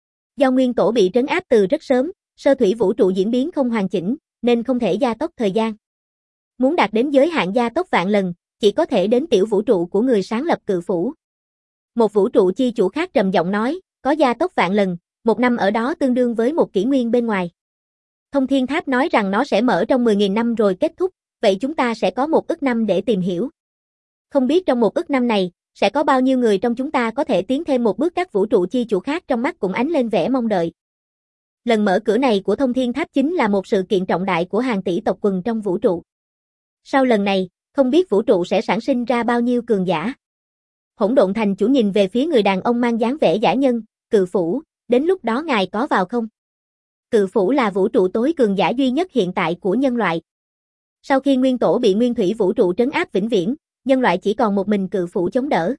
Do nguyên tổ bị trấn áp từ rất sớm, sơ thủy vũ trụ diễn biến không hoàn chỉnh, nên không thể gia tốc thời gian. Muốn đạt đến giới hạn gia tốc vạn lần, chỉ có thể đến tiểu vũ trụ của người sáng lập cự phủ. Một vũ trụ chi chủ khác trầm giọng nói, có gia tốc vạn lần, một năm ở đó tương đương với một kỷ nguyên bên ngoài. Thông Thiên Tháp nói rằng nó sẽ mở trong mười nghìn năm rồi kết thúc, vậy chúng ta sẽ có một ức năm để tìm hiểu. Không biết trong một ức năm này, sẽ có bao nhiêu người trong chúng ta có thể tiến thêm một bước. Các vũ trụ chi chủ khác trong mắt cũng ánh lên vẻ mong đợi. Lần mở cửa này của Thông Thiên Tháp chính là một sự kiện trọng đại của hàng tỷ tộc quần trong vũ trụ. Sau lần này, không biết vũ trụ sẽ sản sinh ra bao nhiêu cường giả. Hỗn Độn Thành chủ nhìn về phía người đàn ông mang dáng vẻ giả nhân, Cự phủ, đến lúc đó ngài có vào không? Cự phủ là vũ trụ tối cường giả duy nhất hiện tại của nhân loại. Sau khi nguyên tổ bị nguyên thủy vũ trụ trấn áp vĩnh viễn, nhân loại chỉ còn một mình cự phủ chống đỡ.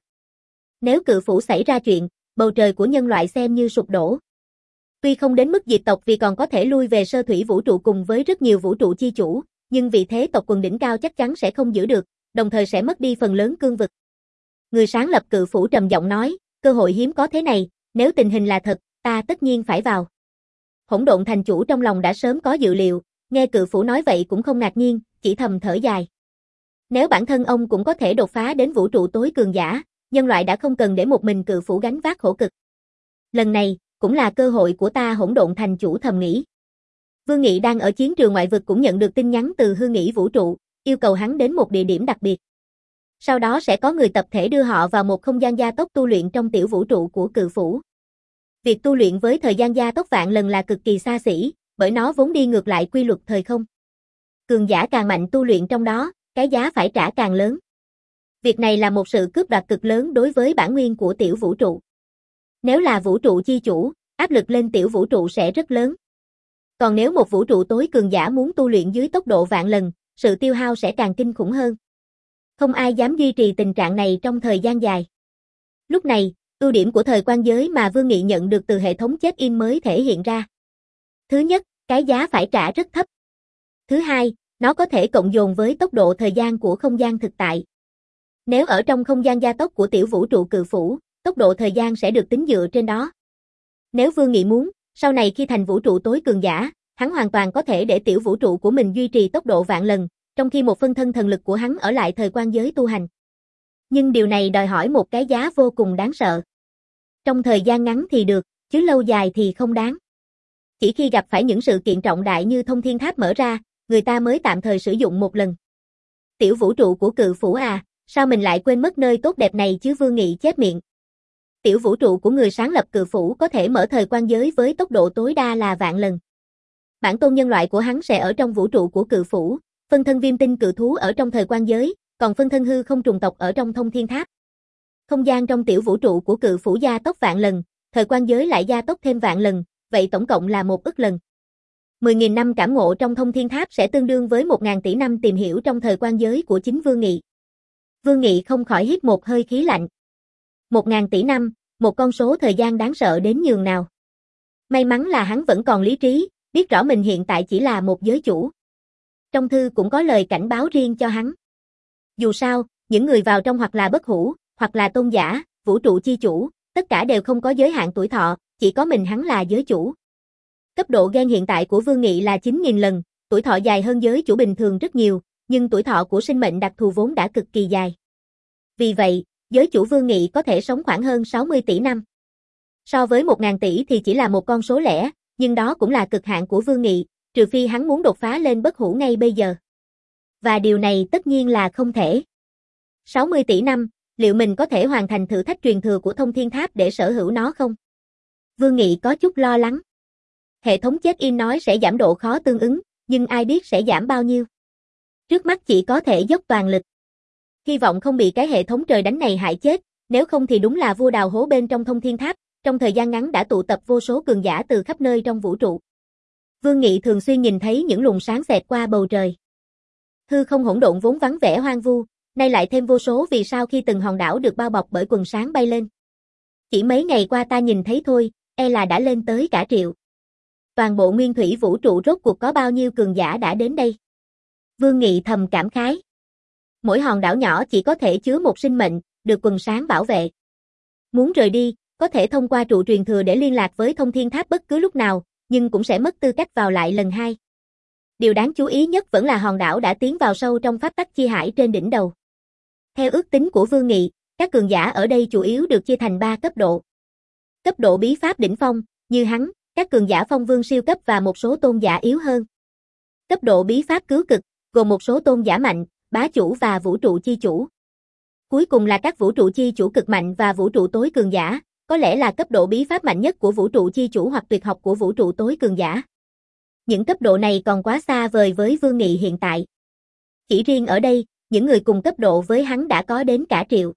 Nếu cự phủ xảy ra chuyện, bầu trời của nhân loại xem như sụp đổ. Tuy không đến mức diệt tộc vì còn có thể lui về sơ thủy vũ trụ cùng với rất nhiều vũ trụ chi chủ, nhưng vị thế tộc quần đỉnh cao chắc chắn sẽ không giữ được, đồng thời sẽ mất đi phần lớn cương vực. Người sáng lập cự phủ trầm giọng nói, cơ hội hiếm có thế này, nếu tình hình là thật, ta tất nhiên phải vào. Hỗn Độn Thành chủ trong lòng đã sớm có dự liệu, nghe cự phủ nói vậy cũng không ngạc nhiên, chỉ thầm thở dài. Nếu bản thân ông cũng có thể đột phá đến vũ trụ tối cường giả, nhân loại đã không cần để một mình cự phủ gánh vác khổ cực. Lần này, cũng là cơ hội của ta. Hỗn Độn Thành chủ thầm nghĩ. Vương Nghị đang ở chiến trường ngoại vực cũng nhận được tin nhắn từ Hư Nghĩ vũ trụ, yêu cầu hắn đến một địa điểm đặc biệt. Sau đó sẽ có người tập thể đưa họ vào một không gian gia tốc tu luyện trong tiểu vũ trụ của cự phủ. Việc tu luyện với thời gian gia tốc vạn lần là cực kỳ xa xỉ, bởi nó vốn đi ngược lại quy luật thời không. Cường giả càng mạnh tu luyện trong đó, cái giá phải trả càng lớn. Việc này là một sự cướp đoạt cực lớn đối với bản nguyên của tiểu vũ trụ. Nếu là vũ trụ chi chủ, áp lực lên tiểu vũ trụ sẽ rất lớn. Còn nếu một vũ trụ tối cường giả muốn tu luyện dưới tốc độ vạn lần, sự tiêu hao sẽ càng kinh khủng hơn. Không ai dám duy trì tình trạng này trong thời gian dài. Lúc này, ưu điểm của thời quan giới mà Vương Nghị nhận được từ hệ thống check-in mới thể hiện ra. Thứ nhất, cái giá phải trả rất thấp. Thứ hai, nó có thể cộng dồn với tốc độ thời gian của không gian thực tại. Nếu ở trong không gian gia tốc của tiểu vũ trụ cự phủ, tốc độ thời gian sẽ được tính dựa trên đó. Nếu Vương Nghị muốn, sau này khi thành vũ trụ tối cường giả, hắn hoàn toàn có thể để tiểu vũ trụ của mình duy trì tốc độ vạn lần, trong khi một phân thân thần lực của hắn ở lại thời quan giới tu hành. Nhưng điều này đòi hỏi một cái giá vô cùng đáng sợ. Trong thời gian ngắn thì được, chứ lâu dài thì không đáng. Chỉ khi gặp phải những sự kiện trọng đại như Thông Thiên Tháp mở ra, người ta mới tạm thời sử dụng một lần. Tiểu vũ trụ của cự phủ à, sao mình lại quên mất nơi tốt đẹp này chứ? Vương Nghị chép miệng. Tiểu vũ trụ của người sáng lập cự phủ có thể mở thời quan giới với tốc độ tối đa là vạn lần. Bản tôn nhân loại của hắn sẽ ở trong vũ trụ của cự phủ, phân thân viêm tinh cự thú ở trong thời quan giới, còn phân thân hư không trùng tộc ở trong Thông Thiên Tháp. Không gian trong tiểu vũ trụ của cự phủ gia tốc vạn lần, thời quan giới lại gia tốc thêm vạn lần, vậy tổng cộng là một ức lần. mười nghìn năm cảm ngộ trong Thông Thiên Tháp sẽ tương đương với một ngàn tỷ năm tìm hiểu trong thời quan giới của chính Vương Nghị. Vương Nghị không khỏi hít một hơi khí lạnh. Một ngàn tỷ năm, một con số thời gian đáng sợ đến nhường nào. May mắn là hắn vẫn còn lý trí, biết rõ mình hiện tại chỉ là một giới chủ. Trong thư cũng có lời cảnh báo riêng cho hắn. Dù sao, những người vào trong hoặc là bất hủ, hoặc là tôn giả, vũ trụ chi chủ, tất cả đều không có giới hạn tuổi thọ, chỉ có mình hắn là giới chủ. Cấp độ gen hiện tại của Vương Nghị là chín nghìn lần, tuổi thọ dài hơn giới chủ bình thường rất nhiều, nhưng tuổi thọ của sinh mệnh đặc thù vốn đã cực kỳ dài. Vì vậy, giới chủ Vương Nghị có thể sống khoảng hơn sáu mươi tỷ năm. So với một ngàn tỷ thì chỉ là một con số lẻ, nhưng đó cũng là cực hạn của Vương Nghị, trừ phi hắn muốn đột phá lên bất hủ ngay bây giờ. Và điều này tất nhiên là không thể. sáu mươi tỷ năm, liệu mình có thể hoàn thành thử thách truyền thừa của Thông Thiên Tháp để sở hữu nó không? Vương Nghị có chút lo lắng. Hệ thống check-in nói sẽ giảm độ khó tương ứng, nhưng ai biết sẽ giảm bao nhiêu. Trước mắt chỉ có thể dốc toàn lực. Hy vọng không bị cái hệ thống trời đánh này hại chết, nếu không thì đúng là vua đào hố bên trong Thông Thiên Tháp, trong thời gian ngắn đã tụ tập vô số cường giả từ khắp nơi trong vũ trụ. Vương Nghị thường xuyên nhìn thấy những luồng sáng xẹt qua bầu trời. Hư không hỗn độn vốn vắng vẻ hoang vu, nay lại thêm vô số vì sao khi từng hòn đảo được bao bọc bởi quần sáng bay lên. Chỉ mấy ngày qua ta nhìn thấy thôi, e là đã lên tới cả triệu. Toàn bộ nguyên thủy vũ trụ rốt cuộc có bao nhiêu cường giả đã đến đây? Vương Nghị thầm cảm khái. Mỗi hòn đảo nhỏ chỉ có thể chứa một sinh mệnh, được quần sáng bảo vệ. Muốn rời đi, có thể thông qua trụ truyền thừa để liên lạc với Thông Thiên Tháp bất cứ lúc nào, nhưng cũng sẽ mất tư cách vào lại lần hai. Điều đáng chú ý nhất vẫn là hòn đảo đã tiến vào sâu trong pháp tắc chi hải trên đỉnh đầu. Theo ước tính của Vương Nghị, các cường giả ở đây chủ yếu được chia thành ba cấp độ. Cấp độ bí pháp đỉnh phong, như hắn, các cường giả phong vương siêu cấp và một số tôn giả yếu hơn. Cấp độ bí pháp cứu cực, gồm một số tôn giả mạnh, bá chủ và vũ trụ chi chủ. Cuối cùng là các vũ trụ chi chủ cực mạnh và vũ trụ tối cường giả, có lẽ là cấp độ bí pháp mạnh nhất của vũ trụ chi chủ hoặc tuyệt học của vũ trụ tối cường giả. Những cấp độ này còn quá xa vời với Vương Nghị hiện tại. Chỉ riêng ở đây, những người cùng cấp độ với hắn đã có đến cả triệu.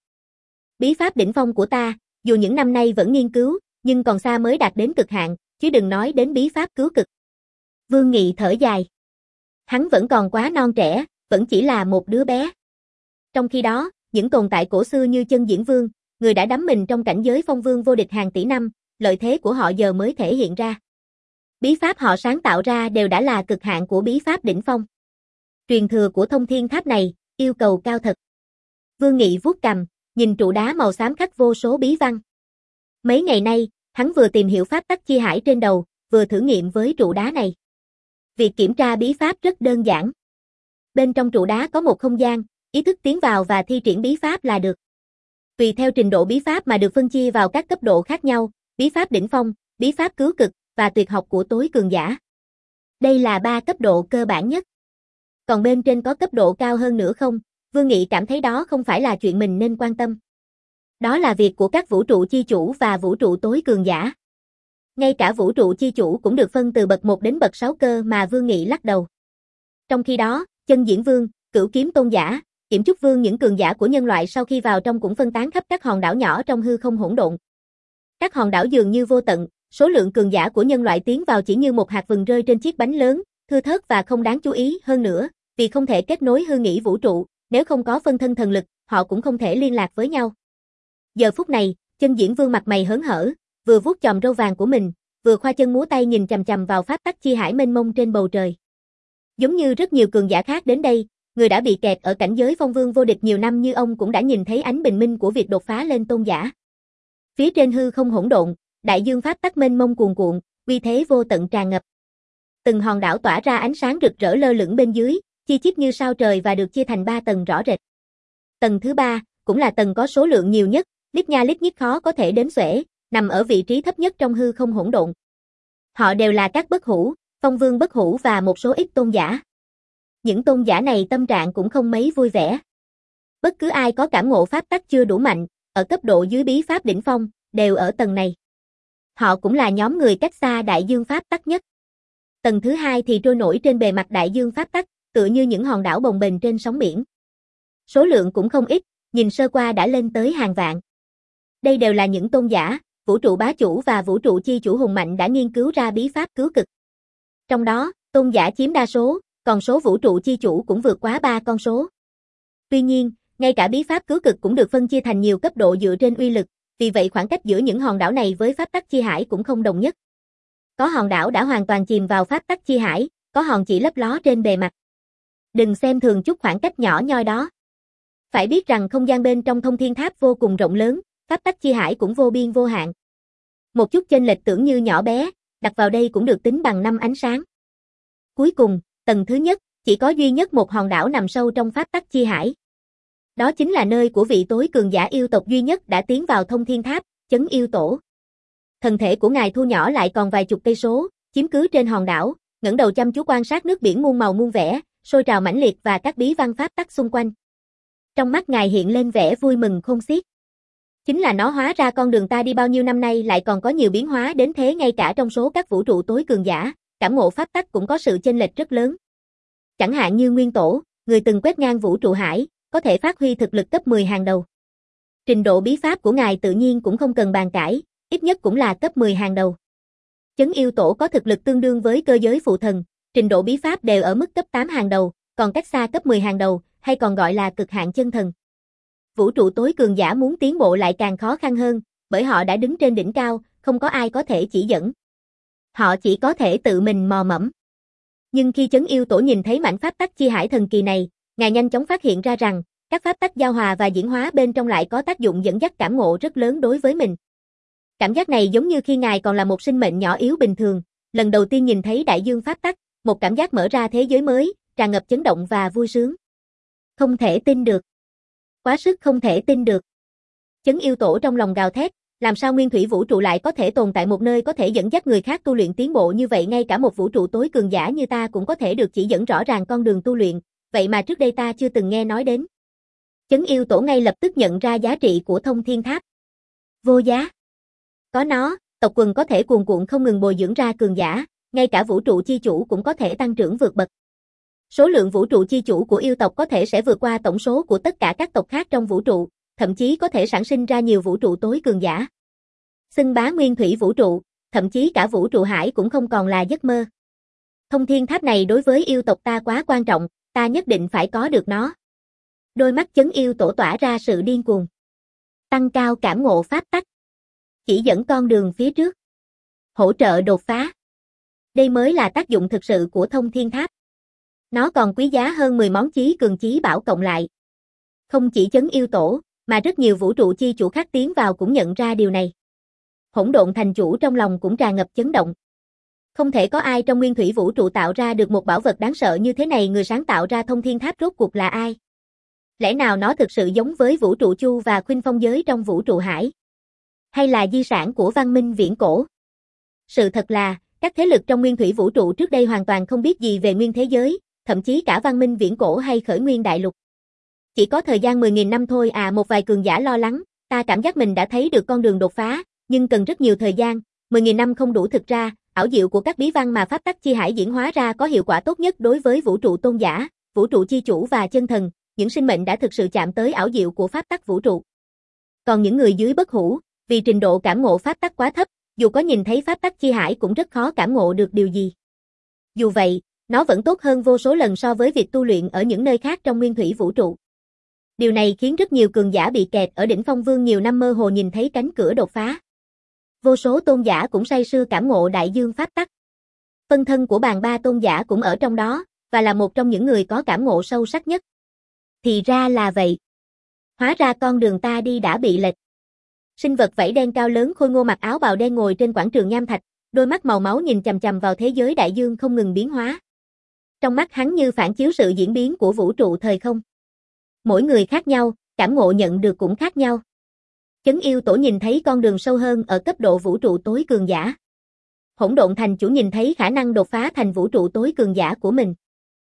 Bí pháp đỉnh phong của ta, dù những năm nay vẫn nghiên cứu, nhưng còn xa mới đạt đến cực hạn, chứ đừng nói đến bí pháp cứu cực. Vương Nghị thở dài. Hắn vẫn còn quá non trẻ, vẫn chỉ là một đứa bé. Trong khi đó, những tồn tại cổ xưa như Chân Diễn Vương, người đã đắm mình trong cảnh giới phong vương vô địch hàng tỷ năm, lợi thế của họ giờ mới thể hiện ra. Bí pháp họ sáng tạo ra đều đã là cực hạn của bí pháp đỉnh phong. Truyền thừa của Thông Thiên Tháp này, yêu cầu cao thật. Vương Nghị vuốt cằm, nhìn trụ đá màu xám khắc vô số bí văn. Mấy ngày nay, hắn vừa tìm hiểu pháp tắc chi hải trên đầu, vừa thử nghiệm với trụ đá này. Việc kiểm tra bí pháp rất đơn giản. Bên trong trụ đá có một không gian, ý thức tiến vào và thi triển bí pháp là được. Tùy theo trình độ bí pháp mà được phân chia vào các cấp độ khác nhau, bí pháp đỉnh phong, bí pháp cứu cực và tuyệt học của tối cường giả. Đây là ba cấp độ cơ bản nhất. Còn bên trên có cấp độ cao hơn nữa không? Vương Nghị cảm thấy đó không phải là chuyện mình nên quan tâm. Đó là việc của các vũ trụ chi chủ và vũ trụ tối cường giả. Ngay cả vũ trụ chi chủ cũng được phân từ bậc một đến bậc sáu cơ mà Vương Nghị lắc đầu. Trong khi đó, Chân Diễn Vương, Cửu Kiếm Tôn giả, Yểm Trúc Vương những cường giả của nhân loại sau khi vào trong cũng phân tán khắp các hòn đảo nhỏ trong hư không hỗn độn. Các hòn đảo dường như vô tận, số lượng cường giả của nhân loại tiến vào chỉ như một hạt vừng rơi trên chiếc bánh lớn, thưa thớt và không đáng chú ý hơn nữa, vì không thể kết nối hư nghĩ vũ trụ, nếu không có phân thân thần lực, họ cũng không thể liên lạc với nhau. Giờ phút này, Chân Diễn Vương mặt mày hớn hở, vừa vuốt chòm râu vàng của mình, vừa khoa chân múa tay nhìn chằm chằm vào pháp tắc chi hải mênh mông trên bầu trời. Giống như rất nhiều cường giả khác đến đây, người đã bị kẹt ở cảnh giới phong vương vô địch nhiều năm như ông cũng đã nhìn thấy ánh bình minh của việc đột phá lên tôn giả. Phía trên hư không hỗn độn, đại dương pháp tắc mênh mông cuồn cuộn, uy thế vô tận tràn ngập. Từng hòn đảo tỏa ra ánh sáng rực rỡ lơ lửng bên dưới, chi chít như sao trời và được chia thành ba tầng rõ rệt. Tầng thứ ba, cũng là tầng có số lượng nhiều nhất, lít nha lít nhít khó có thể đếm xuể, nằm ở vị trí thấp nhất trong hư không hỗn độn. Họ đều là các bất hủ, phong vương bất hủ và một số ít tôn giả. Những tôn giả này tâm trạng cũng không mấy vui vẻ. Bất cứ ai có cảm ngộ pháp tắc chưa đủ mạnh, ở cấp độ dưới bí pháp đỉnh phong, đều ở tầng này. Họ cũng là nhóm người cách xa đại dương pháp tắc nhất. Tầng thứ hai thì trôi nổi trên bề mặt đại dương pháp tắc, tựa như những hòn đảo bồng bềnh trên sóng biển. Số lượng cũng không ít, nhìn sơ qua đã lên tới hàng vạn. Đây đều là những tôn giả, vũ trụ bá chủ và vũ trụ chi chủ hùng mạnh đã nghiên cứu ra bí pháp cứu cực. Trong đó, tôn giả chiếm đa số, còn số vũ trụ chi chủ cũng vượt quá ba con số. Tuy nhiên, ngay cả bí pháp cứu cực cũng được phân chia thành nhiều cấp độ dựa trên uy lực, vì vậy khoảng cách giữa những hòn đảo này với pháp tắc chi hải cũng không đồng nhất. Có hòn đảo đã hoàn toàn chìm vào pháp tắc chi hải, có hòn chỉ lấp ló trên bề mặt. Đừng xem thường chút khoảng cách nhỏ nhoi đó. Phải biết rằng không gian bên trong Thông Thiên Tháp vô cùng rộng lớn, pháp tắc chi hải cũng vô biên vô hạn. Một chút chênh lệch tưởng như nhỏ bé, đặt vào đây cũng được tính bằng năm ánh sáng. Cuối cùng, tầng thứ nhất, chỉ có duy nhất một hòn đảo nằm sâu trong pháp tắc chi hải. Đó chính là nơi của vị tối cường giả yêu tộc duy nhất đã tiến vào Thông Thiên Tháp, Chấn Yêu Tổ. Thân thể của ngài thu nhỏ lại còn vài chục cây số, chiếm cứ trên hòn đảo, ngẩng đầu chăm chú quan sát nước biển muôn màu muôn vẻ, sôi trào mãnh liệt và các bí văn pháp tắc xung quanh. Trong mắt ngài hiện lên vẻ vui mừng khôn xiết. Chính là nó hóa ra con đường ta đi bao nhiêu năm nay lại còn có nhiều biến hóa đến thế, ngay cả trong số các vũ trụ tối cường giả, cảm ngộ pháp tắc cũng có sự chênh lệch rất lớn. Chẳng hạn như Nguyên Tổ, người từng quét ngang vũ trụ hải, có thể phát huy thực lực cấp mười hàng đầu. Trình độ bí pháp của ngài tự nhiên cũng không cần bàn cãi, ít nhất cũng là cấp mười hàng đầu. Chấn Yêu Tổ có thực lực tương đương với cơ giới phụ thần, trình độ bí pháp đều ở mức cấp tám hàng đầu, còn cách xa cấp mười hàng đầu, hay còn gọi là cực hạn chân thần. Vũ trụ tối cường giả muốn tiến bộ lại càng khó khăn hơn, bởi họ đã đứng trên đỉnh cao, không có ai có thể chỉ dẫn. Họ chỉ có thể tự mình mò mẫm. Nhưng khi Chấn Yêu Tổ nhìn thấy mảnh pháp tắc chi hải thần kỳ này, ngài nhanh chóng phát hiện ra rằng, Các pháp tắc giao hòa và diễn hóa bên trong lại có tác dụng dẫn dắt cảm ngộ rất lớn đối với mình. Cảm giác này giống như khi ngài còn là một sinh mệnh nhỏ yếu bình thường, lần đầu tiên nhìn thấy đại dương pháp tắc, một cảm giác mở ra thế giới mới, tràn ngập chấn động và vui sướng. Không thể tin được. Quá sức không thể tin được. Chấn yêu tổ trong lòng gào thét, làm sao nguyên thủy vũ trụ lại có thể tồn tại một nơi có thể dẫn dắt người khác tu luyện tiến bộ như vậy, ngay cả một vũ trụ tối cường giả như ta cũng có thể được chỉ dẫn rõ ràng con đường tu luyện, vậy mà trước đây ta chưa từng nghe nói đến. Chấn yêu tổ ngay lập tức nhận ra giá trị của thông thiên tháp. Vô giá. Có nó, tộc quần có thể cuồn cuộn không ngừng bồi dưỡng ra cường giả, ngay cả vũ trụ chi chủ cũng có thể tăng trưởng vượt bậc. Số lượng vũ trụ chi chủ của yêu tộc có thể sẽ vượt qua tổng số của tất cả các tộc khác trong vũ trụ, thậm chí có thể sản sinh ra nhiều vũ trụ tối cường giả. Xưng bá nguyên thủy vũ trụ, thậm chí cả vũ trụ hải cũng không còn là giấc mơ. Thông thiên tháp này đối với yêu tộc ta quá quan trọng, ta nhất định phải có được nó. Đôi mắt chấn yêu tổ tỏa ra sự điên cuồng. Tăng cao cảm ngộ pháp tắc. Chỉ dẫn con đường phía trước. Hỗ trợ đột phá. Đây mới là tác dụng thực sự của thông thiên tháp. Nó còn quý giá hơn mười món chí cường chí bảo cộng lại. Không chỉ chấn yêu tổ, mà rất nhiều vũ trụ chi chủ khác tiến vào cũng nhận ra điều này. Hỗn độn thành chủ trong lòng cũng tràn ngập chấn động. Không thể có ai trong nguyên thủy vũ trụ tạo ra được một bảo vật đáng sợ như thế này, người sáng tạo ra thông thiên tháp rốt cuộc là ai? Lẽ nào nó thực sự giống với vũ trụ chu và khuynh phong giới trong vũ trụ hải? Hay là di sản của văn minh viễn cổ? Sự thật là, các thế lực trong nguyên thủy vũ trụ trước đây hoàn toàn không biết gì về nguyên thế giới, thậm chí cả văn minh viễn cổ hay khởi nguyên đại lục. Chỉ có thời gian mười nghìn năm thôi à, một vài cường giả lo lắng, ta cảm giác mình đã thấy được con đường đột phá, nhưng cần rất nhiều thời gian, mười nghìn năm không đủ. Thực ra, ảo diệu của các bí văn mà pháp tắc chi hải diễn hóa ra có hiệu quả tốt nhất đối với vũ trụ tôn giả, vũ trụ chi chủ và chân thần, những sinh mệnh đã thực sự chạm tới ảo diệu của pháp tắc vũ trụ. Còn những người dưới bất hủ, vì trình độ cảm ngộ pháp tắc quá thấp, dù có nhìn thấy pháp tắc chi hải cũng rất khó cảm ngộ được điều gì. Dù vậy, nó vẫn tốt hơn vô số lần so với việc tu luyện ở những nơi khác trong nguyên thủy vũ trụ. Điều này khiến rất nhiều cường giả bị kẹt ở đỉnh phong vương nhiều năm mơ hồ nhìn thấy cánh cửa đột phá. Vô số tôn giả cũng say sưa cảm ngộ đại dương pháp tắc. Phân thân của bàn ba tôn giả cũng ở trong đó, và là một trong những người có cảm ngộ sâu sắc nhất. Thì ra là vậy. Hóa ra con đường ta đi đã bị lệch. Sinh vật vảy đen cao lớn khôi ngô mặc áo bào đen ngồi trên quảng trường nham thạch, đôi mắt màu máu nhìn chằm chằm vào thế giới đại dương không ngừng biến hóa. Trong mắt hắn như phản chiếu sự diễn biến của vũ trụ thời không. Mỗi người khác nhau, cảm ngộ nhận được cũng khác nhau. Chấn yêu tổ nhìn thấy con đường sâu hơn ở cấp độ vũ trụ tối cường giả. Hỗn độn thành chủ nhìn thấy khả năng đột phá thành vũ trụ tối cường giả của mình.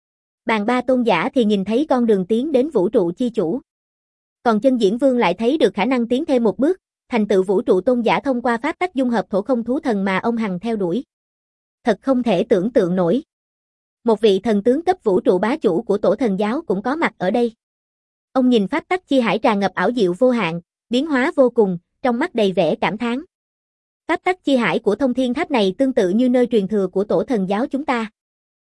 Bàn ba tôn giả thì nhìn thấy con đường tiến đến vũ trụ chi chủ. Còn chân diễn vương lại thấy được khả năng tiến thêm một bước, thành tựu vũ trụ tôn giả thông qua pháp tắc dung hợp thổ không thú thần mà ông hằng theo đuổi. Thật không thể tưởng tượng nổi. Một vị thần tướng cấp vũ trụ bá chủ của tổ thần giáo cũng có mặt ở đây. Ông nhìn pháp tắc chi hải tràn ngập ảo diệu vô hạn, biến hóa vô cùng, trong mắt đầy vẻ cảm thán. Pháp tắc chi hải của thông thiên tháp này tương tự như nơi truyền thừa của tổ thần giáo chúng ta.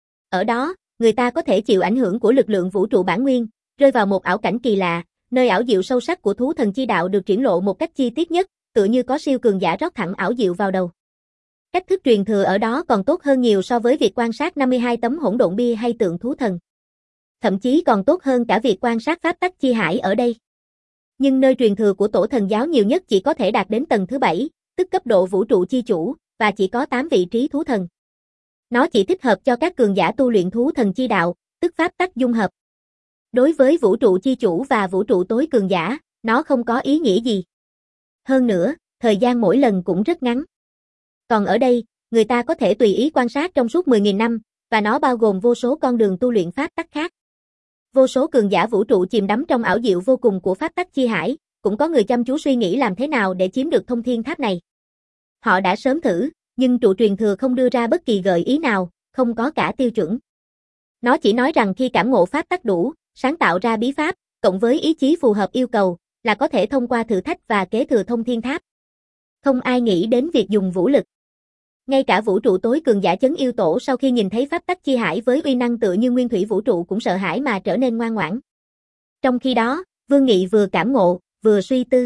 Ở đó, người ta có thể chịu ảnh hưởng của lực lượng vũ trụ bản nguyên, rơi vào một ảo cảnh kỳ lạ, nơi ảo diệu sâu sắc của thú thần chi đạo được triển lộ một cách chi tiết nhất, tựa như có siêu cường giả rót thẳng ảo diệu vào đầu. Cách thức truyền thừa ở đó còn tốt hơn nhiều so với việc quan sát năm mươi hai tấm hỗn độn bia hay tượng thú thần. Thậm chí còn tốt hơn cả việc quan sát pháp tắc chi hải ở đây. Nhưng nơi truyền thừa của tổ thần giáo nhiều nhất chỉ có thể đạt đến tầng thứ bảy, tức cấp độ vũ trụ chi chủ, và chỉ có tám vị trí thú thần. Nó chỉ thích hợp cho các cường giả tu luyện thú thần chi đạo, tức pháp tắc dung hợp. Đối với vũ trụ chi chủ và vũ trụ tối cường giả, nó không có ý nghĩa gì. Hơn nữa, thời gian mỗi lần cũng rất ngắn. Còn ở đây, người ta có thể tùy ý quan sát trong suốt mười nghìn năm, và nó bao gồm vô số con đường tu luyện pháp tắc khác. Vô số cường giả vũ trụ chìm đắm trong ảo diệu vô cùng của pháp tắc chi hải, cũng có người chăm chú suy nghĩ làm thế nào để chiếm được thông thiên tháp này. Họ đã sớm thử, nhưng trụ truyền thừa không đưa ra bất kỳ gợi ý nào, không có cả tiêu chuẩn. Nó chỉ nói rằng khi cảm ngộ pháp tắc đủ, sáng tạo ra bí pháp, cộng với ý chí phù hợp yêu cầu, là có thể thông qua thử thách và kế thừa thông thiên tháp. Không ai nghĩ đến việc dùng vũ lực. Ngay cả vũ trụ tối cường giả chấn yêu tổ sau khi nhìn thấy pháp tắc chi hải với uy năng tựa như nguyên thủy vũ trụ cũng sợ hãi mà trở nên ngoan ngoãn. Trong khi đó, Vương Nghị vừa cảm ngộ, vừa suy tư.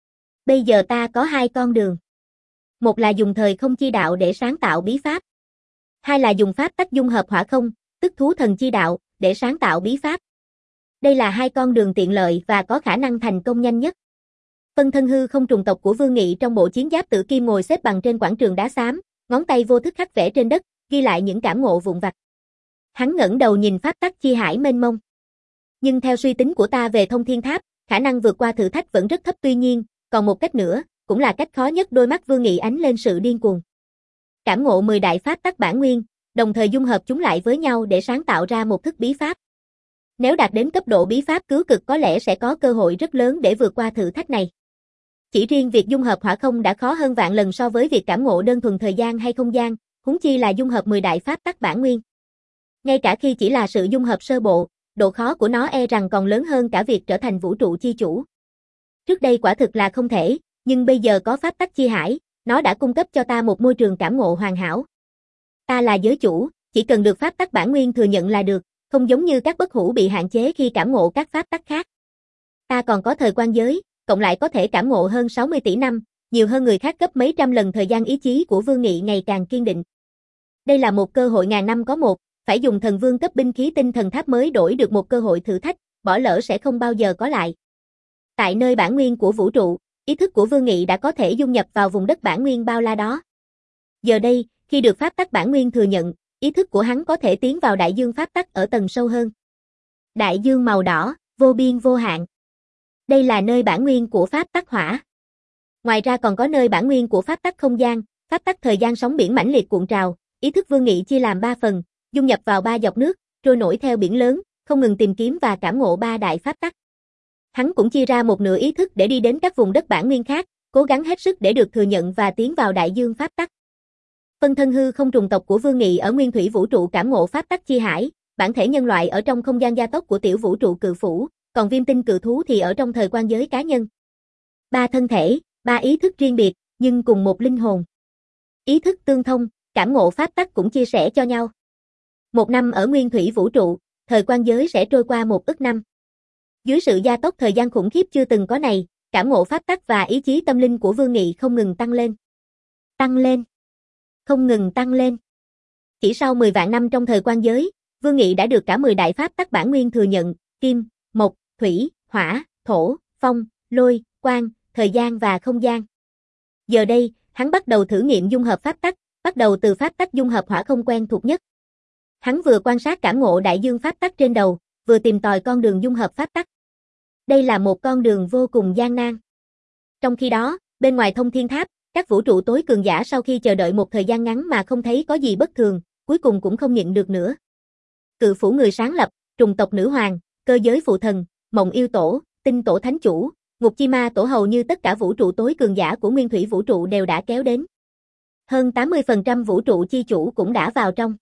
Bây giờ ta có hai con đường. Một là dùng thời không chi đạo để sáng tạo bí pháp. Hai là dùng pháp tắc dung hợp hỏa không, tức thú thần chi đạo, để sáng tạo bí pháp. Đây là hai con đường tiện lợi và có khả năng thành công nhanh nhất. Phân thân hư không trùng tộc của Vương Nghị trong bộ chiến giáp tử kim ngồi xếp bằng trên quảng trường đá xám, ngón tay vô thức khắc vẽ trên đất, ghi lại những cảm ngộ vụn vặt. Hắn ngẩng đầu nhìn pháp tắc chi hải mênh mông. Nhưng theo suy tính của ta về thông thiên tháp, khả năng vượt qua thử thách vẫn rất thấp, tuy nhiên, còn một cách nữa, cũng là cách khó nhất. Đôi mắt Vương Nghị ánh lên sự điên cuồng. Cảm ngộ mười đại pháp tắc bản nguyên, đồng thời dung hợp chúng lại với nhau để sáng tạo ra một thức bí pháp. Nếu đạt đến cấp độ bí pháp cứu cực có lẽ sẽ có cơ hội rất lớn để vượt qua thử thách này. Chỉ riêng việc dung hợp hỏa không đã khó hơn vạn lần so với việc cảm ngộ đơn thuần thời gian hay không gian, huống chi là dung hợp mười đại pháp tắc bản nguyên. Ngay cả khi chỉ là sự dung hợp sơ bộ, độ khó của nó e rằng còn lớn hơn cả việc trở thành vũ trụ chi chủ. Trước đây quả thực là không thể, nhưng bây giờ có pháp tắc chi hải, nó đã cung cấp cho ta một môi trường cảm ngộ hoàn hảo. Ta là giới chủ, chỉ cần được pháp tắc bản nguyên thừa nhận là được, không giống như các bất hủ bị hạn chế khi cảm ngộ các pháp tắc khác. Ta còn có thời quan giới, cộng lại có thể cảm ngộ hơn sáu mươi tỷ năm, nhiều hơn người khác gấp mấy trăm lần. Thời gian ý chí của Vương Nghị ngày càng kiên định. Đây là một cơ hội ngàn năm có một, phải dùng thần vương cấp binh khí tinh thần tháp mới đổi được một cơ hội thử thách, bỏ lỡ sẽ không bao giờ có lại. Tại nơi bản nguyên của vũ trụ, ý thức của Vương Nghị đã có thể dung nhập vào vùng đất bản nguyên bao la đó. Giờ đây, khi được pháp tắc bản nguyên thừa nhận, ý thức của hắn có thể tiến vào đại dương pháp tắc ở tầng sâu hơn. Đại dương màu đỏ, vô biên vô hạn. Đây là nơi bản nguyên của pháp tắc hỏa. Ngoài ra còn có nơi bản nguyên của pháp tắc không gian, pháp tắc thời gian sóng biển mãnh liệt cuộn trào. Ý thức Vương Nghị chia làm ba phần, dung nhập vào ba dọc nước, trôi nổi theo biển lớn, không ngừng tìm kiếm và cảm ngộ ba đại pháp tắc. Hắn cũng chia ra một nửa ý thức để đi đến các vùng đất bản nguyên khác, cố gắng hết sức để được thừa nhận và tiến vào đại dương pháp tắc. Phân thân hư không trùng tộc của Vương Nghị ở nguyên thủy vũ trụ cảm ngộ pháp tắc chi hải, bản thể nhân loại ở trong không gian gia tốc của tiểu vũ trụ cự phủ, còn viêm tinh cự thú thì ở trong thời quan giới cá nhân. Ba thân thể, ba ý thức riêng biệt, nhưng cùng một linh hồn. Ý thức tương thông, cảm ngộ pháp tắc cũng chia sẻ cho nhau. Một năm ở nguyên thủy vũ trụ, thời quan giới sẽ trôi qua một ức năm. Dưới sự gia tốc thời gian khủng khiếp chưa từng có này, cảm ngộ pháp tắc và ý chí tâm linh của Vương Nghị không ngừng tăng lên. Tăng lên. Không ngừng tăng lên. Chỉ sau mười vạn năm trong thời quan giới, Vương Nghị đã được cả mười đại pháp tắc bản nguyên thừa nhận, kim, mộc, thủy, hỏa, thổ, phong, lôi, quang, thời gian và không gian. Giờ đây, hắn bắt đầu thử nghiệm dung hợp pháp tắc, bắt đầu từ pháp tắc dung hợp hỏa không quen thuộc nhất. Hắn vừa quan sát cảm ngộ đại dương pháp tắc trên đầu, vừa tìm tòi con đường dung hợp pháp tắc. Đây là một con đường vô cùng gian nan. Trong khi đó, bên ngoài thông thiên tháp, các vũ trụ tối cường giả sau khi chờ đợi một thời gian ngắn mà không thấy có gì bất thường, cuối cùng cũng không nhịn được nữa. Cự phủ người sáng lập, trùng tộc nữ hoàng, cơ giới phụ thần, mộng yêu tổ, tinh tổ thánh chủ, ngục chi ma tổ, hầu như tất cả vũ trụ tối cường giả của nguyên thủy vũ trụ đều đã kéo đến. Hơn tám mươi phần trăm vũ trụ chi chủ cũng đã vào trong.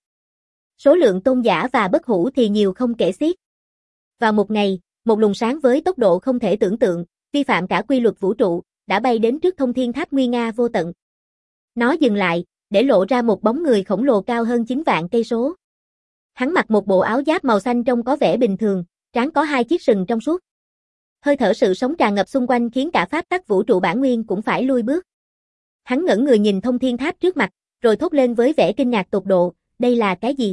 Số lượng tôn giả và bất hủ thì nhiều không kể xiết. Vào một ngày, một luồng sáng với tốc độ không thể tưởng tượng, vi phạm cả quy luật vũ trụ, đã bay đến trước thông thiên tháp nguy nga vô tận. Nó dừng lại, để lộ ra một bóng người khổng lồ cao hơn chín vạn cây số. Hắn mặc một bộ áo giáp màu xanh trông có vẻ bình thường, trán có hai chiếc sừng trong suốt. Hơi thở sự sống tràn ngập xung quanh khiến cả pháp tắc vũ trụ bản nguyên cũng phải lui bước. Hắn ngẩng người nhìn thông thiên tháp trước mặt, rồi thốt lên với vẻ kinh ngạc tột độ, đây là cái gì?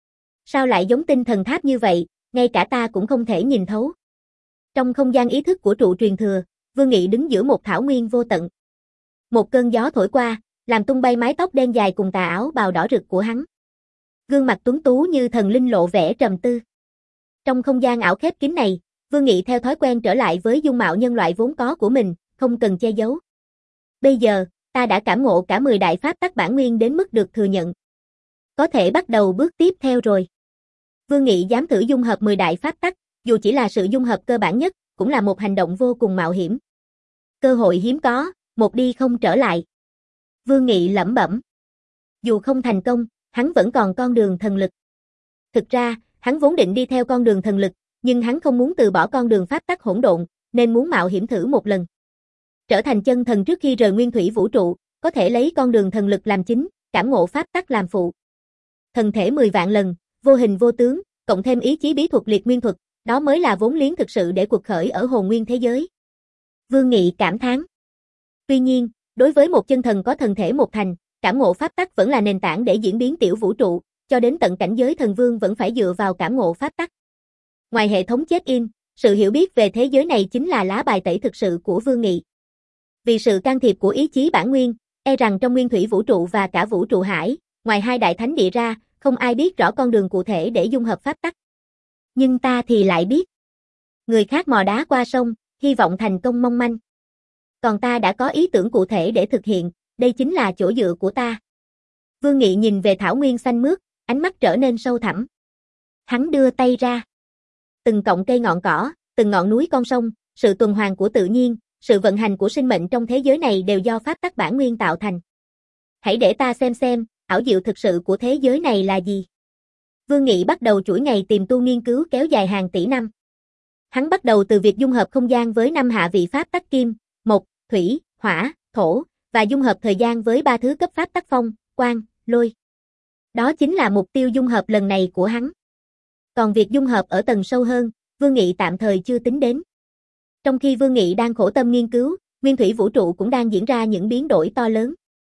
Sao lại giống tinh thần tháp như vậy, ngay cả ta cũng không thể nhìn thấu. Trong không gian ý thức của trụ truyền thừa, Vương Nghị đứng giữa một thảo nguyên vô tận. Một cơn gió thổi qua, làm tung bay mái tóc đen dài cùng tà áo bào đỏ rực của hắn. Gương mặt tuấn tú như thần linh lộ vẻ trầm tư. Trong không gian ảo khép kín này, Vương Nghị theo thói quen trở lại với dung mạo nhân loại vốn có của mình, không cần che giấu. Bây giờ, ta đã cảm ngộ cả mười đại pháp tắc bản nguyên đến mức được thừa nhận. Có thể bắt đầu bước tiếp theo rồi. Vương Nghị dám thử dung hợp mười đại pháp tắc, dù chỉ là sự dung hợp cơ bản nhất, cũng là một hành động vô cùng mạo hiểm. Cơ hội hiếm có, một đi không trở lại. Vương Nghị lẩm bẩm. Dù không thành công, hắn vẫn còn con đường thần lực. Thực ra, hắn vốn định đi theo con đường thần lực, nhưng hắn không muốn từ bỏ con đường pháp tắc hỗn độn, nên muốn mạo hiểm thử một lần. Trở thành chân thần trước khi rời nguyên thủy vũ trụ, có thể lấy con đường thần lực làm chính, cảm ngộ pháp tắc làm phụ. Thần thể mười vạn lần, vô hình vô tướng, cộng thêm ý chí bí thuật liệt nguyên thuật, đó mới là vốn liếng thực sự để cuộc khởi ở hồn nguyên thế giới. Vương Nghị cảm thán. Tuy nhiên, đối với một chân thần có thần thể một thành, cảm ngộ pháp tắc vẫn là nền tảng để diễn biến tiểu vũ trụ, cho đến tận cảnh giới thần vương vẫn phải dựa vào cảm ngộ pháp tắc. Ngoài hệ thống check-in, sự hiểu biết về thế giới này chính là lá bài tẩy thực sự của Vương Nghị. Vì sự can thiệp của ý chí bản nguyên, e rằng trong nguyên thủy vũ trụ và cả vũ trụ hải, ngoài hai đại thánh địa ra, không ai biết rõ con đường cụ thể để dung hợp pháp tắc. Nhưng ta thì lại biết. Người khác mò đá qua sông, hy vọng thành công mong manh. Còn ta đã có ý tưởng cụ thể để thực hiện, đây chính là chỗ dựa của ta. Vương Nghị nhìn về thảo nguyên xanh mướt, ánh mắt trở nên sâu thẳm. Hắn đưa tay ra. Từng cọng cây ngọn cỏ, từng ngọn núi con sông, sự tuần hoàn của tự nhiên, sự vận hành của sinh mệnh trong thế giới này đều do pháp tắc bản nguyên tạo thành. Hãy để ta xem xem, ảo diệu thực sự của thế giới này là gì. Vương Nghị bắt đầu chuỗi ngày tìm tu nghiên cứu kéo dài hàng tỷ năm. Hắn bắt đầu từ việc dung hợp không gian với năm hạ vị pháp tắc kim, mộc, thủy, hỏa, thổ, và dung hợp thời gian với ba thứ cấp pháp tắc phong, quang, lôi. Đó chính là mục tiêu dung hợp lần này của hắn. Còn việc dung hợp ở tầng sâu hơn, Vương Nghị tạm thời chưa tính đến. Trong khi Vương Nghị đang khổ tâm nghiên cứu, nguyên thủy vũ trụ cũng đang diễn ra những biến đổi to lớn.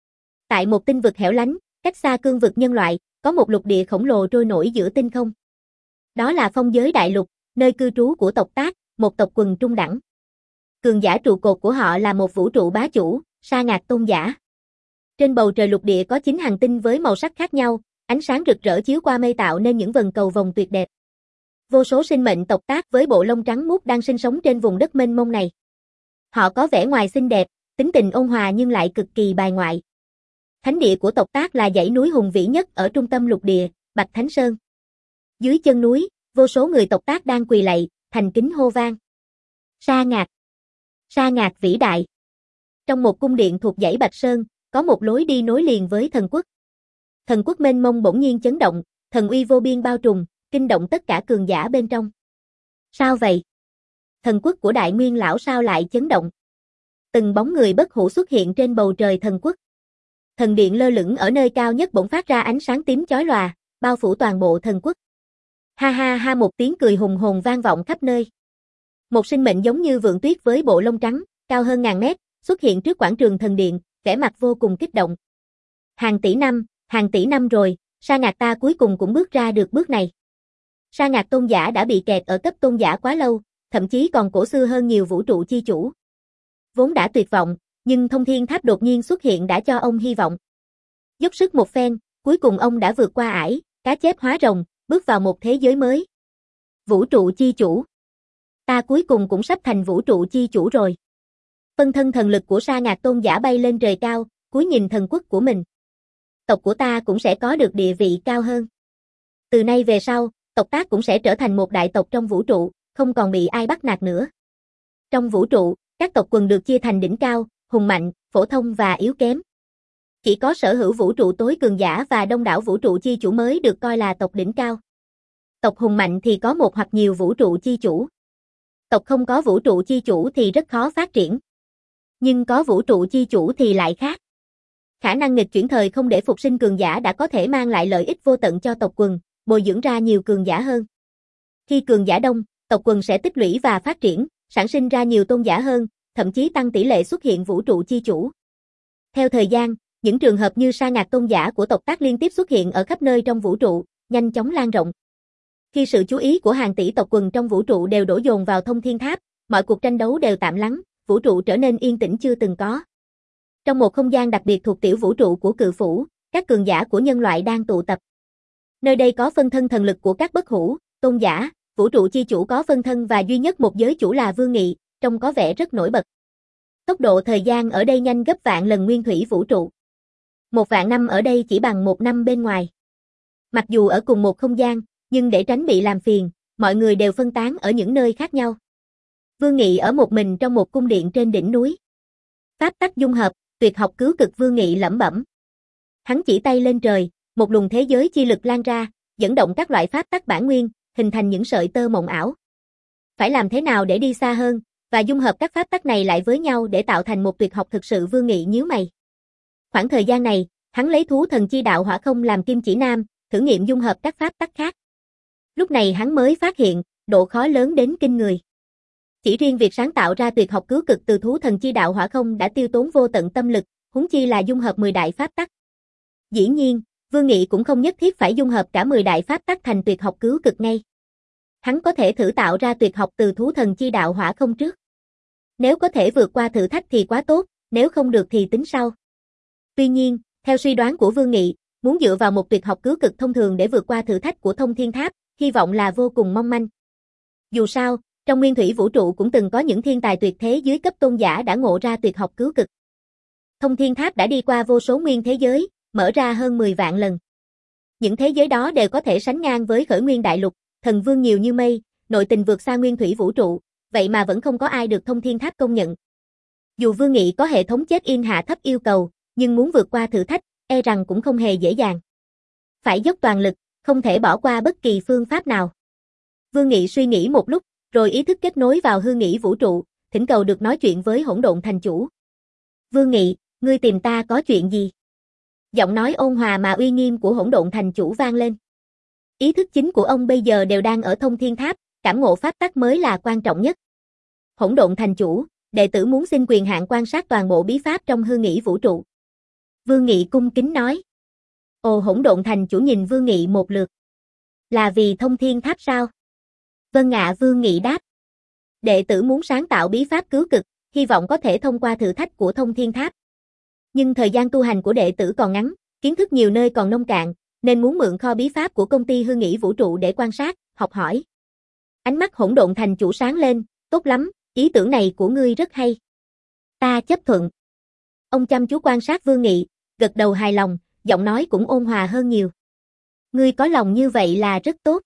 Tại một tinh vực hẻo lánh, cách xa cương vực nhân loại, có một lục địa khổng lồ trôi nổi giữa tinh không. Đó là Phong Giới Đại Lục, nơi cư trú của tộc Tác, một tộc quần trung đẳng. Cường giả trụ cột của họ là một vũ trụ bá chủ, Sa Ngạc Tôn Giả. Trên bầu trời lục địa có chín hành tinh với màu sắc khác nhau, ánh sáng rực rỡ chiếu qua mây tạo nên những vần cầu vồng tuyệt đẹp. Vô số sinh mệnh tộc Tác với bộ lông trắng muốt đang sinh sống trên vùng đất mênh mông này. Họ có vẻ ngoài xinh đẹp, tính tình ôn hòa nhưng lại cực kỳ bài ngoại. Thánh địa của tộc Tác là dãy núi hùng vĩ nhất ở trung tâm lục địa, Bạch Thánh Sơn. Dưới chân núi, vô số người tộc Tác đang quỳ lạy, thành kính hô vang. Sa Ngạc! Sa Ngạc vĩ đại! Trong một cung điện thuộc dãy Bạch Sơn, có một lối đi nối liền với thần quốc. Thần quốc mênh mông bỗng nhiên chấn động, thần uy vô biên bao trùm, kinh động tất cả cường giả bên trong. Sao vậy? Thần quốc của Đại Nguyên Lão sao lại chấn động? Từng bóng người bất hủ xuất hiện trên bầu trời thần quốc. Thần điện lơ lửng ở nơi cao nhất bỗng phát ra ánh sáng tím chói lòa, bao phủ toàn bộ thần quốc. Ha ha ha, một tiếng cười hùng hồn vang vọng khắp nơi. Một sinh mệnh giống như vượn tuyết với bộ lông trắng, cao hơn ngàn mét, xuất hiện trước quảng trường thần điện, vẻ mặt vô cùng kích động. Hàng tỷ năm, hàng tỷ năm rồi, Sa Ngạc ta cuối cùng cũng bước ra được bước này. Sa Ngạc Tôn Giả đã bị kẹt ở cấp tôn giả quá lâu, thậm chí còn cổ xưa hơn nhiều vũ trụ chi chủ. Vốn đã tuyệt vọng, nhưng Thông Thiên Tháp đột nhiên xuất hiện đã cho ông hy vọng. Dốc sức một phen, cuối cùng ông đã vượt qua ải, cá chép hóa rồng, bước vào một thế giới mới. Vũ trụ chi chủ. Ta cuối cùng cũng sắp thành vũ trụ chi chủ rồi. Phân thân thần lực của Sa Ngạc Tôn Giả bay lên trời cao, cúi nhìn thần quốc của mình. Tộc của ta cũng sẽ có được địa vị cao hơn. Từ nay về sau, tộc Tác cũng sẽ trở thành một đại tộc trong vũ trụ, không còn bị ai bắt nạt nữa. Trong vũ trụ, các tộc quần được chia thành đỉnh cao, hùng mạnh, phổ thông và yếu kém. Chỉ có sở hữu vũ trụ tối cường giả và đông đảo vũ trụ chi chủ mới được coi là tộc đỉnh cao. Tộc hùng mạnh thì có một hoặc nhiều vũ trụ chi chủ. Tộc không có vũ trụ chi chủ thì rất khó phát triển. Nhưng có vũ trụ chi chủ thì lại khác. Khả năng nghịch chuyển thời không để phục sinh cường giả đã có thể mang lại lợi ích vô tận cho tộc quần, bồi dưỡng ra nhiều cường giả hơn. Khi cường giả đông, tộc quần sẽ tích lũy và phát triển, sản sinh ra nhiều tôn giả hơn, thậm chí tăng tỷ lệ xuất hiện vũ trụ chi chủ. Theo thời gian, những trường hợp như Sa Ngạc Tôn Giả của tộc Tác liên tiếp xuất hiện ở khắp nơi trong vũ trụ, nhanh chóng lan rộng. Khi sự chú ý của hàng tỷ tộc quần trong vũ trụ đều đổ dồn vào Thông Thiên Tháp, mọi cuộc tranh đấu đều tạm lắng, vũ trụ trở nên yên tĩnh chưa từng có. Trong một không gian đặc biệt thuộc tiểu vũ trụ của Cự Phủ, các cường giả của nhân loại đang tụ tập. Nơi đây có phân thân thần lực của các bất hủ, tôn giả, vũ trụ chi chủ có phân thân và duy nhất một giới chủ là Vương Nghị, trông có vẻ rất nổi bật. Tốc độ thời gian ở đây nhanh gấp vạn lần nguyên thủy vũ trụ. Một vạn năm ở đây chỉ bằng một năm bên ngoài. Mặc dù ở cùng một không gian, nhưng để tránh bị làm phiền, mọi người đều phân tán ở những nơi khác nhau. Vương Nghị ở một mình trong một cung điện trên đỉnh núi. Pháp tắc dung hợp, tuyệt học cứu cực, Vương Nghị lẩm bẩm. Hắn chỉ tay lên trời, một luồng thế giới chi lực lan ra, dẫn động các loại pháp tắc bản nguyên, hình thành những sợi tơ mộng ảo. Phải làm thế nào để đi xa hơn, và dung hợp các pháp tắc này lại với nhau để tạo thành một tuyệt học thực sự? Vương Nghị nhíu mày. Khoảng thời gian này, hắn lấy thú thần chi đạo hỏa không làm kim chỉ nam, thử nghiệm dung hợp các pháp tắc khác. Lúc này hắn mới phát hiện, độ khó lớn đến kinh người. Chỉ riêng việc sáng tạo ra tuyệt học cứu cực từ thú thần chi đạo hỏa không đã tiêu tốn vô tận tâm lực, huống chi là dung hợp mười đại pháp tắc. Dĩ nhiên, Vương Nghị cũng không nhất thiết phải dung hợp cả mười đại pháp tắc thành tuyệt học cứu cực ngay. Hắn có thể thử tạo ra tuyệt học từ thú thần chi đạo hỏa không trước. Nếu có thể vượt qua thử thách thì quá tốt, nếu không được thì tính sau. Tuy nhiên, theo suy đoán của Vương Nghị, muốn dựa vào một tuyệt học cứu cực thông thường để vượt qua thử thách của Thông Thiên Tháp, hy vọng là vô cùng mong manh. Dù sao, trong nguyên thủy vũ trụ cũng từng có những thiên tài tuyệt thế dưới cấp tôn giả đã ngộ ra tuyệt học cứu cực. Thông Thiên Tháp đã đi qua vô số nguyên thế giới, mở ra hơn mười vạn lần. Những thế giới đó đều có thể sánh ngang với Khởi Nguyên Đại Lục, thần vương nhiều như mây, nội tình vượt xa nguyên thủy vũ trụ, vậy mà vẫn không có ai được Thông Thiên Tháp công nhận. Dù Vương Nghị có hệ thống check-in hạ thấp yêu cầu, nhưng muốn vượt qua thử thách, e rằng cũng không hề dễ dàng. Phải dốc toàn lực, không thể bỏ qua bất kỳ phương pháp nào. Vương Nghị suy nghĩ một lúc, rồi ý thức kết nối vào hư nghĩ vũ trụ, thỉnh cầu được nói chuyện với Hỗn Độn Thành Chủ. Vương Nghị, ngươi tìm ta có chuyện gì? Giọng nói ôn hòa mà uy nghiêm của Hỗn Độn Thành Chủ vang lên. Ý thức chính của ông bây giờ đều đang ở Thông Thiên Tháp, cảm ngộ pháp tắc mới là quan trọng nhất. Hỗn Độn Thành Chủ, đệ tử muốn xin quyền hạn quan sát toàn bộ bí pháp trong hư nghĩ vũ trụ. Vương Nghị cung kính nói. Ồ, Hỗn Độn Thành Chủ nhìn Vương Nghị một lượt. Là vì Thông Thiên Tháp sao? Vâng ạ, Vương Nghị đáp. Đệ tử muốn sáng tạo bí pháp cứu cực, hy vọng có thể thông qua thử thách của Thông Thiên Tháp. Nhưng thời gian tu hành của đệ tử còn ngắn, kiến thức nhiều nơi còn nông cạn, nên muốn mượn kho bí pháp của công ty hư nghĩ vũ trụ để quan sát, học hỏi. Ánh mắt Hỗn Độn Thành Chủ sáng lên, tốt lắm, ý tưởng này của ngươi rất hay. Ta chấp thuận. Ông chăm chú quan sát Vương Nghị, gật đầu hài lòng, giọng nói cũng ôn hòa hơn nhiều. Ngươi có lòng như vậy là rất tốt.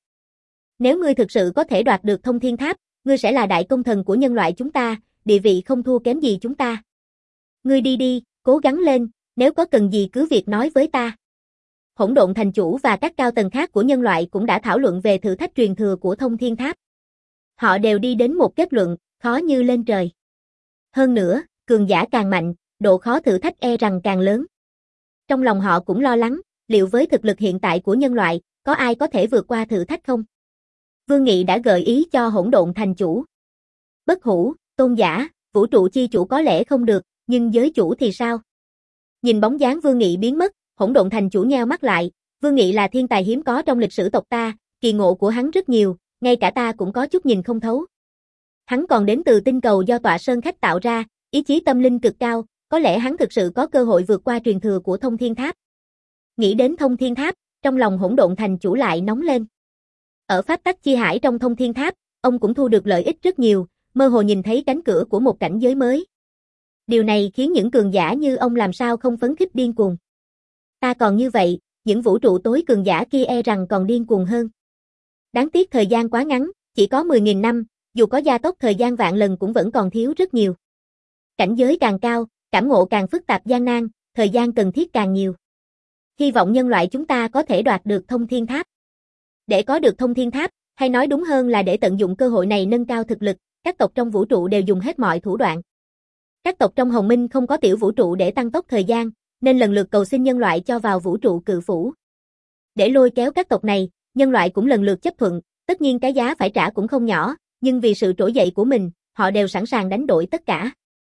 Nếu ngươi thực sự có thể đoạt được Thông Thiên Tháp, ngươi sẽ là đại công thần của nhân loại chúng ta, địa vị không thua kém gì chúng ta. Ngươi đi đi, cố gắng lên, nếu có cần gì cứ việc nói với ta. Hỗn Độn Thành Chủ và các cao tầng khác của nhân loại cũng đã thảo luận về thử thách truyền thừa của Thông Thiên Tháp. Họ đều đi đến một kết luận, khó như lên trời. Hơn nữa, cường giả càng mạnh, độ khó thử thách e rằng càng lớn. Trong lòng họ cũng lo lắng, liệu với thực lực hiện tại của nhân loại, có ai có thể vượt qua thử thách không? Vương Nghị đã gợi ý cho Hỗn Độn Thành Chủ. Bất hủ, tôn giả, vũ trụ chi chủ có lẽ không được, nhưng giới chủ thì sao? Nhìn bóng dáng Vương Nghị biến mất, Hỗn Độn Thành Chủ nheo mắt lại. Vương Nghị là thiên tài hiếm có trong lịch sử tộc ta, kỳ ngộ của hắn rất nhiều, ngay cả ta cũng có chút nhìn không thấu. Hắn còn đến từ tinh cầu do Tọa Sơn Khách tạo ra, ý chí tâm linh cực cao, có lẽ hắn thực sự có cơ hội vượt qua truyền thừa của Thông Thiên Tháp. Nghĩ đến Thông Thiên Tháp, trong lòng Hỗn Độn Thành Chủ lại nóng lên. Ở pháp tắc chi hải trong Thông Thiên Tháp, ông cũng thu được lợi ích rất nhiều, mơ hồ nhìn thấy cánh cửa của một cảnh giới mới. Điều này khiến những cường giả như ông làm sao không phấn khích điên cuồng. Ta còn như vậy, những vũ trụ tối cường giả kia e rằng còn điên cuồng hơn. Đáng tiếc thời gian quá ngắn, chỉ có mười nghìn năm, dù có gia tốc thời gian vạn lần cũng vẫn còn thiếu rất nhiều. Cảnh giới càng cao, cảm ngộ càng phức tạp gian nan, thời gian cần thiết càng nhiều. Hy vọng nhân loại chúng ta có thể đoạt được Thông Thiên Tháp. Để có được Thông Thiên Tháp, hay nói đúng hơn là để tận dụng cơ hội này nâng cao thực lực, các tộc trong vũ trụ đều dùng hết mọi thủ đoạn. Các tộc trong Hồng Minh không có tiểu vũ trụ để tăng tốc thời gian, nên lần lượt cầu xin nhân loại cho vào vũ trụ cự phủ. Để lôi kéo các tộc này, nhân loại cũng lần lượt chấp thuận, tất nhiên cái giá phải trả cũng không nhỏ, nhưng vì sự trỗi dậy của mình, họ đều sẵn sàng đánh đổi tất cả.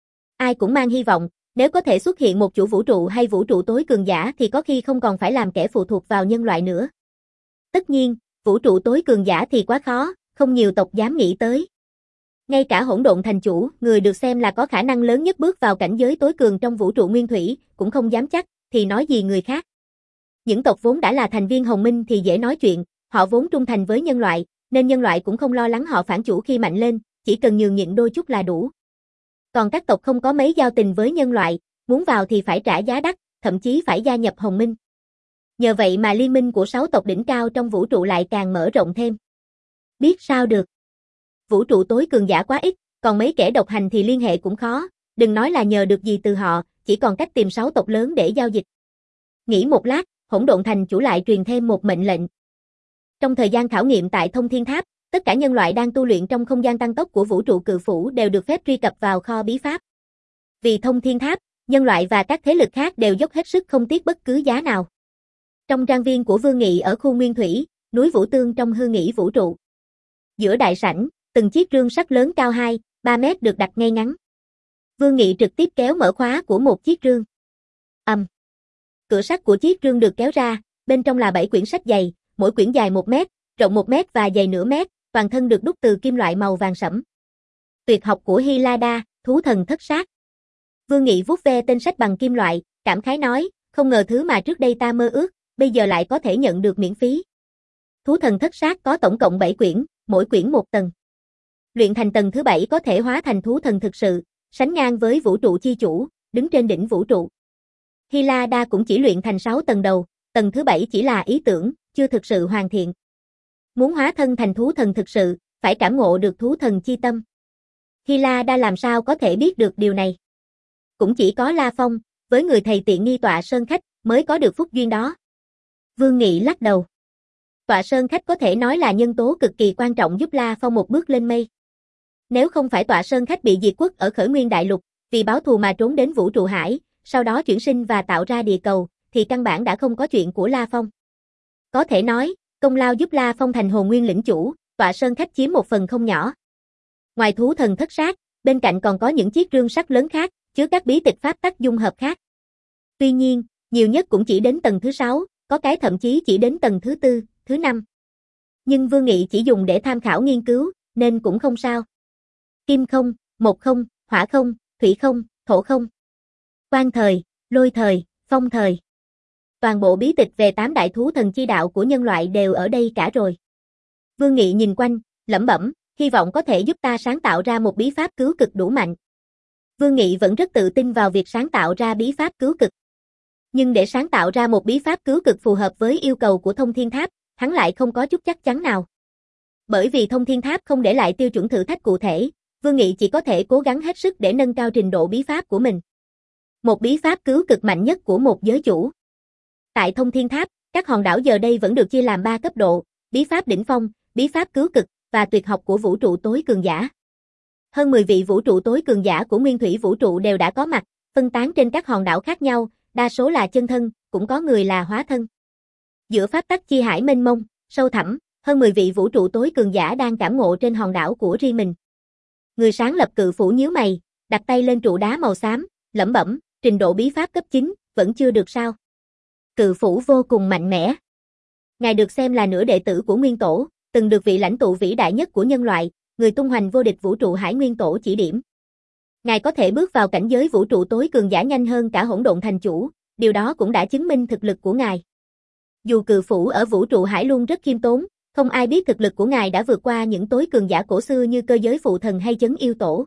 Ai cũng mang hy vọng, nếu có thể xuất hiện một chủ vũ trụ hay vũ trụ tối cường giả thì có khi không còn phải làm kẻ phụ thuộc vào nhân loại nữa. Tất nhiên, vũ trụ tối cường giả thì quá khó, không nhiều tộc dám nghĩ tới. Ngay cả Hỗn Độn Thành Chủ, người được xem là có khả năng lớn nhất bước vào cảnh giới tối cường trong vũ trụ nguyên thủy, cũng không dám chắc, thì nói gì người khác. Những tộc vốn đã là thành viên Hồng Minh thì dễ nói chuyện, họ vốn trung thành với nhân loại, nên nhân loại cũng không lo lắng họ phản chủ khi mạnh lên, chỉ cần nhường nhịn đôi chút là đủ. Còn các tộc không có mấy giao tình với nhân loại, muốn vào thì phải trả giá đắt, thậm chí phải gia nhập Hồng Minh. Nhờ vậy mà liên minh của sáu tộc đỉnh cao trong vũ trụ lại càng mở rộng thêm. Biết sao được. Vũ trụ tối cường giả quá ít, còn mấy kẻ độc hành thì liên hệ cũng khó, đừng nói là nhờ được gì từ họ, chỉ còn cách tìm sáu tộc lớn để giao dịch. Nghĩ một lát, Hỗn Độn Thành Chủ lại truyền thêm một mệnh lệnh. Trong thời gian khảo nghiệm tại Thông Thiên Tháp, tất cả nhân loại đang tu luyện trong không gian tăng tốc của vũ trụ cự phủ đều được phép truy cập vào kho bí pháp. Vì Thông Thiên Tháp, nhân loại và các thế lực khác đều dốc hết sức không tiếc bất cứ giá nào. Trong trang viên của Vương Nghị ở khu Nguyên Thủy, núi Vũ Tương trong hư nghĩ vũ trụ. Giữa đại sảnh, từng chiếc rương sắt lớn cao hai, ba mét được đặt ngay ngắn. Vương Nghị trực tiếp kéo mở khóa của một chiếc rương. Ầm. Um. Cửa sắt của chiếc rương được kéo ra, bên trong là bảy quyển sách dày, mỗi quyển dài một mét, rộng một mét và dày nửa mét, toàn thân được đúc từ kim loại màu vàng sẫm. Tuyệt học của Hylada, thú thần thất sát. Vương Nghị vuốt ve tên sách bằng kim loại, cảm khái nói, không ngờ thứ mà trước đây ta mơ ước, bây giờ lại có thể nhận được miễn phí. Thú thần thất sát có tổng cộng bảy quyển, mỗi quyển một tầng. Luyện thành tầng thứ bảy có thể hóa thành thú thần thực sự, sánh ngang với vũ trụ chi chủ, đứng trên đỉnh vũ trụ. Hylada cũng chỉ luyện thành sáu tầng đầu, tầng thứ bảy chỉ là ý tưởng, chưa thực sự hoàn thiện. Muốn hóa thân thành thú thần thực sự, phải cảm ngộ được thú thần chi tâm. Hylada làm sao có thể biết được điều này? Cũng chỉ có La Phong, với người thầy tiện nghi tọa sơn khách, mới có được phúc duyên đó. Vương Nghị lắc đầu. Tọa sơn khách có thể nói là nhân tố cực kỳ quan trọng giúp La Phong một bước lên mây. Nếu không phải tọa sơn khách bị diệt quốc ở Khởi Nguyên Đại Lục, vì báo thù mà trốn đến vũ trụ hải, sau đó chuyển sinh và tạo ra địa cầu, thì căn bản đã không có chuyện của La Phong. Có thể nói, công lao giúp La Phong thành hồn nguyên lĩnh chủ, tọa sơn khách chiếm một phần không nhỏ. Ngoài thú thần thất sát, bên cạnh còn có những chiếc rương sắt lớn khác, chứa các bí tịch pháp tắc dung hợp khác. Tuy nhiên, nhiều nhất cũng chỉ đến tầng thứ sáu, có cái thậm chí chỉ đến tầng thứ tư, thứ năm. Nhưng Vương Nghị chỉ dùng để tham khảo nghiên cứu, nên cũng không sao. Kim không, một không, hỏa không, thủy không, thổ không. Quang thời, lôi thời, phong thời. Toàn bộ bí tịch về tám đại thú thần chi đạo của nhân loại đều ở đây cả rồi. Vương Nghị nhìn quanh, lẩm bẩm, hy vọng có thể giúp ta sáng tạo ra một bí pháp cứu cực đủ mạnh. Vương Nghị vẫn rất tự tin vào việc sáng tạo ra bí pháp cứu cực. Nhưng để sáng tạo ra một bí pháp cứu cực phù hợp với yêu cầu của Thông Thiên Tháp, hắn lại không có chút chắc chắn nào. Bởi vì Thông Thiên Tháp không để lại tiêu chuẩn thử thách cụ thể, Vương Nghị chỉ có thể cố gắng hết sức để nâng cao trình độ bí pháp của mình. Một bí pháp cứu cực mạnh nhất của một giới chủ. Tại Thông Thiên Tháp, các hòn đảo giờ đây vẫn được chia làm ba cấp độ, bí pháp đỉnh phong, bí pháp cứu cực và tuyệt học của vũ trụ tối cường giả. Hơn mười vị vũ trụ tối cường giả của nguyên thủy vũ trụ đều đã có mặt, phân tán trên các hòn đảo khác nhau, đa số là chân thân, cũng có người là hóa thân. Giữa pháp tắc chi hải mênh mông, sâu thẳm, hơn mười vị vũ trụ tối cường giả đang cảm ngộ trên hòn đảo của riêng mình. Người sáng lập cự phủ nhíu mày, đặt tay lên trụ đá màu xám, lẩm bẩm, trình độ bí pháp cấp chín, vẫn chưa được sao? Cự phủ vô cùng mạnh mẽ. Ngài được xem là nửa đệ tử của Nguyên Tổ, từng được vị lãnh tụ vĩ đại nhất của nhân loại, người tung hoành vô địch vũ trụ hải Nguyên Tổ chỉ điểm. Ngài có thể bước vào cảnh giới vũ trụ tối cường giả nhanh hơn cả hỗn độn thành chủ, điều đó cũng đã chứng minh thực lực của ngài. Dù cự phủ ở vũ trụ hải luôn rất khiêm tốn, không ai biết thực lực của ngài đã vượt qua những tối cường giả cổ xưa như cơ giới phụ thần hay chấn yêu tổ.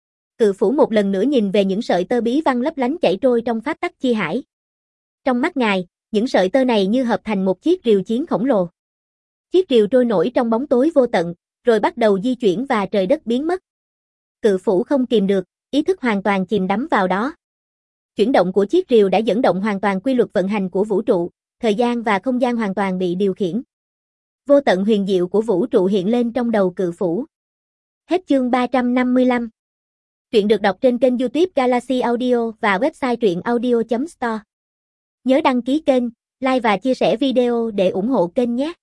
Cự phủ một lần nữa nhìn về những sợi tơ bí văn lấp lánh chảy trôi trong pháp tắc chi hải. Trong mắt ngài, những sợi tơ này như hợp thành một chiếc rìu chiến khổng lồ. Chiếc rìu trôi nổi trong bóng tối vô tận, rồi bắt đầu di chuyển và trời đất biến mất. Cự phủ không kìm được, ý thức hoàn toàn chìm đắm vào đó. Chuyển động của chiếc rìu đã dẫn động hoàn toàn quy luật vận hành của vũ trụ, thời gian và không gian hoàn toàn bị điều khiển. Vô tận huyền diệu của vũ trụ hiện lên trong đầu cự phủ. Hết chương ba trăm năm mươi lăm. Truyện được đọc trên kênh YouTube Galaxy Audio và website truyện audio chấm store. Nhớ đăng ký kênh, like và chia sẻ video để ủng hộ kênh nhé.